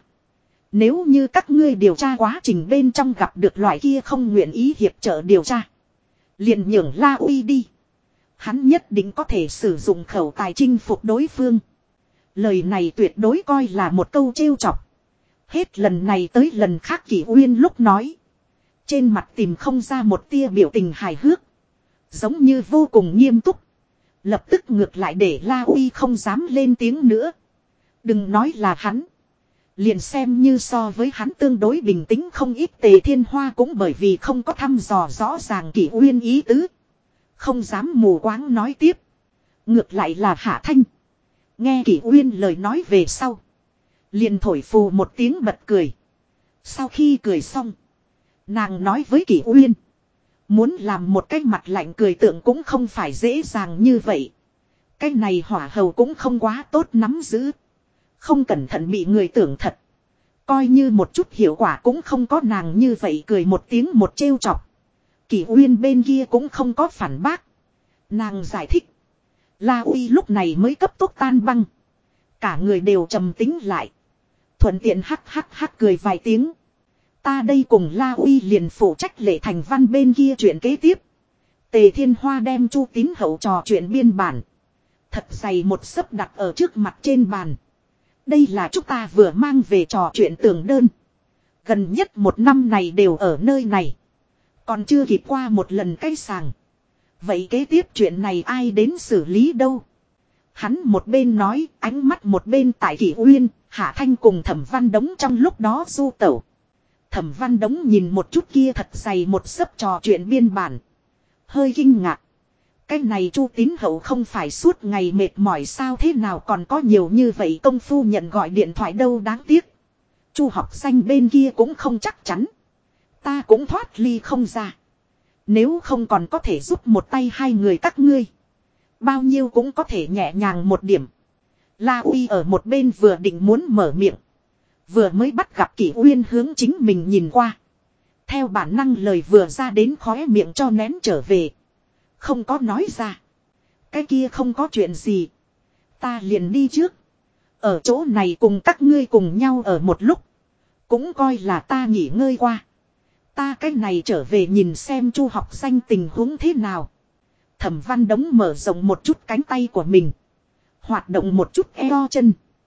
Nếu như các ngươi điều tra quá trình bên trong gặp được loại kia không nguyện ý hiệp trợ điều tra. Liền nhường La Uy đi. Hắn nhất định có thể sử dụng khẩu tài chinh phục đối phương. Lời này tuyệt đối coi là một câu trêu chọc. Hết lần này tới lần khác Kỷ Uyên lúc nói. Trên mặt tìm không ra một tia biểu tình hài hước. Giống như vô cùng nghiêm túc. Lập tức ngược lại để La Uy không dám lên tiếng nữa. Đừng nói là hắn. Liền xem như so với hắn tương đối bình tĩnh không ít Tề Thiên Hoa cũng bởi vì không có thăm dò rõ ràng Kỷ Uyên ý tứ. Không dám mù quáng nói tiếp. Ngược lại là Hạ Thanh. Nghe Kỷ Uyên lời nói về sau. Liền thổi phù một tiếng bật cười. Sau khi cười xong. Nàng nói với Kỷ Uyên. Muốn làm một cái mặt lạnh cười tượng cũng không phải dễ dàng như vậy. Cái này hỏa hầu cũng không quá tốt nắm giữ. Không cẩn thận bị người tưởng thật. Coi như một chút hiệu quả cũng không có nàng như vậy cười một tiếng một trêu chọc. Kỷ Uyên bên kia cũng không có phản bác. Nàng giải thích. La Uy lúc này mới cấp tốc tan băng. Cả người đều trầm tính lại. Thuận tiện hắc cười vài tiếng. Ta đây cùng La Uy liền phụ trách Lệ Thành Văn bên kia chuyện kế tiếp. Tề Thiên Hoa đem Chu Tín Hậu trò chuyện biên bản. Thật dày một xấp đặt ở trước mặt trên bàn. Đây là chúng ta vừa mang về trò chuyện tường đơn. Gần nhất một năm này đều ở nơi này. Còn chưa kịp qua một lần cái sàng. Vậy kế tiếp chuyện này ai đến xử lý đâu? Hắn một bên nói, ánh mắt một bên tại Kỷ Uyên, Hạ Thanh cùng Thẩm Văn Đống trong lúc đó du tẩu. Thẩm Văn Đống nhìn một chút kia thật dày một xấp trò chuyện biên bản. Hơi kinh ngạc. Cái này Chu Tín Hậu không phải suốt ngày mệt mỏi sao thế nào còn có nhiều như vậy công phu nhận gọi điện thoại đâu đáng tiếc. Chu học xanh bên kia cũng không chắc chắn. Ta cũng thoát ly không ra. Nếu không còn có thể giúp một tay hai người các ngươi. Bao nhiêu cũng có thể nhẹ nhàng một điểm. La Uy ở một bên vừa định muốn mở miệng. Vừa mới bắt gặp Kỷ Uyên hướng chính mình nhìn qua. Theo bản năng lời vừa ra đến khóe miệng cho nén trở về. Không có nói ra. Cái kia không có chuyện gì. Ta liền đi trước. Ở chỗ này cùng các ngươi cùng nhau ở một lúc. Cũng coi là ta nghỉ ngơi qua. Ta cái này trở về nhìn xem Chu học xanh tình huống thế nào. Thẩm Văn Đống mở rộng một chút cánh tay của mình. Hoạt động một chút eo chân.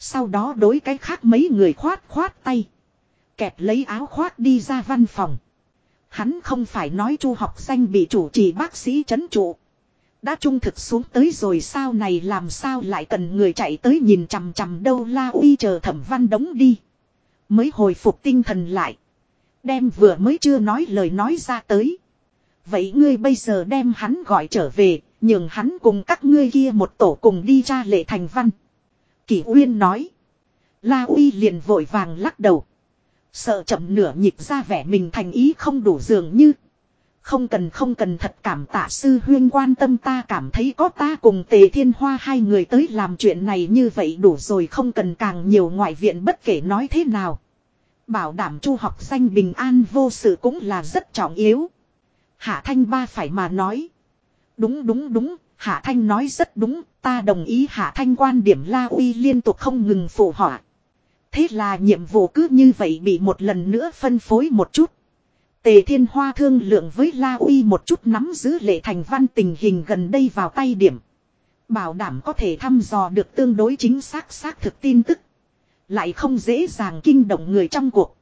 Sau đó đối cái khác mấy người khoát khoát tay. Kẹp lấy áo khoác đi ra văn phòng. Hắn không phải nói Chu học danh bị chủ trì bác sĩ trấn trụ. Đã trung thực xuống tới rồi sao này làm sao lại cần người chạy tới nhìn chằm chằm đâu. La Uy chờ Thẩm Văn Đống đi. Mới hồi phục tinh thần lại. Đem vừa mới chưa nói lời nói ra tới. Vậy ngươi bây giờ đem hắn gọi trở về. Nhường hắn cùng các ngươi kia một tổ cùng đi tra Lệ Thành Văn. Kỷ Uyên nói. La Uy liền vội vàng lắc đầu. Sợ chậm nửa nhịp ra vẻ mình thành ý không đủ dường như. Không cần thật cảm tạ sư huyên quan tâm, ta cảm thấy có ta cùng Tề Thiên Hoa hai người tới làm chuyện này như vậy đủ rồi, không cần càng nhiều ngoại viện. Bất kể nói thế nào, bảo đảm Chu học danh bình an vô sự cũng là rất trọng yếu. Hạ Thanh Ba phải mà nói. Đúng, Hạ Thanh nói rất đúng, ta đồng ý Hạ Thanh quan điểm. La Uy liên tục không ngừng phụ họa. Thế là nhiệm vụ cứ như vậy bị một lần nữa phân phối một chút. Tề Thiên Hoa thương lượng với La Uy một chút nắm giữ Lệ Thành Văn tình hình gần đây vào tay điểm. Bảo đảm có thể thăm dò được tương đối chính xác thực tin tức. Lại không dễ dàng kinh động người trong cuộc.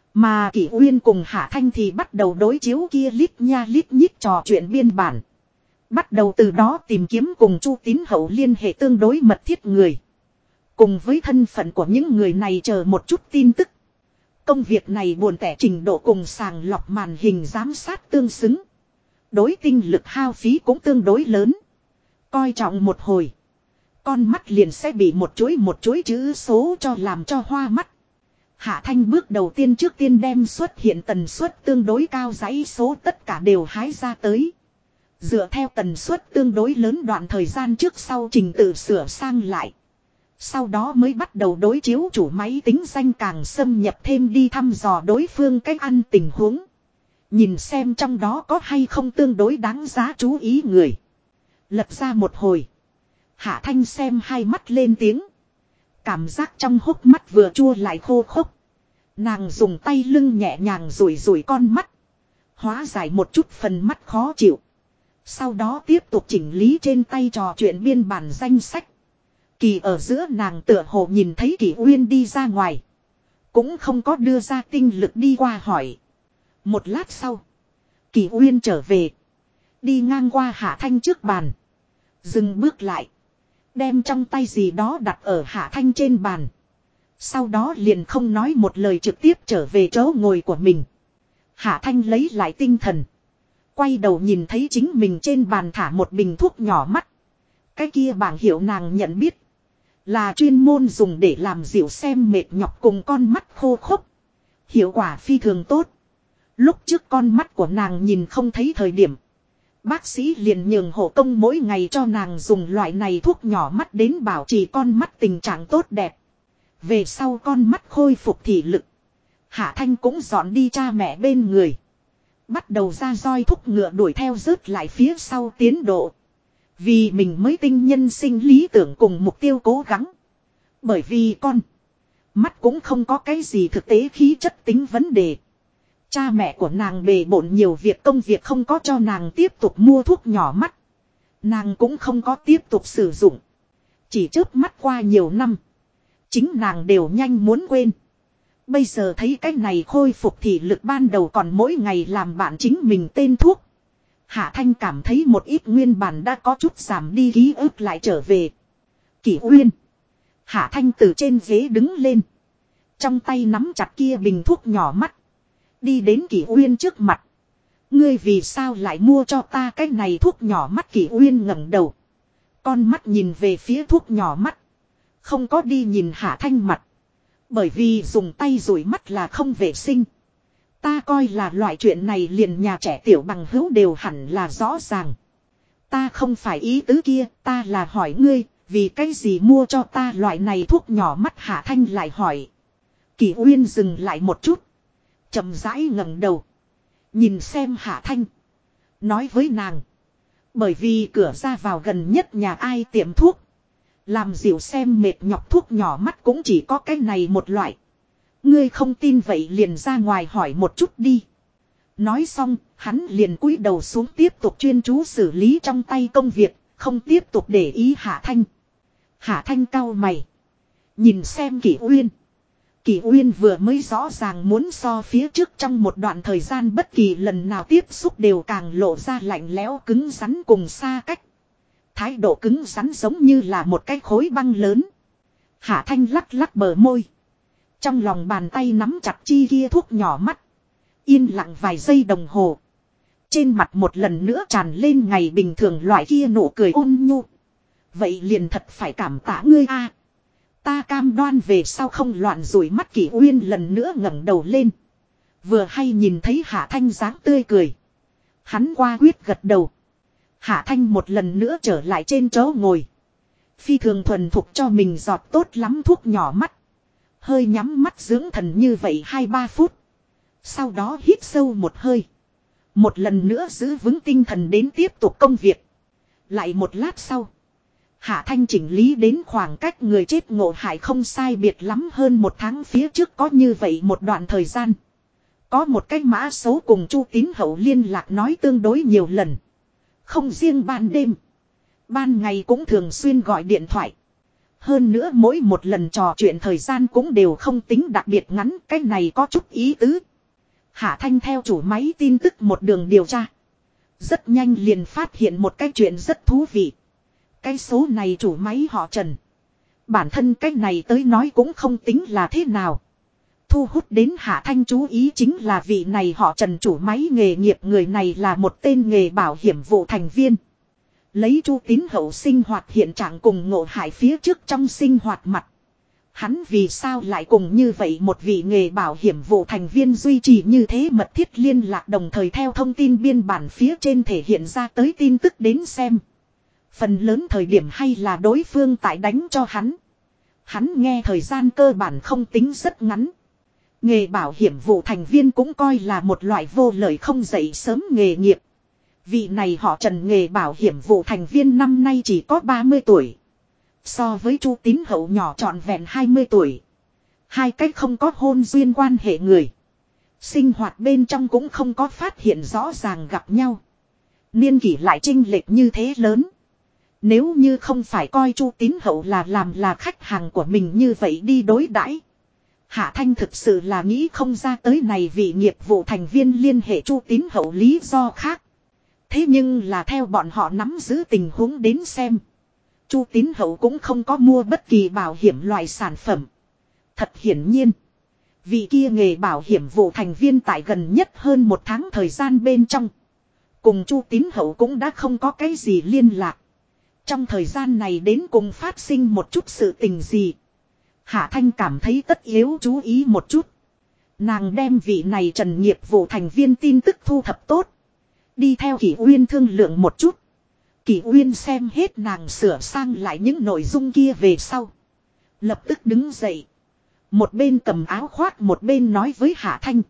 Mà Kỷ Uyên cùng Hạ Thanh thì bắt đầu đối chiếu kia lít nha lít nhít trò chuyện biên bản. Bắt đầu từ đó tìm kiếm cùng Chu Tín Hậu liên hệ tương đối mật thiết người. Cùng với thân phận của những người này chờ một chút tin tức. Công việc này buồn tẻ trình độ cùng sàng lọc màn hình giám sát tương xứng. Đối tinh lực hao phí cũng tương đối lớn. Coi trọng một hồi. Con mắt liền sẽ bị một chuỗi chữ số cho làm cho hoa mắt. Hạ Thanh bước đầu tiên trước tiên đem xuất hiện tần suất tương đối cao dãy số tất cả đều hái ra tới. Dựa theo tần suất tương đối lớn đoạn thời gian trước sau trình tự sửa sang lại. Sau đó mới bắt đầu đối chiếu chủ máy tính danh càng xâm nhập thêm đi thăm dò đối phương cách ăn tình huống. Nhìn xem trong đó có hay không tương đối đáng giá chú ý người. Lật ra một hồi. Hạ Thanh xem hai mắt lên tiếng. Cảm giác trong hốc mắt vừa chua lại khô khốc. Nàng dùng tay lưng nhẹ nhàng rủi con mắt. Hóa giải một chút phần mắt khó chịu. Sau đó tiếp tục chỉnh lý trên tay trò chuyện biên bản danh sách. Kỳ ở giữa nàng tựa hồ nhìn thấy Kỷ Uyên đi ra ngoài. Cũng không có đưa ra tinh lực đi qua hỏi. Một lát sau. Kỷ Uyên trở về. Đi ngang qua Hạ Thanh trước bàn. Dừng bước lại. Đem trong tay gì đó đặt ở Hạ Thanh trên bàn. Sau đó liền không nói một lời trực tiếp trở về chỗ ngồi của mình. Hạ Thanh lấy lại tinh thần. Quay đầu nhìn thấy chính mình trên bàn thả một bình thuốc nhỏ mắt. Cái kia bảng hiệu nàng nhận biết. Là chuyên môn dùng để làm dịu xem mệt nhọc cùng con mắt khô khốc. Hiệu quả phi thường tốt. Lúc trước con mắt của nàng nhìn không thấy thời điểm. Bác sĩ liền nhường hộ công mỗi ngày cho nàng dùng loại này thuốc nhỏ mắt đến bảo trì con mắt tình trạng tốt đẹp. Về sau con mắt khôi phục thị lực. Hạ Thanh cũng dọn đi cha mẹ bên người. Bắt đầu ra roi thúc ngựa đuổi theo rớt lại phía sau tiến độ. Vì mình mới tinh nhân sinh lý tưởng cùng mục tiêu cố gắng. Bởi vì con mắt cũng không có cái gì thực tế khí chất tính vấn đề. Cha mẹ của nàng bề bộn nhiều việc công việc không có cho nàng tiếp tục mua thuốc nhỏ mắt. Nàng cũng không có tiếp tục sử dụng. Chỉ chớp mắt qua nhiều năm. Chính nàng đều nhanh muốn quên. Bây giờ thấy cái này khôi phục thị lực ban đầu còn mỗi ngày làm bạn chính mình tên thuốc. Hạ Thanh cảm thấy một ít nguyên bản đã có chút giảm đi ký ức lại trở về. Kỷ Uyên. Hạ Thanh từ trên ghế đứng lên. Trong tay nắm chặt kia bình thuốc nhỏ mắt. Đi đến Kỷ Uyên trước mặt. Ngươi vì sao lại mua cho ta cái này thuốc nhỏ mắt? Kỷ Uyên ngẩng đầu. Con mắt nhìn về phía thuốc nhỏ mắt. Không có đi nhìn Hạ Thanh mặt. Bởi vì dùng tay dụi mắt là không vệ sinh. Ta coi là loại chuyện này liền nhà trẻ tiểu bằng hữu đều hẳn là rõ ràng. Ta không phải ý tứ kia, ta là hỏi ngươi, vì cái gì mua cho ta loại này thuốc nhỏ mắt? Hạ Thanh lại hỏi. Kỷ Uyên dừng lại một chút. Chậm rãi ngẩng đầu. Nhìn xem Hạ Thanh. Nói với nàng. Bởi vì cửa ra vào gần nhất nhà ai tiệm thuốc. Làm dịu xem mệt nhọc thuốc nhỏ mắt cũng chỉ có cái này một loại. Ngươi không tin vậy liền ra ngoài hỏi một chút đi. Nói xong, hắn liền cúi đầu xuống tiếp tục chuyên chú xử lý trong tay công việc, không tiếp tục để ý Hạ Thanh. Hạ Thanh cau mày. Nhìn xem Kỷ Uyên. Kỷ Uyên vừa mới rõ ràng muốn so phía trước trong một đoạn thời gian bất kỳ lần nào tiếp xúc đều càng lộ ra lạnh lẽo cứng rắn cùng xa cách. Thái độ cứng rắn giống như là một cái khối băng lớn. Hạ Thanh lắc lắc bờ môi. Trong lòng bàn tay nắm chặt chi kia thuốc nhỏ mắt. Yên lặng vài giây đồng hồ. Trên mặt một lần nữa tràn lên ngày bình thường loại kia nụ cười ôn nhu. Vậy liền thật phải cảm tạ ngươi a. Ta cam đoan về sau không loạn rủi mắt. Kỷ Uyên lần nữa ngẩng đầu lên. Vừa hay nhìn thấy Hạ Thanh dáng tươi cười. Hắn qua quyết gật đầu. Hạ Thanh một lần nữa trở lại trên chỗ ngồi. Phi thường thuần thục cho mình giọt tốt lắm thuốc nhỏ mắt. Hơi nhắm mắt dưỡng thần như vậy 2-3 phút. Sau đó hít sâu một hơi. Một lần nữa giữ vững tinh thần đến tiếp tục công việc. Lại một lát sau. Hạ Thanh chỉnh lý đến khoảng cách người chết ngộ hại không sai biệt lắm hơn 1 tháng phía trước có như vậy một đoạn thời gian. Có một cái mã xấu cùng Chu Tín Hậu liên lạc nói tương đối nhiều lần. Không riêng ban đêm. Ban ngày cũng thường xuyên gọi điện thoại. Hơn nữa mỗi một lần trò chuyện thời gian cũng đều không tính đặc biệt ngắn. Cái này có chút ý tứ. Hạ Thanh theo chủ máy tin tức một đường điều tra. Rất nhanh liền phát hiện một cái chuyện rất thú vị. Cái số này chủ máy họ Trần. Bản thân cái này tới nói cũng không tính là thế nào. Thu hút đến Hạ Thanh chú ý chính là vị này họ Trần chủ máy nghề nghiệp, người này là một tên nghề bảo hiểm vụ thành viên. Lấy Chu Tín Hậu sinh hoạt hiện trạng cùng ngộ hại phía trước trong sinh hoạt mặt. Hắn vì sao lại cùng như vậy một vị nghề bảo hiểm vụ thành viên duy trì như thế mật thiết liên lạc, đồng thời theo thông tin biên bản phía trên thể hiện ra tới tin tức đến xem. Phần lớn thời điểm hay là đối phương tại đánh cho hắn. Hắn nghe thời gian cơ bản không tính rất ngắn. Nghề bảo hiểm vụ thành viên cũng coi là một loại vô lợi không dậy sớm nghề nghiệp. Vị này họ Trần nghề bảo hiểm vụ thành viên năm nay chỉ có 30 tuổi. So với Chu Tín Hậu nhỏ trọn vẹn 20 tuổi. Hai cách không có hôn duyên quan hệ người. Sinh hoạt bên trong cũng không có phát hiện rõ ràng gặp nhau. Niên kỷ lại chênh lệch như thế lớn. Nếu như không phải coi Chu Tín Hậu là khách hàng của mình như vậy đi đối đãi, Hạ Thanh thực sự là nghĩ không ra tới này vị nghiệp vụ thành viên liên hệ Chu Tín Hậu lý do khác. Thế nhưng là theo bọn họ nắm giữ tình huống đến xem, Chu Tín Hậu cũng không có mua bất kỳ bảo hiểm loại sản phẩm. Thật hiển nhiên, vị kia nghề bảo hiểm vụ thành viên tại gần nhất hơn 1 tháng thời gian bên trong, cùng Chu Tín Hậu cũng đã không có cái gì liên lạc. Trong thời gian này đến cùng phát sinh một chút sự tình gì, Hạ Thanh cảm thấy tất yếu chú ý một chút. Nàng đem vị này Trần nghiệp vụ thành viên tin tức thu thập tốt. Đi theo Kỷ Uyên thương lượng một chút. Kỷ Uyên xem hết nàng sửa sang lại những nội dung kia về sau. Lập tức đứng dậy. Một bên cầm áo khoác một bên nói với Hạ Thanh.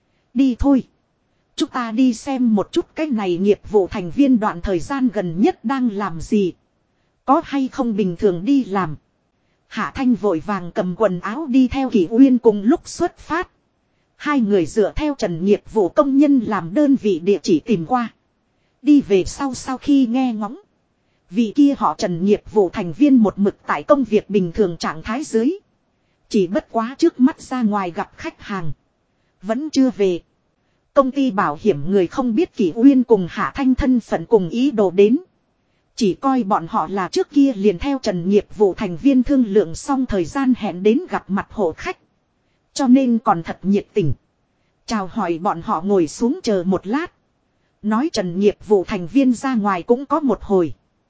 Đi thôi. Chúng ta đi xem một chút cái này nghiệp vụ thành viên đoạn thời gian gần nhất đang làm gì. Có hay không bình thường đi làm. Hạ Thanh vội vàng cầm quần áo đi theo Kỷ Uyên cùng lúc xuất phát. Hai người dựa theo Trần nghiệp vụ công nhân làm đơn vị địa chỉ tìm qua. Đi về sau khi nghe ngóng. Vị kia họ Trần nghiệp vụ thành viên một mực tại công việc bình thường trạng thái dưới. Chỉ bất quá trước mắt ra ngoài gặp khách hàng. Vẫn chưa về. Công ty bảo hiểm người không biết Kỷ Uyên cùng Hạ Thanh thân phận cùng ý đồ đến. Chỉ coi bọn họ là trước kia liền theo Trần nghiệp vụ thành viên thương lượng xong thời gian hẹn đến gặp mặt hộ khách. Cho nên còn thật nhiệt tình. Chào hỏi bọn họ ngồi xuống chờ một lát. Nói Trần nghiệp vụ thành viên ra ngoài cũng có một hồi.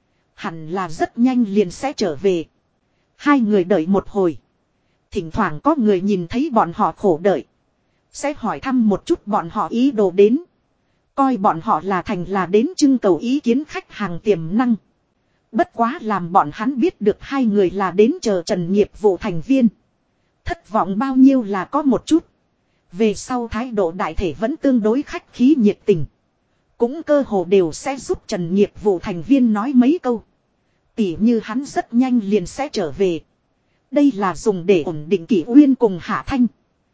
Hẳn là rất nhanh liền sẽ trở về. Hai người đợi một hồi. Thỉnh thoảng có người nhìn thấy bọn họ khổ đợi. Sẽ hỏi thăm một chút bọn họ ý đồ đến. Coi bọn họ là đến trưng cầu ý kiến khách hàng tiềm năng. Bất quá làm bọn hắn biết được hai người là đến chờ Trần nghiệp vụ thành viên. Thất vọng bao nhiêu là có một chút. Về sau thái độ đại thể vẫn tương đối khách khí nhiệt tình. Cũng cơ hồ đều sẽ giúp Trần nghiệp vụ thành viên nói mấy câu. Tỉ như hắn rất nhanh liền sẽ trở về. Đây là dùng để ổn định Kỷ Uyên cùng Hạ Thanh.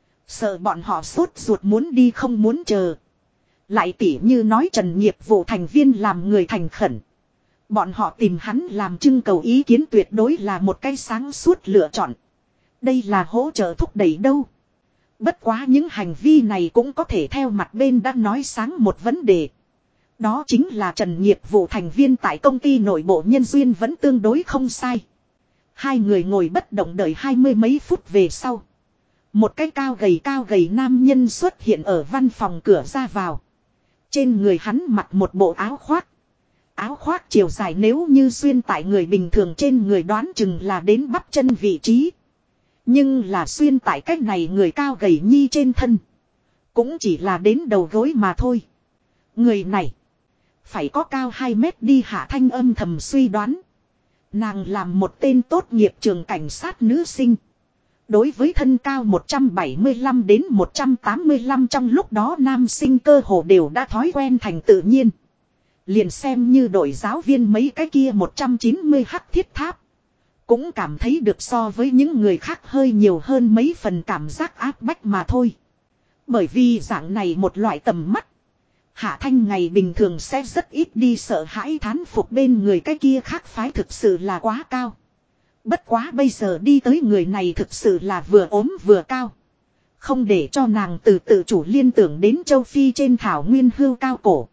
Sợ bọn họ sốt ruột muốn đi không muốn chờ. Lại tỉ như nói Trần nghiệp vụ thành viên làm người thành khẩn. Bọn họ tìm hắn làm trưng cầu ý kiến tuyệt đối là một cái sáng suốt lựa chọn. Đây là hỗ trợ thúc đẩy đâu. Bất quá những hành vi này cũng có thể theo mặt bên đã nói sáng một vấn đề. Đó chính là Trần Nghiệp Vụ thành viên tại công ty nội bộ nhân duyên vẫn tương đối không sai. Hai người ngồi bất động đợi 20 mấy phút về sau. Một cái cao gầy nam nhân xuất hiện ở văn phòng cửa ra vào. Trên người hắn mặc một bộ áo khoác. Áo khoác chiều dài nếu như xuyên tại người bình thường trên người đoán chừng là đến bắp chân vị trí. Nhưng là xuyên tại cách này người cao gầy nhi trên thân. Cũng chỉ là đến đầu gối mà thôi. Người này. Phải có cao 2 mét đi Hạ Thanh âm thầm suy đoán. Nàng làm một tên tốt nghiệp trường cảnh sát nữ sinh. Đối với thân cao 175 đến 185 trong lúc đó nam sinh cơ hồ đều đã thói quen thành tự nhiên. Liền xem như đội giáo viên mấy cái kia 190 hắc thiết tháp. Cũng cảm thấy được so với những người khác hơi nhiều hơn mấy phần cảm giác áp bách mà thôi. Bởi vì dạng này một loại tầm mắt. Hạ Thanh ngày bình thường sẽ rất ít đi sợ hãi thán phục bên người cái kia khác phái thực sự là quá cao. Bất quá bây giờ đi tới người này thực sự là vừa ốm vừa cao. Không để cho nàng từ tự chủ liên tưởng đến châu Phi trên thảo nguyên hưu cao cổ.